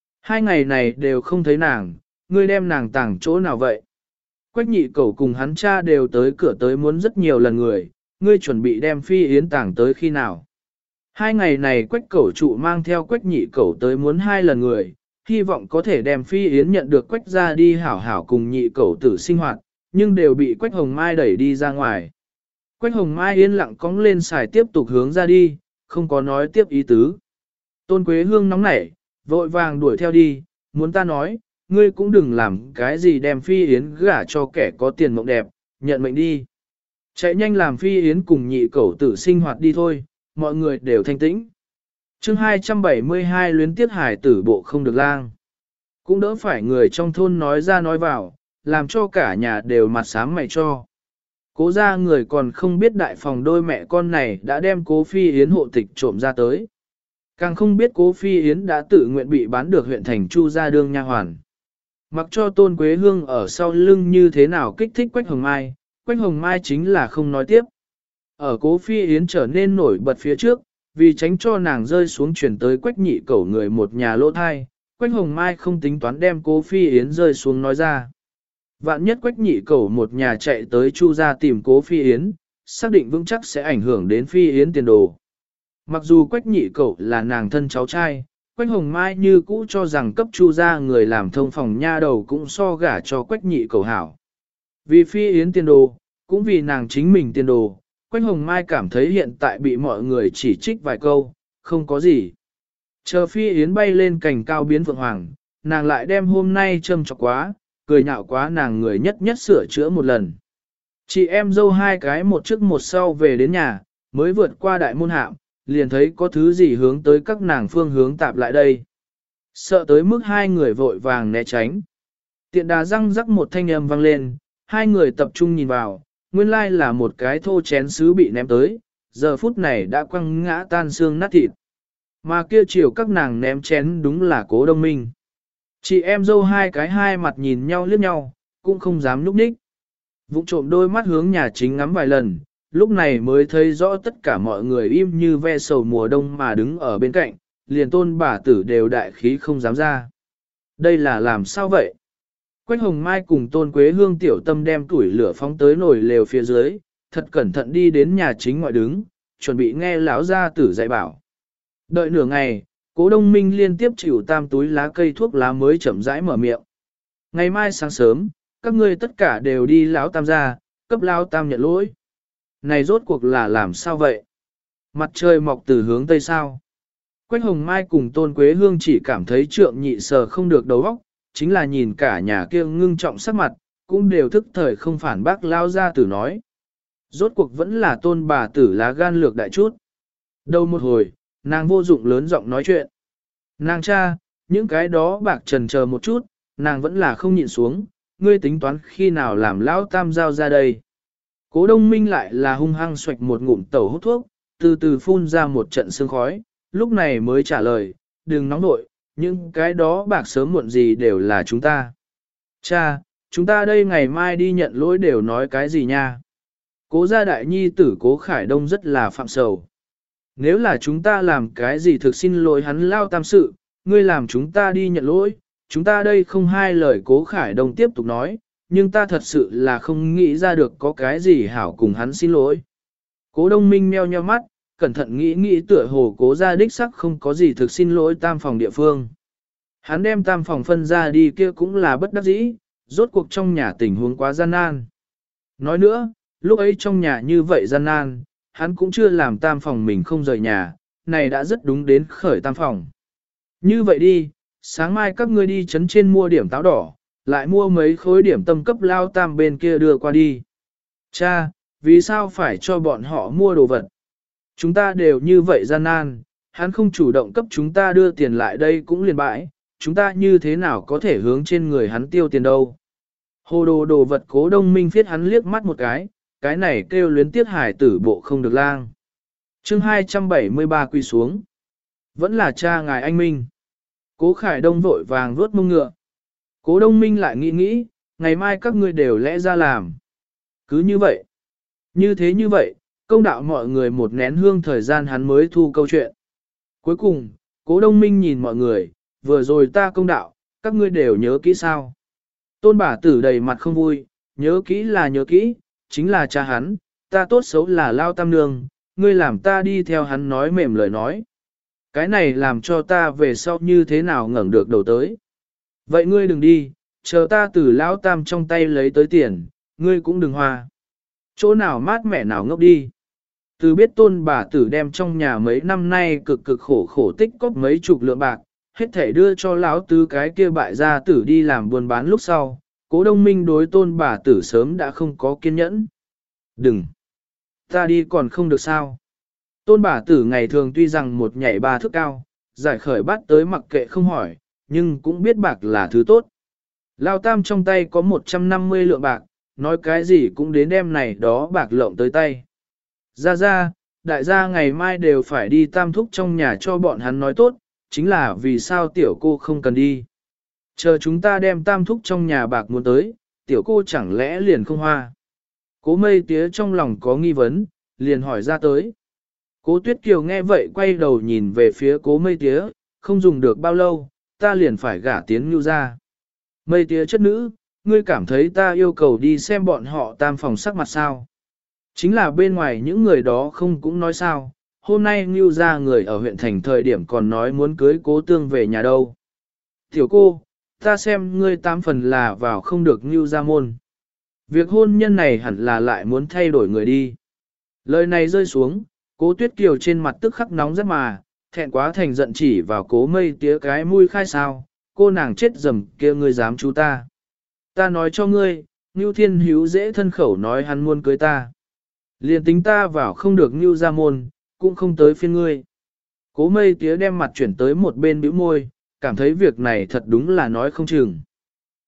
2 ngày này đều không thấy nàng, ngươi đem nàng tàng chỗ nào vậy? Quách Nhị Cẩu cùng hắn cha đều tới cửa tới muốn rất nhiều lần người, ngươi chuẩn bị đem Phi Yến tàng tới khi nào? 2 ngày này Quách Cẩu trụ mang theo Quách Nhị Cẩu tới muốn 2 lần người, hy vọng có thể đem Phi Yến nhận được Quách ra đi hảo hảo cùng Nhị Cẩu tử sinh hoạt, nhưng đều bị Quách Hồng Mai đẩy đi ra ngoài. Quách Hồng Mai yên lặng cong lên xài tiếp tục hướng ra đi, không có nói tiếp ý tứ. Tôn Quế Hương nóng nảy, vội vàng đuổi theo đi, muốn ta nói, ngươi cũng đừng làm cái gì đem Phi Yến gả cho kẻ có tiền mộng đẹp, nhận mệnh đi. Chạy nhanh làm Phi Yến cùng Nhị Cẩu tử sinh hoạt đi thôi, mọi người đều thanh tĩnh. Chương 272 luyến tiếc hải tử bộ không được lang. Cũng đỡ phải người trong thôn nói ra nói vào, làm cho cả nhà đều mặt xám mày cho. Cố gia người còn không biết đại phòng đôi mẹ con này đã đem Cố Phi Yến hộ tịch trộm ra tới. Càng không biết Cố Phi Yến đã tự nguyện bị bán được huyện thành Chu gia đương nha hoàn. Mặc cho Tôn Quế Hương ở sau lưng như thế nào kích thích Quách Hồng Mai, Quách Hồng Mai chính là không nói tiếp. Ở Cố Phi Yến trở nên nổi bật phía trước, vì tránh cho nàng rơi xuống chuyển tới Quách Nhị Cẩu người một nhà lỗ thai, Quách Hồng Mai không tính toán đem Cố Phi Yến rơi xuống nói ra. Vạn nhất Quách Nhị Cẩu một nhà chạy tới Chu gia tìm Cố Phi Yến, xác định vững chắc sẽ ảnh hưởng đến Phi Yến tiền đồ. Mặc dù Quách Nhị Cẩu là nàng thân cháu trai, Quách Hồng Mai như cũ cho rằng cấp Chu gia người làm thông phòng nha đầu cũng so gả cho Quách Nhị Cẩu hảo. Vì Phi Yến tiền đồ, cũng vì nàng chính mình tiền đồ, Quách Hồng Mai cảm thấy hiện tại bị mọi người chỉ trích vài câu, không có gì. Chờ Phi Yến bay lên cành cao biến phượng hoàng, nàng lại đem hôm nay châm chọc quá, cười nhạo quá nàng người nhất nhất sửa chữa một lần. Chị em dâu hai cái một trước một sau về đến nhà, mới vượt qua đại môn hạm, liền thấy có thứ gì hướng tới các nàng phương hướng tạp lại đây. Sợ tới mức hai người vội vàng né tránh. Tiện đà răng rắc một thanh âm vang lên, hai người tập trung nhìn vào, nguyên lai là một cái thô chén sứ bị ném tới, giờ phút này đã quăng ngã tan xương nát thịt. Mà kia chiều các nàng ném chén đúng là Cố Đông Minh. Chị em dâu hai cái hai mặt nhìn nhau liếc nhau, cũng không dám núp ních. Vụng trộm đôi mắt hướng nhà chính ngắm vài lần, lúc này mới thấy rõ tất cả mọi người im như ve sầu mùa đông mà đứng ở bên cạnh, liền Tôn bà tử đều đại khí không dám ra. Đây là làm sao vậy? Quách Hồng Mai cùng Tôn Quế Hương tiểu tâm đem củi lửa phóng tới nồi lều phía dưới, thật cẩn thận đi đến nhà chính ngoại đứng, chuẩn bị nghe lão gia tử dạy bảo. Đợi nửa ngày, Cố Đông Minh liên tiếp chịu tam túi lá cây thuốc lá mới chậm rãi mở miệng. Ngày mai sáng sớm, các ngươi tất cả đều đi lão tam gia, cấp lão tam nhận lỗi. Này rốt cuộc là làm sao vậy? Mặt trời mọc từ hướng tây sao? Quách Hồng Mai cùng Tôn Quế Hương chỉ cảm thấy trượng nhị sờ không được đầu óc, chính là nhìn cả nhà kia ngưng trọng sắc mặt, cũng đều thức thời không phản bác lao gia tử nói. Rốt cuộc vẫn là Tôn bà tử lá gan lược đại chút. Đâu một hồi, nàng vô dụng lớn giọng nói chuyện. Nàng cha, những cái đó bạc trần chờ một chút, nàng vẫn là không nhịn xuống, ngươi tính toán khi nào làm lão tam giao ra đây. Cố Đông Minh lại là hung hăng xoạch một ngụm tẩu hút thuốc, từ từ phun ra một trận sương khói, lúc này mới trả lời, đừng nóng nội, những cái đó bạc sớm muộn gì đều là chúng ta. Cha, chúng ta đây ngày mai đi nhận lỗi đều nói cái gì nha? Cố gia đại nhi tử Cố Khải Đông rất là phạm sầu. Nếu là chúng ta làm cái gì thực xin lỗi hắn lao tam sự, ngươi làm chúng ta đi nhận lỗi, chúng ta đây không hai lời. Cố Khải Đông tiếp tục nói, nhưng ta thật sự là không nghĩ ra được có cái gì hảo cùng hắn xin lỗi. Cố Đông Minh meo nheo mắt, cẩn thận nghĩ tựa hồ Cố gia đích sắc không có gì thực xin lỗi tam phòng địa phương. Hắn đem tam phòng phân ra đi kia cũng là bất đắc dĩ, rốt cuộc trong nhà tình huống quá gian nan. Nói nữa, lúc ấy trong nhà như vậy gian nan, hắn cũng chưa làm tam phòng mình không rời nhà, này đã rất đúng đến khởi tam phòng. Như vậy đi, sáng mai các ngươi đi trấn trên mua điểm táo đỏ, lại mua mấy khối điểm tâm cấp lao tam bên kia đưa qua đi. Cha, vì sao phải cho bọn họ mua đồ vật? Chúng ta đều như vậy gian nan, hắn không chủ động cấp chúng ta đưa tiền lại đây cũng liền bãi, chúng ta như thế nào có thể hướng trên người hắn tiêu tiền đâu. Hồ đồ vật. Cố Đông Minh phiết hắn liếc mắt một cái này kêu luyến tiếc hải tử bộ không được lang. Chương 273 quy xuống. Vẫn là cha ngài anh Minh. Cố Khải Đông vội vàng vuốt mông ngựa. Cố Đông Minh lại nghĩ, ngày mai các ngươi đều lẽ ra làm. Cứ như vậy. Như vậy, công đạo mọi người một nén hương thời gian hắn mới thu câu chuyện. Cuối cùng, Cố Đông Minh nhìn mọi người, vừa rồi ta công đạo, các ngươi đều nhớ kỹ sao. Tôn bà tử đầy mặt không vui, nhớ kỹ là nhớ kỹ, chính là cha hắn, ta tốt xấu là lao tam nương, ngươi làm ta đi theo hắn nói mềm lời nói. Cái này làm cho ta về sau như thế nào ngẩng được đầu tới. Vậy ngươi đừng đi, chờ ta từ lão tam trong tay lấy tới tiền, ngươi cũng đừng hoa. Chỗ nào mát mẻ nào ngốc đi. Từ biết Tôn bà tử đem trong nhà mấy năm nay cực khổ tích cóp mấy chục lượng bạc, hết thể đưa cho lão tứ cái kia bại gia tử đi làm buôn bán lúc sau, Cố Đông Minh đối Tôn bà tử sớm đã không có kiên nhẫn. Đừng! Ta đi còn không được sao? Tôn bà tử ngày thường tuy rằng một nhảy ba thước cao, giải khởi bắt tới mặc kệ không hỏi, nhưng cũng biết bạc là thứ tốt. Lao tam trong tay có 150 lượng bạc, nói cái gì cũng đến đêm này đó bạc lộng tới tay. Ra, đại gia ngày mai đều phải đi tam thúc trong nhà cho bọn hắn nói tốt, chính là vì sao tiểu cô không cần đi. Chờ chúng ta đem tam thúc trong nhà bạc muốn tới, tiểu cô chẳng lẽ liền không hoa. Cố Mây Tía trong lòng có nghi vấn, liền hỏi ra tới. Cố Tuyết Kiều nghe vậy quay đầu nhìn về phía Cố Mây Tía, không dùng được bao lâu, ta liền phải gả tiến Nưu ra. Mây Tía chất nữ, ngươi cảm thấy ta yêu cầu đi xem bọn họ tam phòng sắc mặt sao? Chính là bên ngoài những người đó không cũng nói sao, hôm nay Nưu ra người ở huyện thành thời điểm còn nói muốn cưới Cố Tương về nhà đâu. Tiểu cô, ta xem ngươi tám phần là vào không được Nưu ra môn. Việc hôn nhân này hẳn là lại muốn thay đổi người đi. Lời này rơi xuống, Cố Tuyết Kiều trên mặt tức khắc nóng rất mà, thẹn quá thành giận chỉ vào Cố Mây Tía cái mũi khai sao, cô nàng chết dầm kia ngươi dám chú ta. Ta nói cho ngươi, Nưu Thiên Hữu dễ thân khẩu nói hắn muốn cưới ta. Liền tính ta vào không được Nưu ra môn, cũng không tới phiên ngươi. Cố Mây Tía đem mặt chuyển tới một bên bĩu môi, cảm thấy việc này thật đúng là nói không chừng.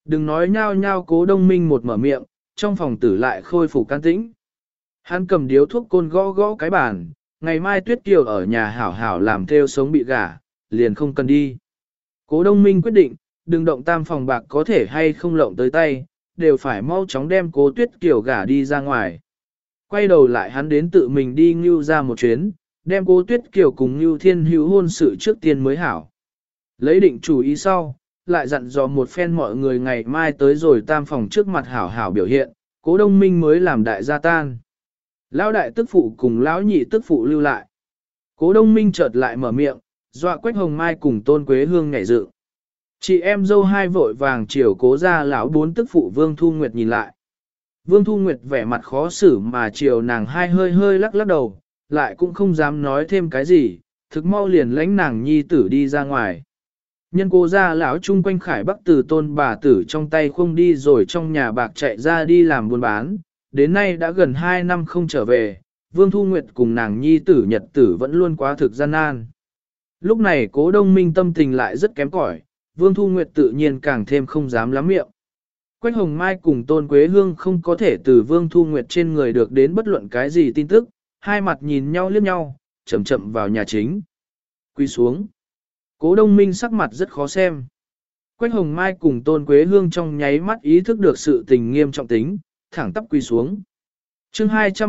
Đừng nói nhao nhao Cố Đông Minh một mở miệng, trong phòng tử lại khôi phục can tĩnh. Hắn cầm điếu thuốc côn gõ gõ cái bàn, ngày mai Tuyết Kiều ở nhà hảo hảo làm theo sống bị gả, liền không cần đi. Cố Đông Minh quyết định, đừng động tam phòng bạc có thể hay không lộng tới tay, đều phải mau chóng đem Cố Tuyết Kiều gả đi ra ngoài. Quay đầu lại hắn đến tự mình đi Ngưu ra một chuyến, đem Cố Tuyết Kiều cùng Ngưu Thiên Hữu hôn sự trước tiên mới hảo. Lấy định chủ ý sau, lại dặn dò một phen mọi người ngày mai tới rồi tam phòng trước mặt hảo hảo biểu hiện, Cố Đông Minh mới làm đại gia tan. Lão đại tức phụ cùng lão nhị tức phụ lưu lại. Cố Đông Minh chợt lại mở miệng, dọa Quách Hồng Mai cùng Tôn Quế Hương nhảy dựng. Chị em dâu hai vội vàng chiều Cố ra lão bốn tức phụ Vương Thu Nguyệt nhìn lại. Vương Thu Nguyệt vẻ mặt khó xử mà chiều nàng hai hơi hơi lắc lắc đầu, lại cũng không dám nói thêm cái gì, thực mau liền lãnh nàng nhi tử đi ra ngoài. Nhân Cố ra lão chung quanh Khải Bắc từ Tôn bà tử trong tay không đi rồi trong nhà bạc chạy ra đi làm buôn bán, đến nay đã gần 2 năm không trở về, Vương Thu Nguyệt cùng nàng nhi tử nhật tử vẫn luôn quá thực gian nan. Lúc này Cố Đông Minh tâm tình lại rất kém cỏi, Vương Thu Nguyệt tự nhiên càng thêm không dám lắm miệng. Quách Hồng Mai cùng Tôn Quế Hương không có thể từ Vương Thu Nguyệt trên người được đến bất luận cái gì tin tức, hai mặt nhìn nhau liếc nhau, chậm chậm vào nhà chính. Quy xuống. Cố Đông Minh sắc mặt rất khó xem. Quách Hồng Mai cùng Tôn Quế Hương trong nháy mắt ý thức được sự tình nghiêm trọng tính, thẳng tắp quy xuống. Chương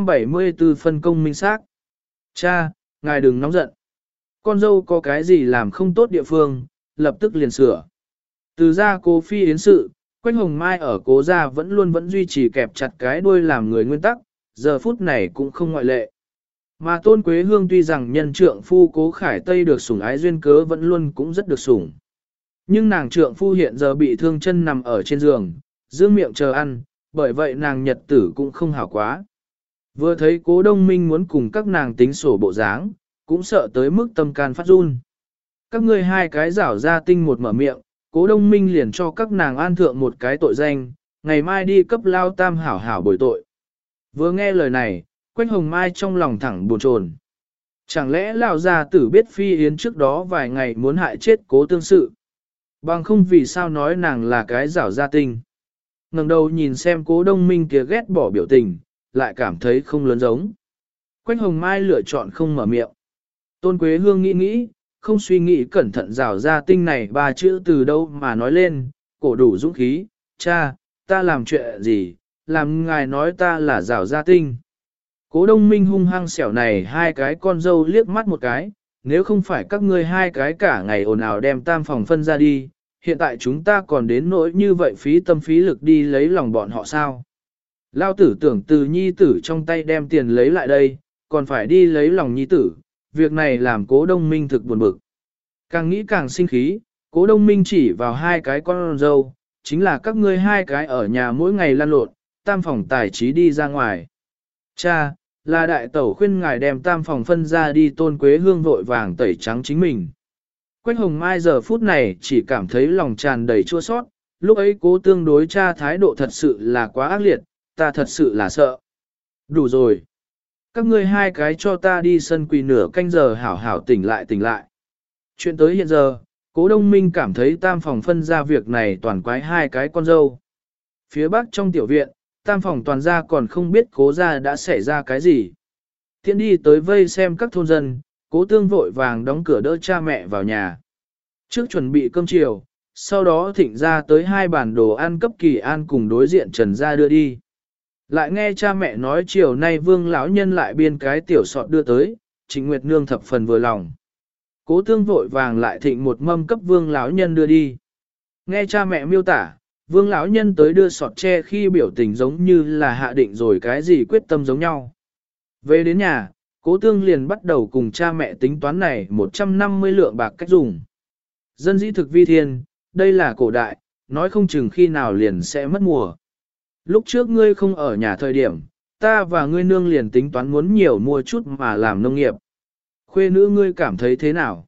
274 phân công minh xác. Cha, ngài đừng nóng giận. Con dâu có cái gì làm không tốt địa phương, lập tức liền sửa. Từ ra Cố Phi yến sự, Quách Hồng Mai ở Cố gia vẫn duy trì kẹp chặt cái đuôi làm người nguyên tắc, giờ phút này cũng không ngoại lệ. Mà Tôn Quế Hương tuy rằng nhân trượng phu Cố Khải Tây được sủng ái duyên cớ vẫn luôn cũng rất được sủng. Nhưng nàng trượng phu hiện giờ bị thương chân nằm ở trên giường, dương miệng chờ ăn, bởi vậy nàng nhật tử cũng không hảo quá. Vừa thấy Cố Đông Minh muốn cùng các nàng tính sổ bộ dáng, cũng sợ tới mức tâm can phát run. Các ngươi hai cái rảo ra tinh một mở miệng, Cố Đông Minh liền cho các nàng an thượng một cái tội danh, ngày mai đi cấp lao tam hảo hảo bồi tội. Vừa nghe lời này, Quách Hồng Mai trong lòng thẳng buồn chồn. Chẳng lẽ lão gia tử biết Phi Yến trước đó vài ngày muốn hại chết Cố tương sự? Bằng không vì sao nói nàng là cái rảo gia tinh. Ngẩng đầu nhìn xem Cố Đông Minh kia ghét bỏ biểu tình, lại cảm thấy không lớn giống. Quách Hồng Mai lựa chọn không mở miệng. Tôn Quế Hương nghĩ nghĩ, không suy nghĩ cẩn thận rảo gia tinh này ba chữ từ đâu mà nói lên, cổ đủ dũng khí, cha, ta làm chuyện gì, làm ngài nói ta là rảo gia tinh. Cố Đông Minh hung hăng xẻo này hai cái con dâu liếc mắt một cái, nếu không phải các ngươi hai cái cả ngày ồn ào đem tam phòng phân ra đi, hiện tại chúng ta còn đến nỗi như vậy phí tâm phí lực đi lấy lòng bọn họ sao. Lao tử tưởng từ nhi tử trong tay đem tiền lấy lại đây, còn phải đi lấy lòng nhi tử, việc này làm Cố Đông Minh thực buồn bực. Càng nghĩ càng sinh khí, Cố Đông Minh chỉ vào hai cái con dâu, chính là các ngươi hai cái ở nhà mỗi ngày lăn lộn, tam phòng tài trí đi ra ngoài. Cha, là đại tẩu khuyên ngài đem tam phòng phân ra đi. Tôn Quế Hương vội vàng tẩy trắng chính mình. Quách Hồng Mai giờ phút này chỉ cảm thấy lòng tràn đầy chua sót, lúc ấy Cố tương đối cha thái độ thật sự là quá ác liệt, ta thật sự là sợ. Đủ rồi. Các ngươi hai cái cho ta đi sân quỳ nửa canh giờ hảo hảo tỉnh lại tỉnh lại. Chuyện tới hiện giờ, Cố Đông Minh cảm thấy tam phòng phân ra việc này toàn quái hai cái con dâu. Phía bắc trong tiểu viện, tam phòng toàn gia còn không biết Cố gia đã xảy ra cái gì. Thiện đi tới vây xem các thôn dân, Cố tương vội vàng đóng cửa đỡ cha mẹ vào nhà. Trước chuẩn bị cơm chiều, sau đó thịnh ra tới hai bản đồ ăn cấp Kỳ An cùng đối diện Trần gia đưa đi. Lại nghe cha mẹ nói chiều nay Vương lão nhân lại biên cái tiểu sọt đưa tới, Trịnh Nguyệt nương thập phần vừa lòng. Cố tương vội vàng lại thịnh một mâm cấp Vương lão nhân đưa đi. Nghe cha mẹ miêu tả, Vương lão nhân tới đưa sọt tre khi biểu tình giống như là hạ định rồi cái gì quyết tâm giống nhau. Về đến nhà, Cố tương liền bắt đầu cùng cha mẹ tính toán này 150 lượng bạc cách dùng. Dân dĩ thực vi thiên, đây là cổ đại, nói không chừng khi nào liền sẽ mất mùa. Lúc trước ngươi không ở nhà thời điểm, ta và ngươi nương liền tính toán muốn nhiều mua chút mà làm nông nghiệp. Khuê nữ ngươi cảm thấy thế nào?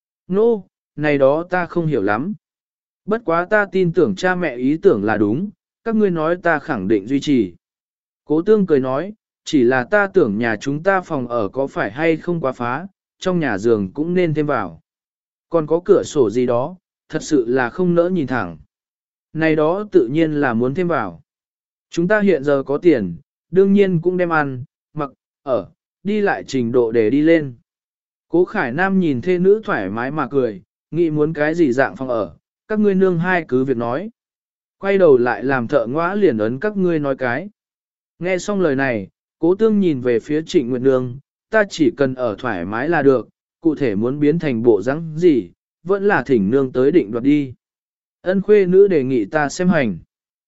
Nô, này đó ta không hiểu lắm. Bất quá ta tin tưởng cha mẹ ý tưởng là đúng, các ngươi nói ta khẳng định duy trì. Cố tương cười nói, chỉ là ta tưởng nhà chúng ta phòng ở có phải hay không quá phá, trong nhà giường cũng nên thêm vào. Còn có cửa sổ gì đó, thật sự là không nỡ nhìn thẳng. này đó tự nhiên là muốn thêm vào. Chúng ta hiện giờ có tiền, đương nhiên cũng đem ăn, mặc, ở, đi lại trình độ để đi lên. Cố Khải Nam nhìn thê nữ thoải mái mà cười, nghĩ muốn cái gì dạng phòng ở, các ngươi nương hai cứ việc nói. Quay đầu lại làm thợ ngõa liền ấn các ngươi nói cái. Nghe xong lời này, Cố Tương nhìn về phía Trịnh Nguyệt Nương, ta chỉ cần ở thoải mái là được, cụ thể muốn biến thành bộ rắn gì, vẫn là thỉnh nương tới định đoạt đi. Ân khuê nữ đề nghị ta xem hành.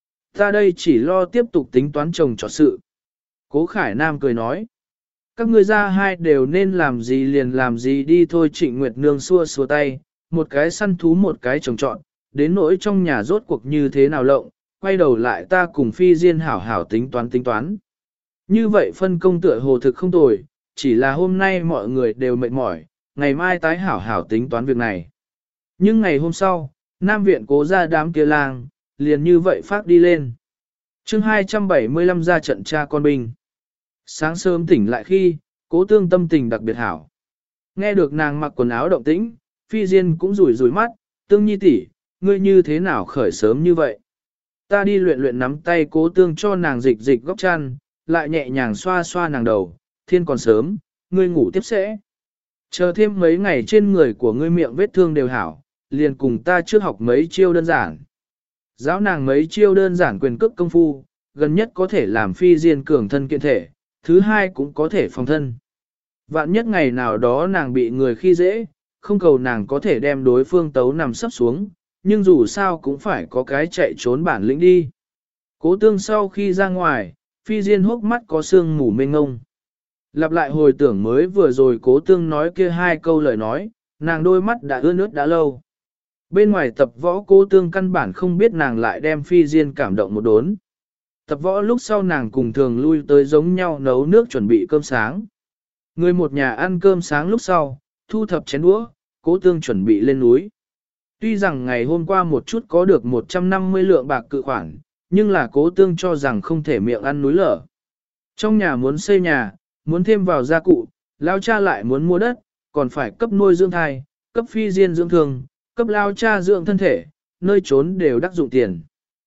Ta đây chỉ lo tiếp tục tính toán chồng trọt sự. Cố Khải Nam cười nói. Các ngươi ra hai đều nên làm gì liền làm gì đi thôi. Trịnh Nguyệt Nương xua xua tay, một cái săn thú một cái trồng trọt, đến nỗi trong nhà rốt cuộc như thế nào lộng, quay đầu lại ta cùng Phi Diên hảo hảo tính toán. Như vậy phân công tựa hồ thực không tồi, chỉ là hôm nay mọi người đều mệt mỏi, ngày mai tái hảo hảo tính toán việc này. Nhưng ngày hôm sau, Nam Viện Cố ra đám kia lang, liền như vậy phát đi lên. chương 275 ra trận cha con binh. Sáng sớm tỉnh lại khi, Cố Tương tâm tình đặc biệt hảo. Nghe được nàng mặc quần áo động tĩnh, Phi Diên cũng rủi rủi mắt, Tương nhi tỷ, ngươi như thế nào khởi sớm như vậy? Ta đi luyện nắm tay Cố Tương cho nàng dịch dịch góc chăn, lại nhẹ nhàng xoa xoa nàng đầu, thiên còn sớm, ngươi ngủ tiếp sẽ. Chờ thêm mấy ngày trên người của ngươi miệng vết thương đều hảo, liền cùng ta trước học mấy chiêu đơn giản. Giáo nàng mấy chiêu đơn giản quyền cước công phu, gần nhất có thể làm Phi Diên cường thân kiện thể, thứ hai cũng có thể phòng thân. Vạn nhất ngày nào đó nàng bị người khi dễ, không cầu nàng có thể đem đối phương tấu nằm sấp xuống, nhưng dù sao cũng phải có cái chạy trốn bản lĩnh đi. Cố Tương sau khi ra ngoài, Phi Diên hốc mắt có sương mù mênh ngông. Lặp lại hồi tưởng mới vừa rồi Cố Tương nói kia hai câu lời nói, nàng đôi mắt đã ướt nước đã lâu. Bên ngoài tập võ Cố Tương căn bản không biết nàng lại đem Phi Diên cảm động một đốn. Tập võ lúc sau nàng cùng thường lui tới giống nhau nấu nước chuẩn bị cơm sáng. Người một nhà ăn cơm sáng lúc sau, thu thập chén đũa, Cố Tương chuẩn bị lên núi. Tuy rằng ngày hôm qua một chút có được 150 lượng bạc cự khoản, nhưng là Cố Tương cho rằng không thể miệng ăn núi lở. Trong nhà muốn xây nhà, muốn thêm vào gia cụ, lao cha lại muốn mua đất, còn phải cấp nuôi dưỡng thai, cấp Phi Diên dưỡng thương, cấp lao cha dưỡng thân thể, nơi trốn đều đắc dụng tiền.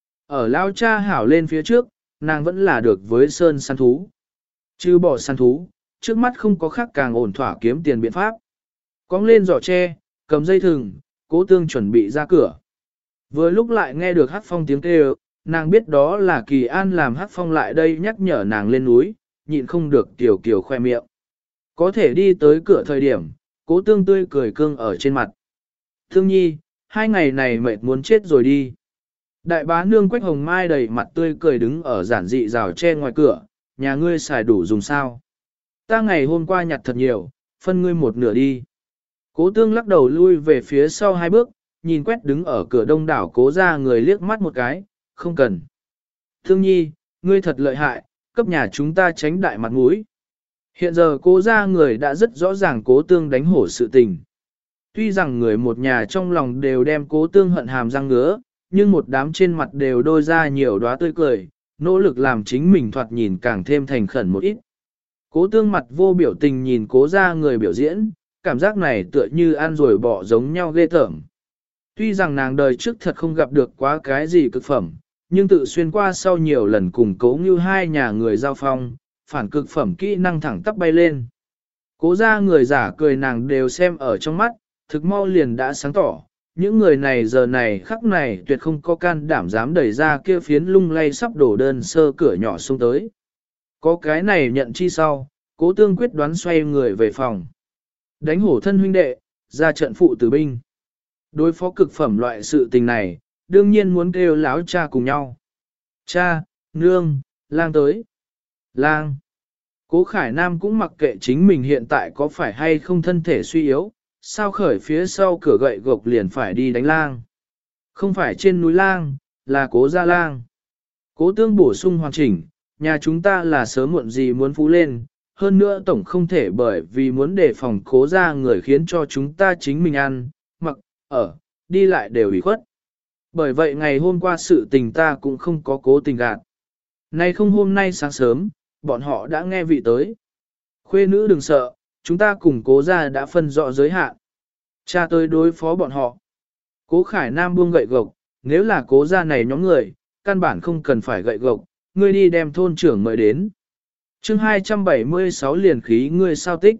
Ở lao cha hảo lên phía trước, nàng vẫn là được với sơn săn thú. Chứ bỏ săn thú, trước mắt không có khác càng ổn thỏa kiếm tiền biện pháp. Cong lên giỏ tre, cầm dây thừng, Cố Tương chuẩn bị ra cửa. Vừa lúc lại nghe được Hắc Phong tiếng kêu, nàng biết đó là Kỳ An làm Hắc Phong lại đây nhắc nhở nàng lên núi, nhịn không được tiểu kiểu khoe miệng. Có thể đi tới cửa thời điểm, Cố Tương tươi cười cương ở trên mặt. Thương nhi, 2 ngày này mệt muốn chết rồi đi. Đại bá nương Quách Hồng Mai đầy mặt tươi cười đứng ở giản dị rào tre ngoài cửa, nhà ngươi xài đủ dùng sao. Ta ngày hôm qua nhặt thật nhiều, phân ngươi một nửa đi. Cố Tương lắc đầu lui về phía sau 2 bước, nhìn Quét đứng ở cửa đông đảo Cố ra người liếc mắt một cái, không cần. Thương nhi, ngươi thật lợi hại, cấp nhà chúng ta tránh đại mặt mũi. Hiện giờ Cố ra người đã rất rõ ràng Cố Tương đánh hổ sự tình. Tuy rằng người một nhà trong lòng đều đem Cố Tương hận hàm răng ngứa, nhưng một đám trên mặt đều đôi ra nhiều đóa tươi cười, nỗ lực làm chính mình thoạt nhìn càng thêm thành khẩn một ít. Cố Tương mặt vô biểu tình nhìn Cố ra người biểu diễn, cảm giác này tựa như ăn rồi bỏ giống nhau ghê tởm. Tuy rằng nàng đời trước thật không gặp được quá cái gì cực phẩm, nhưng tự xuyên qua sau nhiều lần cùng Cố Ngưu hai nhà người giao phong, phản cực phẩm kỹ năng thẳng tắp bay lên. Cố ra người giả cười nàng đều xem ở trong mắt, thực mau liền đã sáng tỏ, những người này giờ này khắc này tuyệt không có can đảm dám đẩy ra kia phiến lung lay sắp đổ đơn sơ cửa nhỏ xuống tới. Có cái này nhận chi sau, Cố Tương quyết đoán xoay người về phòng. Đánh hổ thân huynh đệ, ra trận phụ tử binh. Đối phó cực phẩm loại sự tình này, đương nhiên muốn kêu láo cha cùng nhau. Cha, nương, lang tới. Lang. Cố Khải Nam cũng mặc kệ chính mình hiện tại có phải hay không thân thể suy yếu, sao khởi phía sau cửa gậy gộc liền phải đi đánh lang. Không phải trên núi lang, là Cố gia lang. Cố Tương bổ sung hoàn chỉnh, nhà chúng ta là sớm muộn gì muốn phú lên, hơn nữa tổng không thể bởi vì muốn đề phòng Cố gia người khiến cho chúng ta chính mình ăn, mặc, ở, đi lại đều ủy khuất. Bởi vậy ngày hôm qua sự tình ta cũng không có cố tình gạt. Nay không hôm nay sáng sớm, bọn họ đã nghe vị tới. Khuê nữ đừng sợ, chúng ta cùng Cố gia đã phân rõ giới hạn. Cha tới đối phó bọn họ. Cố Khải Nam buông gậy gộc, nếu là cố gia này nhóm người, căn bản không cần phải gậy gộc, ngươi đi đem thôn trưởng mời đến. chương 276 liền khí ngươi sao tích.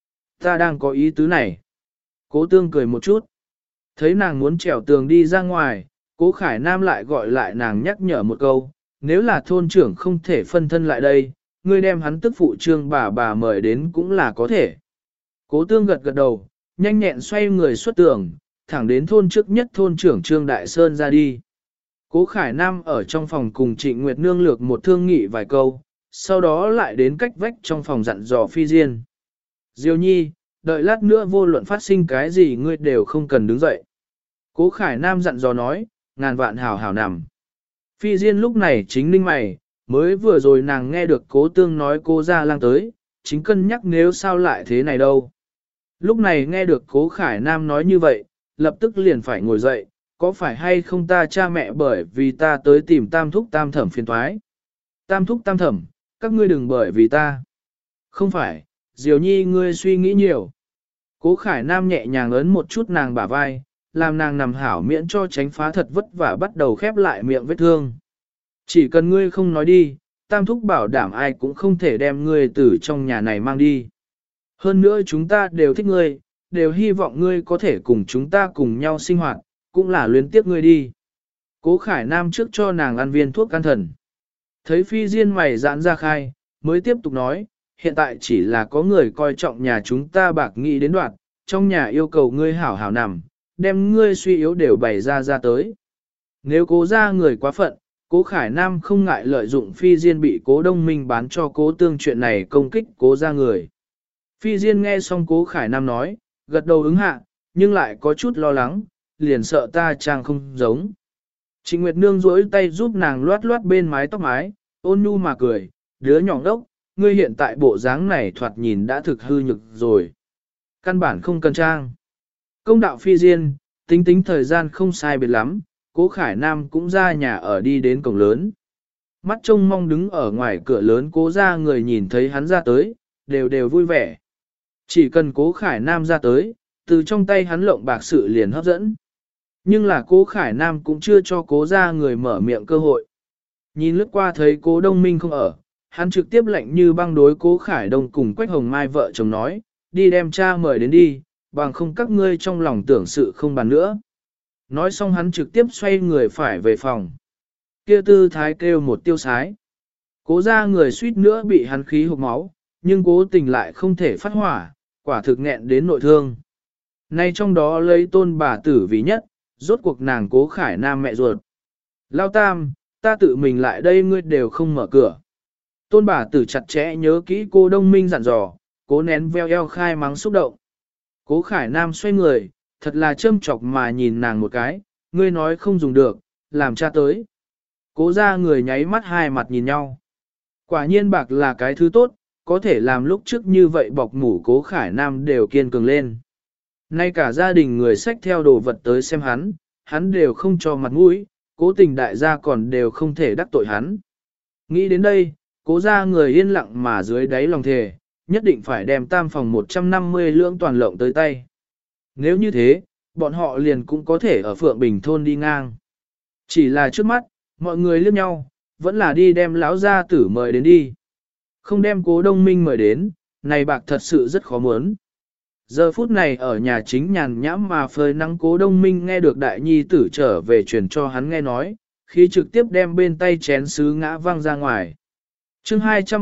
Ta đang có ý tứ này. Cố tương cười một chút. Thấy nàng muốn trèo tường đi ra ngoài, cố Khải Nam lại gọi lại nàng nhắc nhở một câu, nếu là thôn trưởng không thể phân thân lại đây, ngươi đem hắn tức phụ trương bà mời đến cũng là có thể. Cố tương gật gật đầu, nhanh nhẹn xoay người xuất tường, thẳng đến thôn trước nhất thôn trưởng Trương Đại Sơn ra đi. Cố Khải Nam ở trong phòng cùng Trịnh Nguyệt Nương lược một thương nghị vài câu, sau đó lại đến cách vách trong phòng dặn dò Phi Diên. Diêu Nhi, đợi lát nữa vô luận phát sinh cái gì ngươi đều không cần đứng dậy. Cố Khải Nam dặn dò nói, ngàn vạn hảo hảo nằm. Phi Diên lúc này chính ninh mày, mới vừa rồi nàng nghe được cố tương nói cô ra lang tới, chính cân nhắc nếu sao lại thế này đâu. Lúc này nghe được cố Khải Nam nói như vậy, lập tức liền phải ngồi dậy, có phải hay không ta cha mẹ bởi vì ta tới tìm tam thúc tam thẩm phiền toái. Tam thúc tam thẩm, các ngươi đừng bởi vì ta. Không phải, Diều Nhi ngươi suy nghĩ nhiều. Cố Khải Nam nhẹ nhàng ấn một chút nàng bả vai, làm nàng nằm hảo miễn cho tránh phá thật vất vả bắt đầu khép lại miệng vết thương. Chỉ cần ngươi không nói đi, tam thúc bảo đảm ai cũng không thể đem ngươi từ trong nhà này mang đi. Hơn nữa chúng ta đều thích ngươi, đều hy vọng ngươi có thể cùng chúng ta cùng nhau sinh hoạt, cũng là luyến tiếc ngươi đi. Cố Khải Nam trước cho nàng ăn viên thuốc can thần. Thấy Phi Diên mày giãn ra khai, mới tiếp tục nói, hiện tại chỉ là có người coi trọng nhà chúng ta bạc nghĩ đến đoạn, trong nhà yêu cầu ngươi hảo hảo nằm, đem ngươi suy yếu đều bày ra tới. Nếu cố ra người quá phận, cố Khải Nam không ngại lợi dụng Phi Diên bị cố Đông Minh bán cho cố tương chuyện này công kích cố ra người. Phi Diên nghe xong cố Khải Nam nói, gật đầu ứng hạ, nhưng lại có chút lo lắng, liền sợ ta trang không giống. Trịnh Nguyệt Nương duỗi tay giúp nàng loát loát bên mái tóc mái, ôn nhu mà cười, đứa nhỏ đốc, ngươi hiện tại bộ dáng này thoạt nhìn đã thực hư nhực rồi. Căn bản không cần trang. Công đạo Phi Diên, tính thời gian không sai biệt lắm, cố Khải Nam cũng ra nhà ở đi đến cổng lớn. Mắt trông mong đứng ở ngoài cửa lớn cố ra người nhìn thấy hắn ra tới, đều vui vẻ. Chỉ cần cố Khải Nam ra tới, từ trong tay hắn lộng bạc sự liền hấp dẫn. Nhưng là cố Khải Nam cũng chưa cho cố ra người mở miệng cơ hội. Nhìn lướt qua thấy cố Đông Minh không ở, hắn trực tiếp lạnh như băng đối cố Khải Đông cùng Quách Hồng Mai vợ chồng nói, đi đem cha mời đến đi, bằng không các ngươi trong lòng tưởng sự không bàn nữa. Nói xong hắn trực tiếp xoay người phải về phòng. Kia tư thái kêu một tiêu sái. Cố ra người suýt nữa bị hắn khí hộc máu, nhưng cố tình lại không thể phát hỏa, quả thực nghẹn đến nội thương. Nay trong đó lấy tôn bà tử vì nhất, rốt cuộc nàng cố Khải Nam mẹ ruột. Lao tam, ta tự mình lại đây ngươi đều không mở cửa. Tôn bà tử chặt chẽ nhớ kỹ cô Đông Minh dặn dò, cố nén veo eo khai mắng xúc động. Cố Khải Nam xoay người, thật là châm chọc mà nhìn nàng một cái, ngươi nói không dùng được, làm cha tới. Cố ra người nháy mắt hai mặt nhìn nhau. Quả nhiên bạc là cái thứ tốt, có thể làm lúc trước như vậy bọc mủ cố Khải Nam đều kiên cường lên. Nay cả gia đình người xách theo đồ vật tới xem hắn đều không cho mặt mũi, cố tình đại gia còn đều không thể đắc tội hắn. Nghĩ đến đây, cố ra người yên lặng mà dưới đáy lòng thề, nhất định phải đem tam phòng 150 lượng toàn lộng tới tay. Nếu như thế, bọn họ liền cũng có thể ở Phượng Bình thôn đi ngang. Chỉ là trước mắt, mọi người liếc nhau, vẫn là đi đem lão gia tử mời đến đi. Không đem cố Đông Minh mời đến, này bạc thật sự rất khó muốn. Giờ phút này ở nhà chính nhàn nhãm mà phơi nắng cố Đông Minh nghe được đại nhi tử trở về truyền cho hắn nghe nói, khi trực tiếp đem bên tay chén sứ ngã văng ra ngoài. chương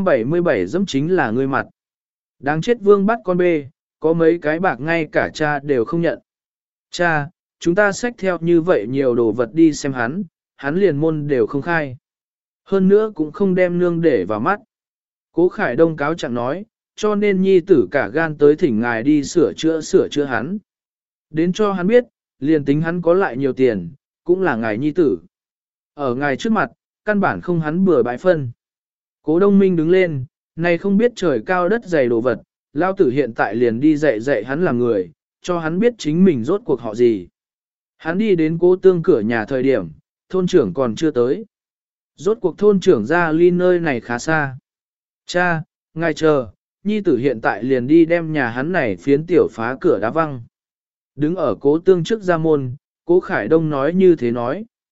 277 dẫm chính là ngươi mặt. Đáng chết vương bắt con bê, có mấy cái bạc ngay cả cha đều không nhận. Cha, chúng ta xách theo như vậy nhiều đồ vật đi xem hắn liền môn đều không khai. Hơn nữa cũng không đem nương để vào mắt. Cố Khải Đông cáo chẳng nói, cho nên nhi tử cả gan tới thỉnh ngài đi sửa chữa hắn. Đến cho hắn biết, liền tính hắn có lại nhiều tiền, cũng là ngài nhi tử. Ở ngài trước mặt, căn bản không hắn bừa bãi phân. Cố Đông Minh đứng lên, này không biết trời cao đất dày đồ vật, lao tử hiện tại liền đi dạy hắn làm người, cho hắn biết chính mình rốt cuộc họ gì. Hắn đi đến cố tương cửa nhà thời điểm, thôn trưởng còn chưa tới. Rốt cuộc thôn trưởng ra ly nơi này khá xa. Cha, ngài chờ, nhi tử hiện tại liền đi đem nhà hắn này phiến tiểu phá cửa đá văng. Đứng ở cố tương trước ra môn, cố Khải Đông nói như thế nói.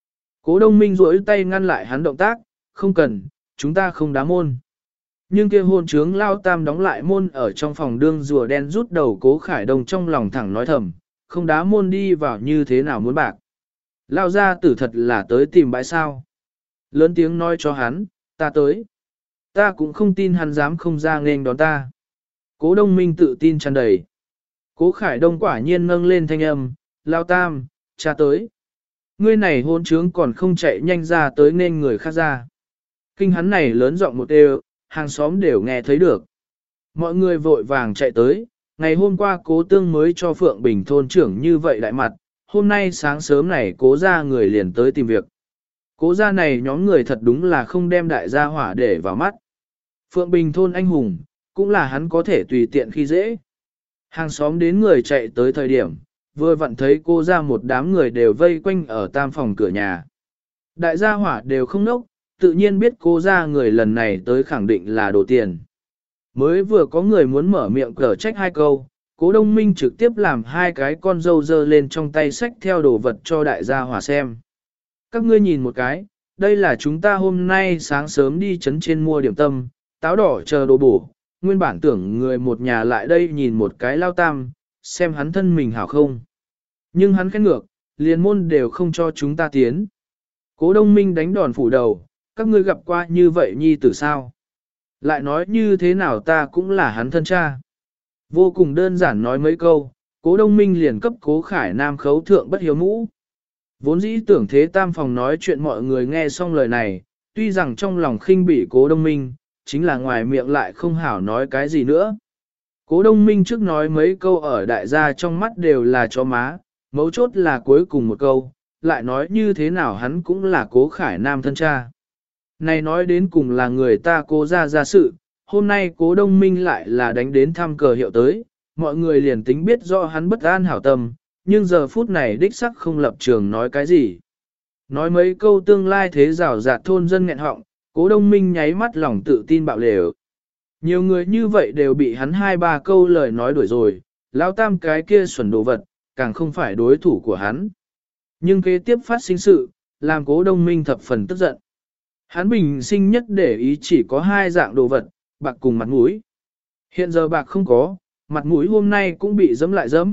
Cố Đông Minh duỗi tay ngăn lại hắn động tác, không cần, chúng ta không đá môn. Nhưng kia hôn trướng Lao Tam đóng lại môn ở trong phòng đương rùa đen rút đầu Cố Khải Đông trong lòng thẳng nói thầm, không đá môn đi vào như thế nào muốn bạc. Lao ra tử thật là tới tìm bãi sao. Lớn tiếng nói cho hắn, ta tới. Ta cũng không tin hắn dám không ra nghênh đón ta. Cố Đông Minh tự tin tràn đầy. Cố Khải Đông quả nhiên nâng lên thanh âm, Lao Tam, cha tới. Ngươi này hôn trướng còn không chạy nhanh ra tới nên người khác ra. Kinh hắn này lớn giọng một đều, hàng xóm đều nghe thấy được. Mọi người vội vàng chạy tới, ngày hôm qua Cố Tương mới cho Phượng Bình thôn trưởng như vậy đại mặt, hôm nay sáng sớm này Cố gia người liền tới tìm việc. Cố gia này nhóm người thật đúng là không đem đại gia hỏa để vào mắt. Phượng Bình thôn anh hùng, cũng là hắn có thể tùy tiện khi dễ. Hàng xóm đến người chạy tới thời điểm, vừa vặn thấy cô ra một đám người đều vây quanh ở tam phòng cửa nhà. Đại gia hỏa đều không nốc, tự nhiên biết cô ra người lần này tới khẳng định là đổ tiền. Mới vừa có người muốn mở miệng cở trách hai câu, Cố Đông Minh trực tiếp làm hai cái con dâu dơ lên trong tay xách theo đồ vật cho đại gia hỏa xem. Các ngươi nhìn một cái, đây là chúng ta hôm nay sáng sớm đi trấn trên mua điểm tâm, táo đỏ chờ đồ bổ, nguyên bản tưởng người một nhà lại đây nhìn một cái Lao Tam, xem hắn thân mình hảo không. Nhưng hắn khét ngược, liền môn đều không cho chúng ta tiến. Cố Đông Minh đánh đòn phủ đầu, các ngươi gặp qua như vậy nhi tử sao? Lại nói như thế nào ta cũng là hắn thân cha. Vô cùng đơn giản nói mấy câu, Cố Đông Minh liền cấp Cố Khải Nam khấu thượng bất hiếu mũ. Vốn dĩ tưởng thế tam phòng nói chuyện mọi người nghe xong lời này, tuy rằng trong lòng khinh bỉ Cố Đông Minh, chính là ngoài miệng lại không hảo nói cái gì nữa. Cố Đông Minh trước nói mấy câu ở đại gia trong mắt đều là chó má, mấu chốt là cuối cùng một câu, lại nói như thế nào hắn cũng là Cố Khải Nam thân cha. Này nói đến cùng là người ta Cố ra sự, hôm nay Cố Đông Minh lại là đánh đến thăm cờ hiệu tới, mọi người liền tính biết rõ hắn bất an hảo tâm, nhưng giờ phút này đích sắc không lập trường nói cái gì. Nói mấy câu tương lai thế rào rạt thôn dân nghẹn họng, Cố Đông Minh nháy mắt lòng tự tin bạo lều. Nhiều người như vậy đều bị hắn hai ba câu lời nói đuổi rồi, Lão Tam cái kia xuẩn đồ vật, càng không phải đối thủ của hắn. Nhưng kế tiếp phát sinh sự, làm Cố Đông Minh thập phần tức giận. Hắn bình sinh nhất để ý chỉ có hai dạng đồ vật, bạc cùng mặt mũi. Hiện giờ bạc không có, mặt mũi hôm nay cũng bị dẫm lại dẫm.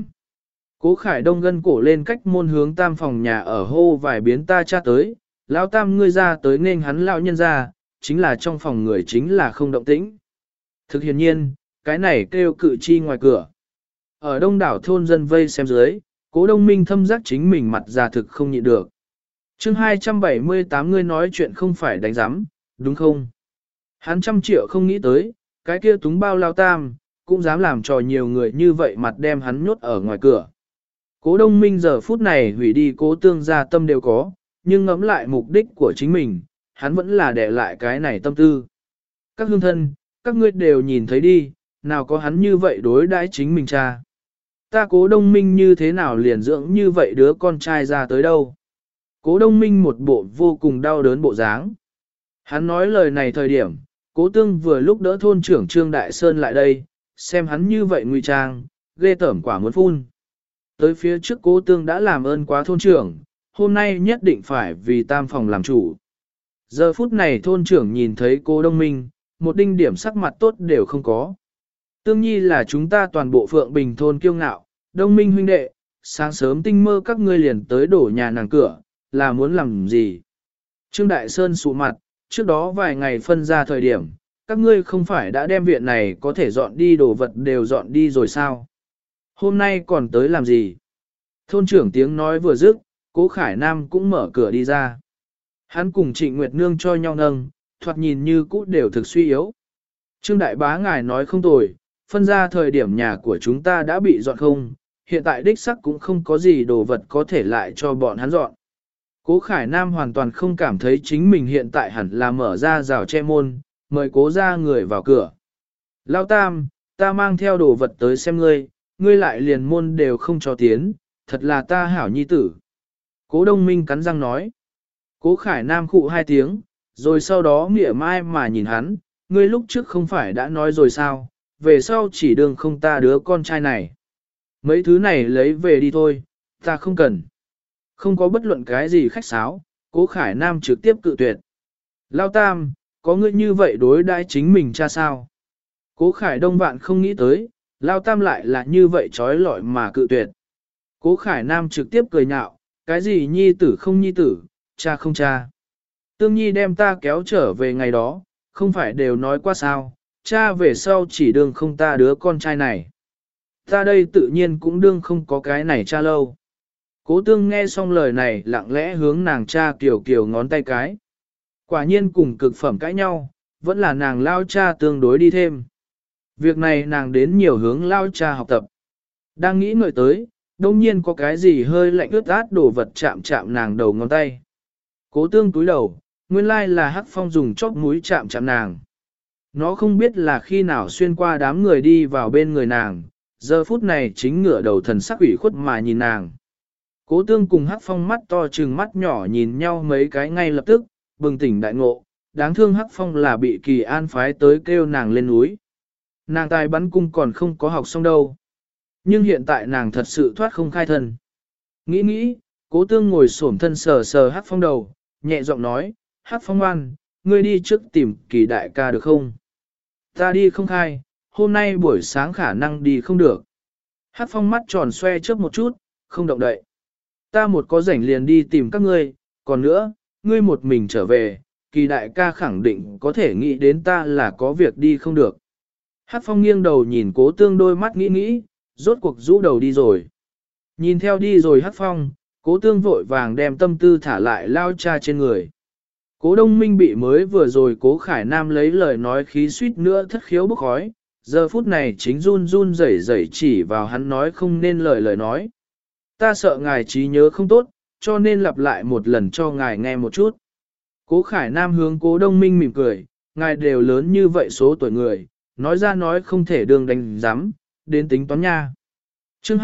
Cố Khải Đông gân cổ lên cách môn hướng tam phòng nhà ở hô vài biến ta cha tới, Lão Tam ngươi ra tới nên hắn lão nhân ra, chính là trong phòng người chính là không động tĩnh. Thực hiện nhiên, cái này kêu cự chi ngoài cửa. Ở đông đảo thôn dân vây xem dưới, Cố Đông Minh thâm giác chính mình mặt già thực không nhịn được. Chương 278 ngươi nói chuyện không phải đánh giám, đúng không? Hắn 100 triệu không nghĩ tới, cái kia túng bao Lao Tam, cũng dám làm trò nhiều người như vậy mặt đem hắn nhốt ở ngoài cửa. Cố Đông Minh giờ phút này hủy đi Cố Tương gia tâm đều có, nhưng ngẫm lại mục đích của chính mình, hắn vẫn là để lại cái này tâm tư. Các hương thân, các ngươi đều nhìn thấy đi, nào có hắn như vậy đối đãi chính mình cha. Ta Cố Đông Minh như thế nào liền dưỡng như vậy đứa con trai ra tới đâu. Cố Đông Minh một bộ vô cùng đau đớn bộ dáng. Hắn nói lời này thời điểm, Cố Tương vừa lúc đỡ thôn trưởng Trương Đại Sơn lại đây, xem hắn như vậy nguy trang, ghê tởm quả muốn phun. Tới phía trước Cố Tương đã làm ơn quá thôn trưởng, hôm nay nhất định phải vì tam phòng làm chủ. Giờ phút này thôn trưởng nhìn thấy Cố Đông Minh, một đinh điểm sắc mặt tốt đều không có. Tương nhi là chúng ta toàn bộ Phượng Bình thôn kiêu ngạo, Đông Minh huynh đệ, sáng sớm tinh mơ các ngươi liền tới đổ nhà nàng cửa, là muốn làm gì? Trương Đại Sơn sụ mặt, trước đó vài ngày phân ra thời điểm, các ngươi không phải đã đem viện này có thể dọn đi đồ vật đều dọn đi rồi sao? Hôm nay còn tới làm gì? Thôn trưởng tiếng nói vừa dứt, Cố Khải Nam cũng mở cửa đi ra. Hắn cùng Trịnh Nguyệt Nương cho nhau nâng, thoạt nhìn như cũ đều thực suy yếu. Trương Đại Bá ngài nói không tồi, phân ra thời điểm nhà của chúng ta đã bị dọn không, hiện tại đích sắc cũng không có gì đồ vật có thể lại cho bọn hắn dọn. Cố Khải Nam hoàn toàn không cảm thấy chính mình hiện tại hẳn là mở ra rào che môn, mời cố ra người vào cửa. Lao Tam, ta mang theo đồ vật tới xem ngươi, ngươi lại liền môn đều không cho tiến, thật là ta hảo nhi tử. Cố Đông Minh cắn răng nói. Cố Khải Nam khụ hai tiếng, rồi sau đó mỉa mai mà nhìn hắn, ngươi lúc trước không phải đã nói rồi sao, về sau chỉ đừng không ta đứa con trai này. Mấy thứ này lấy về đi thôi, ta không cần. Không có bất luận cái gì khách sáo, Cố Khải Nam trực tiếp cự tuyệt. Lao Tam, có ngươi như vậy đối đãi chính mình cha sao? Cố Khải Đông vạn không nghĩ tới, Lao Tam lại là như vậy trói lọi mà cự tuyệt. Cố Khải Nam trực tiếp cười nhạo, cái gì nhi tử không nhi tử, cha không cha. Tương Nhi đem ta kéo trở về ngày đó, không phải đều nói qua sao, cha về sau chỉ đương không ta đứa con trai này. Ta đây tự nhiên cũng đương không có cái này cha lâu. Cố Tương nghe xong lời này lặng lẽ hướng nàng cha kiều kiều ngón tay cái. Quả nhiên cùng cực phẩm cãi nhau, vẫn là nàng lao cha tương đối đi thêm. Việc này nàng đến nhiều hướng lao cha học tập. Đang nghĩ ngợi tới, đông nhiên có cái gì hơi lạnh ướt át đổ vật chạm chạm nàng đầu ngón tay. Cố Tương túi đầu, nguyên lai là Hắc Phong dùng chóp mũi chạm chạm nàng. Nó không biết là khi nào xuyên qua đám người đi vào bên người nàng, giờ phút này chính ngửa đầu thần sắc ủy khuất mà nhìn nàng. Cố Tương cùng Hắc Phong mắt to trừng mắt nhỏ nhìn nhau mấy cái ngay lập tức, bừng tỉnh đại ngộ, đáng thương Hắc Phong là bị Kỳ An phái tới kêu nàng lên núi. Nàng tài bắn cung còn không có học xong đâu. Nhưng hiện tại nàng thật sự thoát không khai thân. Nghĩ nghĩ, Cố Tương ngồi xổm thân sờ sờ Hắc Phong đầu, nhẹ giọng nói, Hắc Phong ngoan, ngươi đi trước tìm Kỳ đại ca được không? Ta đi không khai, hôm nay buổi sáng khả năng đi không được. Hắc Phong mắt tròn xoe chớp một chút, không động đậy. Ta một có rảnh liền đi tìm các ngươi, còn nữa, ngươi một mình trở về, Kỳ đại ca khẳng định có thể nghĩ đến ta là có việc đi không được. Hắc Phong nghiêng đầu nhìn Cố Tương đôi mắt nghĩ nghĩ, rốt cuộc rũ đầu đi rồi. Nhìn theo đi rồi Hắc Phong, Cố Tương vội vàng đem tâm tư thả lại lao cha trên người. Cố Đông Minh bị mới vừa rồi Cố Khải Nam lấy lời nói khí suýt nữa thất khiếu bốc khói, giờ phút này chính run run rẩy rẩy chỉ vào hắn nói không nên lời nói. Ta sợ ngài trí nhớ không tốt, cho nên lặp lại một lần cho ngài nghe một chút. Cố Khải Nam hướng Cố Đông Minh mỉm cười, ngài đều lớn như vậy số tuổi người, nói ra nói không thể đường đánh giám, đến tính toán nha. Chương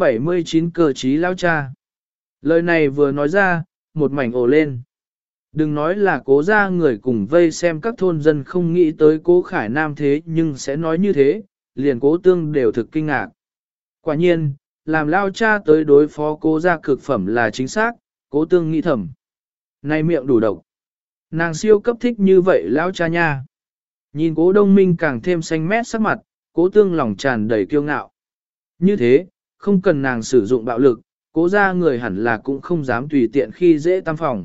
279 cờ trí lao cha. Lời này vừa nói ra, một mảnh ồ lên. Đừng nói là Cố ra người cùng vây xem các thôn dân không nghĩ tới Cố Khải Nam thế nhưng sẽ nói như thế, liền Cố Tương đều thực kinh ngạc. Quả nhiên, làm lao cha tới đối phó Cố ra cực phẩm là chính xác, Cố Tương nghĩ thầm. Này miệng đủ độc. Nàng siêu cấp thích như vậy lao cha nha. Nhìn Cố Đông Minh càng thêm xanh mét sắc mặt, Cố Tương lòng tràn đầy kiêu ngạo. Như thế, không cần nàng sử dụng bạo lực, Cố ra người hẳn là cũng không dám tùy tiện khi dễ tam phòng.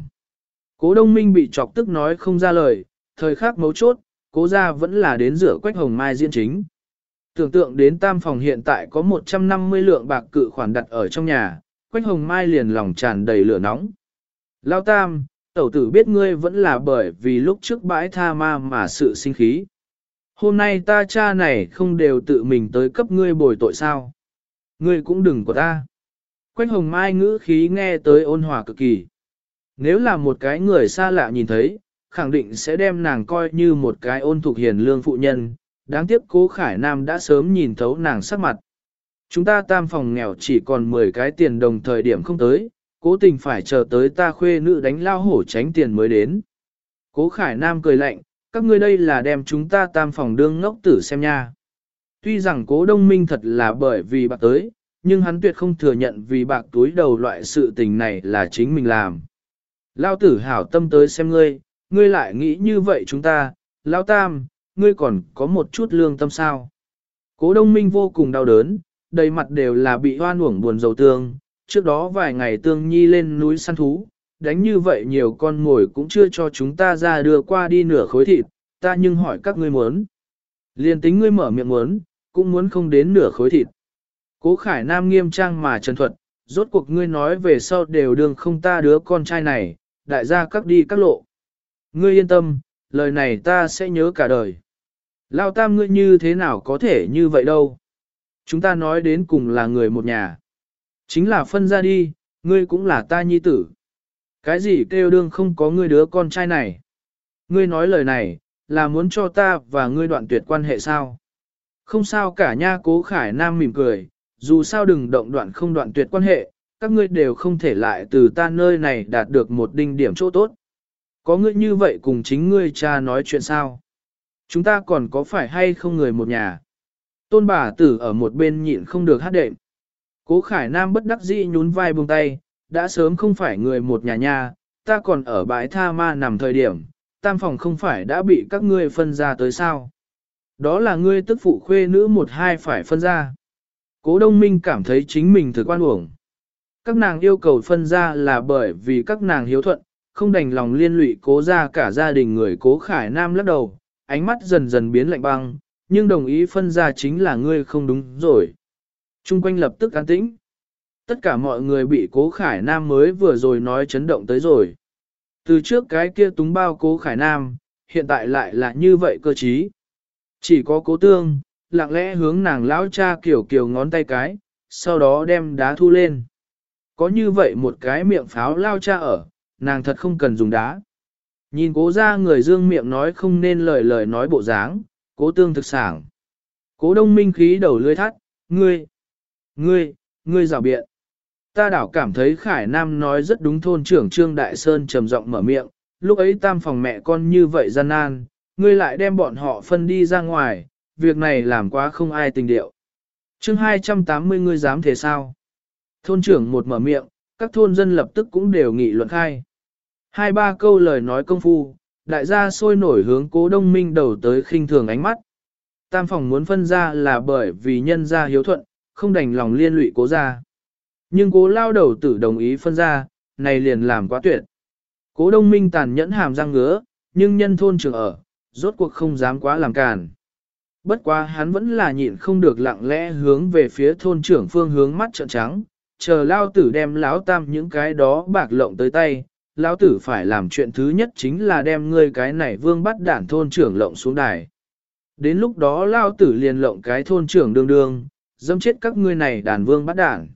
Cố Đông Minh bị chọc tức nói không ra lời, thời khắc mấu chốt, Cố ra vẫn là đến rửa Quách Hồng Mai diễn chính. Tưởng tượng đến tam phòng hiện tại có 150 lượng bạc cự khoản đặt ở trong nhà, Quách Hồng Mai liền lòng tràn đầy lửa nóng. Lao Tam, tẩu tử biết ngươi vẫn là bởi vì lúc trước bãi tha ma mà sự sinh khí. Hôm nay ta cha này không đều tự mình tới cấp ngươi bồi tội sao. Ngươi cũng đừng của ta. Quách Hồng Mai ngữ khí nghe tới ôn hòa cực kỳ. Nếu là một cái người xa lạ nhìn thấy, khẳng định sẽ đem nàng coi như một cái ôn thục hiền lương phụ nhân. Đáng tiếc Cố Khải Nam đã sớm nhìn thấu nàng sắc mặt. Chúng ta tam phòng nghèo chỉ còn 10 cái tiền đồng thời điểm không tới, cố tình phải chờ tới ta khuê nữ đánh lao hổ tránh tiền mới đến. Cố Khải Nam cười lạnh, các ngươi đây là đem chúng ta tam phòng đương ngốc tử xem nha. Tuy rằng Cố Đông Minh thật là bởi vì bạc tới, nhưng hắn tuyệt không thừa nhận vì bạc túi đầu loại sự tình này là chính mình làm. Lao tử hảo tâm tới xem ngươi, ngươi lại nghĩ như vậy chúng ta, Lao Tam, ngươi còn có một chút lương tâm sao. Cố Đông Minh vô cùng đau đớn, đầy mặt đều là bị hoan uổng buồn rầu tương, trước đó vài ngày Tương Nhi lên núi săn thú, đánh như vậy nhiều con ngồi cũng chưa cho chúng ta ra đưa qua đi nửa khối thịt, ta nhưng hỏi các ngươi muốn. Liên tính ngươi mở miệng muốn, cũng muốn không đến nửa khối thịt. Cố Khải Nam nghiêm trang mà trần thuật, rốt cuộc ngươi nói về sau đều đương không ta đứa con trai này, đại gia các đi các lộ. Ngươi yên tâm, lời này ta sẽ nhớ cả đời. Lao Tam ngươi như thế nào có thể như vậy đâu. Chúng ta nói đến cùng là người một nhà. Chính là phân ra đi, ngươi cũng là ta nhi tử. Cái gì kêu đương không có ngươi đứa con trai này. Ngươi nói lời này, là muốn cho ta và ngươi đoạn tuyệt quan hệ sao? Không sao cả nha. Cố Khải Nam mỉm cười, dù sao đừng động đoạn không đoạn tuyệt quan hệ, các ngươi đều không thể lại từ ta nơi này đạt được một đinh điểm chỗ tốt. Có ngươi như vậy cùng chính ngươi cha nói chuyện sao? Chúng ta còn có phải hay không người một nhà? Tôn bà tử ở một bên nhịn không được hát đệm. Cố Khải Nam bất đắc dĩ nhún vai buông tay, đã sớm không phải người một nhà nha, ta còn ở bãi tha ma nằm thời điểm, tam phòng không phải đã bị các ngươi phân ra tới sao. Đó là ngươi tức phụ khuê nữ một hai phải phân ra. Cố Đông Minh cảm thấy chính mình thực oan uổng. Các nàng yêu cầu phân ra là bởi vì các nàng hiếu thuận, không đành lòng liên lụy cố ra cả gia đình người Cố Khải Nam lắc đầu, ánh mắt dần dần biến lạnh băng, nhưng đồng ý phân ra chính là ngươi không đúng rồi. Trung quanh lập tức an tĩnh. Tất cả mọi người bị Cố Khải Nam mới vừa rồi nói chấn động tới rồi. Từ trước cái kia túng bao Cố Khải Nam, hiện tại lại là như vậy cơ trí. Chỉ có Cố Tương, lặng lẽ hướng nàng lão cha kiểu ngón tay cái, sau đó đem đá thu lên. Có như vậy một cái miệng pháo lao cha ở, nàng thật không cần dùng đá. Nhìn Cố ra người dương miệng nói không nên lời nói bộ dáng, Cố Tương thực sảng. Cố Đông Minh khí đầu lưỡi thắt, ngươi rào biện. Ta đảo cảm thấy Khải Nam nói rất đúng. Thôn trưởng Trương Đại Sơn trầm giọng mở miệng, lúc ấy tam phòng mẹ con như vậy gian nan, ngươi lại đem bọn họ phân đi ra ngoài, việc này làm quá không ai tình điệu. Chương 280 ngươi dám thế sao? Thôn trưởng một mở miệng, các thôn dân lập tức cũng đều nghị luận khai. Hai ba câu lời nói công phu, đại gia sôi nổi hướng Cố Đông Minh đầu tới khinh thường ánh mắt. Tam phòng muốn phân ra là bởi vì nhân gia hiếu thuận, không đành lòng liên lụy Cố gia. Nhưng Cố lao đầu tử đồng ý phân ra, này liền làm quá tuyệt. Cố Đông Minh tàn nhẫn hàm răng ngứa, nhưng nhân thôn trưởng ở, rốt cuộc không dám quá làm càn. Bất quá hắn vẫn là nhịn không được lặng lẽ hướng về phía thôn trưởng phương hướng mắt trợn trắng, chờ lao tử đem lão tam những cái đó bạc lộng tới tay, lão tử phải làm chuyện thứ nhất chính là đem ngươi cái này vương bắt đản thôn trưởng lộng xuống đài. Đến lúc đó lao tử liền lộng cái thôn trưởng đương đương, dâm chết các ngươi này đàn vương bắt đản.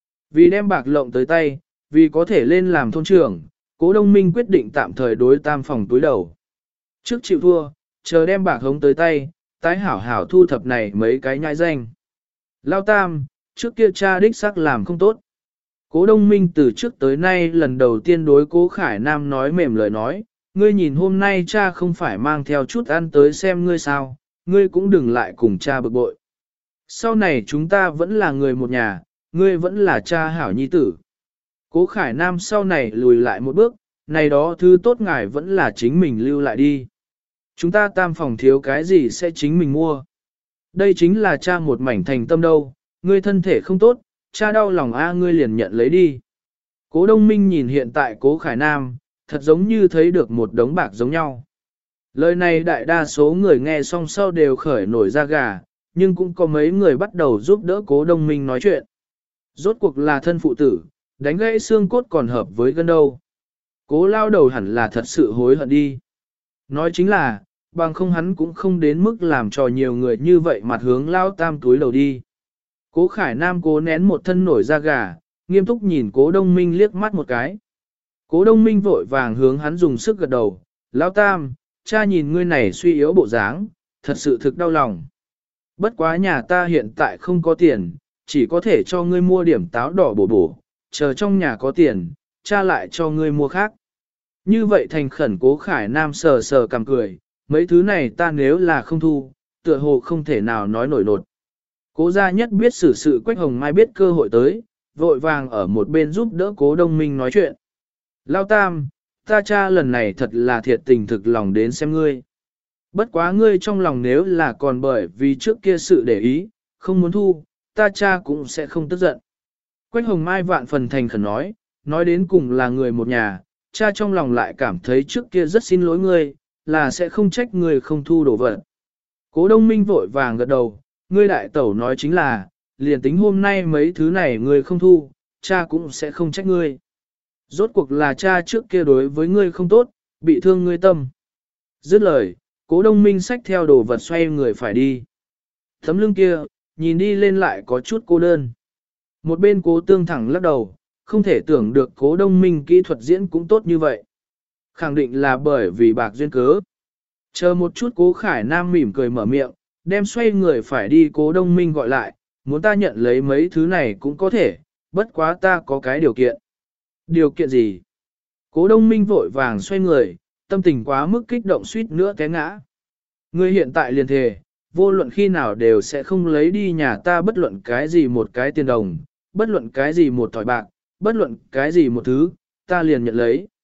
Vì đem bạc lộng tới tay, vì có thể lên làm thôn trưởng, Cố Đông Minh quyết định tạm thời đối tam phòng túi đầu. Trước chịu thua, chờ đem bạc hống tới tay, tái hảo hảo thu thập này mấy cái nhãi danh. Lao tam, trước kia cha đích xác làm không tốt. Cố Đông Minh từ trước tới nay lần đầu tiên đối Cố Khải Nam nói mềm lời nói, ngươi nhìn hôm nay cha không phải mang theo chút ăn tới xem ngươi sao, ngươi cũng đừng lại cùng cha bực bội. Sau này chúng ta vẫn là người một nhà, ngươi vẫn là cha hảo nhi tử. Cố Khải Nam sau này lùi lại một bước, này đó thứ tốt ngài vẫn là chính mình lưu lại đi. Chúng ta tam phòng thiếu cái gì sẽ chính mình mua. Đây chính là cha một mảnh thành tâm đâu, ngươi thân thể không tốt, cha đau lòng ngươi liền nhận lấy đi. Cố Đông Minh nhìn hiện tại Cố Khải Nam, thật giống như thấy được một đống bạc giống nhau. Lời này đại đa số người nghe xong sau đều khởi nổi da gà, nhưng cũng có mấy người bắt đầu giúp đỡ Cố Đông Minh nói chuyện. Rốt cuộc là thân phụ tử, đánh gãy xương cốt còn hợp với gân đâu. Cố lao đầu hẳn là thật sự hối hận đi. Nói chính là, bằng không hắn cũng không đến mức làm cho nhiều người như vậy mặt hướng lao tam túi đầu đi. Cố Khải Nam cố nén một thân nổi da gà, nghiêm túc nhìn Cố Đông Minh liếc mắt một cái. Cố Đông Minh vội vàng hướng hắn dùng sức gật đầu, lao tam, cha nhìn ngươi này suy yếu bộ dáng, thật sự thực đau lòng. Bất quá nhà ta hiện tại không có tiền, chỉ có thể cho ngươi mua điểm táo đỏ bổ, chờ trong nhà có tiền, cha lại cho ngươi mua khác. Như vậy thành khẩn Cố Khải Nam sờ sờ cằm cười, mấy thứ này ta nếu là không thu, tựa hồ không thể nào nói nổi nột. Cố gia nhất biết xử sự Quách Hồng Mai biết cơ hội tới, vội vàng ở một bên giúp đỡ Cố Đông Minh nói chuyện. Lao tam, ta cha lần này thật là thiệt tình thực lòng đến xem ngươi. Bất quá ngươi trong lòng nếu là còn bởi vì trước kia sự để ý, không muốn thu, ta cha cũng sẽ không tức giận. Quách Hồng Mai vạn phần thành khẩn nói đến cùng là người một nhà, cha trong lòng lại cảm thấy trước kia rất xin lỗi ngươi, là sẽ không trách ngươi không thu đồ vật. Cố Đông Minh vội vàng gật đầu, ngươi đại tẩu nói chính là, liền tính hôm nay mấy thứ này ngươi không thu, cha cũng sẽ không trách ngươi. Rốt cuộc là cha trước kia đối với ngươi không tốt, bị thương ngươi tâm. Dứt lời, Cố Đông Minh xách theo đồ vật xoay người phải đi. Tấm lưng kia, nhìn đi lên lại có chút cô đơn. Một bên Cố Tương thẳng lắc đầu, không thể tưởng được Cố Đông Minh kỹ thuật diễn cũng tốt như vậy. Khẳng định là bởi vì bạc duyên cớ. Chờ một chút Cố Khải Nam mỉm cười mở miệng, đem xoay người phải đi Cố Đông Minh gọi lại, muốn ta nhận lấy mấy thứ này cũng có thể, bất quá ta có cái điều kiện. Điều kiện gì? Cố Đông Minh vội vàng xoay người, tâm tình quá mức kích động suýt nữa té ngã. Ngươi hiện tại liền thề, vô luận khi nào đều sẽ không lấy đi nhà ta bất luận cái gì một cái tiền đồng, bất luận cái gì một thỏi bạc, bất luận cái gì một thứ, ta liền nhận lấy.